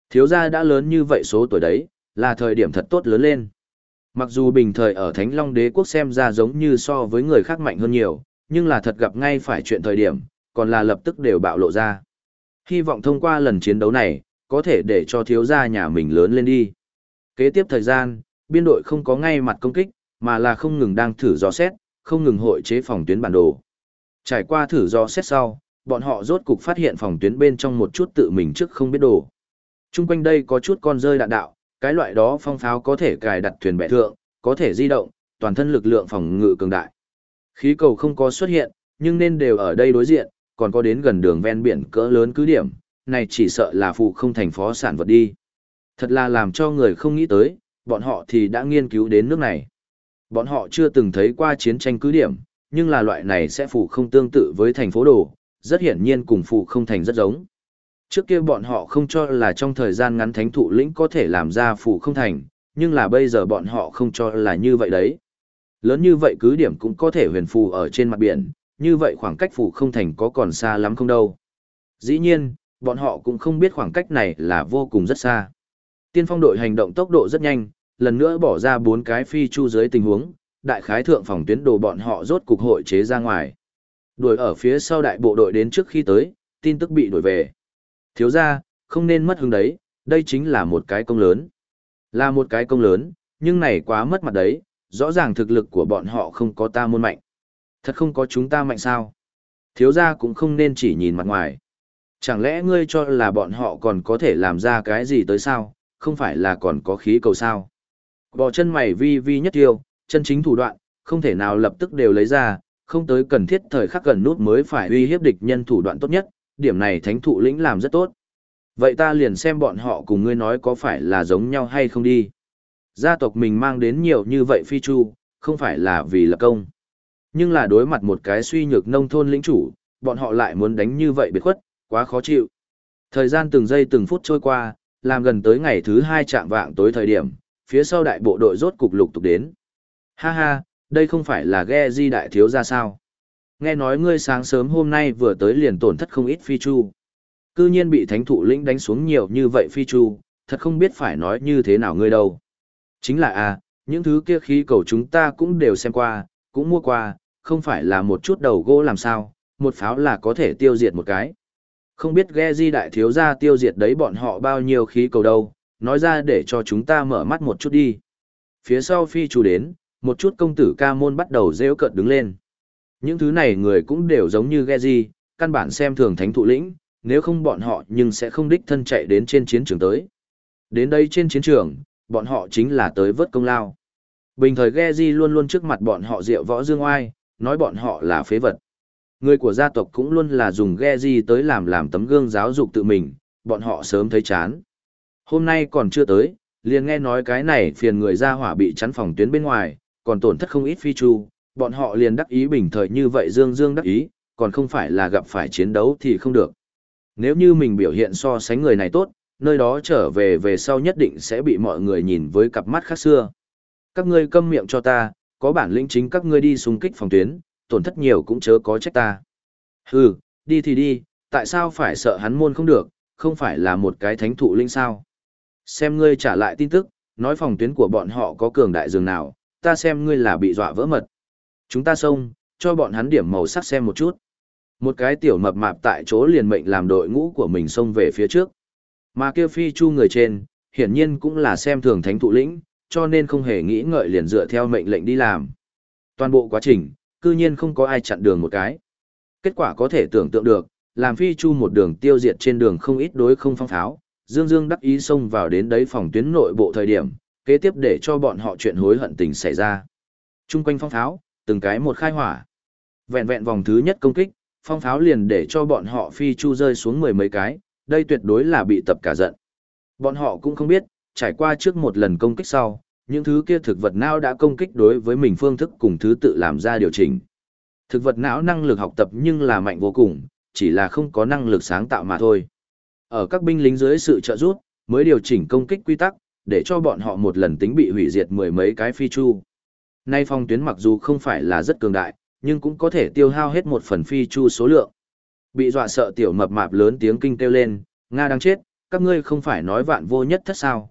Thiếu gia đã lớn như vậy số tuổi đấy, là thời điểm thật tốt lớn lên. Mặc dù bình thời ở Thánh Long Đế quốc xem ra giống như so với người khác mạnh hơn nhiều, nhưng là thật gặp ngay phải chuyện thời điểm, còn là lập tức đều bạo lộ ra. Hy vọng thông qua lần chiến đấu này, có thể để cho thiếu gia nhà mình lớn lên đi. Kế tiếp thời gian, biên đội không có ngay mặt công kích, mà là không ngừng đang thử dò xét, không ngừng hội chế phòng tuyến bản đồ. Trải qua thử dò xét sau, bọn họ rốt cục phát hiện phòng tuyến bên trong một chút tự mình trước không biết đồ. Trung quanh đây có chút con rơi đạn đạo, cái loại đó phong pháo có thể cài đặt thuyền bè thượng, có thể di động, toàn thân lực lượng phòng ngự cường đại. Khí cầu không có xuất hiện, nhưng nên đều ở đây đối diện, còn có đến gần đường ven biển cỡ lớn cứ điểm, này chỉ sợ là phụ không thành phó sản vật đi. Thật là làm cho người không nghĩ tới, bọn họ thì đã nghiên cứu đến nước này. Bọn họ chưa từng thấy qua chiến tranh cứ điểm, nhưng là loại này sẽ phụ không tương tự với thành phố đồ, rất hiển nhiên cùng phụ không thành rất giống. Trước kia bọn họ không cho là trong thời gian ngắn thánh thụ lĩnh có thể làm ra phụ không thành, nhưng là bây giờ bọn họ không cho là như vậy đấy. Lớn như vậy cứ điểm cũng có thể huyền phù ở trên mặt biển, như vậy khoảng cách phụ không thành có còn xa lắm không đâu. Dĩ nhiên, bọn họ cũng không biết khoảng cách này là vô cùng rất xa. Tiên phong đội hành động tốc độ rất nhanh, lần nữa bỏ ra 4 cái phi chu dưới tình huống, đại khái thượng phòng tuyến đồ bọn họ rốt cục hội chế ra ngoài. Đuổi ở phía sau đại bộ đội đến trước khi tới, tin tức bị đuổi về. Thiếu ra, không nên mất hứng đấy, đây chính là một cái công lớn. Là một cái công lớn, nhưng này quá mất mặt đấy, rõ ràng thực lực của bọn họ không có ta môn mạnh. Thật không có chúng ta mạnh sao? Thiếu ra cũng không nên chỉ nhìn mặt ngoài. Chẳng lẽ ngươi cho là bọn họ còn có thể làm ra cái gì tới sao, không phải là còn có khí cầu sao? Bò chân mày vi vi nhất tiêu, chân chính thủ đoạn, không thể nào lập tức đều lấy ra, không tới cần thiết thời khắc gần nút mới phải uy hiếp địch nhân thủ đoạn tốt nhất, điểm này thánh thụ lĩnh làm rất tốt. Vậy ta liền xem bọn họ cùng ngươi nói có phải là giống nhau hay không đi. Gia tộc mình mang đến nhiều như vậy phi chu, không phải là vì lập công. Nhưng là đối mặt một cái suy nhược nông thôn lĩnh chủ, bọn họ lại muốn đánh như vậy biệt khuất, quá khó chịu. Thời gian từng giây từng phút trôi qua, làm gần tới ngày thứ 2 chạm vạng tối thời điểm, phía sau đại bộ đội rốt cục lục tục đến. Ha ha, đây không phải là ghe di đại thiếu ra sao? Nghe nói ngươi sáng sớm hôm nay vừa tới liền tổn thất không ít phi chu. Cư nhiên bị thánh thụ lĩnh đánh xuống nhiều như vậy phi chu, thật không biết phải nói như thế nào ngươi đâu. Chính là những thứ kia khí cầu chúng ta cũng đều xem qua, cũng mua qua, không phải là một chút đầu gỗ làm sao, một pháo là có thể tiêu diệt một cái. Không biết ghe di đại thiếu gia tiêu diệt đấy bọn họ bao nhiêu khí cầu đâu, nói ra để cho chúng ta mở mắt một chút đi. Phía sau phi chu đến, một chút công tử ca môn bắt đầu rêu cợt đứng lên. Những thứ này người cũng đều giống như ghe di, căn bản xem thường thánh thụ lĩnh, nếu không bọn họ nhưng sẽ không đích thân chạy đến trên chiến trường tới. Đến đây trên chiến trường, bọn họ chính là tới vớt công lao. Bình thời ghe di luôn luôn trước mặt bọn họ diệu võ dương oai, nói bọn họ là phế vật. Người của gia tộc cũng luôn là dùng ghe di tới làm tấm gương giáo dục tự mình, bọn họ sớm thấy chán. Hôm nay còn chưa tới, liền nghe nói cái này phiền người ra hỏa bị chắn phòng tuyến bên ngoài, còn tổn thất không ít phi chu, bọn họ liền đắc ý bình thời như vậy dương dương đắc ý, còn không phải là gặp phải chiến đấu thì không được. Nếu như mình biểu hiện so sánh người này tốt, nơi đó trở về sau nhất định sẽ bị mọi người nhìn với cặp mắt khác xưa. Các ngươi câm miệng cho ta, có bản lĩnh chính các ngươi đi xung kích phòng tuyến, tổn thất nhiều cũng chớ có trách ta. Hừ, đi thì đi, tại sao phải sợ hắn môn không được, không phải là một cái thánh thụ linh sao? Xem ngươi trả lại tin tức, nói phòng tuyến của bọn họ có cường đại dường nào, ta xem ngươi là bị dọa vỡ mật. Chúng ta xông, cho bọn hắn điểm màu sắc xem một chút. Một cái tiểu mập mạp tại chỗ liền mệnh làm đội ngũ của mình xông về phía trước. Mà kia phi chu người trên, hiển nhiên cũng là xem thường thánh thụ lĩnh, cho nên không hề nghĩ ngợi liền dựa theo mệnh lệnh đi làm. Toàn bộ quá trình, cư nhiên không có ai chặn đường một cái. Kết quả có thể tưởng tượng được, làm phi chu một đường tiêu diệt trên đường không ít đối không phong pháo, dương dương đắc ý xông vào đến đấy phòng tuyến nội bộ thời điểm, kế tiếp để cho bọn họ chuyện hối hận tình xảy ra. Trung quanh phong pháo, từng cái một khai hỏa. Vẹn vẹn vòng thứ nhất công kích, phong pháo liền để cho bọn họ phi chu rơi xuống mười mấy cái, đây tuyệt đối là bị tập cả giận. Bọn họ cũng không biết, trải qua trước một lần công kích sau, những thứ kia thực vật não đã công kích đối với mình phương thức cùng thứ tự làm ra điều chỉnh. Thực vật não năng lực học tập nhưng là mạnh vô cùng, chỉ là không có năng lực sáng tạo mà thôi. Ở các binh lính dưới sự trợ giúp, mới điều chỉnh công kích quy tắc, để cho bọn họ một lần tính bị hủy diệt mười mấy cái phi chu. Nay phong tuyến mặc dù không phải là rất cường đại, nhưng cũng có thể tiêu hao hết một phần phi chu số lượng. Bị dọa sợ tiểu mập mạp lớn tiếng kinh kêu lên, Nga đang chết, các ngươi không phải nói vạn vô nhất thất sao,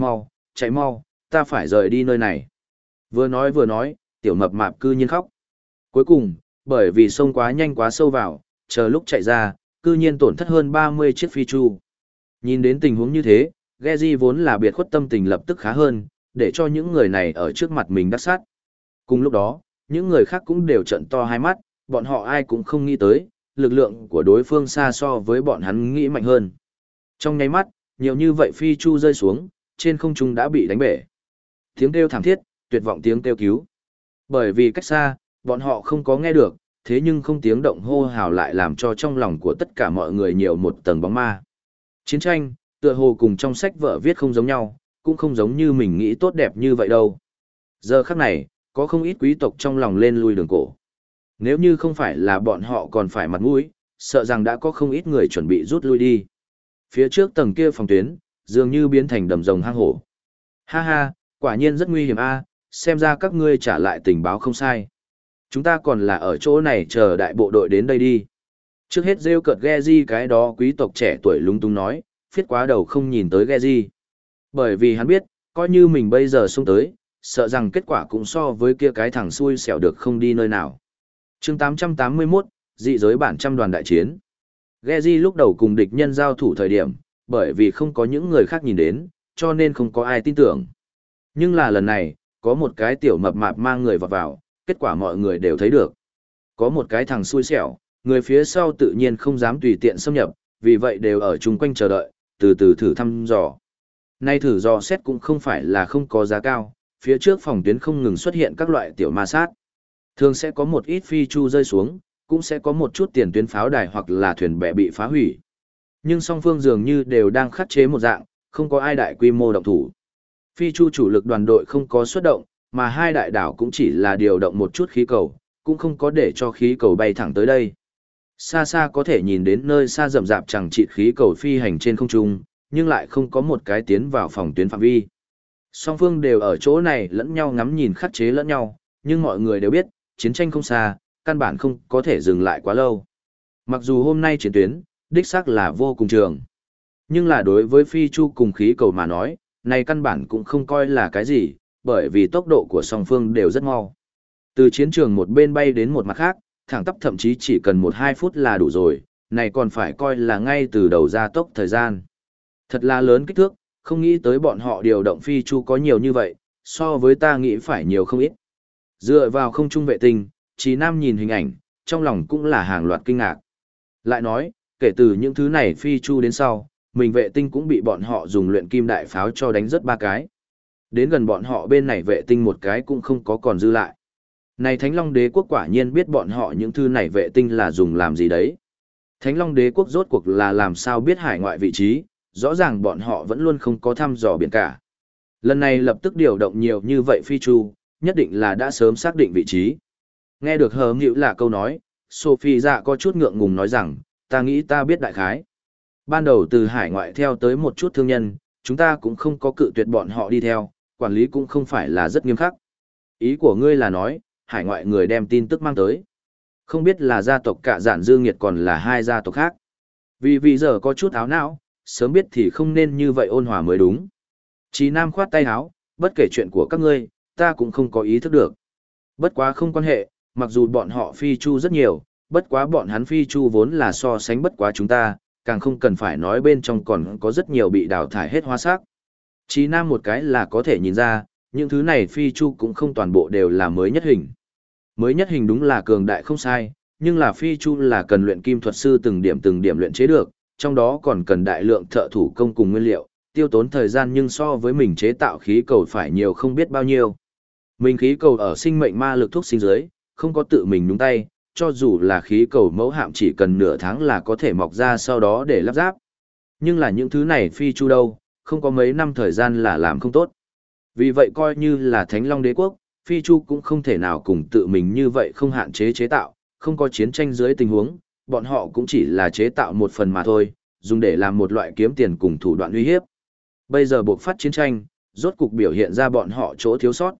chạy mau, ta phải rời đi nơi này. Vừa nói, tiểu mập mạp cư nhiên khóc. Cuối cùng, bởi vì sông quá nhanh quá sâu vào, chờ lúc chạy ra, cư nhiên tổn thất hơn 30 chiếc phi chu. Nhìn đến tình huống như thế, Geji vốn là biệt khuất tâm tình lập tức khá hơn, để cho những người này ở trước mặt mình đắc sát. Cùng lúc đó, những người khác cũng đều trận to hai mắt, bọn họ ai cũng không nghĩ tới, lực lượng của đối phương xa so với bọn hắn nghĩ mạnh hơn. Trong nháy mắt, nhiều như vậy phi chu rơi xuống, trên không trung đã bị đánh bể. Tiếng kêu thảm thiết, tuyệt vọng tiếng kêu cứu. Bởi vì cách xa, bọn họ không có nghe được, thế nhưng không tiếng động hô hào lại làm cho trong lòng của tất cả mọi người nhiều một tầng bóng ma. Chiến tranh, tựa hồ cùng trong sách vở viết không giống nhau, cũng không giống như mình nghĩ tốt đẹp như vậy đâu. Giờ khắc này, có không ít quý tộc trong lòng lên lui đường cổ. Nếu như không phải là bọn họ còn phải mặt mũi, sợ rằng đã có không ít người chuẩn bị rút lui đi. Phía trước tầng kia phòng tuyến, dường như biến thành đầm rồng hang hổ. Ha ha, quả nhiên rất nguy hiểm a, xem ra các ngươi trả lại tình báo không sai. Chúng ta còn là ở chỗ này chờ đại bộ đội đến đây đi. Trước hết rêu cợt Geji cái đó quý tộc trẻ tuổi lúng túng nói, phiết quá đầu không nhìn tới Geji. Bởi vì hắn biết, coi như mình bây giờ xông tới, sợ rằng kết quả cũng so với kia cái thằng xui xẻo được không đi nơi nào. Chương 881, dị giới bản trăm đoàn đại chiến. Geji lúc đầu cùng địch nhân giao thủ thời điểm, bởi vì không có những người khác nhìn đến, cho nên không có ai tin tưởng. Nhưng là lần này, có một cái tiểu mập mạp mang người vào, kết quả mọi người đều thấy được. Có một cái thằng xui xẻo, người phía sau tự nhiên không dám tùy tiện xâm nhập, vì vậy đều ở chung quanh chờ đợi, từ từ thử thăm dò. Nay thử dò xét cũng không phải là không có giá cao, phía trước phòng tuyến không ngừng xuất hiện các loại tiểu ma sát. Thường sẽ có một ít phi chu rơi xuống, cũng sẽ có một chút tiền tuyến pháo đài hoặc là thuyền bè bị phá hủy. Nhưng song phương dường như đều đang khắc chế một dạng, không có ai đại quy mô động thủ. Phi chu chủ lực đoàn đội không có xuất động, mà hai đại đảo cũng chỉ là điều động một chút khí cầu, cũng không có để cho khí cầu bay thẳng tới đây. Xa xa có thể nhìn đến nơi xa rậm rạp chẳng chịt khí cầu phi hành trên không trung, nhưng lại không có một cái tiến vào phòng tuyến phạm vi. Song phương đều ở chỗ này lẫn nhau ngắm nhìn khắc chế lẫn nhau, nhưng mọi người đều biết, chiến tranh không xa, căn bản không có thể dừng lại quá lâu. Mặc dù hôm nay chiến tuyến, đích xác là vô cùng trường. Nhưng là đối với phi chu cùng khí cầu mà nói, này căn bản cũng không coi là cái gì, bởi vì tốc độ của song phương đều rất mau. Từ chiến trường một bên bay đến một mặt khác, thẳng tắp thậm chí chỉ cần 1-2 phút là đủ rồi, này còn phải coi là ngay từ đầu ra tốc thời gian. Thật là lớn kích thước, không nghĩ tới bọn họ điều động phi chu có nhiều như vậy, so với ta nghĩ phải nhiều không ít. Dựa vào không trung vệ tinh, Chí Nam nhìn hình ảnh, trong lòng cũng là hàng loạt kinh ngạc. Lại nói, kể từ những thứ này phi chu đến sau, mình vệ tinh cũng bị bọn họ dùng luyện kim đại pháo cho đánh rất 3 cái. Đến gần bọn họ bên này vệ tinh một cái cũng không có còn dư lại. Này Thánh Long Đế quốc quả nhiên biết bọn họ những thứ này vệ tinh là dùng làm gì đấy. Thánh Long Đế quốc rốt cuộc là làm sao biết hải ngoại vị trí, rõ ràng bọn họ vẫn luôn không có thăm dò biển cả. Lần này lập tức điều động nhiều như vậy phi chu, nhất định là đã sớm xác định vị trí. Nghe được hờ nghịu là câu nói, Sophie dạ có chút ngượng ngùng nói rằng, ta nghĩ ta biết đại khái. Ban đầu từ hải ngoại theo tới một chút thương nhân, chúng ta cũng không có cự tuyệt bọn họ đi theo, quản lý cũng không phải là rất nghiêm khắc. Ý của ngươi là nói, hải ngoại người đem tin tức mang tới. Không biết là gia tộc Cả Dạn Dương Nghiệt còn là hai gia tộc khác. Vì giờ có chút áo não, sớm biết thì không nên như vậy ôn hòa mới đúng. Chí Nam khoát tay áo, bất kể chuyện của các ngươi, ta cũng không có ý thức được. Bất quá không quan hệ, mặc dù bọn họ phi chu rất nhiều, bất quá bọn hắn phi chu vốn là so sánh bất quá chúng ta, càng không cần phải nói bên trong còn có rất nhiều bị đào thải hết hóa sắc. Chí Nam một cái là có thể nhìn ra, những thứ này phi chu cũng không toàn bộ đều là mới nhất hình. Mới nhất hình đúng là cường đại không sai, nhưng là phi chu là cần luyện kim thuật sư từng điểm luyện chế được, trong đó còn cần đại lượng thợ thủ công cùng nguyên liệu, tiêu tốn thời gian nhưng so với mình chế tạo khí cầu phải nhiều không biết bao nhiêu. Mình khí cầu ở sinh mệnh ma lực thuốc sinh dưới, không có tự mình nhúng tay, cho dù là khí cầu mẫu hạm chỉ cần nửa tháng là có thể mọc ra sau đó để lắp ráp. Nhưng là những thứ này phi chu đâu, không có mấy năm thời gian là làm không tốt. Vì vậy coi như là Thánh Long Đế quốc, phi chu cũng không thể nào cùng tự mình như vậy không hạn chế chế tạo, không có chiến tranh dưới tình huống, bọn họ cũng chỉ là chế tạo một phần mà thôi, dùng để làm một loại kiếm tiền cùng thủ đoạn uy hiếp. Bây giờ buộc phát chiến tranh, rốt cục biểu hiện ra bọn họ chỗ thiếu sót.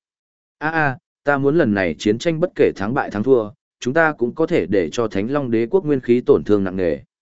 Ta muốn lần này chiến tranh bất kể thắng bại thắng thua, chúng ta cũng có thể để cho Thánh Long Đế quốc nguyên khí tổn thương nặng nề.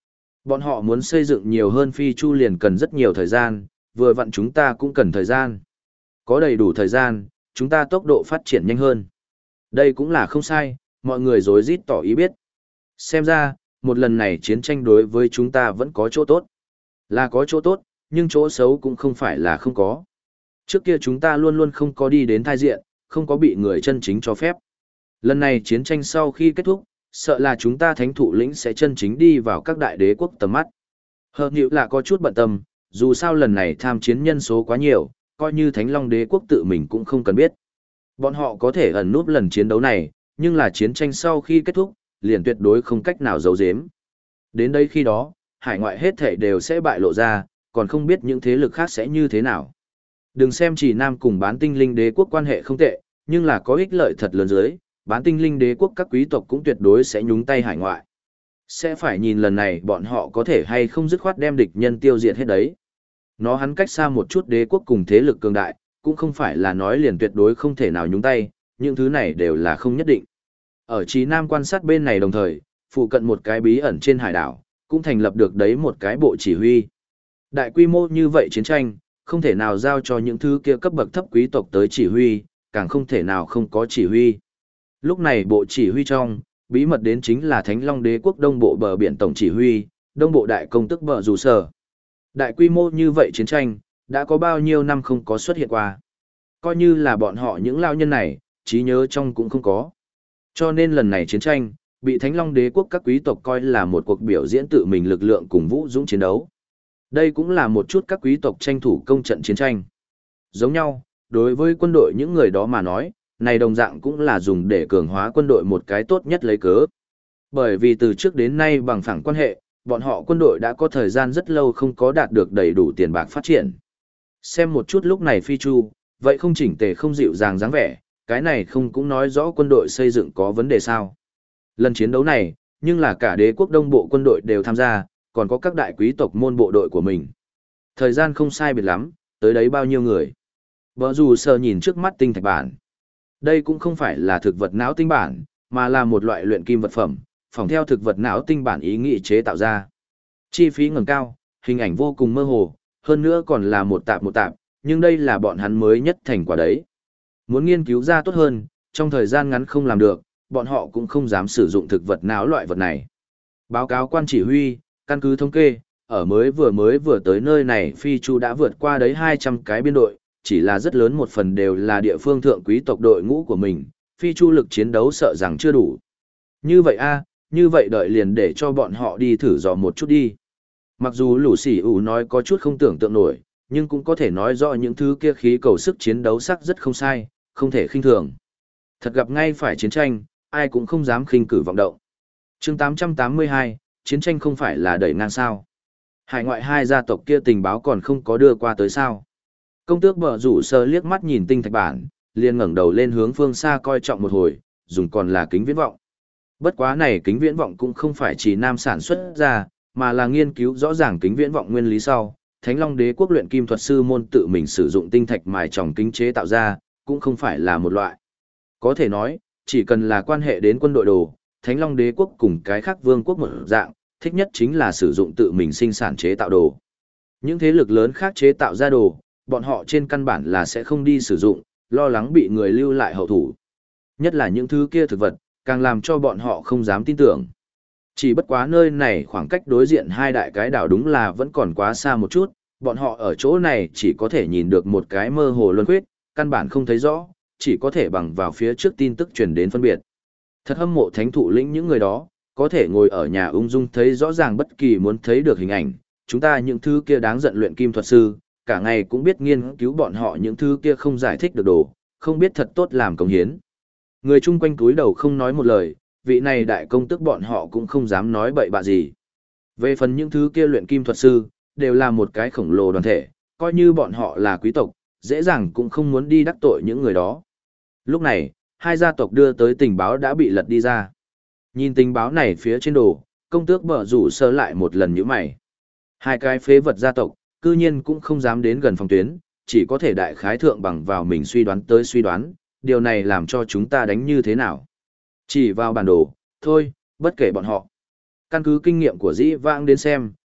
Bọn họ muốn xây dựng nhiều hơn phi chu liền cần rất nhiều thời gian, vừa vặn chúng ta cũng cần thời gian. Có đầy đủ thời gian, chúng ta tốc độ phát triển nhanh hơn. Đây cũng là không sai, mọi người rối rít tỏ ý biết. Xem ra, một lần này chiến tranh đối với chúng ta vẫn có chỗ tốt. Là có chỗ tốt, nhưng chỗ xấu cũng không phải là không có. Trước kia chúng ta luôn luôn không có đi đến thai diện, không có bị người chân chính cho phép. Lần này chiến tranh sau khi kết thúc, sợ là chúng ta thánh thụ lĩnh sẽ chân chính đi vào các đại đế quốc tầm mắt. Hợp nhịu là có chút bận tâm, dù sao lần này tham chiến nhân số quá nhiều, coi như Thánh Long đế quốc tự mình cũng không cần biết. Bọn họ có thể ẩn núp lần chiến đấu này, nhưng là chiến tranh sau khi kết thúc, liền tuyệt đối không cách nào giấu giếm. Đến đây khi đó, hải ngoại hết thảy đều sẽ bại lộ ra, còn không biết những thế lực khác sẽ như thế nào. Đừng xem chỉ Nam cùng bán tinh linh đế quốc quan hệ không tệ, nhưng là có ích lợi thật lớn dưới, bán tinh linh đế quốc các quý tộc cũng tuyệt đối sẽ nhúng tay hải ngoại. Sẽ phải nhìn lần này bọn họ có thể hay không dứt khoát đem địch nhân tiêu diệt hết đấy. Nó hắn cách xa một chút đế quốc cùng thế lực cường đại, cũng không phải là nói liền tuyệt đối không thể nào nhúng tay, những thứ này đều là không nhất định. Ở Chí Nam quan sát bên này đồng thời, phụ cận một cái bí ẩn trên hải đảo, cũng thành lập được đấy một cái bộ chỉ huy. Đại quy mô như vậy chiến tranh, không thể nào giao cho những thứ kia cấp bậc thấp quý tộc tới chỉ huy, càng không thể nào không có chỉ huy. Lúc này bộ chỉ huy trong, bí mật đến chính là Thánh Long đế quốc đông bộ bờ biển tổng chỉ huy, đông bộ đại công tức bờ rủ sở. Đại quy mô như vậy chiến tranh, đã có bao nhiêu năm không có xuất hiện qua. Coi như là bọn họ những lao nhân này, trí nhớ trong cũng không có. Cho nên lần này chiến tranh, bị Thánh Long đế quốc các quý tộc coi là một cuộc biểu diễn tự mình lực lượng cùng vũ dũng chiến đấu. Đây cũng là một chút các quý tộc tranh thủ công trận chiến tranh. Giống nhau, đối với quân đội những người đó mà nói, này đồng dạng cũng là dùng để cường hóa quân đội một cái tốt nhất lấy cớ. Bởi vì từ trước đến nay bằng phẳng quan hệ, bọn họ quân đội đã có thời gian rất lâu không có đạt được đầy đủ tiền bạc phát triển. Xem một chút lúc này Phi Chu, vậy không chỉnh tề không dịu dàng dáng vẻ, cái này không cũng nói rõ quân đội xây dựng có vấn đề sao. Lần chiến đấu này, nhưng là cả đế quốc đông bộ quân đội đều tham gia, còn có các đại quý tộc môn bộ đội của mình. Thời gian không sai biệt lắm, tới đấy bao nhiêu người. Bờ dù sờ nhìn trước mắt tinh thạch bản. Đây cũng không phải là thực vật não tinh bản, mà là một loại luyện kim vật phẩm, phỏng theo thực vật não tinh bản ý nghĩ chế tạo ra. Chi phí ngầm cao, hình ảnh vô cùng mơ hồ, hơn nữa còn là một tạp, nhưng đây là bọn hắn mới nhất thành quả đấy. Muốn nghiên cứu ra tốt hơn, trong thời gian ngắn không làm được, bọn họ cũng không dám sử dụng thực vật não loại vật này. Báo cáo quan chỉ huy, căn cứ thống kê, ở mới vừa tới nơi này Phi Chu đã vượt qua đấy 200 cái biên đội, chỉ là rất lớn một phần đều là địa phương thượng quý tộc đội ngũ của mình, Phi Chu lực chiến đấu sợ rằng chưa đủ. Như vậy như vậy đợi liền để cho bọn họ đi thử dò một chút đi. Mặc dù Lũ Sỉ ủ nói có chút không tưởng tượng nổi, nhưng cũng có thể nói rõ những thứ kia khí cầu sức chiến đấu sắc rất không sai, không thể khinh thường. Thật gặp ngay phải chiến tranh, ai cũng không dám khinh cử vọng động. Chương 882, chiến tranh không phải là đẩy ngang sao. Hải ngoại hai gia tộc kia tình báo còn không có đưa qua tới sao. Công tước bờ rủ sơ liếc mắt nhìn tinh thạch bản, liền ngẩng đầu lên hướng phương xa coi trọng một hồi, dùng còn là kính viễn vọng. Bất quá này kính viễn vọng cũng không phải chỉ Nam sản xuất ra, mà là nghiên cứu rõ ràng kính viễn vọng nguyên lý sau. Thánh Long đế quốc luyện kim thuật sư môn tự mình sử dụng tinh thạch mài tròng kính chế tạo ra, cũng không phải là một loại. Có thể nói, chỉ cần là quan hệ đến quân đội đồ, Thánh Long đế quốc cùng cái khác vương quốc một dạng, thích nhất chính là sử dụng tự mình sinh sản chế tạo đồ. Những thế lực lớn khác chế tạo ra đồ, bọn họ trên căn bản là sẽ không đi sử dụng, lo lắng bị người lưu lại hậu thủ. Nhất là những thứ kia thực vật, càng làm cho bọn họ không dám tin tưởng. Chỉ bất quá nơi này khoảng cách đối diện hai đại cái đảo đúng là vẫn còn quá xa một chút, bọn họ ở chỗ này chỉ có thể nhìn được một cái mơ hồ luân khuyết, căn bản không thấy rõ, chỉ có thể bằng vào phía trước tin tức truyền đến phân biệt. Thật hâm mộ thánh thụ lĩnh những người đó, có thể ngồi ở nhà ung dung thấy rõ ràng bất kỳ muốn thấy được hình ảnh, chúng ta những thứ kia đáng giận luyện kim thuật sư, cả ngày cũng biết nghiên cứu bọn họ những thứ kia không giải thích được đồ, không biết thật tốt làm công hiến. Người chung quanh túi đầu không nói một lời, vị này đại công tức bọn họ cũng không dám nói bậy bạ gì. Về phần những thứ kia luyện kim thuật sư, đều là một cái khổng lồ đoàn thể, coi như bọn họ là quý tộc, dễ dàng cũng không muốn đi đắc tội những người đó. Lúc này, hai gia tộc đưa tới tình báo đã bị lật đi ra. Nhìn tình báo này phía trên đồ, công tước bở rủ sơ lại một lần như mày. Hai cái phế vật gia tộc, cư nhiên cũng không dám đến gần phòng tuyến, chỉ có thể đại khái thượng bằng vào mình suy đoán tới suy đoán, điều này làm cho chúng ta đánh như thế nào. Chỉ vào bản đồ, thôi, bất kể bọn họ. Căn cứ kinh nghiệm của dĩ vãng đến xem,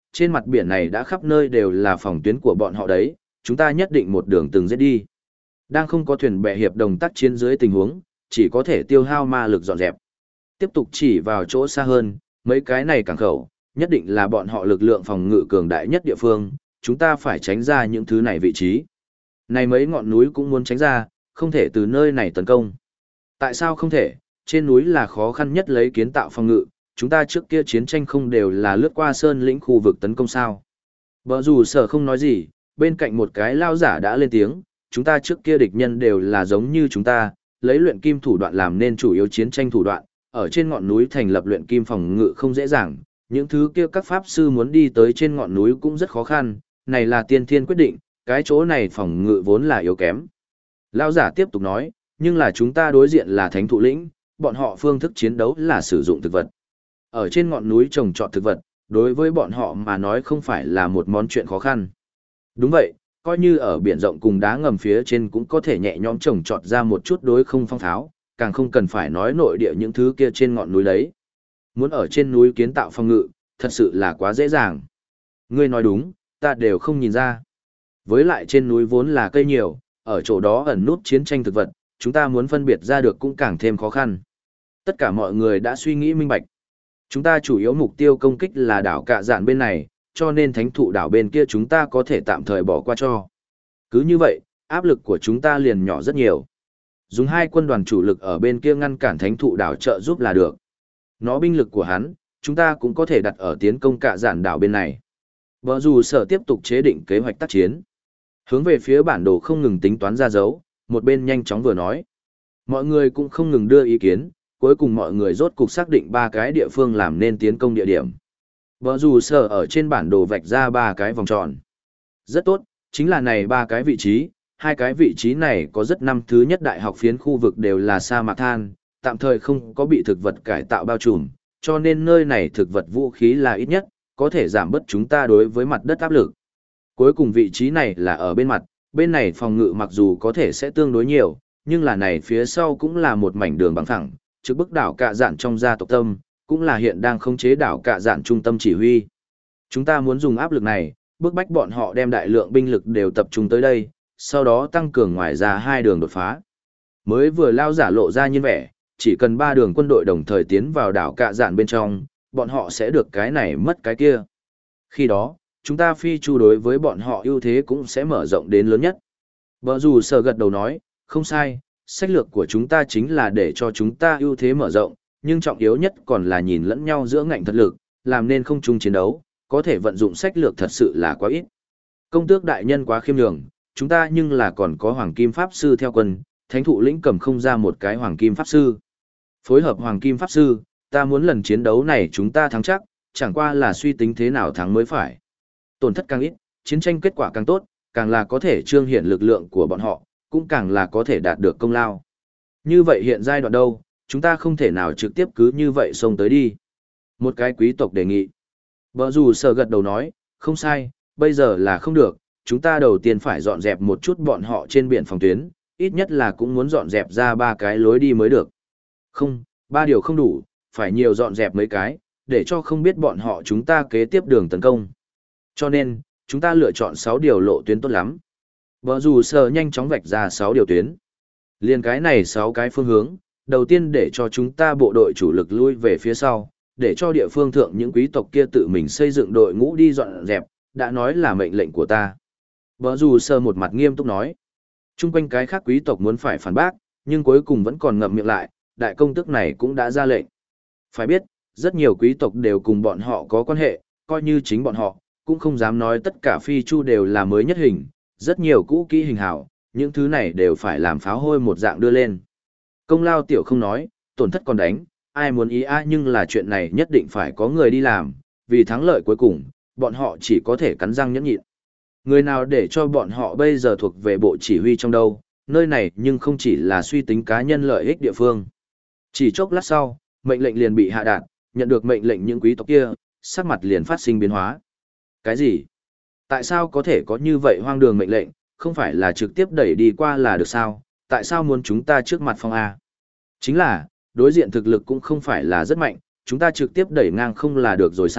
trên mặt biển này đã khắp nơi đều là phòng tuyến của bọn họ đấy, chúng ta nhất định một đường từng giết đi. Đang không có thuyền bè hiệp đồng tác chiến dưới tình huống, chỉ có thể tiêu hao ma lực dọn dẹp. Tiếp tục chỉ vào chỗ xa hơn, mấy cái này cảng khẩu, nhất định là bọn họ lực lượng phòng ngự cường đại nhất địa phương, chúng ta phải tránh ra những thứ này vị trí. Này mấy ngọn núi cũng muốn tránh ra, không thể từ nơi này tấn công. Tại sao không thể? Trên núi là khó khăn nhất lấy kiến tạo phòng ngự, chúng ta trước kia chiến tranh không đều là lướt qua sơn lĩnh khu vực tấn công sao. Bở dù sở không nói gì, bên cạnh một cái lao giả đã lên tiếng, chúng ta trước kia địch nhân đều là giống như chúng ta, lấy luyện kim thủ đoạn làm nên chủ yếu chiến tranh thủ đoạn, ở trên ngọn núi thành lập luyện kim phòng ngự không dễ dàng, những thứ kia các pháp sư muốn đi tới trên ngọn núi cũng rất khó khăn, này là tiên thiên quyết định, cái chỗ này phòng ngự vốn là yếu kém. Lao giả tiếp tục nói, nhưng là chúng ta đối diện là thánh thụ lĩnh, bọn họ phương thức chiến đấu là sử dụng thực vật. Ở trên ngọn núi trồng trọt thực vật, đối với bọn họ mà nói không phải là một món chuyện khó khăn. Đúng vậy, coi như ở biển rộng cùng đá ngầm phía trên cũng có thể nhẹ nhõm trồng trọt ra một chút đối không phong tháo, càng không cần phải nói nội địa những thứ kia trên ngọn núi đấy. Muốn ở trên núi kiến tạo phòng ngự, thật sự là quá dễ dàng. Ngươi nói đúng, ta đều không nhìn ra. Với lại trên núi vốn là cây nhiều, ở chỗ đó ẩn nút chiến tranh thực vật, chúng ta muốn phân biệt ra được cũng càng thêm khó khăn. Tất cả mọi người đã suy nghĩ minh bạch. Chúng ta chủ yếu mục tiêu công kích là đảo Cạ Dạn bên này, cho nên thánh thụ đảo bên kia chúng ta có thể tạm thời bỏ qua cho. Cứ như vậy, áp lực của chúng ta liền nhỏ rất nhiều. Dùng 2 quân đoàn chủ lực ở bên kia ngăn cản thánh thụ đảo trợ giúp là được. Nó binh lực của hắn, chúng ta cũng có thể đặt ở tiến công Cạ Dạn đảo bên này. Vợ dù sở tiếp tục chế định kế hoạch tác chiến. Hướng về phía bản đồ không ngừng tính toán ra dấu, một bên nhanh chóng vừa nói. Mọi người cũng không ngừng đưa ý kiến, cuối cùng mọi người rốt cục xác định 3 cái địa phương làm nên tiến công địa điểm. Vợ dù sở ở trên bản đồ vạch ra 3 cái vòng tròn. Rất tốt, chính là này 3 cái vị trí, 2 cái vị trí này có rất năm thứ nhất đại học phiến khu vực đều là sa mạc than, tạm thời không có bị thực vật cải tạo bao trùm, cho nên nơi này thực vật vũ khí là ít nhất, có thể giảm bớt chúng ta đối với mặt đất áp lực. Cuối cùng vị trí này là ở bên mặt, bên này phòng ngự mặc dù có thể sẽ tương đối nhiều, nhưng là này phía sau cũng là một mảnh đường bằng phẳng, trước bức đảo Cạ Dạn trong gia tộc tâm, cũng là hiện đang khống chế đảo Cạ Dạn trung tâm chỉ huy. Chúng ta muốn dùng áp lực này, bức bách bọn họ đem đại lượng binh lực đều tập trung tới đây, sau đó tăng cường ngoài ra 2 đường đột phá. Mới vừa lao giả lộ ra nhiên vẻ, chỉ cần 3 đường quân đội đồng thời tiến vào đảo Cạ Dạn bên trong, bọn họ sẽ được cái này mất cái kia. Khi đó, chúng ta phi chu đối với bọn họ ưu thế cũng sẽ mở rộng đến lớn nhất. Vợ dù sở gật đầu nói, không sai, sách lược của chúng ta chính là để cho chúng ta ưu thế mở rộng, nhưng trọng yếu nhất còn là nhìn lẫn nhau giữa ngạnh thật lực, làm nên không chung chiến đấu, có thể vận dụng sách lược thật sự là quá ít. Công tước đại nhân quá khiêm nhường, chúng ta nhưng là còn có hoàng kim pháp sư theo quân, thánh thụ lĩnh cầm không ra một cái hoàng kim pháp sư. Phối hợp hoàng kim pháp sư, ta muốn lần chiến đấu này chúng ta thắng chắc, chẳng qua là suy tính thế nào thắng mới phải. Tổn thất càng ít, chiến tranh kết quả càng tốt, càng là có thể trương hiển lực lượng của bọn họ, cũng càng là có thể đạt được công lao. Như vậy hiện giai đoạn đâu, chúng ta không thể nào trực tiếp cứ như vậy xông tới đi. Một cái quý tộc đề nghị. Bở dù sở gật đầu nói, không sai, bây giờ là không được, chúng ta đầu tiên phải dọn dẹp một chút bọn họ trên biển phòng tuyến, ít nhất là cũng muốn dọn dẹp ra 3 cái lối đi mới được. Không, 3 điều không đủ, phải nhiều dọn dẹp mấy cái, để cho không biết bọn họ chúng ta kế tiếp đường tấn công. Cho nên, chúng ta lựa chọn 6 điều lộ tuyến tốt lắm. Bở dù sở nhanh chóng vạch ra 6 điều tuyến. Liên cái này 6 cái phương hướng, đầu tiên để cho chúng ta bộ đội chủ lực lui về phía sau, để cho địa phương thượng những quý tộc kia tự mình xây dựng đội ngũ đi dọn dẹp, đã nói là mệnh lệnh của ta. Bở dù sở một mặt nghiêm túc nói. Trung quanh cái khác quý tộc muốn phải phản bác, nhưng cuối cùng vẫn còn ngậm miệng lại, đại công tước này cũng đã ra lệnh. Phải biết, rất nhiều quý tộc đều cùng bọn họ có quan hệ, coi như chính bọn họ, cũng không dám nói tất cả phi chu đều là mới nhất hình, rất nhiều cũ kỹ hình hảo, những thứ này đều phải làm pháo hôi một dạng đưa lên. Công lao tiểu không nói, tổn thất còn đánh, ai muốn ý nhưng là chuyện này nhất định phải có người đi làm, vì thắng lợi cuối cùng, bọn họ chỉ có thể cắn răng nhẫn nhịn. Người nào để cho bọn họ bây giờ thuộc về bộ chỉ huy trong đâu, nơi này nhưng không chỉ là suy tính cá nhân lợi ích địa phương. Chỉ chốc lát sau, mệnh lệnh liền bị hạ đạt, nhận được mệnh lệnh những quý tộc kia, sắc mặt liền phát sinh biến hóa. Cái gì? Tại sao có thể có như vậy hoang đường mệnh lệnh, không phải là trực tiếp đẩy đi qua là được sao? Tại sao muốn chúng ta trước mặt phong A? Chính là, đối diện thực lực cũng không phải là rất mạnh, chúng ta trực tiếp đẩy ngang không là được rồi sao?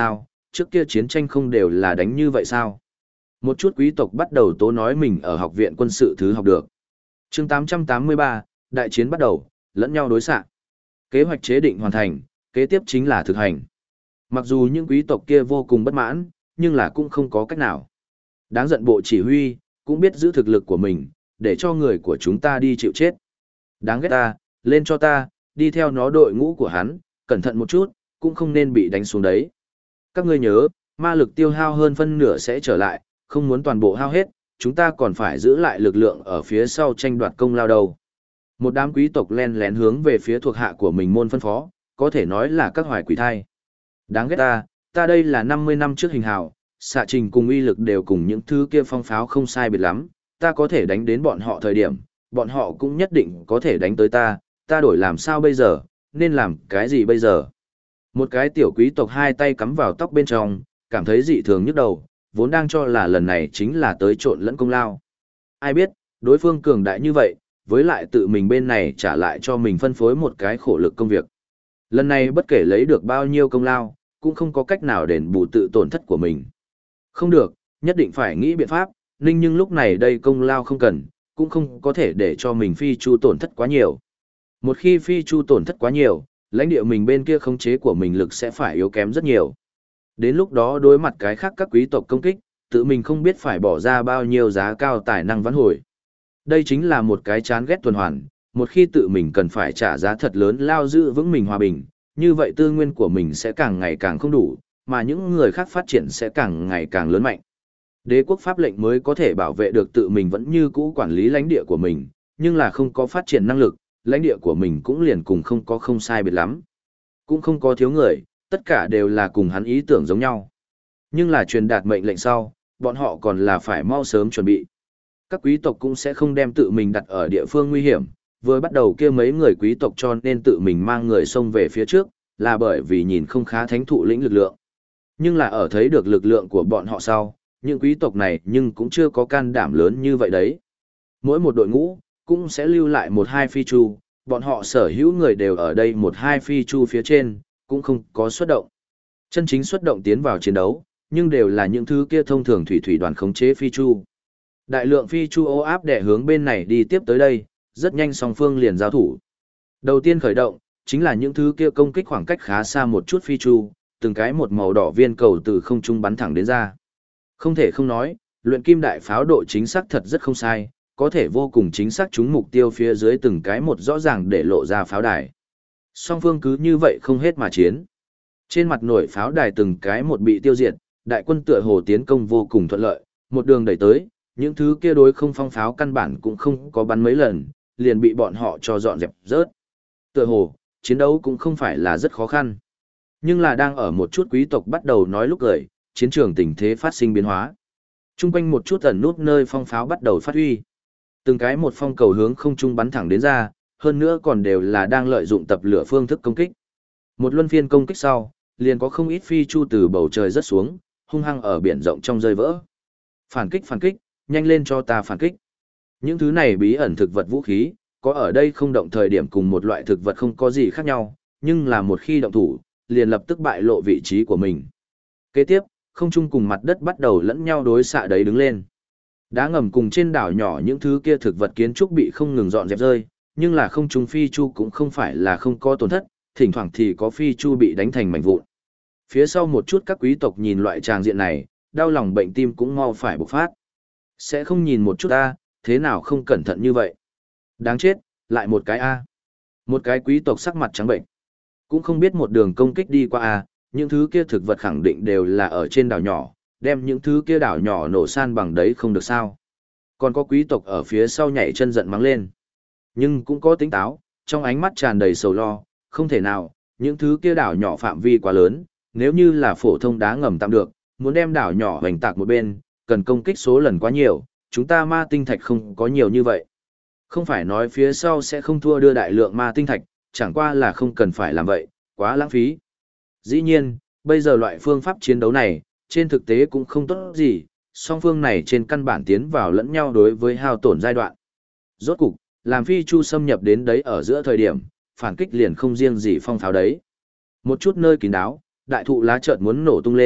trước kia chiến tranh không đều là đánh như vậy sao? Một chút quý tộc bắt đầu tố nói mình ở học viện quân sự thứ học được. Chương 883, đại chiến bắt đầu, lẫn nhau đối xạ. Kế hoạch chế định hoàn thành, kế tiếp chính là thực hành. Mặc dù những quý tộc kia vô cùng bất mãn, nhưng là cũng không có cách nào. Đáng giận bộ chỉ huy, cũng biết giữ thực lực của mình, để cho người của chúng ta đi chịu chết. Đáng ghét ta, lên cho ta, đi theo nó đội ngũ của hắn, cẩn thận một chút, cũng không nên bị đánh xuống đấy. Các ngươi nhớ, ma lực tiêu hao hơn phân nửa sẽ trở lại, không muốn toàn bộ hao hết, chúng ta còn phải giữ lại lực lượng ở phía sau tranh đoạt công lao đầu. Một đám quý tộc len lén hướng về phía thuộc hạ của mình môn phân phó, có thể nói là các hoài quỷ thai. Đáng ghét ta đây là 50 năm trước hình hào, xạ trình cùng uy lực đều cùng những thứ kia phong pháo không sai biệt lắm, ta có thể đánh đến bọn họ thời điểm, bọn họ cũng nhất định có thể đánh tới ta đổi làm sao bây giờ, nên làm cái gì bây giờ? Một cái tiểu quý tộc hai tay cắm vào tóc bên trong, cảm thấy dị thường nhức đầu, vốn đang cho là lần này chính là tới trộn lẫn công lao. Ai biết, đối phương cường đại như vậy, với lại tự mình bên này trả lại cho mình phân phối một cái khổ lực công việc. Lần này bất kể lấy được bao nhiêu công lao, cũng không có cách nào đền bù tự tổn thất của mình. Không được, nhất định phải nghĩ biện pháp, nhưng lúc này đây công lao không cần, cũng không có thể để cho mình phi chu tổn thất quá nhiều. Một khi phi chu tổn thất quá nhiều, lãnh địa mình bên kia khống chế của mình lực sẽ phải yếu kém rất nhiều. Đến lúc đó đối mặt cái khác các quý tộc công kích, tự mình không biết phải bỏ ra bao nhiêu giá cao tài năng vãn hồi. Đây chính là một cái chán ghét tuần hoàn, một khi tự mình cần phải trả giá thật lớn lao giữ vững mình hòa bình, như vậy tư nguyên của mình sẽ càng ngày càng không đủ, mà những người khác phát triển sẽ càng ngày càng lớn mạnh. Đế quốc pháp lệnh mới có thể bảo vệ được tự mình vẫn như cũ quản lý lãnh địa của mình, nhưng là không có phát triển năng lực, lãnh địa của mình cũng liền cùng không có không sai biệt lắm. Cũng không có thiếu người, tất cả đều là cùng hắn ý tưởng giống nhau. Nhưng là truyền đạt mệnh lệnh sau, bọn họ còn là phải mau sớm chuẩn bị. Các quý tộc cũng sẽ không đem tự mình đặt ở địa phương nguy hiểm, vừa bắt đầu kia mấy người quý tộc cho nên tự mình mang người xông về phía trước, là bởi vì nhìn không khá thánh thụ lĩnh lực lượng. Nhưng là ở thấy được lực lượng của bọn họ sau, những quý tộc này nhưng cũng chưa có can đảm lớn như vậy đấy. Mỗi một đội ngũ, cũng sẽ lưu lại một hai phi chu, bọn họ sở hữu người đều ở đây một hai phi chu phía trên, cũng không có xuất động. Chân chính xuất động tiến vào chiến đấu, nhưng đều là những thứ kia thông thường thủy đoàn khống chế phi chu. Đại lượng phi chu ô áp đè hướng bên này đi tiếp tới đây, rất nhanh song phương liền giao thủ. Đầu tiên khởi động, chính là những thứ kia công kích khoảng cách khá xa một chút phi chu, từng cái một màu đỏ viên cầu từ không trung bắn thẳng đến ra. Không thể không nói, luyện kim đại pháo độ chính xác thật rất không sai, có thể vô cùng chính xác trúng mục tiêu phía dưới từng cái một rõ ràng để lộ ra pháo đài. Song phương cứ như vậy không hết mà chiến. Trên mặt nổi pháo đài từng cái một bị tiêu diệt, đại quân tựa hồ tiến công vô cùng thuận lợi, một đường đẩy tới, những thứ kia đối không phong pháo căn bản cũng không có bắn mấy lần, liền bị bọn họ cho dọn dẹp rớt. Tựa hồ, chiến đấu cũng không phải là rất khó khăn. Nhưng là đang ở một chút quý tộc bắt đầu nói lúc cười, chiến trường tình thế phát sinh biến hóa. Trung quanh một chút ẩn nút nơi phong pháo bắt đầu phát huy. Từng cái một phong cầu hướng không trung bắn thẳng đến ra, hơn nữa còn đều là đang lợi dụng tập lửa phương thức công kích. Một luân phiên công kích sau, liền có không ít phi chu từ bầu trời rớt xuống, hung hăng ở biển rộng trong rơi vỡ. Phản kích, nhanh lên cho ta phản kích. Những thứ này bí ẩn thực vật vũ khí, có ở đây không động thời điểm cùng một loại thực vật không có gì khác nhau, nhưng là một khi động thủ, liền lập tức bại lộ vị trí của mình. Kế tiếp, không trung cùng mặt đất bắt đầu lẫn nhau đối xạ đấy đứng lên. Đá ngầm cùng trên đảo nhỏ những thứ kia thực vật kiến trúc bị không ngừng dọn dẹp rơi, nhưng là không trung phi chu cũng không phải là không có tổn thất, thỉnh thoảng thì có phi chu bị đánh thành mảnh vụn. Phía sau một chút các quý tộc nhìn loại tràng diện này, đau lòng bệnh tim cũng mau phải bộc phát. Sẽ không nhìn một chút ta, thế nào không cẩn thận như vậy. Đáng chết, lại một cái A. Một cái quý tộc sắc mặt trắng bệnh. Cũng không biết một đường công kích đi qua A, những thứ kia thực vật khẳng định đều là ở trên đảo nhỏ, đem những thứ kia đảo nhỏ nổ san bằng đấy không được sao. Còn có quý tộc ở phía sau nhảy chân giận mắng lên. Nhưng cũng có tính táo, trong ánh mắt tràn đầy sầu lo, không thể nào, những thứ kia đảo nhỏ phạm vi quá lớn, nếu như là phổ thông đá ngầm tạm được, muốn đem đảo nhỏ hoành tạc một bên, cần công kích số lần quá nhiều, chúng ta ma tinh thạch không có nhiều như vậy. Không phải nói phía sau sẽ không thua đưa đại lượng ma tinh thạch, chẳng qua là không cần phải làm vậy, quá lãng phí. Dĩ nhiên, bây giờ loại phương pháp chiến đấu này, trên thực tế cũng không tốt gì, song phương này trên căn bản tiến vào lẫn nhau đối với hao tổn giai đoạn. Rốt cục, làm phi chu xâm nhập đến đấy ở giữa thời điểm, phản kích liền không riêng gì phong pháo đấy. Một chút nơi kín đáo, đại thụ lá chợt muốn nổ tung lên,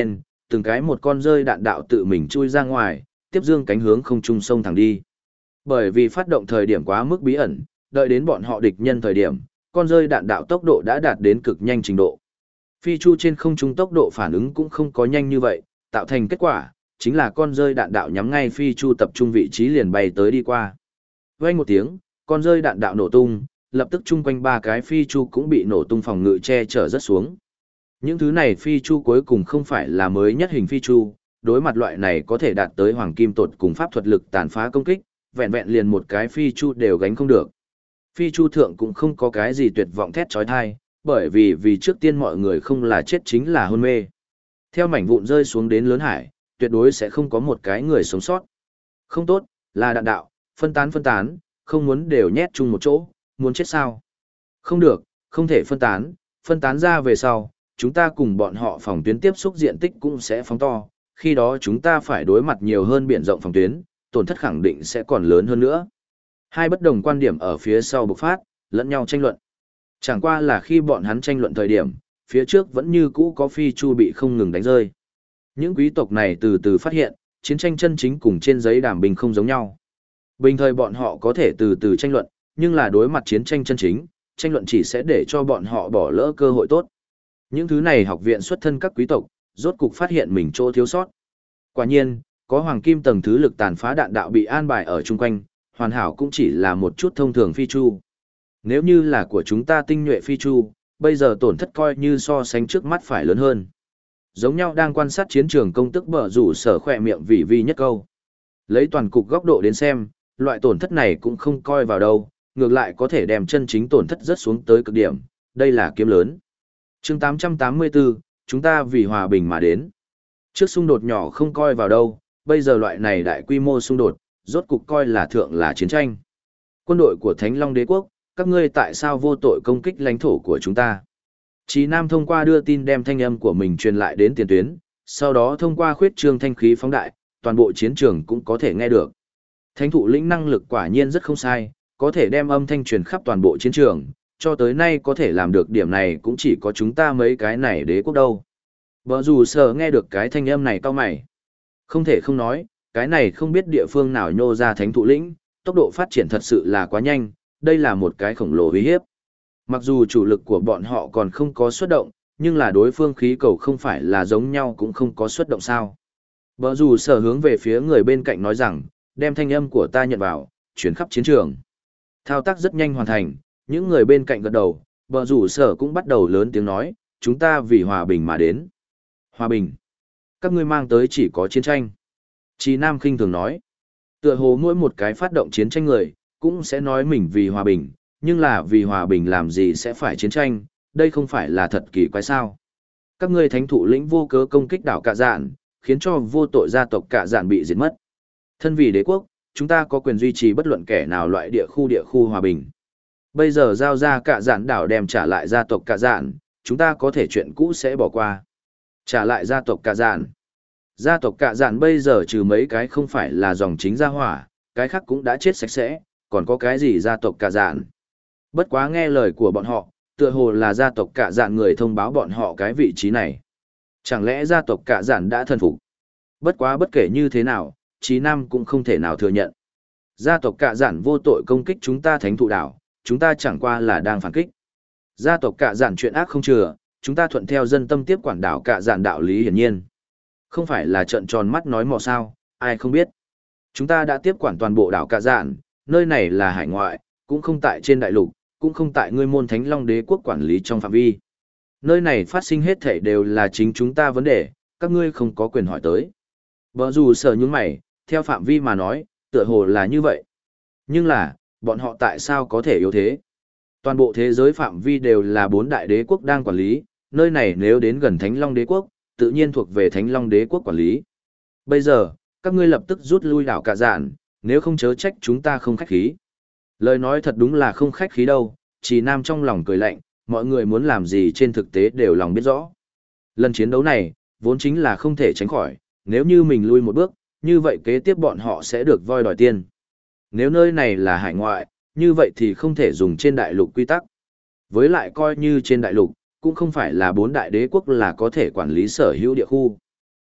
từng cái một con rơi đạn đạo tự mình chui ra ngoài, tiếp dương cánh hướng không trung sông thẳng đi. Bởi vì phát động thời điểm quá mức bí ẩn, đợi đến bọn họ địch nhân thời điểm, con rơi đạn đạo tốc độ đã đạt đến cực nhanh trình độ. Phi chu trên không trung tốc độ phản ứng cũng không có nhanh như vậy, tạo thành kết quả, chính là con rơi đạn đạo nhắm ngay phi chu tập trung vị trí liền bay tới đi qua. Vang một tiếng, con rơi đạn đạo nổ tung, lập tức chung quanh ba cái phi chu cũng bị nổ tung phòng ngự che chở rất xuống. Những thứ này phi chu cuối cùng không phải là mới nhất hình phi chu, đối mặt loại này có thể đạt tới hoàng kim tột cùng pháp thuật lực tàn phá công kích, vẹn vẹn liền một cái phi chu đều gánh không được. Phi chu thượng cũng không có cái gì tuyệt vọng thét chói tai, bởi vì trước tiên mọi người không là chết chính là hôn mê. Theo mảnh vụn rơi xuống đến lớn hải, tuyệt đối sẽ không có một cái người sống sót. Không tốt, là đạn đạo, phân tán, không muốn đều nhét chung một chỗ, muốn chết sao? Không được, không thể phân tán ra về sau, chúng ta cùng bọn họ phòng tuyến tiếp xúc diện tích cũng sẽ phóng to, khi đó chúng ta phải đối mặt nhiều hơn biển rộng phòng tuyến, tổn thất khẳng định sẽ còn lớn hơn nữa. Hai bất đồng quan điểm ở phía sau bộc phát, lẫn nhau tranh luận. Chẳng qua là khi bọn hắn tranh luận thời điểm, phía trước vẫn như cũ có phi chu bị không ngừng đánh rơi. Những quý tộc này từ từ phát hiện, chiến tranh chân chính cùng trên giấy đàm bình không giống nhau. Bình thời bọn họ có thể từ từ tranh luận, nhưng là đối mặt chiến tranh chân chính, tranh luận chỉ sẽ để cho bọn họ bỏ lỡ cơ hội tốt. Những thứ này học viện xuất thân các quý tộc, rốt cục phát hiện mình chỗ thiếu sót. Quả nhiên, có hoàng kim tầng thứ lực tàn phá đạn đạo bị an bài ở chung quanh, hoàn hảo cũng chỉ là một chút thông thường phi chu. Nếu như là của chúng ta tinh nhuệ phi chu, bây giờ tổn thất coi như so sánh trước mắt phải lớn hơn. Giống nhau đang quan sát chiến trường công tức bở rủ sở khỏe miệng vì vi nhất câu. Lấy toàn cục góc độ đến xem, loại tổn thất này cũng không coi vào đâu, ngược lại có thể đem chân chính tổn thất rất xuống tới cực điểm, đây là kiếm lớn. Chương 884, chúng ta vì hòa bình mà đến. Trước xung đột nhỏ không coi vào đâu, bây giờ loại này đại quy mô xung đột, rốt cục coi là thượng là chiến tranh. Quân đội của Thánh Long Đế quốc, các ngươi tại sao vô tội công kích lãnh thổ của chúng ta? Chí Nam thông qua đưa tin đem thanh âm của mình truyền lại đến tiền tuyến, sau đó thông qua khuyết trương thanh khí phóng đại, toàn bộ chiến trường cũng có thể nghe được. Thánh thụ lĩnh năng lực quả nhiên rất không sai, có thể đem âm thanh truyền khắp toàn bộ chiến trường, cho tới nay có thể làm được điểm này cũng chỉ có chúng ta mấy cái này đế quốc đâu. Bở dù sở nghe được cái thanh âm này cao mày. Không thể không nói, cái này không biết địa phương nào nhô ra thánh thụ lĩnh, tốc độ phát triển thật sự là quá nhanh, đây là một cái khổng lồ uy hiếp. Mặc dù chủ lực của bọn họ còn không có xuất động, nhưng là đối phương khí cầu không phải là giống nhau cũng không có xuất động sao. Bở dù sở hướng về phía người bên cạnh nói rằng, đem thanh âm của ta nhận vào, chuyển khắp chiến trường. Thao tác rất nhanh hoàn thành, những người bên cạnh gật đầu, bở rủ sở cũng bắt đầu lớn tiếng nói, chúng ta vì hòa bình mà đến. Hòa bình. Các ngươi mang tới chỉ có chiến tranh. Chí Nam khinh thường nói, tựa hồ mỗi một cái phát động chiến tranh người, cũng sẽ nói mình vì hòa bình, nhưng là vì hòa bình làm gì sẽ phải chiến tranh, đây không phải là thật kỳ quái sao. Các ngươi thánh thụ lĩnh vô cớ công kích đảo Cạ Dạn, khiến cho vô tội gia tộc Cạ Dạn bị diệt mất. Thân vì đế quốc, chúng ta có quyền duy trì bất luận kẻ nào loại địa khu hòa bình. Bây giờ giao ra Cạ Dạn đảo đem trả lại gia tộc Cạ Dạn, chúng ta có thể chuyện cũ sẽ bỏ qua. Trả lại gia tộc Cạ Dạn. Gia tộc Cạ Dạn bây giờ trừ mấy cái không phải là dòng chính gia hỏa, cái khác cũng đã chết sạch sẽ, còn có cái gì gia tộc Cạ Dạn. Bất quá nghe lời của bọn họ, tựa hồ là gia tộc Cạ Dạn người thông báo bọn họ cái vị trí này. Chẳng lẽ gia tộc Cạ Dạn đã thần phục? Bất quá bất kể như thế nào, Chí Nam cũng không thể nào thừa nhận. Gia tộc Cạ Dạn vô tội công kích chúng ta thánh thụ đảo, chúng ta chẳng qua là đang phản kích. Gia tộc Cạ Dạn chuyện ác không chừa, chúng ta thuận theo dân tâm tiếp quản đảo Cạ Dạn đạo lý hiển nhiên. Không phải là trợn tròn mắt nói mò sao, ai không biết. Chúng ta đã tiếp quản toàn bộ đảo Cạ Dạn, nơi này là hải ngoại, cũng không tại trên đại lục, cũng không tại ngươi môn Thánh Long Đế quốc quản lý trong phạm vi. Nơi này phát sinh hết thảy đều là chính chúng ta vấn đề, các ngươi không có quyền hỏi tới. Bở dù sở nhướng mày, theo phạm vi mà nói, tựa hồ là như vậy. Nhưng là, bọn họ tại sao có thể yếu thế? Toàn bộ thế giới phạm vi đều là 4 đại đế quốc đang quản lý, nơi này nếu đến gần Thánh Long Đế quốc, tự nhiên thuộc về Thánh Long Đế quốc quản lý. Bây giờ, các ngươi lập tức rút lui đảo Cạ Dạn, nếu không chớ trách chúng ta không khách khí. Lời nói thật đúng là không khách khí đâu, Chí Nam trong lòng cười lạnh, mọi người muốn làm gì trên thực tế đều lòng biết rõ. Lần chiến đấu này, vốn chính là không thể tránh khỏi, nếu như mình lui một bước, như vậy kế tiếp bọn họ sẽ được voi đòi tiền. Nếu nơi này là hải ngoại, như vậy thì không thể dùng trên đại lục quy tắc. Với lại coi như trên đại lục, cũng không phải là 4 đại đế quốc là có thể quản lý sở hữu địa khu.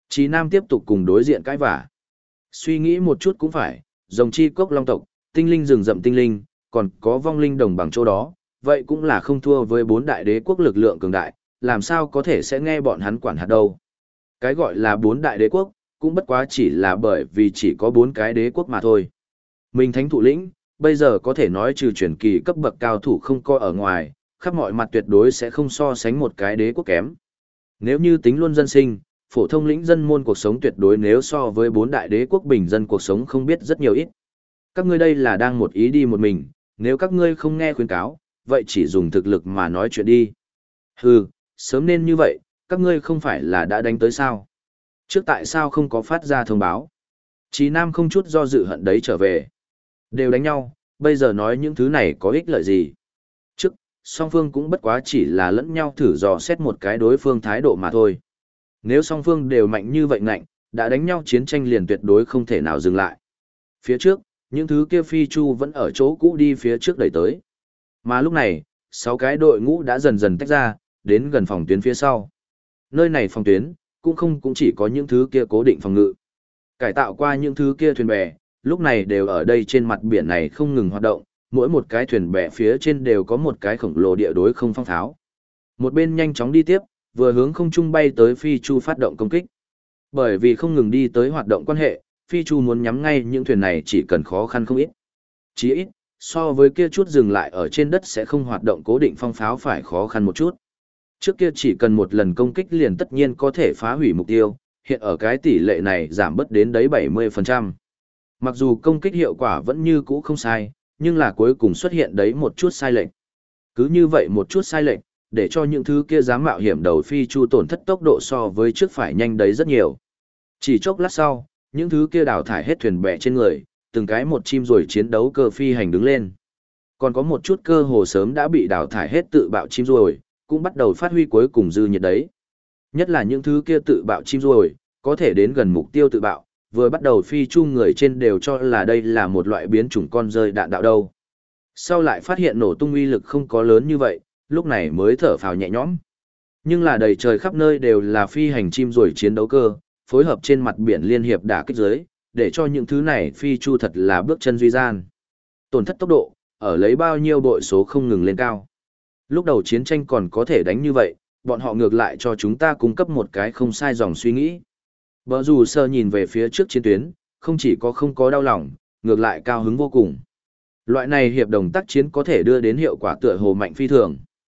Chí Nam tiếp tục cùng đối diện cãi vả. Suy nghĩ một chút cũng phải, rồng chi cốc long tộc, tinh linh rừng rậm tinh linh, còn có vong linh đồng bằng chỗ đó, vậy cũng là không thua với 4 đại đế quốc lực lượng cường đại, làm sao có thể sẽ nghe bọn hắn quản hạt đâu. Cái gọi là 4 đại đế quốc, cũng bất quá chỉ là bởi vì chỉ có 4 cái đế quốc mà thôi. Mình thánh thủ lĩnh, bây giờ có thể nói trừ truyền kỳ cấp bậc cao thủ không coi ở ngoài, khắp mọi mặt tuyệt đối sẽ không so sánh một cái đế quốc kém. Nếu như tính luôn dân sinh, phổ thông lĩnh dân môn cuộc sống tuyệt đối nếu so với 4 đại đế quốc bình dân cuộc sống không biết rất nhiều ít. Các ngươi đây là đang một ý đi một mình, nếu các ngươi không nghe khuyên cáo, vậy chỉ dùng thực lực mà nói chuyện đi. Hừ, sớm nên như vậy, các ngươi không phải là đã đánh tới sao? Trước tại sao không có phát ra thông báo? Chí Nam không chút do dự hận đấy trở về. Đều đánh nhau, bây giờ nói những thứ này có ích lợi gì? Trước, song phương cũng bất quá chỉ là lẫn nhau thử dò xét một cái đối phương thái độ mà thôi. Nếu song phương đều mạnh như vậy ngạnh, đã đánh nhau chiến tranh liền tuyệt đối không thể nào dừng lại. Phía trước, những thứ kia phi chu vẫn ở chỗ cũ đi phía trước đẩy tới. Mà lúc này, 6 cái đội ngũ đã dần dần tách ra, đến gần phòng tuyến phía sau. Nơi này phòng tuyến, cũng chỉ có những thứ kia cố định phòng ngự. Cải tạo qua những thứ kia thuyền bè, lúc này đều ở đây trên mặt biển này không ngừng hoạt động, mỗi một cái thuyền bè phía trên đều có một cái khổng lồ địa đối không phóng tháo. Một bên nhanh chóng đi tiếp, vừa hướng không trung bay tới phi chu phát động công kích. Bởi vì không ngừng đi tới hoạt động quan hệ, phi chu muốn nhắm ngay những thuyền này chỉ cần khó khăn không ít. Chỉ ít, so với kia chút dừng lại ở trên đất sẽ không hoạt động cố định phong pháo phải khó khăn một chút. Trước kia chỉ cần một lần công kích liền tất nhiên có thể phá hủy mục tiêu, hiện ở cái tỷ lệ này giảm bớt đến đấy 70%. Mặc dù công kích hiệu quả vẫn như cũ không sai, nhưng là cuối cùng xuất hiện đấy một chút sai lệch. Cứ như vậy một chút sai lệch, để cho những thứ kia dám mạo hiểm đầu phi chu tổn thất tốc độ so với trước phải nhanh đấy rất nhiều. Chỉ chốc lát sau, những thứ kia đào thải hết thuyền bè trên người, từng cái một chim rồi chiến đấu cơ phi hành đứng lên. Còn có một chút cơ hồ sớm đã bị đào thải hết tự bạo chim rồi, cũng bắt đầu phát huy cuối cùng dư nhiệt đấy. Nhất là những thứ kia tự bạo chim rồi, có thể đến gần mục tiêu tự bạo, vừa bắt đầu phi chu người trên đều cho là đây là một loại biến chủng con rơi đạn đạo đâu. Sau lại phát hiện nổ tung uy lực không có lớn như vậy, lúc này mới thở phào nhẹ nhõm. Nhưng là đầy trời khắp nơi đều là phi hành chim rồi chiến đấu cơ, phối hợp trên mặt biển liên hiệp đả kích giới, để cho những thứ này phi chu thật là bước chân duy gian. Tổn thất tốc độ, ở lấy bao nhiêu bội số không ngừng lên cao. Lúc đầu chiến tranh còn có thể đánh như vậy, bọn họ ngược lại cho chúng ta cung cấp một cái không sai dòng suy nghĩ. Bở rủ sơ nhìn về phía trước chiến tuyến, không chỉ có không có đau lòng, ngược lại cao hứng vô cùng. Loại này hiệp đồng tác chiến có thể đưa đến hiệu quả tựa hồ mạnh phi thường.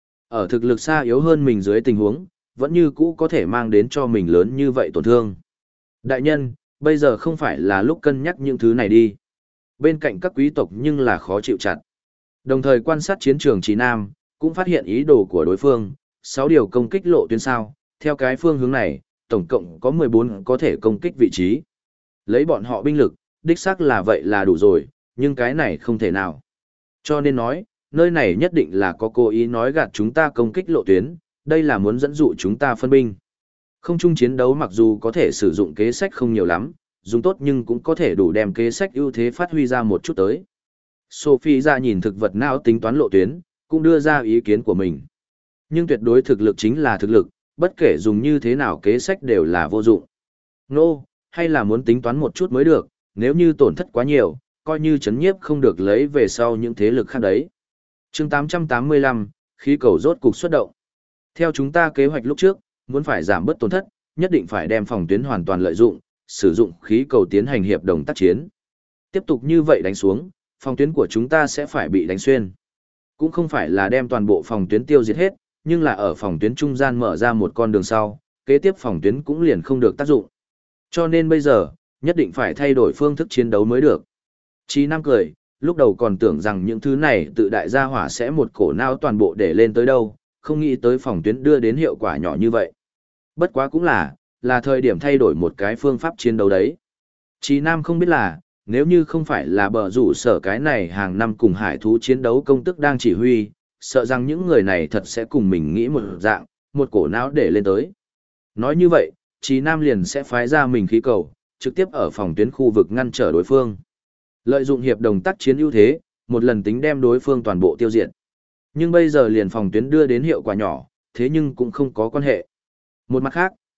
Ở thực lực xa yếu hơn mình dưới tình huống, vẫn như cũ có thể mang đến cho mình lớn như vậy tổn thương. Đại nhân, bây giờ không phải là lúc cân nhắc những thứ này đi. Bên cạnh các quý tộc nhưng là khó chịu chặt. Đồng thời quan sát chiến trường Chí Nam, cũng phát hiện ý đồ của đối phương, 6 điều công kích lộ tuyến sao, theo cái phương hướng này, tổng cộng có 14 có thể công kích vị trí. Lấy bọn họ binh lực, đích xác là vậy là đủ rồi, nhưng cái này không thể nào. Cho nên nói, nơi này nhất định là có cố ý nói gạt chúng ta công kích lộ tuyến, đây là muốn dẫn dụ chúng ta phân binh. Không chung chiến đấu mặc dù có thể sử dụng kế sách không nhiều lắm, dùng tốt nhưng cũng có thể đủ đem kế sách ưu thế phát huy ra một chút tới. Sophie ra nhìn thực vật não tính toán lộ tuyến, cũng đưa ra ý kiến của mình. Nhưng tuyệt đối thực lực chính là thực lực, bất kể dùng như thế nào kế sách đều là vô dụng. Nô, hay là muốn tính toán một chút mới được, nếu như tổn thất quá nhiều, coi như chấn nhiếp không được lấy về sau những thế lực khác đấy. Chương 885, khí cầu rốt cục xuất động. Theo chúng ta kế hoạch lúc trước, muốn phải giảm bớt tổn thất, nhất định phải đem phòng tuyến hoàn toàn lợi dụng, sử dụng khí cầu tiến hành hiệp đồng tác chiến. Tiếp tục như vậy đánh xuống, phòng tuyến của chúng ta sẽ phải bị đánh xuyên. Cũng không phải là đem toàn bộ phòng tuyến tiêu diệt hết, nhưng là ở phòng tuyến trung gian mở ra một con đường sau, kế tiếp phòng tuyến cũng liền không được tác dụng. Cho nên bây giờ, nhất định phải thay đổi phương thức chiến đấu mới được. Chí Nam cười, lúc đầu còn tưởng rằng những thứ này tự đại gia hỏa sẽ một cổ não toàn bộ để lên tới đâu, không nghĩ tới phòng tuyến đưa đến hiệu quả nhỏ như vậy. Bất quá cũng là thời điểm thay đổi một cái phương pháp chiến đấu đấy. Chí Nam không biết là, nếu như không phải là bờ rủ sở cái này hàng năm cùng hải thú chiến đấu công tức đang chỉ huy, sợ rằng những người này thật sẽ cùng mình nghĩ một dạng, một cổ não để lên tới. Nói như vậy, Chí Nam liền sẽ phái ra mình khí cầu, trực tiếp ở phòng tuyến khu vực ngăn trở đối phương. Lợi dụng hiệp đồng tác chiến ưu thế, một lần tính đem đối phương toàn bộ tiêu diệt. Nhưng bây giờ liền phòng tuyến đưa đến hiệu quả nhỏ, thế nhưng cũng không có quan hệ. Một mặt khác,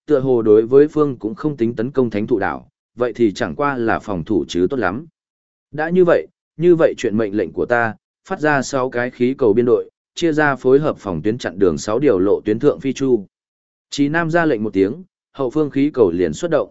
tựa hồ đối với phương cũng không tính tấn công thánh thụ đảo, vậy thì chẳng qua là phòng thủ chứ tốt lắm. Đã như vậy chuyện mệnh lệnh của ta, phát ra 6 cái khí cầu biên đội, chia ra phối hợp phòng tuyến chặn đường 6 điều lộ tuyến thượng phi chu. Chí Nam ra lệnh một tiếng, hậu phương khí cầu liền xuất động.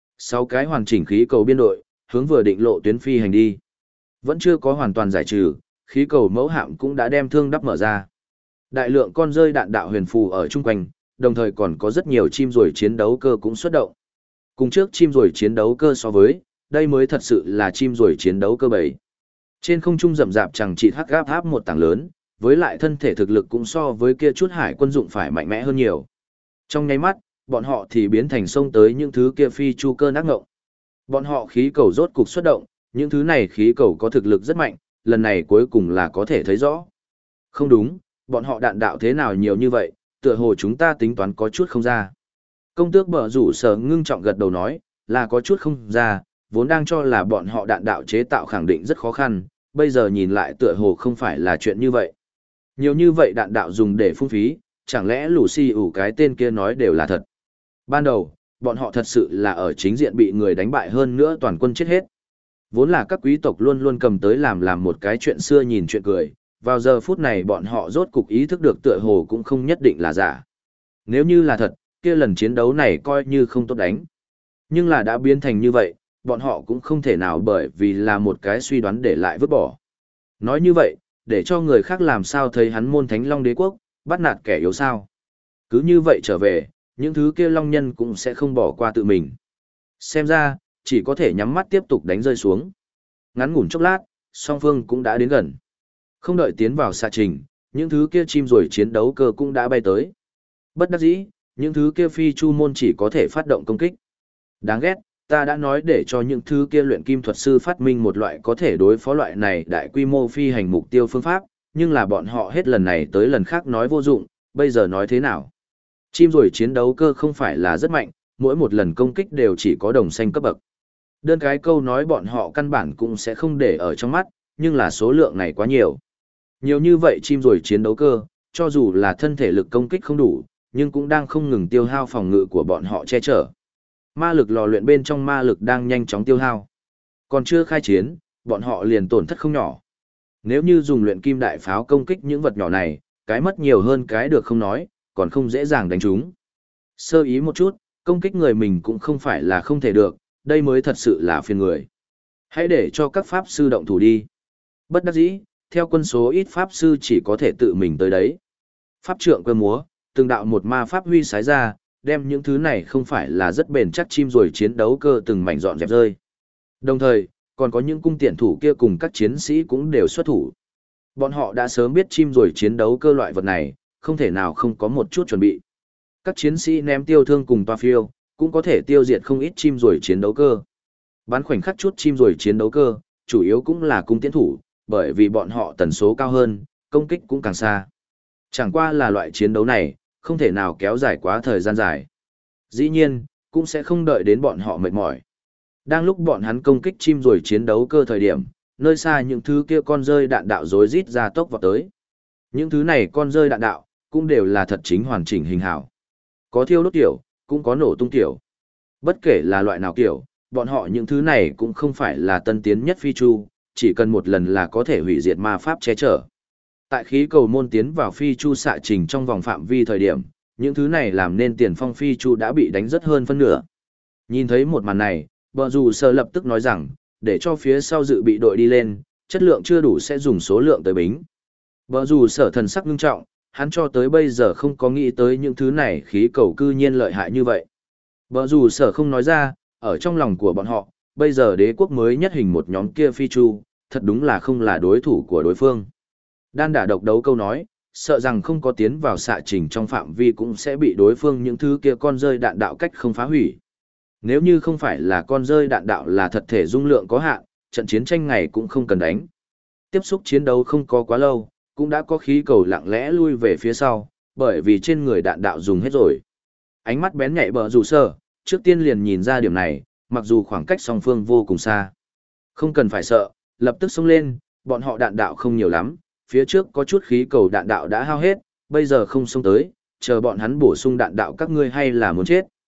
6 cái hoàn chỉnh khí cầu biên đội, hướng vừa định lộ tuyến phi hành đi. Vẫn chưa có hoàn toàn giải trừ, khí cầu mẫu hạm cũng đã đem thương đắp mở ra. Đại lượng con rơi đạn đạo huyền phù ở chung quanh, đồng thời còn có rất nhiều chim ruồi chiến đấu cơ cũng xuất động. Cùng trước chim ruồi chiến đấu cơ so với, đây mới thật sự là chim ruồi chiến đấu cơ bầy. Trên không trung rậm rạp chẳng chỉ hắc gáp áp một tảng lớn, với lại thân thể thực lực cũng so với kia chút hải quân dụng phải mạnh mẽ hơn nhiều. Trong nháy mắt, bọn họ thì biến thành sông tới những thứ kia phi chu cơ ác ngộng. Bọn họ khí cầu rốt cục xuất động, những thứ này khí cầu có thực lực rất mạnh, lần này cuối cùng là có thể thấy rõ. Không đúng, bọn họ đạn đạo thế nào nhiều như vậy, tựa hồ chúng ta tính toán có chút không ra. Công tước Bờ Rủ Sở ngưng trọng gật đầu nói, là có chút không ra, vốn đang cho là bọn họ đạn đạo chế tạo khẳng định rất khó khăn, bây giờ nhìn lại tựa hồ không phải là chuyện như vậy. Nhiều như vậy đạn đạo dùng để phung phí, chẳng lẽ Lucy ủ cái tên kia nói đều là thật. Ban đầu, bọn họ thật sự là ở chính diện bị người đánh bại hơn nữa toàn quân chết hết. Vốn là các quý tộc luôn luôn cầm tới làm một cái chuyện xưa nhìn chuyện cười, vào giờ phút này bọn họ rốt cục ý thức được tựa hồ cũng không nhất định là giả. Nếu như là thật, kia lần chiến đấu này coi như không tốt đánh. Nhưng là đã biến thành như vậy, bọn họ cũng không thể nào bởi vì là một cái suy đoán để lại vứt bỏ. Nói như vậy, để cho người khác làm sao thấy hắn môn thánh long đế quốc, bắt nạt kẻ yếu sao. Cứ như vậy trở về, những thứ kia long nhân cũng sẽ không bỏ qua tự mình. Xem ra, chỉ có thể nhắm mắt tiếp tục đánh rơi xuống. Ngắn ngủn chốc lát, song phương cũng đã đến gần. Không đợi tiến vào xạ trình, những thứ kia chim rồi chiến đấu cơ cũng đã bay tới. Bất đắc dĩ, những thứ kia phi chu môn chỉ có thể phát động công kích. Đáng ghét, ta đã nói để cho những thứ kia luyện kim thuật sư phát minh một loại có thể đối phó loại này đại quy mô phi hành mục tiêu phương pháp, nhưng là bọn họ hết lần này tới lần khác nói vô dụng, bây giờ nói thế nào? Chim rồi chiến đấu cơ không phải là rất mạnh, mỗi một lần công kích đều chỉ có đồng xanh cấp bậc. Đơn cái câu nói bọn họ căn bản cũng sẽ không để ở trong mắt, nhưng là số lượng này quá nhiều. Nhiều như vậy chim rồi chiến đấu cơ, cho dù là thân thể lực công kích không đủ, nhưng cũng đang không ngừng tiêu hao phòng ngự của bọn họ che chở. Ma lực lò luyện bên trong ma lực đang nhanh chóng tiêu hao. Còn chưa khai chiến, bọn họ liền tổn thất không nhỏ. Nếu như dùng luyện kim đại pháo công kích những vật nhỏ này, cái mất nhiều hơn cái được không nói, còn không dễ dàng đánh chúng. Sơ ý một chút, công kích người mình cũng không phải là không thể được, đây mới thật sự là phiền người. Hãy để cho các pháp sư động thủ đi. Bất đắc dĩ, theo quân số ít pháp sư chỉ có thể tự mình tới đấy. Pháp trượng cơ múa, từng đạo một ma pháp huy sái ra, đem những thứ này không phải là rất bền chắc chim rồi chiến đấu cơ từng mảnh dọn dẹp rơi. Đồng thời, còn có những cung tiện thủ kia cùng các chiến sĩ cũng đều xuất thủ. Bọn họ đã sớm biết chim rồi chiến đấu cơ loại vật này, không thể nào không có một chút chuẩn bị. Các chiến sĩ ném tiêu thương cùng toa phiêu, cũng có thể tiêu diệt không ít chim rồi chiến đấu cơ. Bắn khoảnh khắc chút chim rồi chiến đấu cơ, chủ yếu cũng là cung tiễn thủ, bởi vì bọn họ tần số cao hơn, công kích cũng càng xa. Chẳng qua là loại chiến đấu này, không thể nào kéo dài quá thời gian dài. Dĩ nhiên, cũng sẽ không đợi đến bọn họ mệt mỏi. Đang lúc bọn hắn công kích chim rồi chiến đấu cơ thời điểm, nơi xa những thứ kia con rơi đạn đạo rối rít ra tốc vào tới. Những thứ này con rơi đạn đạo, cũng đều là thật chính hoàn chỉnh hình hảo. Có thiêu đốt kiểu, cũng có nổ tung kiểu. Bất kể là loại nào kiểu, bọn họ những thứ này cũng không phải là tân tiến nhất phi chu, chỉ cần một lần là có thể hủy diệt ma pháp che chở. Tại khí cầu môn tiến vào phi chu xạ trình trong vòng phạm vi thời điểm, những thứ này làm nên tiền phong phi chu đã bị đánh rất hơn phân nửa. Nhìn thấy một màn này, Bờ Rủ Sở lập tức nói rằng, để cho phía sau dự bị đội đi lên, chất lượng chưa đủ sẽ dùng số lượng tới bính. Bờ Rủ Sở thần sắc nghiêm trọng, hắn cho tới bây giờ không có nghĩ tới những thứ này khí cầu cư nhiên lợi hại như vậy. Bờ Rủ Sở không nói ra, ở trong lòng của bọn họ, bây giờ đế quốc mới nhất hình một nhóm kia phi chu, thật đúng là không là đối thủ của đối phương. Đan đả độc đấu câu nói, sợ rằng không có tiến vào xạ trình trong phạm vi cũng sẽ bị đối phương những thứ kia con rơi đạn đạo cách không phá hủy. Nếu như không phải là con rơi đạn đạo là thật thể dung lượng có hạn, trận chiến tranh này cũng không cần đánh. Tiếp xúc chiến đấu không có quá lâu, cũng đã có khí cầu lặng lẽ lui về phía sau, bởi vì trên người đạn đạo dùng hết rồi. Ánh mắt bén nhạy Bờ Rủ Sở, trước tiên liền nhìn ra điểm này, mặc dù khoảng cách song phương vô cùng xa. Không cần phải sợ, lập tức xông lên, bọn họ đạn đạo không nhiều lắm, phía trước có chút khí cầu đạn đạo đã hao hết, bây giờ không xông tới, chờ bọn hắn bổ sung đạn đạo các ngươi hay là muốn chết.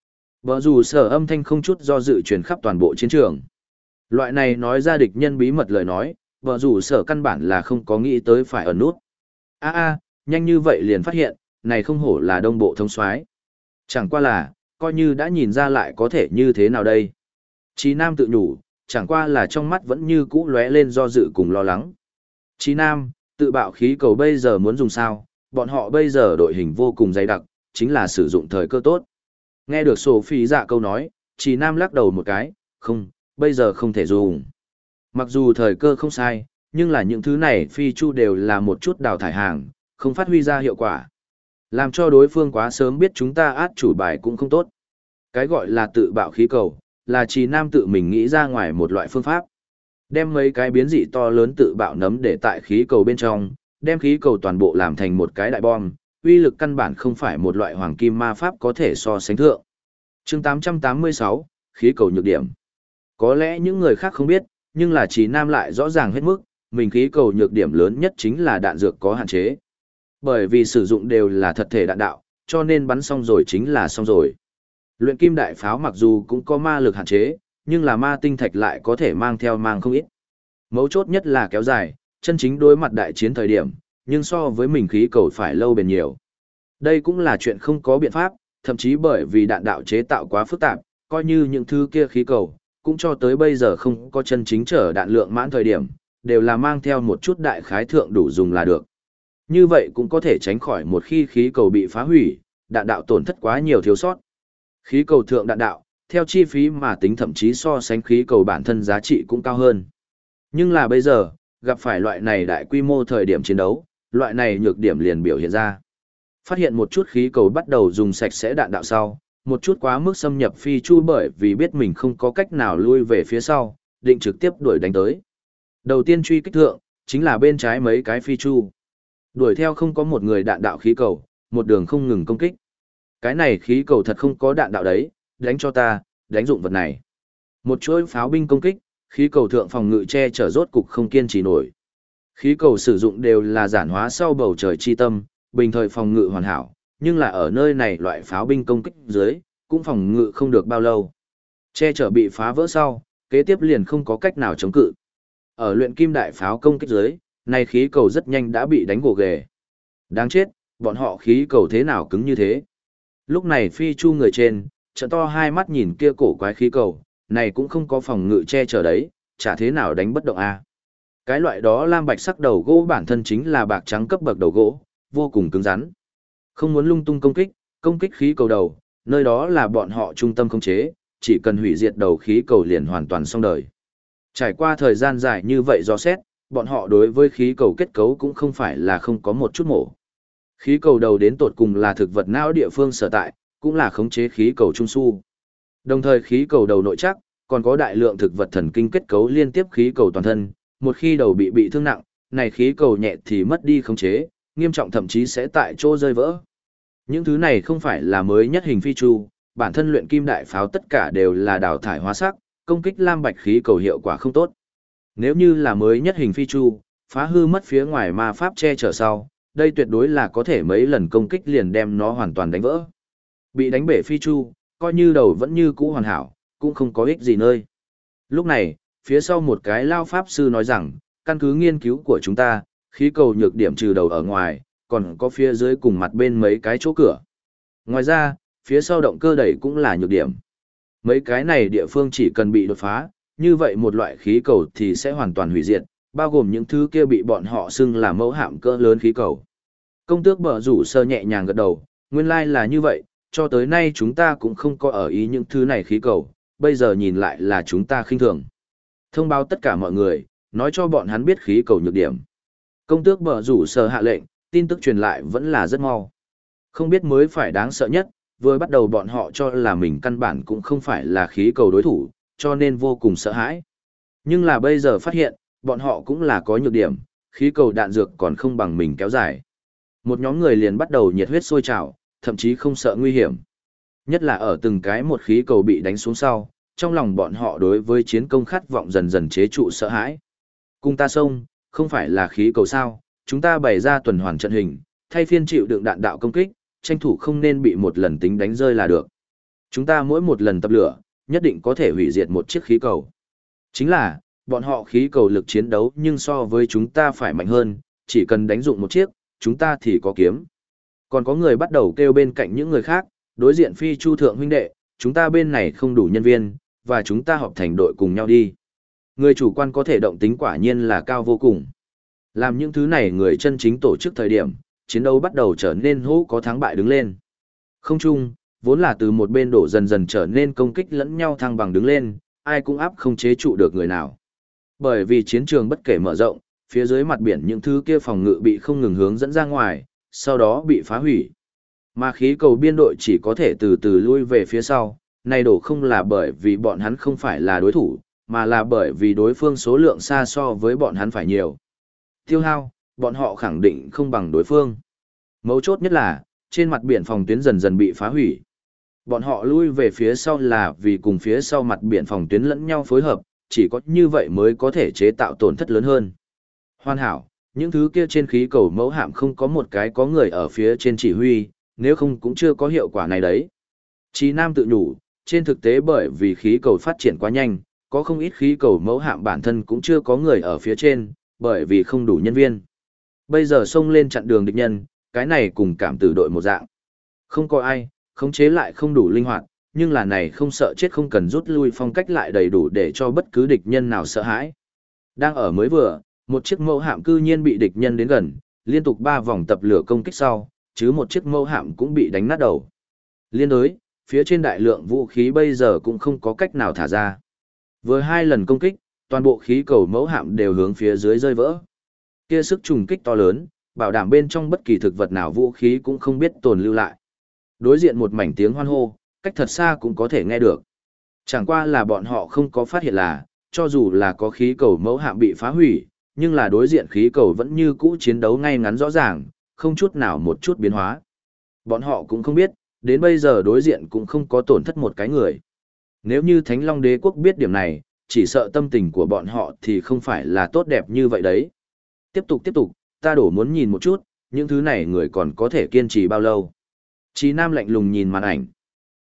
Vợ dù sở âm thanh không chút do dự truyền khắp toàn bộ chiến trường. Loại này nói ra địch nhân bí mật lời nói, vợ dù sở căn bản là không có nghĩ tới phải ẩn nút. Nhanh như vậy liền phát hiện, này không hổ là đông bộ thống soái. Chẳng qua là, coi như đã nhìn ra lại có thể như thế nào đây. Chí Nam tự nhủ, chẳng qua là trong mắt vẫn như cũ lóe lên do dự cùng lo lắng. Chí Nam, tự bạo khí cầu bây giờ muốn dùng sao, bọn họ bây giờ đội hình vô cùng dày đặc, chính là sử dụng thời cơ tốt. Nghe được Sophie dạ câu nói, Chí Nam lắc đầu một cái, không, bây giờ không thể dùng. Mặc dù thời cơ không sai, nhưng là những thứ này phi chu đều là một chút đào thải hàng, không phát huy ra hiệu quả. Làm cho đối phương quá sớm biết chúng ta át chủ bài cũng không tốt. Cái gọi là tự bạo khí cầu, là Chí Nam tự mình nghĩ ra ngoài một loại phương pháp. Đem mấy cái biến dị to lớn tự bạo nấm để tại khí cầu bên trong, đem khí cầu toàn bộ làm thành một cái đại bom, uy lực căn bản không phải một loại hoàng kim ma pháp có thể so sánh thượng. Chương 886, khí cầu nhược điểm. Có lẽ những người khác không biết, nhưng là Chí Nam lại rõ ràng hết mức, mình khí cầu nhược điểm lớn nhất chính là đạn dược có hạn chế. Bởi vì sử dụng đều là thật thể đạn đạo, cho nên bắn xong rồi chính là xong rồi. Luyện kim đại pháo mặc dù cũng có ma lực hạn chế, nhưng là ma tinh thạch lại có thể mang theo mang không ít. Mấu chốt nhất là kéo dài, chân chính đối mặt đại chiến thời điểm, nhưng so với mình khí cầu phải lâu bền nhiều. Đây cũng là chuyện không có biện pháp, thậm chí bởi vì đạn đạo chế tạo quá phức tạp, coi như những thứ kia khí cầu, cũng cho tới bây giờ không có chân chính chở đạn lượng mãn thời điểm, đều là mang theo một chút đại khái thượng đủ dùng là được. Như vậy cũng có thể tránh khỏi một khi khí cầu bị phá hủy, đạn đạo tổn thất quá nhiều thiếu sót. Khí cầu thượng đạn đạo, theo chi phí mà tính thậm chí so sánh khí cầu bản thân giá trị cũng cao hơn. Nhưng là bây giờ, gặp phải loại này đại quy mô thời điểm chiến đấu, loại này nhược điểm liền biểu hiện ra. Phát hiện một chút khí cầu bắt đầu dùng sạch sẽ đạn đạo sau, một chút quá mức xâm nhập phi chu bởi vì biết mình không có cách nào lui về phía sau, định trực tiếp đuổi đánh tới. Đầu tiên truy kích thượng, chính là bên trái mấy cái phi chu. Đuổi theo không có một người đạn đạo khí cầu, một đường không ngừng công kích. Cái này khí cầu thật không có đạn đạo đấy, đánh cho ta, đánh dụng vật này. Một chuỗi pháo binh công kích, khí cầu thượng phòng ngự che chở rốt cục không kiên trì nổi. Khí cầu sử dụng đều là giản hóa sau bầu trời chi tâm, bình thời phòng ngự hoàn hảo, nhưng là ở nơi này loại pháo binh công kích dưới, cũng phòng ngự không được bao lâu. Che chở bị phá vỡ sau, kế tiếp liền không có cách nào chống cự. Ở luyện kim đại pháo công kích dưới, này khí cầu rất nhanh đã bị đánh gồ ghề. Đáng chết, bọn họ khí cầu thế nào cứng như thế. Lúc này phi chu người trên, trận to hai mắt nhìn kia cổ quái khí cầu, này cũng không có phòng ngự che chở đấy, chả thế nào đánh bất động a. Cái loại đó lam bạch sắc đầu gỗ bản thân chính là bạc trắng cấp bậc đầu gỗ, vô cùng cứng rắn. Không muốn lung tung công kích khí cầu đầu, nơi đó là bọn họ trung tâm khống chế, chỉ cần hủy diệt đầu khí cầu liền hoàn toàn xong đời. Trải qua thời gian dài như vậy do xét, bọn họ đối với khí cầu kết cấu cũng không phải là không có một chút mổ. Khí cầu đầu đến tột cùng là thực vật não địa phương sở tại, cũng là khống chế khí cầu trung su. Đồng thời khí cầu đầu nội chắc, còn có đại lượng thực vật thần kinh kết cấu liên tiếp khí cầu toàn thân, một khi đầu bị thương nặng, này khí cầu nhẹ thì mất đi khống chế, nghiêm trọng thậm chí sẽ tại chỗ rơi vỡ. Những thứ này không phải là mới nhất hình phi chu, bản thân luyện kim đại pháo tất cả đều là đào thải hóa sắc, công kích lam bạch khí cầu hiệu quả không tốt. Nếu như là mới nhất hình phi chu, phá hư mất phía ngoài ma pháp che chở sau, đây tuyệt đối là có thể mấy lần công kích liền đem nó hoàn toàn đánh vỡ. Bị đánh bể phi chu, coi như đầu vẫn như cũ hoàn hảo, cũng không có ích gì nơi. Lúc này, phía sau một cái lao pháp sư nói rằng, căn cứ nghiên cứu của chúng ta, khí cầu nhược điểm trừ đầu ở ngoài, còn có phía dưới cùng mặt bên mấy cái chỗ cửa. Ngoài ra, phía sau động cơ đẩy cũng là nhược điểm. Mấy cái này địa phương chỉ cần bị đột phá, như vậy một loại khí cầu thì sẽ hoàn toàn hủy diệt, bao gồm những thứ kia bị bọn họ xưng là mẫu hạm cỡ lớn khí cầu. Công tước bờ rủ sơ nhẹ nhàng gật đầu, nguyên lai là như vậy, cho tới nay chúng ta cũng không có ở ý những thứ này khí cầu, bây giờ nhìn lại là chúng ta khinh thường. Thông báo tất cả mọi người, nói cho bọn hắn biết khí cầu nhược điểm. Công tước bờ rủ sơ hạ lệnh, tin tức truyền lại vẫn là rất mau. Không biết mới phải đáng sợ nhất, vừa bắt đầu bọn họ cho là mình căn bản cũng không phải là khí cầu đối thủ, cho nên vô cùng sợ hãi. Nhưng là bây giờ phát hiện, bọn họ cũng là có nhược điểm, khí cầu đạn dược còn không bằng mình kéo dài. Một nhóm người liền bắt đầu nhiệt huyết sôi trào, thậm chí không sợ nguy hiểm. Nhất là ở từng cái một khí cầu bị đánh xuống sau, trong lòng bọn họ đối với chiến công khát vọng dần dần chế trụ sợ hãi. Cùng ta xông, không phải là khí cầu sao, chúng ta bày ra tuần hoàn trận hình, thay phiên chịu đựng đạn đạo công kích, tranh thủ không nên bị một lần tính đánh rơi là được. Chúng ta mỗi một lần tập lửa, nhất định có thể hủy diệt một chiếc khí cầu. Chính là, bọn họ khí cầu lực chiến đấu nhưng so với chúng ta phải mạnh hơn, chỉ cần đánh dụng một chiếc, chúng ta thì có kiếm. Còn có người bắt đầu kêu bên cạnh những người khác, đối diện Phi Chu thượng huynh đệ, chúng ta bên này không đủ nhân viên, và chúng ta họp thành đội cùng nhau đi. Người chủ quan có thể động tính quả nhiên là cao vô cùng. Làm những thứ này người chân chính tổ chức thời điểm, chiến đấu bắt đầu trở nên hữu có thắng bại đứng lên. Không chung, vốn là từ một bên đổ dần dần trở nên công kích lẫn nhau thăng bằng đứng lên, ai cũng áp không chế trụ được người nào. Bởi vì chiến trường bất kể mở rộng, phía dưới mặt biển những thứ kia phòng ngự bị không ngừng hướng dẫn ra ngoài, sau đó bị phá hủy. Mà khí cầu biên đội chỉ có thể từ từ lui về phía sau, này đổ không là bởi vì bọn hắn không phải là đối thủ, mà là bởi vì đối phương số lượng xa so với bọn hắn phải nhiều. Tiêu hao, bọn họ khẳng định không bằng đối phương. Mấu chốt nhất là, trên mặt biển phòng tuyến dần dần bị phá hủy. Bọn họ lui về phía sau là vì cùng phía sau mặt biển phòng tuyến lẫn nhau phối hợp, chỉ có như vậy mới có thể chế tạo tổn thất lớn hơn. Hoàn hảo, những thứ kia trên khí cầu mẫu hạm không có một cái có người ở phía trên chỉ huy, nếu không cũng chưa có hiệu quả này đấy. Chí Nam tự nhủ, trên thực tế bởi vì khí cầu phát triển quá nhanh, có không ít khí cầu mẫu hạm bản thân cũng chưa có người ở phía trên, bởi vì không đủ nhân viên. Bây giờ xông lên chặn đường địch nhân, cái này cùng cảm tử đội một dạng. Không có ai, khống chế lại không đủ linh hoạt, nhưng là này không sợ chết không cần rút lui phong cách lại đầy đủ để cho bất cứ địch nhân nào sợ hãi. Đang ở mới vừa, một chiếc mẫu hạm cư nhiên bị địch nhân đến gần, liên tục 3 vòng tập lửa công kích sau, chứ một chiếc mẫu hạm cũng bị đánh nát đầu. Liên đối, phía trên đại lượng vũ khí bây giờ cũng không có cách nào thả ra. Với 2 lần công kích, toàn bộ khí cầu mẫu hạm đều hướng phía dưới rơi vỡ. Kia sức trùng kích to lớn, bảo đảm bên trong bất kỳ thực vật nào vũ khí cũng không biết tồn lưu lại. Đối diện một mảnh tiếng hoan hô, cách thật xa cũng có thể nghe được. Chẳng qua là bọn họ không có phát hiện là, cho dù là có khí cầu mẫu hạm bị phá hủy, nhưng là đối diện khí cầu vẫn như cũ chiến đấu ngay ngắn rõ ràng, không chút nào một chút biến hóa. Bọn họ cũng không biết, đến bây giờ đối diện cũng không có tổn thất một cái người. Nếu như Thánh Long Đế quốc biết điểm này, chỉ sợ tâm tình của bọn họ thì không phải là tốt đẹp như vậy đấy. Tiếp tục, ta đổ muốn nhìn một chút, những thứ này người còn có thể kiên trì bao lâu. Chí Nam lạnh lùng nhìn màn ảnh.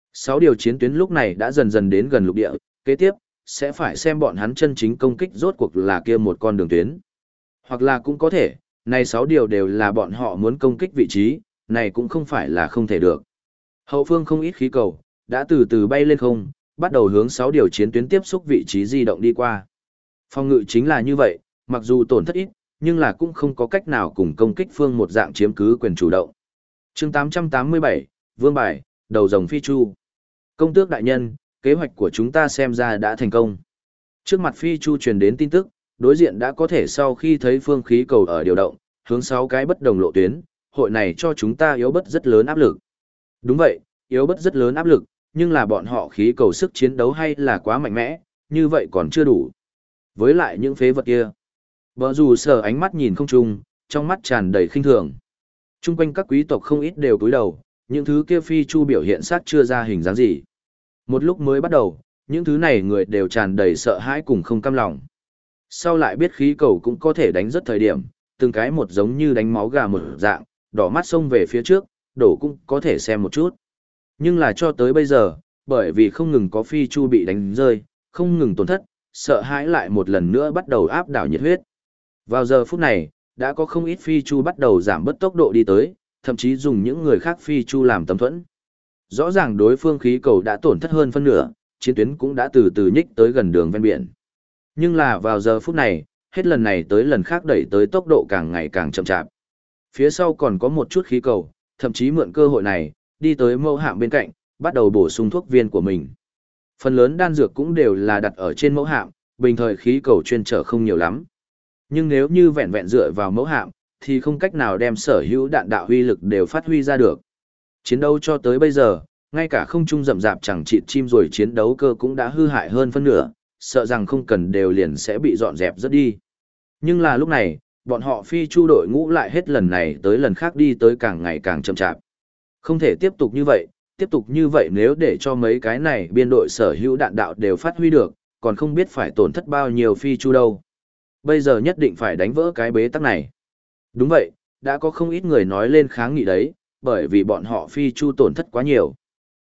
6 điều chiến tuyến lúc này đã dần dần đến gần lục địa, kế tiếp, sẽ phải xem bọn hắn chân chính công kích rốt cuộc là kia một con đường tuyến. Hoặc là cũng có thể, này 6 điều đều là bọn họ muốn công kích vị trí, này cũng không phải là không thể được. Hậu phương không ít khí cầu, đã từ từ bay lên không, bắt đầu hướng 6 điều chiến tuyến tiếp xúc vị trí di động đi qua. Phòng ngự chính là như vậy, mặc dù tổn thất ít, nhưng là cũng không có cách nào cùng công kích phương một dạng chiếm cứ quyền chủ động. Chương 887, Vương Bài, Đầu Rồng Phi Chu. Công tước đại nhân, kế hoạch của chúng ta xem ra đã thành công. Trước mặt Phi Chu truyền đến tin tức, đối diện đã có thể sau khi thấy phương khí cầu ở điều động, hướng 6 cái bất đồng lộ tuyến, hội này cho chúng ta yếu bất rất lớn áp lực. Đúng vậy, yếu bất rất lớn áp lực, nhưng là bọn họ khí cầu sức chiến đấu hay là quá mạnh mẽ, như vậy còn chưa đủ. Với lại những phế vật kia. Bờ dù sở ánh mắt nhìn không chung, trong mắt tràn đầy khinh thường. Trung quanh các quý tộc không ít đều cúi đầu, những thứ kia Phi Chu biểu hiện sát chưa ra hình dáng gì. Một lúc mới bắt đầu, những thứ này người đều tràn đầy sợ hãi cùng không cam lòng. Sau lại biết khí cầu cũng có thể đánh rất thời điểm, từng cái một giống như đánh máu gà một dạng, đỏ mắt xông về phía trước, đổ cũng có thể xem một chút. Nhưng là cho tới bây giờ, bởi vì không ngừng có Phi Chu bị đánh rơi, không ngừng tổn thất, sợ hãi lại một lần nữa bắt đầu áp đảo nhiệt huyết. Vào giờ phút này, đã có không ít Phi Chu bắt đầu giảm bớt tốc độ đi tới, thậm chí dùng những người khác Phi Chu làm tấm thuẫn. Rõ ràng đối phương khí cầu đã tổn thất hơn phân nửa, chiến tuyến cũng đã từ từ nhích tới gần đường ven biển. Nhưng là vào giờ phút này, hết lần này tới lần khác đẩy tới tốc độ càng ngày càng chậm chạp. Phía sau còn có một chút khí cầu, thậm chí mượn cơ hội này, đi tới mẫu hạm bên cạnh, bắt đầu bổ sung thuốc viên của mình. Phần lớn đan dược cũng đều là đặt ở trên mẫu hạm, bình thời khí cầu chuyên trở không nhiều lắm. Nhưng nếu như vẹn vẹn dựa vào mẫu hạm, thì không cách nào đem sở hữu đạn đạo huy lực đều phát huy ra được. Chiến đấu cho tới bây giờ, ngay cả không trung rậm rạp chẳng chịt chim rồi chiến đấu cơ cũng đã hư hại hơn phân nửa, sợ rằng không cần đều liền sẽ bị dọn dẹp rất đi. Nhưng là lúc này, bọn họ Phi Chu đội ngũ lại hết lần này tới lần khác đi tới càng ngày càng chậm chạp. Không thể tiếp tục như vậy nếu để cho mấy cái này biên đội sở hữu đạn đạo đều phát huy được, còn không biết phải tổn thất bao nhiêu Phi Chu đâu. Bây giờ nhất định phải đánh vỡ cái bế tắc này. Đúng vậy, đã có không ít người nói lên kháng nghị đấy, bởi vì bọn họ Phi Chu tổn thất quá nhiều.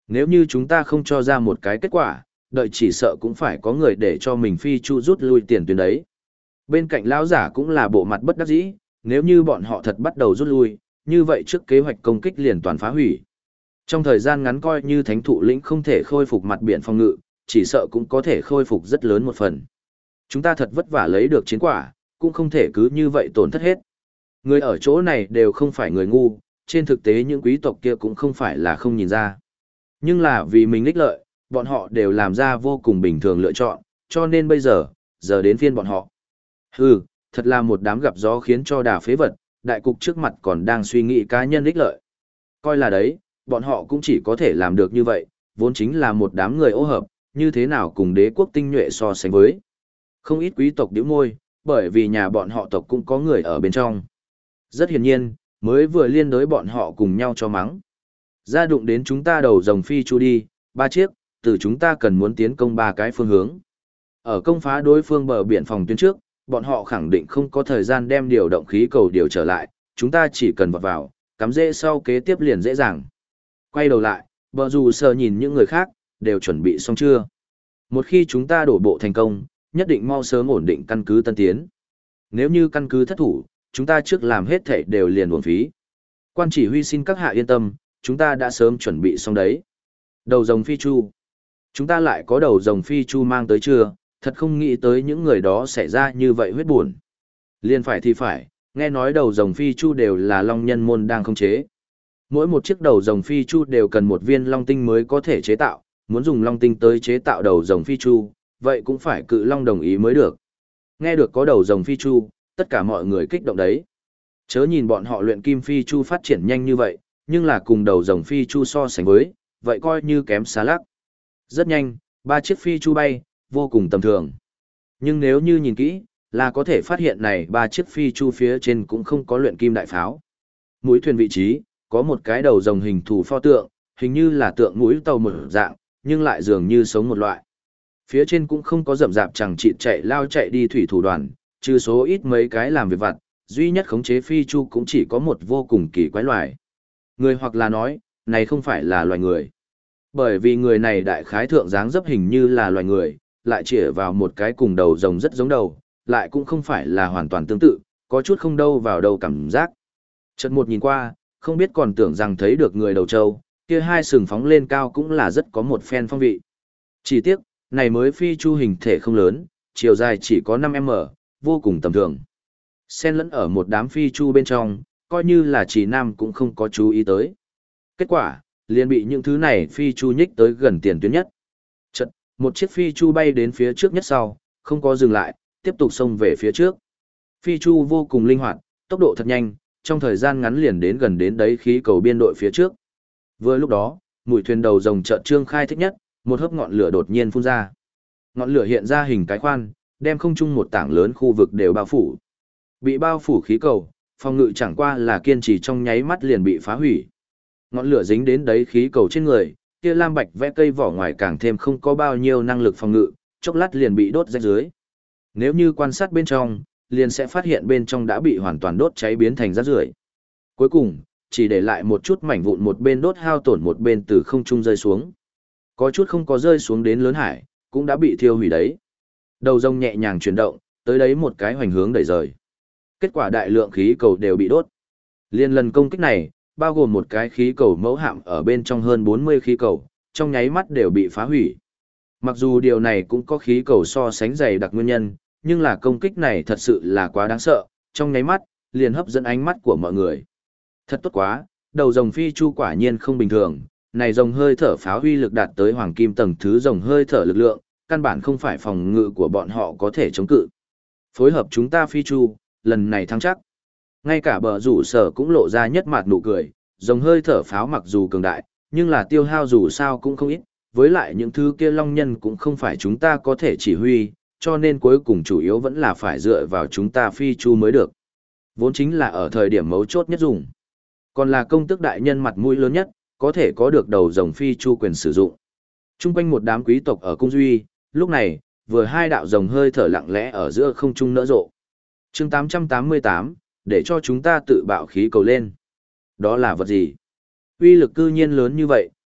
Nếu như chúng ta không cho ra một cái kết quả, đợi chỉ sợ cũng phải có người để cho mình phi chu rút lui tiền tuyến đấy. Bên cạnh lão giả cũng là bộ mặt bất đắc dĩ, nếu như bọn họ thật bắt đầu rút lui, như vậy trước kế hoạch công kích liền toàn phá hủy. Trong thời gian ngắn coi như thánh thụ lĩnh không thể khôi phục mặt biển phòng ngự, chỉ sợ cũng có thể khôi phục rất lớn một phần. Chúng ta thật vất vả lấy được chiến quả, cũng không thể cứ như vậy tổn thất hết. Người ở chỗ này đều không phải người ngu, trên thực tế những quý tộc kia cũng không phải là không nhìn ra. Nhưng là vì mình ích lợi, bọn họ đều làm ra vô cùng bình thường lựa chọn, cho nên bây giờ đến phiên bọn họ. Hừ, thật là một đám gặp gió khiến cho đà phế vật, đại cục trước mặt còn đang suy nghĩ cá nhân ích lợi. Coi là đấy, bọn họ cũng chỉ có thể làm được như vậy, vốn chính là một đám người ô hợp, như thế nào cùng đế quốc tinh nhuệ so sánh với. Không ít quý tộc điếu môi, bởi vì nhà bọn họ tộc cũng có người ở bên trong. Rất hiển nhiên, mới vừa liên đối bọn họ cùng nhau cho mắng. Ra đụng đến chúng ta đầu rồng phi chu đi, 3 chiếc, từ chúng ta cần muốn tiến công 3 cái phương hướng. Ở công phá đối phương bờ biển phòng tuyến trước, bọn họ khẳng định không có thời gian đem điều động khí cầu điều trở lại, chúng ta chỉ cần vào, cắm rễ sau kế tiếp liền dễ dàng. Quay đầu lại, bờ rủ sờ nhìn những người khác, đều chuẩn bị xong chưa? Một khi chúng ta đổ bộ thành công, nhất định mau sớm ổn định căn cứ tân tiến. Nếu như căn cứ thất thủ, chúng ta trước làm hết thảy đều liền uổng phí. Quan chỉ huy xin các hạ yên tâm, chúng ta đã sớm chuẩn bị xong đấy. Đầu rồng phi chu. Chúng ta lại có đầu rồng phi chu mang tới chưa, thật không nghĩ tới những người đó sẽ ra như vậy huyết buồn. Liên phải thì phải, nghe nói đầu rồng phi chu đều là long nhân môn đang khống chế. Mỗi một chiếc đầu rồng phi chu đều cần một viên long tinh mới có thể chế tạo, muốn dùng long tinh tới chế tạo đầu rồng phi chu, vậy cũng phải cự long đồng ý mới được. Nghe được có đầu rồng phi chu, tất cả mọi người kích động đấy. Chớ nhìn bọn họ luyện kim phi chu phát triển nhanh như vậy, nhưng là cùng đầu rồng phi chu so sánh với, vậy coi như kém xa lắc. Rất nhanh, 3 chiếc phi chu bay, vô cùng tầm thường. Nhưng nếu như nhìn kỹ, là có thể phát hiện này 3 chiếc phi chu phía trên cũng không có luyện kim đại pháo. Mũi thuyền vị trí, có một cái đầu rồng hình thù pho tượng, hình như là tượng mũi tàu một dạng, nhưng lại dường như sống một loại. Phía trên cũng không có rậm rạp chẳng chịt chạy đi thủy thủ đoàn, trừ số ít mấy cái làm việc vặt, duy nhất khống chế phi chu cũng chỉ có một vô cùng kỳ quái loài. Người hoặc là nói, này không phải là loài người. Bởi vì người này đại khái thượng dáng dấp hình như là loài người, lại chĩa vào một cái cùng đầu rồng rất giống đầu, lại cũng không phải là hoàn toàn tương tự, có chút không đâu vào đâu cảm giác. Chợt một nhìn qua, không biết còn tưởng rằng thấy được người đầu trâu, kia hai sừng phóng lên cao cũng là rất có một phen phong vị. Chỉ tiếc, này mới phi chu hình thể không lớn, chiều dài chỉ có 5m, vô cùng tầm thường. Xen lẫn ở một đám phi chu bên trong, coi như là chỉ nam cũng không có chú ý tới. Kết quả, liền bị những thứ này phi chu nhích tới gần tiền tuyến nhất. Chợt, một chiếc phi chu bay đến phía trước nhất sau, không có dừng lại, tiếp tục xông về phía trước. Phi chu vô cùng linh hoạt, tốc độ thật nhanh, trong thời gian ngắn liền đến gần đến đấy khí cầu biên đội phía trước. Vừa lúc đó, mũi thuyền đầu rồng chợt trương khai thích nhất, một hớp ngọn lửa đột nhiên phun ra. Ngọn lửa hiện ra hình cái khoan, đem không trung một tảng lớn khu vực đều bao phủ. Bị bao phủ khí cầu, phòng ngự chẳng qua là kiên trì trong nháy mắt liền bị phá hủy. Ngọn lửa dính đến đấy khí cầu trên người, kia lam bạch vẽ cây vỏ ngoài càng thêm không có bao nhiêu năng lực phòng ngự, chốc lát liền bị đốt rách dưới. Nếu như quan sát bên trong, liền sẽ phát hiện bên trong đã bị hoàn toàn đốt cháy biến thành rác rưởi. Cuối cùng, chỉ để lại một chút mảnh vụn, một bên đốt hao tổn, một bên từ không trung rơi xuống. Có chút không có rơi xuống đến lớn hải, cũng đã bị thiêu hủy đấy. Đầu rồng nhẹ nhàng chuyển động, tới đấy một cái hoành hướng đẩy rời. Kết quả đại lượng khí cầu đều bị đốt. Liên lần công kích này, bao gồm một cái khí cầu mẫu hạm ở bên trong hơn 40 khí cầu, trong nháy mắt đều bị phá hủy. Mặc dù điều này cũng có khí cầu so sánh dày đặc nguyên nhân, nhưng là công kích này thật sự là quá đáng sợ, trong nháy mắt, liền hấp dẫn ánh mắt của mọi người. Thật tốt quá, đầu rồng phi chu quả nhiên không bình thường, này rồng hơi thở pháo huy lực đạt tới hoàng kim tầng thứ rồng hơi thở lực lượng, căn bản không phải phòng ngự của bọn họ có thể chống cự. Phối hợp chúng ta phi chu, lần này thắng chắc. Ngay cả bờ rủ sở cũng lộ ra nhất mặt nụ cười, rồng hơi thở pháo mặc dù cường đại, nhưng là tiêu hao dù sao cũng không ít, với lại những thứ kia long nhân cũng không phải chúng ta có thể chỉ huy, cho nên cuối cùng chủ yếu vẫn là phải dựa vào chúng ta phi chu mới được. Vốn chính là ở thời điểm mấu chốt nhất dùng. Còn là công tước đại nhân mặt mũi lớn nhất, có thể có được đầu rồng phi chu quyền sử dụng. Trung quanh một đám quý tộc ở cung duy, lúc này, vừa hai đạo rồng hơi thở lặng lẽ ở giữa không trung nở rộ. Chương 888, để cho chúng ta tự bạo khí cầu lên. Đó là vật gì? Uy lực cư nhiên lớn như vậy,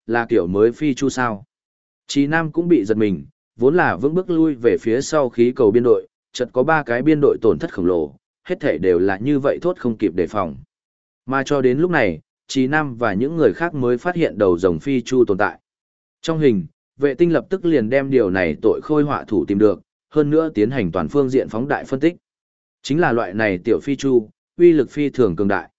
là kiểu mới phi chu sao. Chí Nam cũng bị giật mình, vốn là vững bước lui về phía sau khí cầu biên đội, chợt có 3 cái biên đội tổn thất khổng lồ, hết thể đều là như vậy thốt không kịp đề phòng. Mà cho đến lúc này, Chí Nam và những người khác mới phát hiện đầu rồng phi chu tồn tại. Trong hình, vệ tinh lập tức liền đem điều này tội khôi họa thủ tìm được, hơn nữa tiến hành toàn phương diện phóng đại phân tích. Chính là loại này tiểu phi chu, uy lực phi thường cường đại.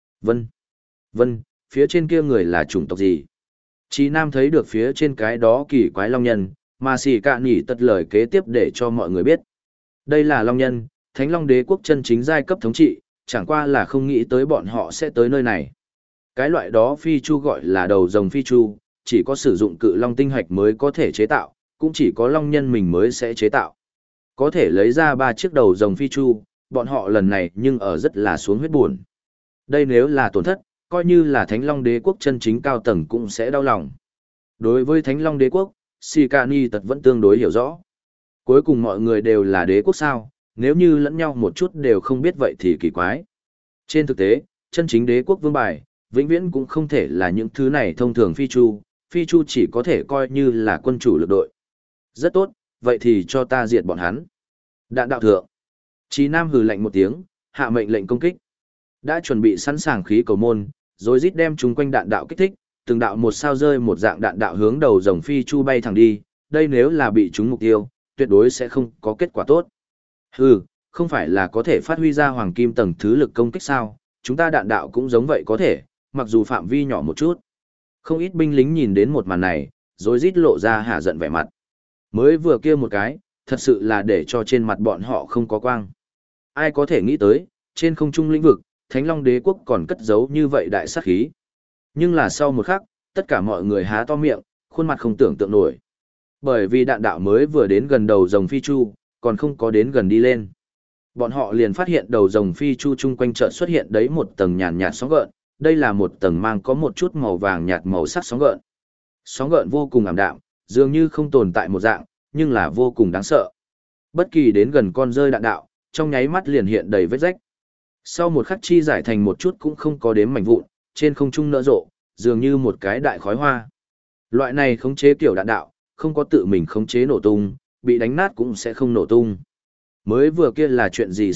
Vân, phía trên kia người là chủng tộc gì? Chí Nam thấy được phía trên cái đó kỳ quái long nhân, mà xì cạn nhỉ tật lời kế tiếp để cho mọi người biết. Đây là long nhân, Thánh Long Đế quốc chân chính giai cấp thống trị, chẳng qua là không nghĩ tới bọn họ sẽ tới nơi này. Cái loại đó phi chu gọi là đầu rồng phi chu, chỉ có sử dụng cự long tinh hạch mới có thể chế tạo, cũng chỉ có long nhân mình mới sẽ chế tạo. Có thể lấy ra 3 chiếc đầu rồng phi chu, bọn họ lần này nhưng ở rất là xuống huyết buồn. Đây nếu là tổn thất, coi như là Thánh Long Đế quốc chân chính cao tầng cũng sẽ đau lòng. Đối với Thánh Long Đế quốc, Shikani tật vẫn tương đối hiểu rõ. Cuối cùng mọi người đều là đế quốc sao, nếu như lẫn nhau một chút đều không biết vậy thì kỳ quái. Trên thực tế, chân chính đế quốc vương bài, vĩnh viễn cũng không thể là những thứ này thông thường phi chu chỉ có thể coi như là quân chủ lực đội. Rất tốt, vậy thì cho ta diệt bọn hắn. Đạn đạo thượng. Chí Nam hừ lạnh một tiếng, hạ mệnh lệnh công kích. Đã chuẩn bị sẵn sàng khí cầu môn, rồi rít đem chúng quanh đạn đạo kích thích, từng đạo một sao rơi một dạng đạn đạo hướng đầu rồng phi chu bay thẳng đi, đây nếu là bị trúng mục tiêu, tuyệt đối sẽ không có kết quả tốt. Hừ, không phải là có thể phát huy ra hoàng kim tầng thứ lực công kích sao, chúng ta đạn đạo cũng giống vậy có thể, mặc dù phạm vi nhỏ một chút. Không ít binh lính nhìn đến một màn này, rồi rít lộ ra hả giận vẻ mặt. Mới vừa kia một cái, thật sự là để cho trên mặt bọn họ không có quang. Ai có thể nghĩ tới, trên không trung lĩnh vực, Thánh Long Đế quốc còn cất giấu như vậy đại sát khí. Nhưng là sau một khắc, tất cả mọi người há to miệng, khuôn mặt không tưởng tượng nổi. Bởi vì đạn đạo mới vừa đến gần đầu rồng phi chu, còn không có đến gần đi lên. Bọn họ liền phát hiện đầu rồng phi chu chung quanh chợt xuất hiện đấy một tầng nhàn nhạt sóng gợn, đây là một tầng mang có một chút màu vàng nhạt màu sắc sóng gợn. Sóng gợn vô cùng ảm đạm, dường như không tồn tại một dạng, nhưng là vô cùng đáng sợ. Bất kỳ đến gần con rơi đạn đạo, trong nháy mắt liền hiện đầy vết rách. Sau một khắc chi giải thành một chút cũng không có đếm mảnh vụn, trên không trung nở rộ, dường như một cái đại khói hoa. Loại này khống chế kiểu đạn đạo, không có tự mình khống chế nổ tung, bị đánh nát cũng sẽ không nổ tung. Mới vừa kia là chuyện gì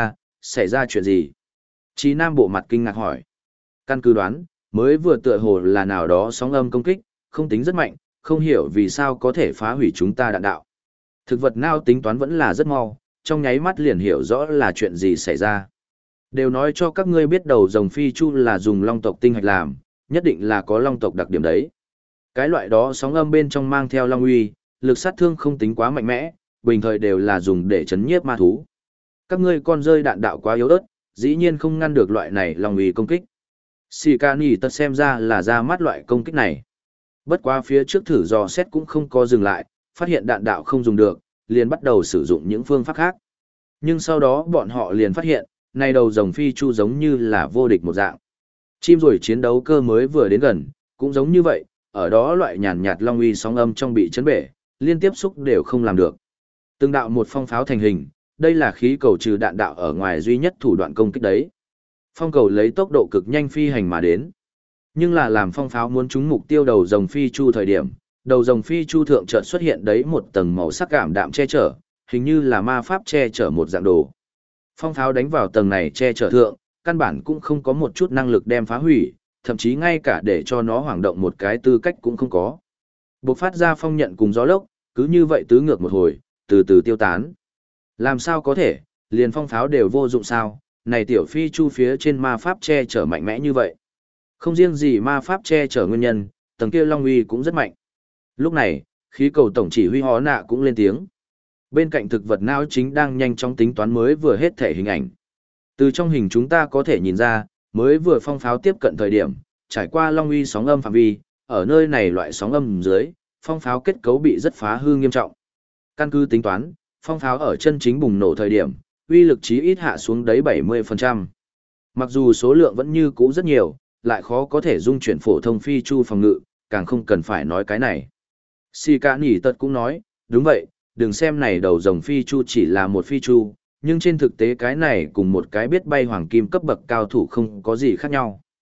xảy ra chuyện gì? Chí Nam bộ mặt kinh ngạc hỏi. Căn cứ đoán, mới vừa tựa hồ là nào đó sóng âm công kích, không tính rất mạnh, không hiểu vì sao có thể phá hủy chúng ta đạn đạo. Thực vật nào tính toán vẫn là rất mau, trong nháy mắt liền hiểu rõ là chuyện gì xảy ra. Đều nói cho các ngươi biết đầu rồng phi chu là dùng long tộc tinh hạch làm, nhất định là có long tộc đặc điểm đấy. Cái loại đó sóng âm bên trong mang theo long uy, lực sát thương không tính quá mạnh mẽ, bình thời đều là dùng để chấn nhiếp ma thú. Các ngươi con rơi đạn đạo quá yếu ớt, dĩ nhiên không ngăn được loại này long uy công kích. Shikani tật xem ra là ra mắt loại công kích này. Bất quá phía trước thử dò xét cũng không có dừng lại, phát hiện đạn đạo không dùng được, liền bắt đầu sử dụng những phương pháp khác. Nhưng sau đó bọn họ liền phát hiện, này đầu rồng phi chu giống như là vô địch một dạng. Chim rồi chiến đấu cơ mới vừa đến gần, cũng giống như vậy, ở đó loại nhàn nhạt long uy sóng âm trong bị chấn bể, liên tiếp xúc đều không làm được. Từng đạo một phong pháo thành hình, đây là khí cầu trừ đạn đạo ở ngoài duy nhất thủ đoạn công kích đấy. Phong cầu lấy tốc độ cực nhanh phi hành mà đến. Nhưng là làm phong pháo muốn trúng mục tiêu đầu rồng phi chu thời điểm, đầu rồng phi chu thượng chợt xuất hiện đấy một tầng màu sắc cảm đạm che chở, hình như là ma pháp che chở một dạng đồ. Phong pháo đánh vào tầng này che chở thượng, căn bản cũng không có một chút năng lực đem phá hủy, thậm chí ngay cả để cho nó hoảng động một cái tư cách cũng không có. Bộc phát ra phong nhận cùng gió lốc, cứ như vậy tứ ngược một hồi, từ từ tiêu tán. Làm sao có thể, liền phong pháo đều vô dụng sao, này tiểu phi chu phía trên ma pháp che chở mạnh mẽ như vậy. Không riêng gì ma pháp che chở nguyên nhân, tầng kia long uy cũng rất mạnh. Lúc này, khí cầu tổng chỉ huy hó nạ cũng lên tiếng. Bên cạnh thực vật não chính đang nhanh chóng tính toán mới vừa hết thể hình ảnh. Từ trong hình chúng ta có thể nhìn ra, mới vừa phong pháo tiếp cận thời điểm, trải qua long uy sóng âm phạm vi, ở nơi này loại sóng âm dưới, phong pháo kết cấu bị rất phá hư nghiêm trọng. Căn cứ tính toán, phong pháo ở chân chính bùng nổ thời điểm, uy lực chí ít hạ xuống đấy 70%. Mặc dù số lượng vẫn như cũ rất nhiều, lại khó có thể dung chuyển phổ thông phi chu phòng ngự, càng không cần phải nói cái này. Shikani tật cũng nói, đúng vậy, đừng xem này đầu rồng phi chu chỉ là một phi chu, nhưng trên thực tế cái này cùng một cái biết bay hoàng kim cấp bậc cao thủ không có gì khác nhau.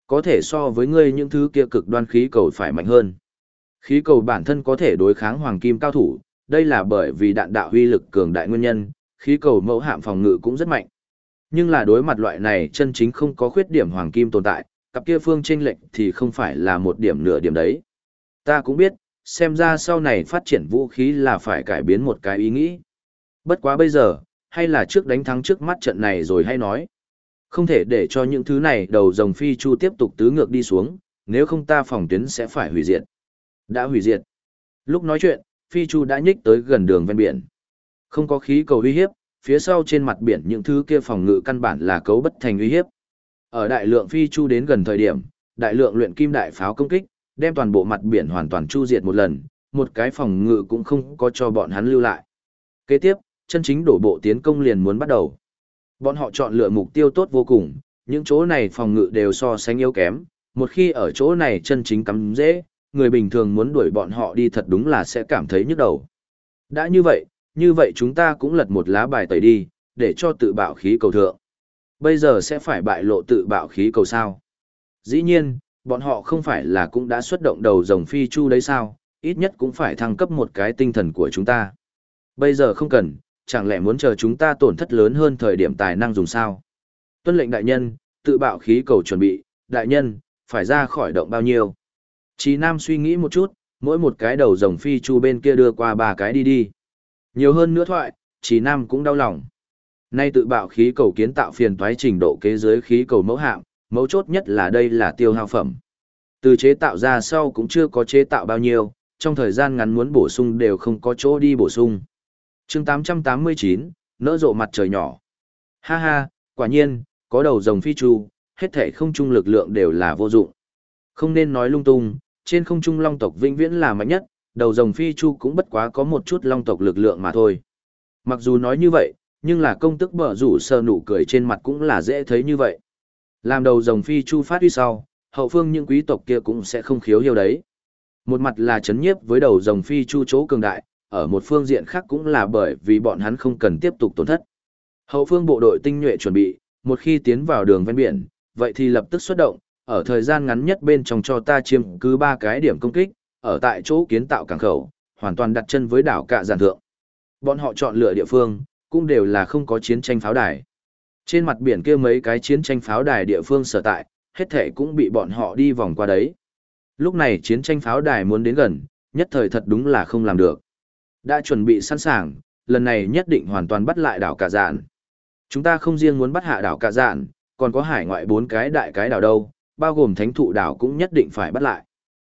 có thể so với ngươi những thứ kia cực đoan khí cầu phải mạnh hơn. Khí cầu bản thân có thể đối kháng hoàng kim cao thủ, đây là bởi vì đạn đạo huy lực cường đại nguyên nhân, khí cầu mẫu hạm phòng ngự cũng rất mạnh. Nhưng là đối mặt loại này chân chính không có khuyết điểm hoàng kim tồn tại, cặp kia phương chênh lệch thì không phải là một điểm nửa điểm đấy. Ta cũng biết, xem ra sau này phát triển vũ khí là phải cải biến một cái ý nghĩ. Bất quá bây giờ, hay là trước đánh thắng trước mắt trận này rồi hay nói. Không thể để cho những thứ này đầu rồng phi chu tiếp tục tứ ngược đi xuống, nếu không ta phòng tuyến sẽ phải hủy diệt. Đã hủy diệt. Lúc nói chuyện, phi chu đã nhích tới gần đường ven biển. Không có khí cầu uy hiếp, phía sau trên mặt biển những thứ kia phòng ngự căn bản là cấu bất thành uy hiếp. Ở đại lượng phi chu đến gần thời điểm, đại lượng luyện kim đại pháo công kích, đem toàn bộ mặt biển hoàn toàn chu diệt một lần, một cái phòng ngự cũng không có cho bọn hắn lưu lại. Kế tiếp, chân chính đổ bộ tiến công liền muốn bắt đầu. Bọn họ chọn lựa mục tiêu tốt vô cùng, những chỗ này phòng ngự đều so sánh yếu kém, một khi ở chỗ này chân chính cắm dễ, người bình thường muốn đuổi bọn họ đi thật đúng là sẽ cảm thấy nhức đầu. Đã như vậy chúng ta cũng lật một lá bài tẩy đi, để cho tự bạo khí cầu thượng. Bây giờ sẽ phải bại lộ tự bạo khí cầu sao? Dĩ nhiên, bọn họ không phải là cũng đã xuất động đầu rồng phi chu đấy sao, ít nhất cũng phải thăng cấp một cái tinh thần của chúng ta. Bây giờ không cần, chẳng lẽ muốn chờ chúng ta tổn thất lớn hơn thời điểm tài năng dùng sao? Tuân lệnh đại nhân, tự bạo khí cầu chuẩn bị, đại nhân, phải ra khỏi động bao nhiêu? Chí Nam suy nghĩ một chút, mỗi một cái đầu rồng phi chu bên kia đưa qua 3 cái đi. Nhiều hơn nữa thoại, Chí Nam cũng đau lòng. Nay tự bạo khí cầu kiến tạo phiền toái trình độ kế dưới khí cầu mẫu hạm, mấu chốt nhất là đây là tiêu hao phẩm. Từ chế tạo ra sau cũng chưa có chế tạo bao nhiêu, trong thời gian ngắn muốn bổ sung đều không có chỗ đi bổ sung. Chương 889, nỡ rộ mặt trời nhỏ. Ha ha, quả nhiên, có đầu rồng phi chu, hết thể không trung lực lượng đều là vô dụng. Không nên nói lung tung, trên không trung long tộc vĩnh viễn là mạnh nhất, đầu rồng phi chu cũng bất quá có một chút long tộc lực lượng mà thôi. Mặc dù nói như vậy, nhưng là công tức bở rủ sờ nụ cười trên mặt cũng là dễ thấy như vậy. Làm đầu rồng phi chu phát huy sau, hậu phương những quý tộc kia cũng sẽ không khiếu hiêu đấy. Một mặt là chấn nhiếp với đầu rồng phi chu chỗ cường đại, ở một phương diện khác cũng là bởi vì bọn hắn không cần tiếp tục tổn thất. Hậu phương bộ đội tinh nhuệ chuẩn bị, một khi tiến vào đường ven biển, vậy thì lập tức xuất động, ở thời gian ngắn nhất bên trong cho ta chiếm cứ 3 cái điểm công kích, ở tại chỗ kiến tạo cảng khẩu, hoàn toàn đặt chân với đảo Cạ Giản thượng. Bọn họ chọn lựa địa phương, cũng đều là không có chiến tranh pháo đài. Trên mặt biển kia mấy cái chiến tranh pháo đài địa phương sở tại, hết thể cũng bị bọn họ đi vòng qua đấy. Lúc này chiến tranh pháo đài muốn đến gần, nhất thời thật đúng là không làm được. Đã chuẩn bị sẵn sàng, lần này nhất định hoàn toàn bắt lại đảo Cạ Giản. Chúng ta không riêng muốn bắt hạ đảo Cạ Giản, còn có hải ngoại 4 cái đại cái đảo đâu, bao gồm thánh thụ đảo cũng nhất định phải bắt lại.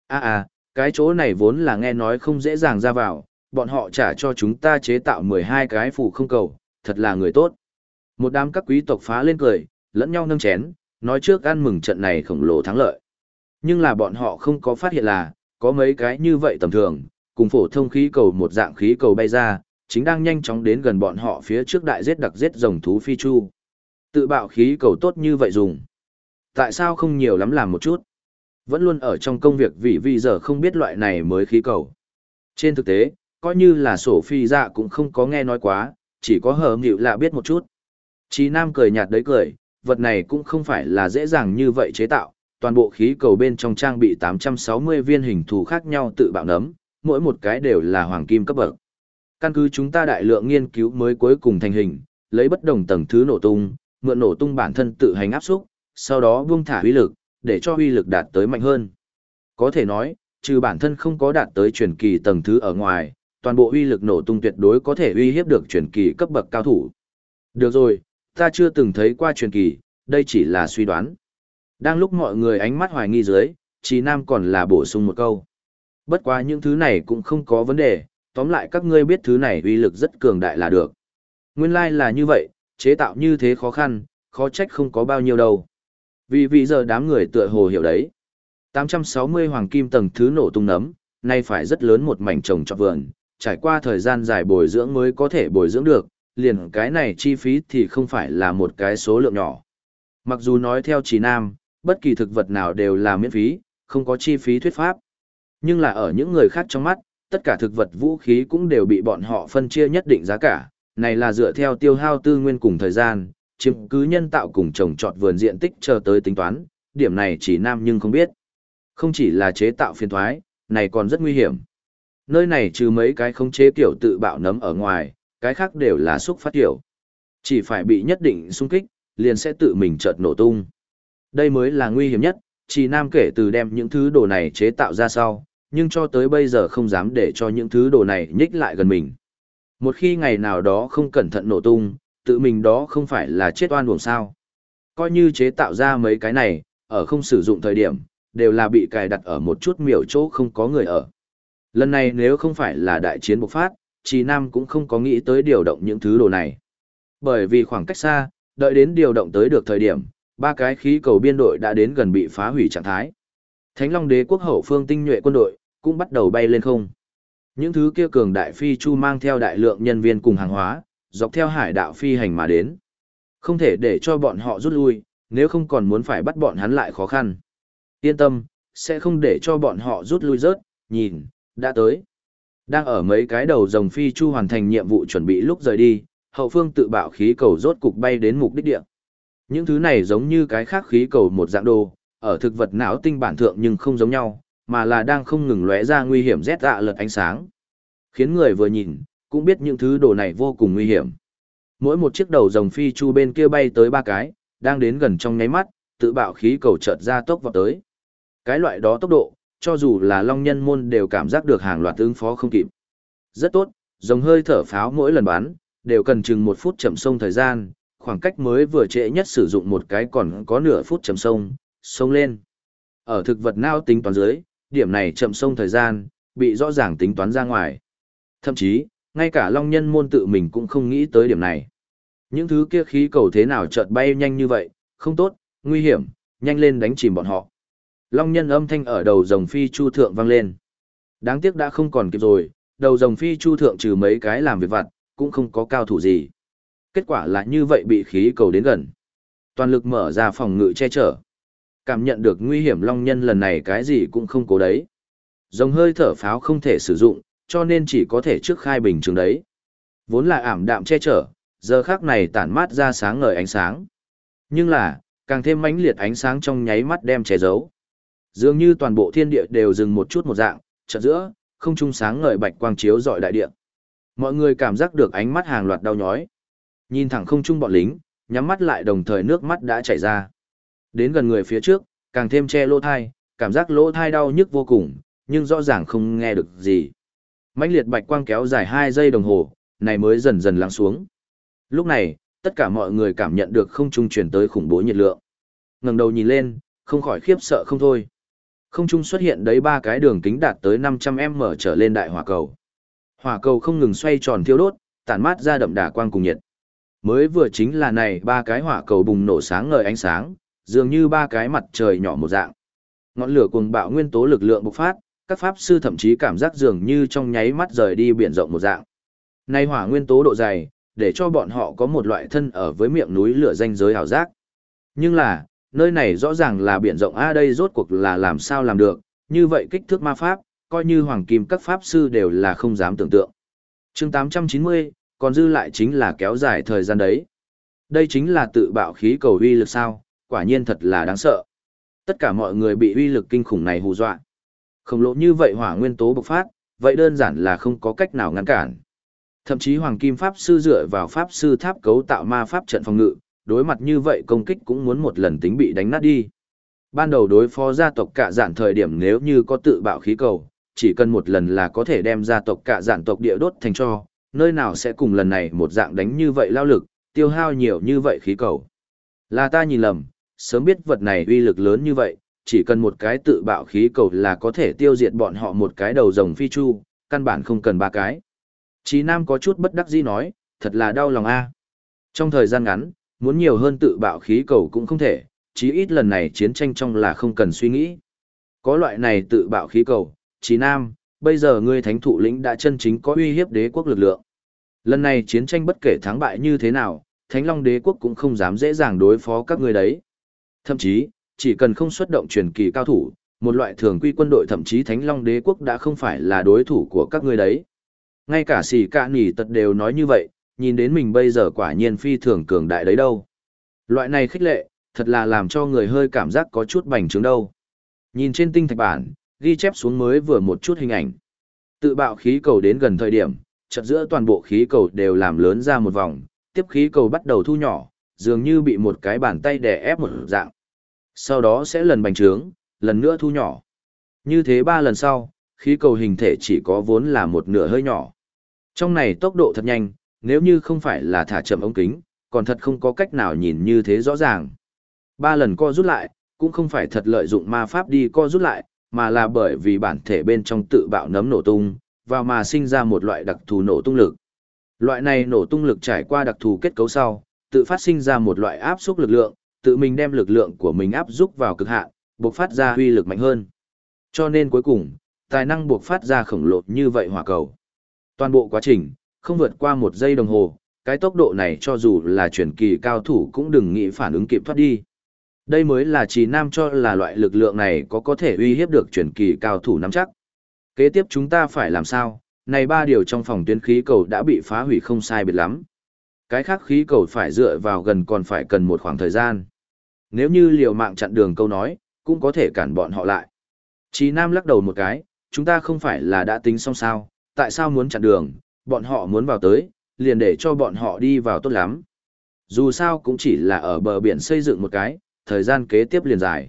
Cái chỗ này vốn là nghe nói không dễ dàng ra vào, bọn họ trả cho chúng ta chế tạo 12 cái phù không cầu, thật là người tốt. Một đám các quý tộc phá lên cười, lẫn nhau nâng chén, nói trước ăn mừng trận này khổng lồ thắng lợi. Nhưng là bọn họ không có phát hiện là, có mấy cái như vậy tầm thường, cùng phổ thông khí cầu một dạng khí cầu bay ra, chính đang nhanh chóng đến gần bọn họ phía trước đại giết đặc giết rồng thú phi chu. Tự bạo khí cầu tốt như vậy dùng. Tại sao không nhiều lắm làm một chút? Vẫn luôn ở trong công việc vì giờ không biết loại này mới khí cầu. Trên thực tế, coi như là sổ phi dạ cũng không có nghe nói quá, chỉ có hờ nghịu lạ biết một chút. Chí Nam cười nhạt đấy cười, vật này cũng không phải là dễ dàng như vậy chế tạo, toàn bộ khí cầu bên trong trang bị 860 viên hình thù khác nhau tự bạo nấm, mỗi một cái đều là hoàng kim cấp bậc. Căn cứ chúng ta đại lượng nghiên cứu mới cuối cùng thành hình, lấy bất đồng tầng thứ nổ tung, mượn nổ tung bản thân tự hành áp xúc, sau đó buông thả uy lực, để cho uy lực đạt tới mạnh hơn. Có thể nói, trừ bản thân không có đạt tới truyền kỳ tầng thứ ở ngoài, toàn bộ uy lực nổ tung tuyệt đối có thể uy hiếp được truyền kỳ cấp bậc cao thủ. Được rồi, ta chưa từng thấy qua truyền kỳ, đây chỉ là suy đoán. Đang lúc mọi người ánh mắt hoài nghi dưới, Chí Nam còn là bổ sung một câu. Bất quá những thứ này cũng không có vấn đề, tóm lại các ngươi biết thứ này uy lực rất cường đại là được. Nguyên lai là như vậy, chế tạo như thế khó khăn, khó trách không có bao nhiêu đâu. Vì giờ đám người tựa hồ hiểu đấy. 860 hoàng kim tầng thứ nổ tung nấm, nay phải rất lớn một mảnh trồng trọt vườn, trải qua thời gian dài bồi dưỡng mới có thể bồi dưỡng được, liền cái này chi phí thì không phải là một cái số lượng nhỏ. Mặc dù nói theo Chí Nam, bất kỳ thực vật nào đều là miễn phí, không có chi phí thuyết pháp. Nhưng là ở những người khác trong mắt, tất cả thực vật vũ khí cũng đều bị bọn họ phân chia nhất định giá cả, này là dựa theo tiêu hao tư nguyên cùng thời gian, chiếm cứ nhân tạo cùng trồng trọt vườn diện tích chờ tới tính toán, điểm này chỉ Nam nhưng không biết. Không chỉ là chế tạo phiền thoái, này còn rất nguy hiểm. Nơi này trừ mấy cái khống chế kiểu tự bạo nấm ở ngoài, cái khác đều là xúc phát kiểu. Chỉ phải bị nhất định xung kích, liền sẽ tự mình chợt nổ tung. Đây mới là nguy hiểm nhất, chỉ Nam kể từ đem những thứ đồ này chế tạo ra sau, nhưng cho tới bây giờ không dám để cho những thứ đồ này nhích lại gần mình. Một khi ngày nào đó không cẩn thận nổ tung, tự mình đó không phải là chết oan uổng sao. Coi như chế tạo ra mấy cái này, ở không sử dụng thời điểm, đều là bị cài đặt ở một chút miểu chỗ không có người ở. Lần này nếu không phải là đại chiến bộc phát, Trì Nam cũng không có nghĩ tới điều động những thứ đồ này. Bởi vì khoảng cách xa, đợi đến điều động tới được thời điểm, ba cái khí cầu biên đội đã đến gần bị phá hủy trạng thái. Thánh Long Đế quốc hậu phương tinh nhuệ quân đội cũng bắt đầu bay lên không. Những thứ kia cường đại phi chu mang theo đại lượng nhân viên cùng hàng hóa, dọc theo hải đạo phi hành mà đến. Không thể để cho bọn họ rút lui, nếu không còn muốn phải bắt bọn hắn lại khó khăn. Yên tâm, sẽ không để cho bọn họ rút lui rớt, nhìn, đã tới. Đang ở mấy cái đầu rồng phi chu hoàn thành nhiệm vụ chuẩn bị lúc rời đi, hậu phương tự bạo khí cầu rốt cục bay đến mục đích địa. Những thứ này giống như cái khác khí cầu một dạng đồ, ở thực vật não tinh bản thượng nhưng không giống nhau, mà là đang không ngừng lóe ra nguy hiểm rét lạ lật ánh sáng. Khiến người vừa nhìn, cũng biết những thứ đồ này vô cùng nguy hiểm. Mỗi một chiếc đầu rồng phi chu bên kia bay tới ba cái, đang đến gần trong nháy mắt, tự bạo khí cầu chợt ra tốc vào tới. Cái loại đó tốc độ, cho dù là long nhân môn đều cảm giác được hàng loạt ứng phó không kịp. Rất tốt, rồng hơi thở pháo mỗi lần bắn, đều cần chừng 1 phút chậm sông thời gian, khoảng cách mới vừa trễ nhất sử dụng một cái còn có nửa phút chậm sông lên. Ở thực vật não tính toán dưới, điểm này chậm sông thời gian, bị rõ ràng tính toán ra ngoài. Thậm chí, ngay cả long nhân môn tự mình cũng không nghĩ tới điểm này. Những thứ kia khí cầu thế nào chợt bay nhanh như vậy, không tốt, nguy hiểm, nhanh lên đánh chìm bọn họ. Long nhân âm thanh ở đầu rồng phi chu thượng vang lên. Đáng tiếc đã không còn kịp rồi, đầu rồng phi chu thượng trừ mấy cái làm việc vặt, cũng không có cao thủ gì. Kết quả là như vậy bị khí cầu đến gần. Toàn lực mở ra phòng ngự che chở. Cảm nhận được nguy hiểm long nhân lần này cái gì cũng không cố đấy. Rồng hơi thở pháo không thể sử dụng, cho nên chỉ có thể trước khai bình trường đấy. Vốn là ảm đạm che chở, giờ khác này tản mát ra sáng ngời ánh sáng. Nhưng là, càng thêm mãnh liệt ánh sáng trong nháy mắt đem che giấu. Dường như toàn bộ thiên địa đều dừng một chút một dạng, chợt giữa, không trung sáng ngời bạch quang chiếu rọi đại địa. Mọi người cảm giác được ánh mắt hàng loạt đau nhói. Nhìn thẳng không trung bọn lính, nhắm mắt lại đồng thời nước mắt đã chảy ra. Đến gần người phía trước, càng thêm che lỗ thai, cảm giác lỗ thai đau nhức vô cùng, nhưng rõ ràng không nghe được gì. Mãnh liệt bạch quang kéo dài 2 giây đồng hồ, này mới dần dần lắng xuống. Lúc này, tất cả mọi người cảm nhận được không trung truyền tới khủng bố nhiệt lượng. Ngẩng đầu nhìn lên, không khỏi khiếp sợ không thôi. Không trung xuất hiện đấy 3 cái đường kính đạt tới 500m trở lên đại hỏa cầu. Hỏa cầu không ngừng xoay tròn thiêu đốt, tản mát ra đậm đà quang cùng nhiệt. Mới vừa chính là này 3 cái hỏa cầu bùng nổ sáng ngời ánh sáng, dường như 3 cái mặt trời nhỏ một dạng. Ngọn lửa cuồng bạo nguyên tố lực lượng bộc phát, các pháp sư thậm chí cảm giác dường như trong nháy mắt rời đi biển rộng một dạng. Này hỏa nguyên tố độ dày, để cho bọn họ có một loại thân ở với miệng núi lửa ranh giới ảo giác. Nhưng là, nơi này rõ ràng là biển rộng đây rốt cuộc là làm sao làm được, như vậy kích thước ma pháp, coi như hoàng kim các pháp sư đều là không dám tưởng tượng. Chương 890, còn dư lại chính là kéo dài thời gian đấy. Đây chính là tự bạo khí cầu uy lực sao, quả nhiên thật là đáng sợ. Tất cả mọi người bị uy lực kinh khủng này hù dọa. Khổng lồ như vậy hỏa nguyên tố bộc phát, vậy đơn giản là không có cách nào ngăn cản. Thậm chí hoàng kim pháp sư dựa vào pháp sư tháp cấu tạo ma pháp trận phòng ngự, đối mặt như vậy công kích cũng muốn một lần tính bị đánh nát đi. Ban đầu đối phó gia tộc Cạ Dạn thời điểm nếu như có tự bạo khí cầu, chỉ cần một lần là có thể đem gia tộc Cạ Dạn tộc địa đốt thành tro, nơi nào sẽ cùng lần này một dạng đánh như vậy lao lực, tiêu hao nhiều như vậy khí cầu. Là ta nhìn lầm, sớm biết vật này uy lực lớn như vậy, chỉ cần một cái tự bạo khí cầu là có thể tiêu diệt bọn họ một cái đầu rồng phi chu, căn bản không cần 3 cái. Chí Nam có chút bất đắc dĩ nói, thật là đau lòng a. Trong thời gian ngắn, muốn nhiều hơn tự bạo khí cầu cũng không thể, chí ít lần này chiến tranh trong là không cần suy nghĩ. Có loại này tự bạo khí cầu, Chí Nam, bây giờ ngươi thánh thụ lĩnh đã chân chính có uy hiếp đế quốc lực lượng. Lần này chiến tranh bất kể thắng bại như thế nào, Thánh Long đế quốc cũng không dám dễ dàng đối phó các ngươi đấy. Thậm chí, chỉ cần không xuất động truyền kỳ cao thủ, một loại thường quy quân đội thậm chí Thánh Long đế quốc đã không phải là đối thủ của các ngươi đấy. Ngay cả Sĩ Cả Nỉ Tật đều nói như vậy, nhìn đến mình bây giờ quả nhiên phi thường cường đại đấy đâu. Loại này khích lệ, thật là làm cho người hơi cảm giác có chút bành trướng đâu. Nhìn trên tinh thạch bản, ghi chép xuống mới vừa một chút hình ảnh. Tự bạo khí cầu đến gần thời điểm, chợt giữa toàn bộ khí cầu đều làm lớn ra một vòng, tiếp khí cầu bắt đầu thu nhỏ, dường như bị một cái bàn tay đè ép một dạng. Sau đó sẽ lần bành trướng, lần nữa thu nhỏ. Như thế 3 lần sau, khí cầu hình thể chỉ có vốn là một nửa hơi nhỏ. Trong này tốc độ thật nhanh, nếu như không phải là thả chậm ống kính, còn thật không có cách nào nhìn như thế rõ ràng. 3 lần co rút lại, cũng không phải thật lợi dụng ma pháp đi co rút lại, mà là bởi vì bản thể bên trong tự bạo nấm nổ tung, và mà sinh ra một loại đặc thù nổ tung lực. Loại này nổ tung lực trải qua đặc thù kết cấu sau, tự phát sinh ra một loại áp xúc lực lượng, tự mình đem lực lượng của mình áp xúc vào cực hạn, bộc phát ra uy lực mạnh hơn. Cho nên cuối cùng, tài năng bộc phát ra khổng lồ như vậy hỏa cầu. Toàn bộ quá trình, không vượt qua 1 giây đồng hồ, cái tốc độ này cho dù là chuyển kỳ cao thủ cũng đừng nghĩ phản ứng kịp thoát đi. Đây mới là Trì Nam cho là loại lực lượng này có thể uy hiếp được chuyển kỳ cao thủ nắm chắc. Kế tiếp chúng ta phải làm sao? Này 3 điều trong phòng tuyến khí cầu đã bị phá hủy không sai biệt lắm. Cái khác khí cầu phải dựa vào gần còn phải cần một khoảng thời gian. Nếu như liều mạng chặn đường câu nói, cũng có thể cản bọn họ lại. Trì Nam lắc đầu một cái, chúng ta không phải là đã tính xong sao, tại sao muốn chặn đường, bọn họ muốn vào tới, liền để cho bọn họ đi vào tốt lắm. Dù sao cũng chỉ là ở bờ biển xây dựng một cái, thời gian kế tiếp liền dài.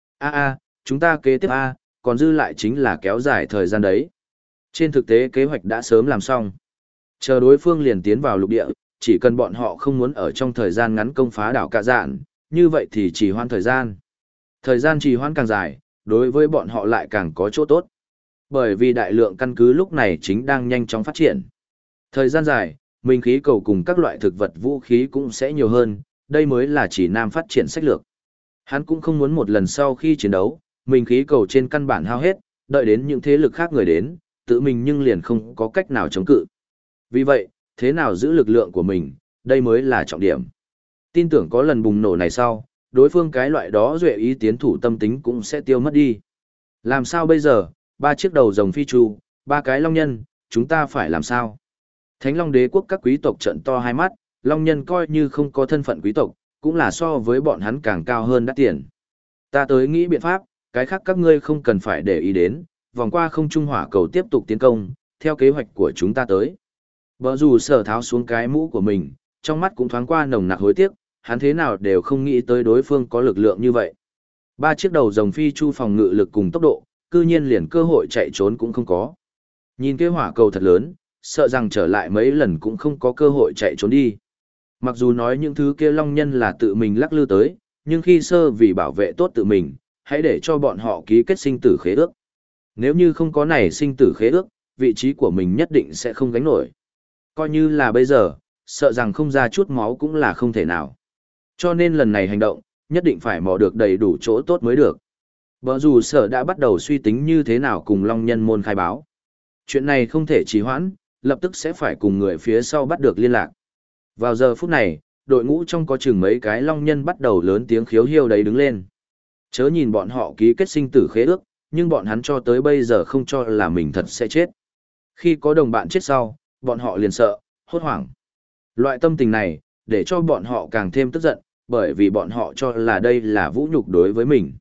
Chúng ta kế tiếp còn dư lại chính là kéo dài thời gian đấy. Trên thực tế kế hoạch đã sớm làm xong. Chờ đối phương liền tiến vào lục địa, chỉ cần bọn họ không muốn ở trong thời gian ngắn công phá đảo Cạ Dạn, như vậy thì trì hoãn thời gian. Thời gian trì hoãn càng dài, đối với bọn họ lại càng có chỗ tốt. Bởi vì đại lượng căn cứ lúc này chính đang nhanh chóng phát triển. Thời gian dài, minh khí cầu cùng các loại thực vật vũ khí cũng sẽ nhiều hơn, đây mới là Trì Nam phát triển sách lược. Hắn cũng không muốn một lần sau khi chiến đấu, mình khí cầu trên căn bản hao hết, đợi đến những thế lực khác người đến, tự mình nhưng liền không có cách nào chống cự. Vì vậy, thế nào giữ lực lượng của mình, đây mới là trọng điểm. Tin tưởng có lần bùng nổ này sau, đối phương cái loại đó duệ ý tiến thủ tâm tính cũng sẽ tiêu mất đi. Làm sao bây giờ, 3 chiếc đầu rồng phi chu, 3 cái long nhân, chúng ta phải làm sao? Thánh Long Đế quốc các quý tộc trợn to hai mắt, long nhân coi như không có thân phận quý tộc, cũng là so với bọn hắn càng cao hơn đắt tiền. Ta tới nghĩ biện pháp, cái khác các ngươi không cần phải để ý đến, vòng qua không trung hỏa cầu tiếp tục tiến công, theo kế hoạch của chúng ta tới. Bở dù sở tháo xuống cái mũ của mình, trong mắt cũng thoáng qua nồng nặc hối tiếc, hắn thế nào đều không nghĩ tới đối phương có lực lượng như vậy. 3 chiếc đầu rồng phi chu phòng ngự lực cùng tốc độ, cư nhiên liền cơ hội chạy trốn cũng không có. Nhìn cái hỏa cầu thật lớn, sợ rằng trở lại mấy lần cũng không có cơ hội chạy trốn đi. Mặc dù nói những thứ kia long nhân là tự mình lắc lư tới, nhưng khi sơ vì bảo vệ tốt tự mình, hãy để cho bọn họ ký kết sinh tử khế ước. Nếu như không có này sinh tử khế ước, vị trí của mình nhất định sẽ không gánh nổi. Coi như là bây giờ, sợ rằng không ra chút máu cũng là không thể nào. Cho nên lần này hành động, nhất định phải mò được đầy đủ chỗ tốt mới được. Bở dù sở đã bắt đầu suy tính như thế nào cùng long nhân môn khai báo. Chuyện này không thể trì hoãn, lập tức sẽ phải cùng người phía sau bắt được liên lạc. Vào giờ phút này, đội ngũ trong có chừng mấy cái long nhân bắt đầu lớn tiếng khiếu hiêu đấy đứng lên. Chớ nhìn bọn họ ký kết sinh tử khế ước, nhưng bọn hắn cho tới bây giờ không cho là mình thật sẽ chết. Khi có đồng bạn chết sau, bọn họ liền sợ, hốt hoảng. Loại tâm tình này, để cho bọn họ càng thêm tức giận, bởi vì bọn họ cho là đây là vũ nhục đối với mình.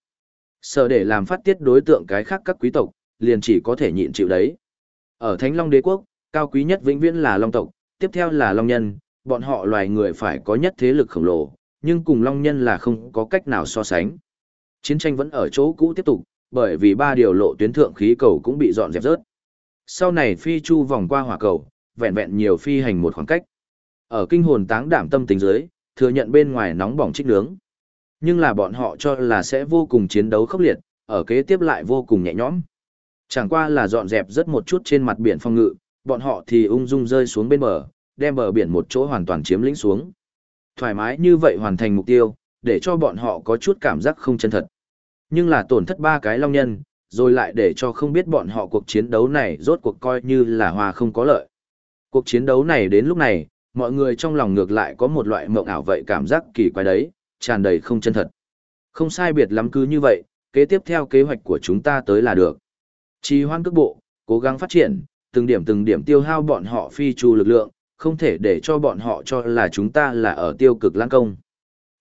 Sợ để làm phát tiết đối tượng cái khác các quý tộc, liền chỉ có thể nhịn chịu đấy. Ở Thánh Long Đế quốc, cao quý nhất vĩnh viễn là long tộc, tiếp theo là long nhân, bọn họ loài người phải có nhất thế lực khổng lồ, nhưng cùng long nhân là không có cách nào so sánh. Chiến tranh vẫn ở chỗ cũ tiếp tục, bởi vì 3 điều lộ tuyến thượng khí cầu cũng bị dọn dẹp rớt. Sau này phi chu vòng qua hỏa cầu, vẹn vẹn nhiều phi hành một khoảng cách. Ở kinh hồn táng đảm tâm tính dưới, thừa nhận bên ngoài nóng bỏng trích nướng. Nhưng là bọn họ cho là sẽ vô cùng chiến đấu khốc liệt, ở kế tiếp lại vô cùng nhẹ nhõm. Chẳng qua là dọn dẹp rất một chút trên mặt biển phòng ngự, bọn họ thì ung dung rơi xuống bên bờ, đem bờ biển một chỗ hoàn toàn chiếm lĩnh xuống. Thoải mái như vậy hoàn thành mục tiêu, để cho bọn họ có chút cảm giác không chân thật. Nhưng là tổn thất 3 cái long nhân, rồi lại để cho không biết bọn họ cuộc chiến đấu này rốt cuộc coi như là hòa không có lợi. Cuộc chiến đấu này đến lúc này, mọi người trong lòng ngược lại có một loại mộng ảo vậy cảm giác kỳ quái đấy, tràn đầy không chân thật. Không sai biệt lắm cứ như vậy, kế tiếp theo kế hoạch của chúng ta tới là được. Trì hoãn cước bộ, cố gắng phát triển, từng điểm tiêu hao bọn họ phi chu lực lượng, không thể để cho bọn họ cho là chúng ta là ở tiêu cực lãng công.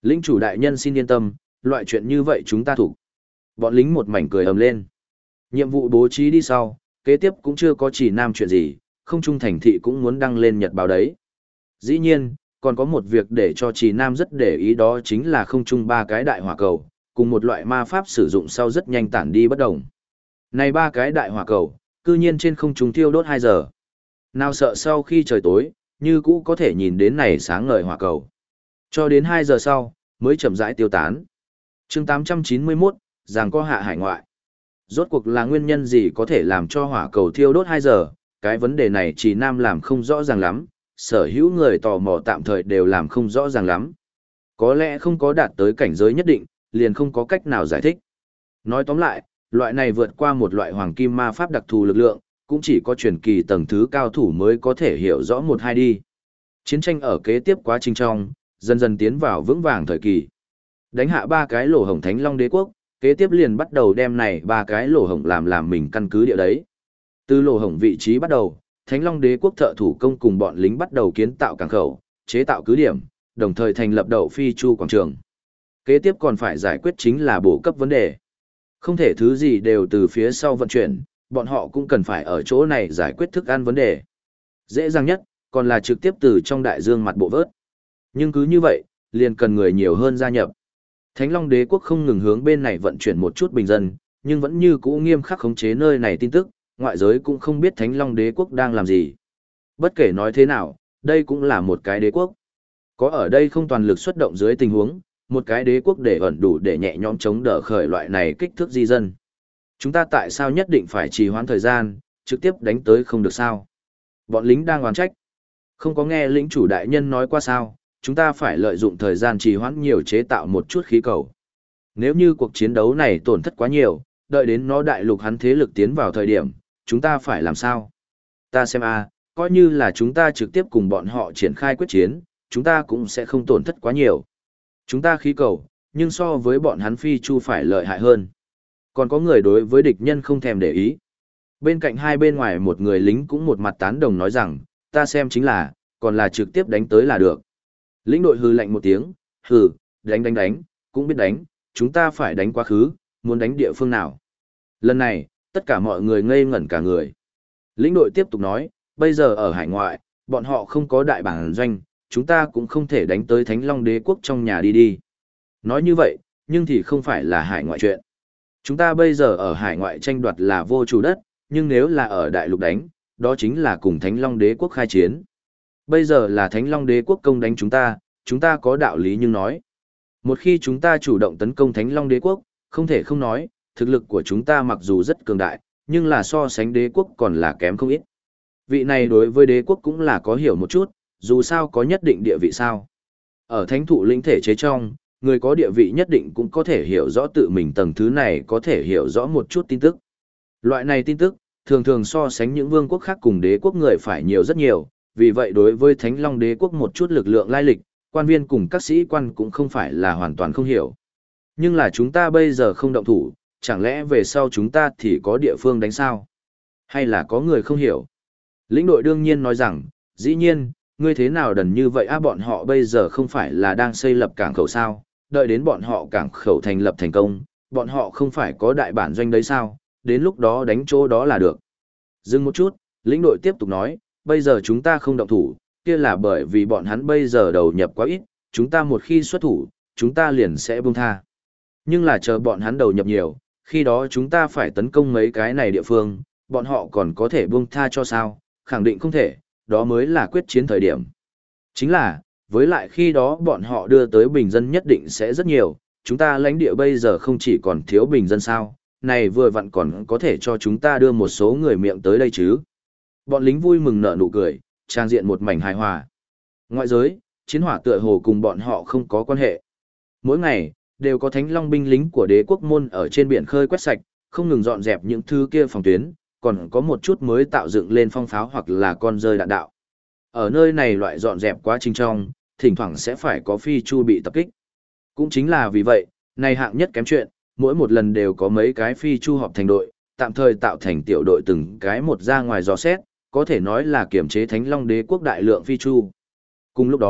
Lĩnh chủ đại nhân xin yên tâm, loại chuyện như vậy chúng ta thủ. Bọn lính một mảnh cười ầm lên. Nhiệm vụ bố trí đi sau, kế tiếp cũng chưa có chỉ nam chuyện gì, không trung thành thị cũng muốn đăng lên nhật báo đấy. Dĩ nhiên, còn có một việc để cho chỉ nam rất để ý, đó chính là không trung ba cái đại hỏa cầu, cùng một loại ma pháp sử dụng sau rất nhanh tản đi bất động. Này ba cái đại hỏa cầu, cư nhiên trên không trung thiêu đốt 2 giờ. Nào sợ sau khi trời tối, như cũ có thể nhìn đến này sáng ngời hỏa cầu. Cho đến 2 giờ sau, mới chậm rãi tiêu tán. Chương 891, giằng co hạ hải ngoại. Rốt cuộc là nguyên nhân gì có thể làm cho hỏa cầu thiêu đốt 2 giờ, cái vấn đề này chỉ nam làm không rõ ràng lắm, sở hữu người tò mò tạm thời đều làm không rõ ràng lắm. Có lẽ không có đạt tới cảnh giới nhất định, liền không có cách nào giải thích. Nói tóm lại, loại này vượt qua một loại hoàng kim ma pháp đặc thù lực lượng, cũng chỉ có truyền kỳ tầng thứ cao thủ mới có thể hiểu rõ một hai đi. Chiến tranh ở kế tiếp quá trình trong, dần dần tiến vào vững vàng thời kỳ. Đánh hạ ba cái lỗ hổng Thánh Long Đế quốc, kế tiếp liền bắt đầu đem này ba cái lỗ hổng làm mình căn cứ địa đấy. Từ lỗ hổng vị trí bắt đầu, Thánh Long Đế quốc thợ thủ công cùng bọn lính bắt đầu kiến tạo cảng khẩu, chế tạo cứ điểm, đồng thời thành lập đậu phi chu quảng trường. Kế tiếp còn phải giải quyết chính là bổ cấp vấn đề. Không thể thứ gì đều từ phía sau vận chuyển, bọn họ cũng cần phải ở chỗ này giải quyết thức ăn vấn đề. Dễ dàng nhất, còn là trực tiếp từ trong đại dương mặt bộ vớt. Nhưng cứ như vậy, liền cần người nhiều hơn gia nhập. Thánh Long Đế quốc không ngừng hướng bên này vận chuyển một chút bình dân, nhưng vẫn như cũ nghiêm khắc khống chế nơi này tin tức, ngoại giới cũng không biết Thánh Long Đế quốc đang làm gì. Bất kể nói thế nào, đây cũng là một cái đế quốc. Có ở đây không toàn lực xuất động dưới tình huống, một cái đế quốc để ẩn đủ để nhẹ nhõm chống đỡ khởi loại này kích thước di dân. Chúng ta tại sao nhất định phải trì hoãn thời gian, trực tiếp đánh tới không được sao? Bọn lính đang oán trách. Không có nghe lĩnh chủ đại nhân nói qua sao, chúng ta phải lợi dụng thời gian trì hoãn nhiều chế tạo một chút khí cầu. Nếu như cuộc chiến đấu này tổn thất quá nhiều, đợi đến nó đại lục hắn thế lực tiến vào thời điểm, chúng ta phải làm sao? Ta xem coi như là chúng ta trực tiếp cùng bọn họ triển khai quyết chiến, chúng ta cũng sẽ không tổn thất quá nhiều. Chúng ta khí cầu, nhưng so với bọn hắn phi chu phải lợi hại hơn. Còn có người đối với địch nhân không thèm để ý. Bên cạnh hai bên ngoài một người lính cũng một mặt tán đồng nói rằng, ta xem chính là, còn là trực tiếp đánh tới là được. Lĩnh đội hừ lạnh một tiếng, hừ, đánh, cũng biết đánh, chúng ta phải đánh quá khứ, muốn đánh địa phương nào. Lần này, tất cả mọi người ngây ngẩn cả người. Lĩnh đội tiếp tục nói, bây giờ ở hải ngoại, bọn họ không có đại bản doanh, chúng ta cũng không thể đánh tới Thánh Long Đế quốc trong nhà đi. Nói như vậy, nhưng thì không phải là hải ngoại chuyện. Chúng ta bây giờ ở hải ngoại tranh đoạt là vô chủ đất, nhưng nếu là ở đại lục đánh, đó chính là cùng Thánh Long Đế quốc khai chiến. Bây giờ là Thánh Long Đế quốc công đánh chúng ta có đạo lý nhưng nói. Một khi chúng ta chủ động tấn công Thánh Long Đế quốc, không thể không nói, thực lực của chúng ta mặc dù rất cường đại, nhưng là so sánh đế quốc còn là kém không ít. Vị này đối với đế quốc cũng là có hiểu một chút, dù sao có nhất định địa vị sao. Ở thánh thụ lĩnh thể chế trong, người có địa vị nhất định cũng có thể hiểu rõ tự mình tầng thứ này, có thể hiểu rõ một chút tin tức. Loại này tin tức, thường thường so sánh những vương quốc khác cùng đế quốc người phải nhiều rất nhiều, vì vậy đối với Thánh Long Đế quốc một chút lực lượng lai lịch, quan viên cùng các sĩ quan cũng không phải là hoàn toàn không hiểu. Nhưng là chúng ta bây giờ không động thủ, chẳng lẽ về sau chúng ta thì có địa phương đánh sao? Hay là có người không hiểu? Lĩnh đội đương nhiên nói rằng, dĩ nhiên, ngươi thế nào đần như vậy bọn họ bây giờ không phải là đang xây lập cảng khẩu sao? Đợi đến bọn họ cảng khẩu thành lập thành công, bọn họ không phải có đại bản doanh đấy sao? Đến lúc đó đánh chỗ đó là được. Dừng một chút, lĩnh đội tiếp tục nói, bây giờ chúng ta không động thủ, kia là bởi vì bọn hắn bây giờ đầu nhập quá ít, chúng ta một khi xuất thủ, chúng ta liền sẽ buông tha. Nhưng là chờ bọn hắn đầu nhập nhiều, khi đó chúng ta phải tấn công mấy cái này địa phương, bọn họ còn có thể buông tha cho sao? Khẳng định không thể, đó mới là quyết chiến thời điểm. Chính là, với lại khi đó bọn họ đưa tới bình dân nhất định sẽ rất nhiều, chúng ta lãnh địa bây giờ không chỉ còn thiếu bình dân sao, này vừa vặn còn có thể cho chúng ta đưa một số người miệng tới đây chứ. Bọn lính vui mừng nở nụ cười, trang diện một mảnh hài hòa. Ngoại giới, chiến hỏa tựa hồ cùng bọn họ không có quan hệ. Mỗi ngày, đều có Thánh Long binh lính của đế quốc môn ở trên biển khơi quét sạch, không ngừng dọn dẹp những thứ kia phòng tuyến, còn có một chút mới tạo dựng lên phong pháo hoặc là con rơi đạn đạo. Ở nơi này loại dọn dẹp quá trình trong, thỉnh thoảng sẽ phải có phi chu bị tập kích. Cũng chính là vì vậy, này hạng nhất kém chuyện, mỗi một lần đều có mấy cái phi chu họp thành đội, tạm thời tạo thành tiểu đội từng cái một ra ngoài dò xét, có thể nói là kiểm chế Thánh Long Đế quốc đại lượng phi chu. Cùng lúc đó,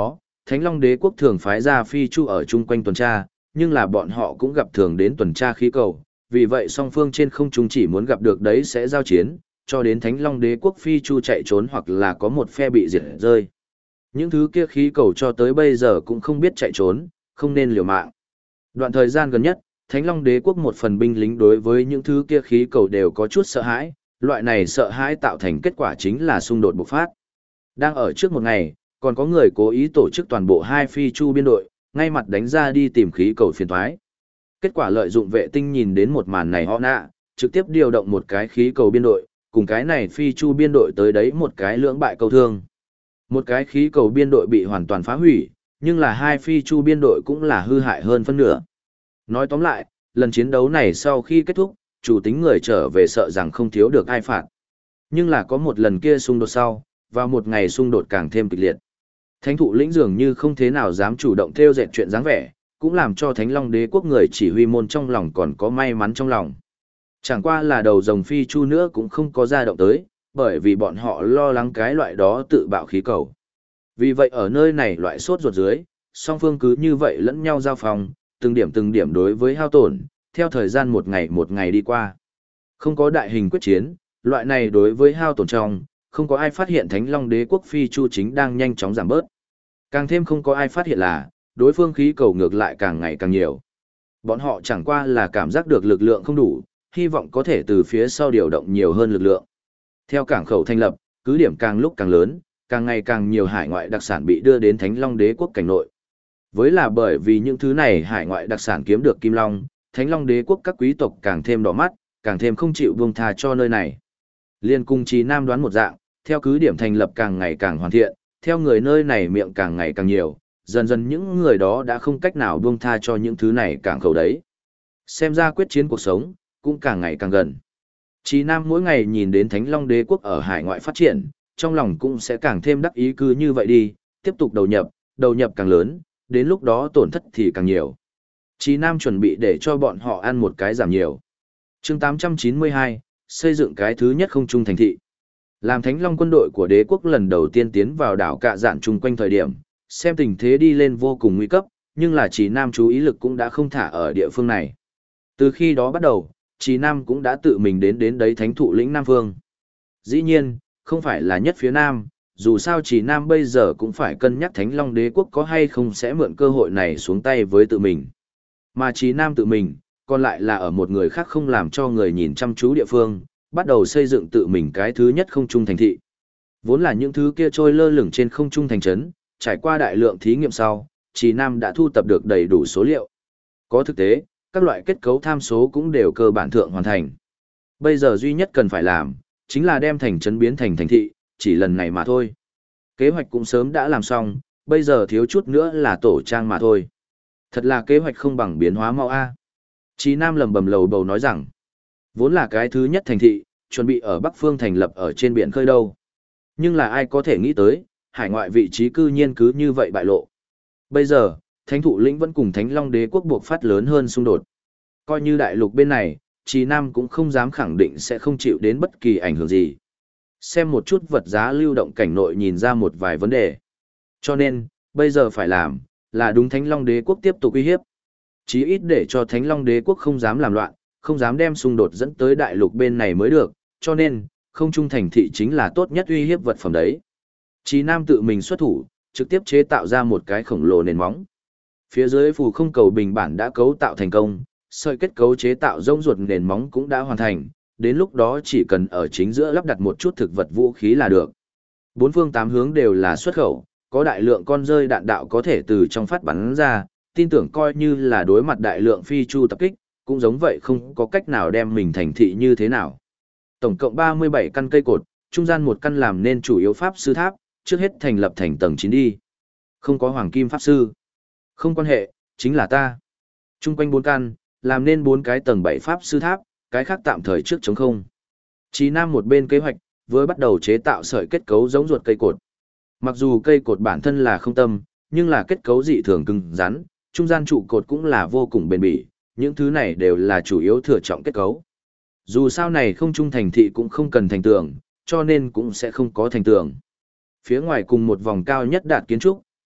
Thánh Long Đế quốc thường phái ra phi chu ở chung quanh tuần tra, nhưng là bọn họ cũng gặp thường đến tuần tra khí cầu, vì vậy song phương trên không trung chỉ muốn gặp được đấy sẽ giao chiến, cho đến Thánh Long Đế quốc phi chu chạy trốn hoặc là có một phe bị diệt rơi. Những thứ kia khí cầu cho tới bây giờ cũng không biết chạy trốn, không nên liều mạng. Đoạn thời gian gần nhất, Thánh Long Đế quốc một phần binh lính đối với những thứ kia khí cầu đều có chút sợ hãi, loại này sợ hãi tạo thành kết quả chính là xung đột bộc phát. Đang ở trước một ngày, còn có người cố ý tổ chức toàn bộ hai phi chu biên đội, ngay mặt đánh ra đi tìm khí cầu phiền toái. Kết quả lợi dụng vệ tinh nhìn đến một màn này họ nạ, trực tiếp điều động một cái khí cầu biên đội, cùng cái này phi chu biên đội tới đấy một cái lưỡng bại câu thương. Một cái khí cầu biên đội bị hoàn toàn phá hủy, nhưng là hai phi chu biên đội cũng là hư hại hơn phân nửa. Nói tóm lại, lần chiến đấu này sau khi kết thúc, chủ tính người trở về sợ rằng không thiếu được ai phạt. Nhưng là có một lần kia xung đột sau, và một ngày xung đột càng thêm kịch liệt. Thánh thụ lĩnh dường như không thế nào dám chủ động theo dệt chuyện dáng vẻ, cũng làm cho Thánh Long Đế quốc người chỉ huy môn trong lòng còn có may mắn trong lòng. Chẳng qua là đầu rồng phi chu nữa cũng không có ra động tới, bởi vì bọn họ lo lắng cái loại đó tự bạo khí cầu. Vì vậy ở nơi này loại sốt ruột dưới, song phương cứ như vậy lẫn nhau giao phòng, từng điểm đối với hao tổn, theo thời gian một ngày đi qua. Không có đại hình quyết chiến, loại này đối với hao tổn trong, không có ai phát hiện Thánh Long Đế quốc phi chu chính đang nhanh chóng giảm bớt. Càng thêm không có ai phát hiện là, đối phương khí cầu ngược lại càng ngày càng nhiều. Bọn họ chẳng qua là cảm giác được lực lượng không đủ, hy vọng có thể từ phía sau điều động nhiều hơn lực lượng. Theo cảng khẩu thành lập, cứ điểm càng lúc càng lớn, càng ngày càng nhiều hải ngoại đặc sản bị đưa đến Thánh Long Đế quốc cảnh nội. Với là bởi vì những thứ này hải ngoại đặc sản kiếm được Kim Long, Thánh Long Đế quốc các quý tộc càng thêm đỏ mắt, càng thêm không chịu buông tha cho nơi này. Liên cung Chí Nam đoán một dạng, theo cứ điểm thành lập càng ngày càng hoàn thiện, theo người nơi này miệng càng ngày càng nhiều, dần dần những người đó đã không cách nào buông tha cho những thứ này cảng khẩu đấy. Xem ra quyết chiến cuộc sống, cũng càng ngày càng gần. Chí Nam mỗi ngày nhìn đến Thánh Long Đế quốc ở hải ngoại phát triển, trong lòng cũng sẽ càng thêm đắc ý cứ như vậy đi, tiếp tục đầu nhập càng lớn, đến lúc đó tổn thất thì càng nhiều. Chí Nam chuẩn bị để cho bọn họ ăn một cái giảm nhiều. Chương 892, xây dựng cái thứ nhất không trung thành thị. Làm Thánh Long quân đội của đế quốc lần đầu tiên tiến vào đảo Cạ Dạn chung quanh thời điểm, xem tình thế đi lên vô cùng nguy cấp, nhưng là Chí Nam chú ý lực cũng đã không thả ở địa phương này. Từ khi đó bắt đầu, Chí Nam cũng đã tự mình đến đấy thánh thụ lĩnh Nam Phương. Dĩ nhiên, không phải là nhất phía Nam, dù sao Chí Nam bây giờ cũng phải cân nhắc Thánh Long đế quốc có hay không sẽ mượn cơ hội này xuống tay với tự mình. Mà Chí Nam tự mình, còn lại là ở một người khác không làm cho người nhìn chăm chú địa phương, bắt đầu xây dựng tự mình cái thứ nhất không trung thành thị. Vốn là những thứ kia trôi lơ lửng trên không trung thành trấn, trải qua đại lượng thí nghiệm sau, Chí Nam đã thu tập được đầy đủ số liệu. Có thực tế, các loại kết cấu tham số cũng đều cơ bản thượng hoàn thành. Bây giờ duy nhất cần phải làm, chính là đem thành trấn biến thành thành thị, chỉ lần này mà thôi. Kế hoạch cũng sớm đã làm xong, bây giờ thiếu chút nữa là tổ trang mà thôi. Thật là kế hoạch không bằng biến hóa mau a. Chí Nam lầm bầm lầu bầu nói rằng, vốn là cái thứ nhất thành thị, chuẩn bị ở Bắc Phương thành lập ở trên biển khơi đâu. Nhưng là ai có thể nghĩ tới, hải ngoại vị trí cư nhiên cứ như vậy bại lộ. Bây giờ, Thánh thụ lĩnh vẫn cùng Thánh Long đế quốc buộc phát lớn hơn xung đột. Coi như đại lục bên này, Chí Nam cũng không dám khẳng định sẽ không chịu đến bất kỳ ảnh hưởng gì. Xem một chút vật giá lưu động cảnh nội nhìn ra một vài vấn đề. Cho nên, bây giờ phải làm, là đúng Thánh Long đế quốc tiếp tục uy hiếp. Chí ít để cho Thánh Long đế quốc không dám làm loạn, không dám đem xung đột dẫn tới đại lục bên này mới được, cho nên, không trung thành thị chính là tốt nhất uy hiếp vật phẩm đấy. Chí Nam tự mình xuất thủ, trực tiếp chế tạo ra một cái khổng lồ nền móng. Phía dưới phù không cầu bình bản đã cấu tạo thành công, sợi kết cấu chế tạo rông ruột nền móng cũng đã hoàn thành, đến lúc đó chỉ cần ở chính giữa lắp đặt một chút thực vật vũ khí là được. Bốn phương tám hướng đều là xuất khẩu, có đại lượng con rơi đạn đạo có thể từ trong phát bắn ra, tin tưởng coi như là đối mặt đại lượng phi chu tập kích, cũng giống vậy không có cách nào đem mình thành thị như thế nào. Tổng cộng 37 căn cây cột, trung gian một căn làm nên chủ yếu pháp sư tháp, trước hết thành lập thành tầng 9 đi. Không có hoàng kim pháp sư. Không quan hệ, chính là ta. Trung quanh 4 căn, làm nên 4 cái tầng 7 pháp sư tháp, cái khác tạm thời trước chống không. Chí Nam một bên kế hoạch, vừa bắt đầu chế tạo sợi kết cấu giống ruột cây cột. Mặc dù cây cột bản thân là không tâm, nhưng là kết cấu dị thường cứng rắn, trung gian trụ cột cũng là vô cùng bền bỉ, những thứ này đều là chủ yếu thừa trọng kết cấu. Dù sao này không trung thành thị cũng không cần thành tường, cho nên cũng sẽ không có thành tường. Phía ngoài cùng một vòng cao nhất đạt kiến trúc,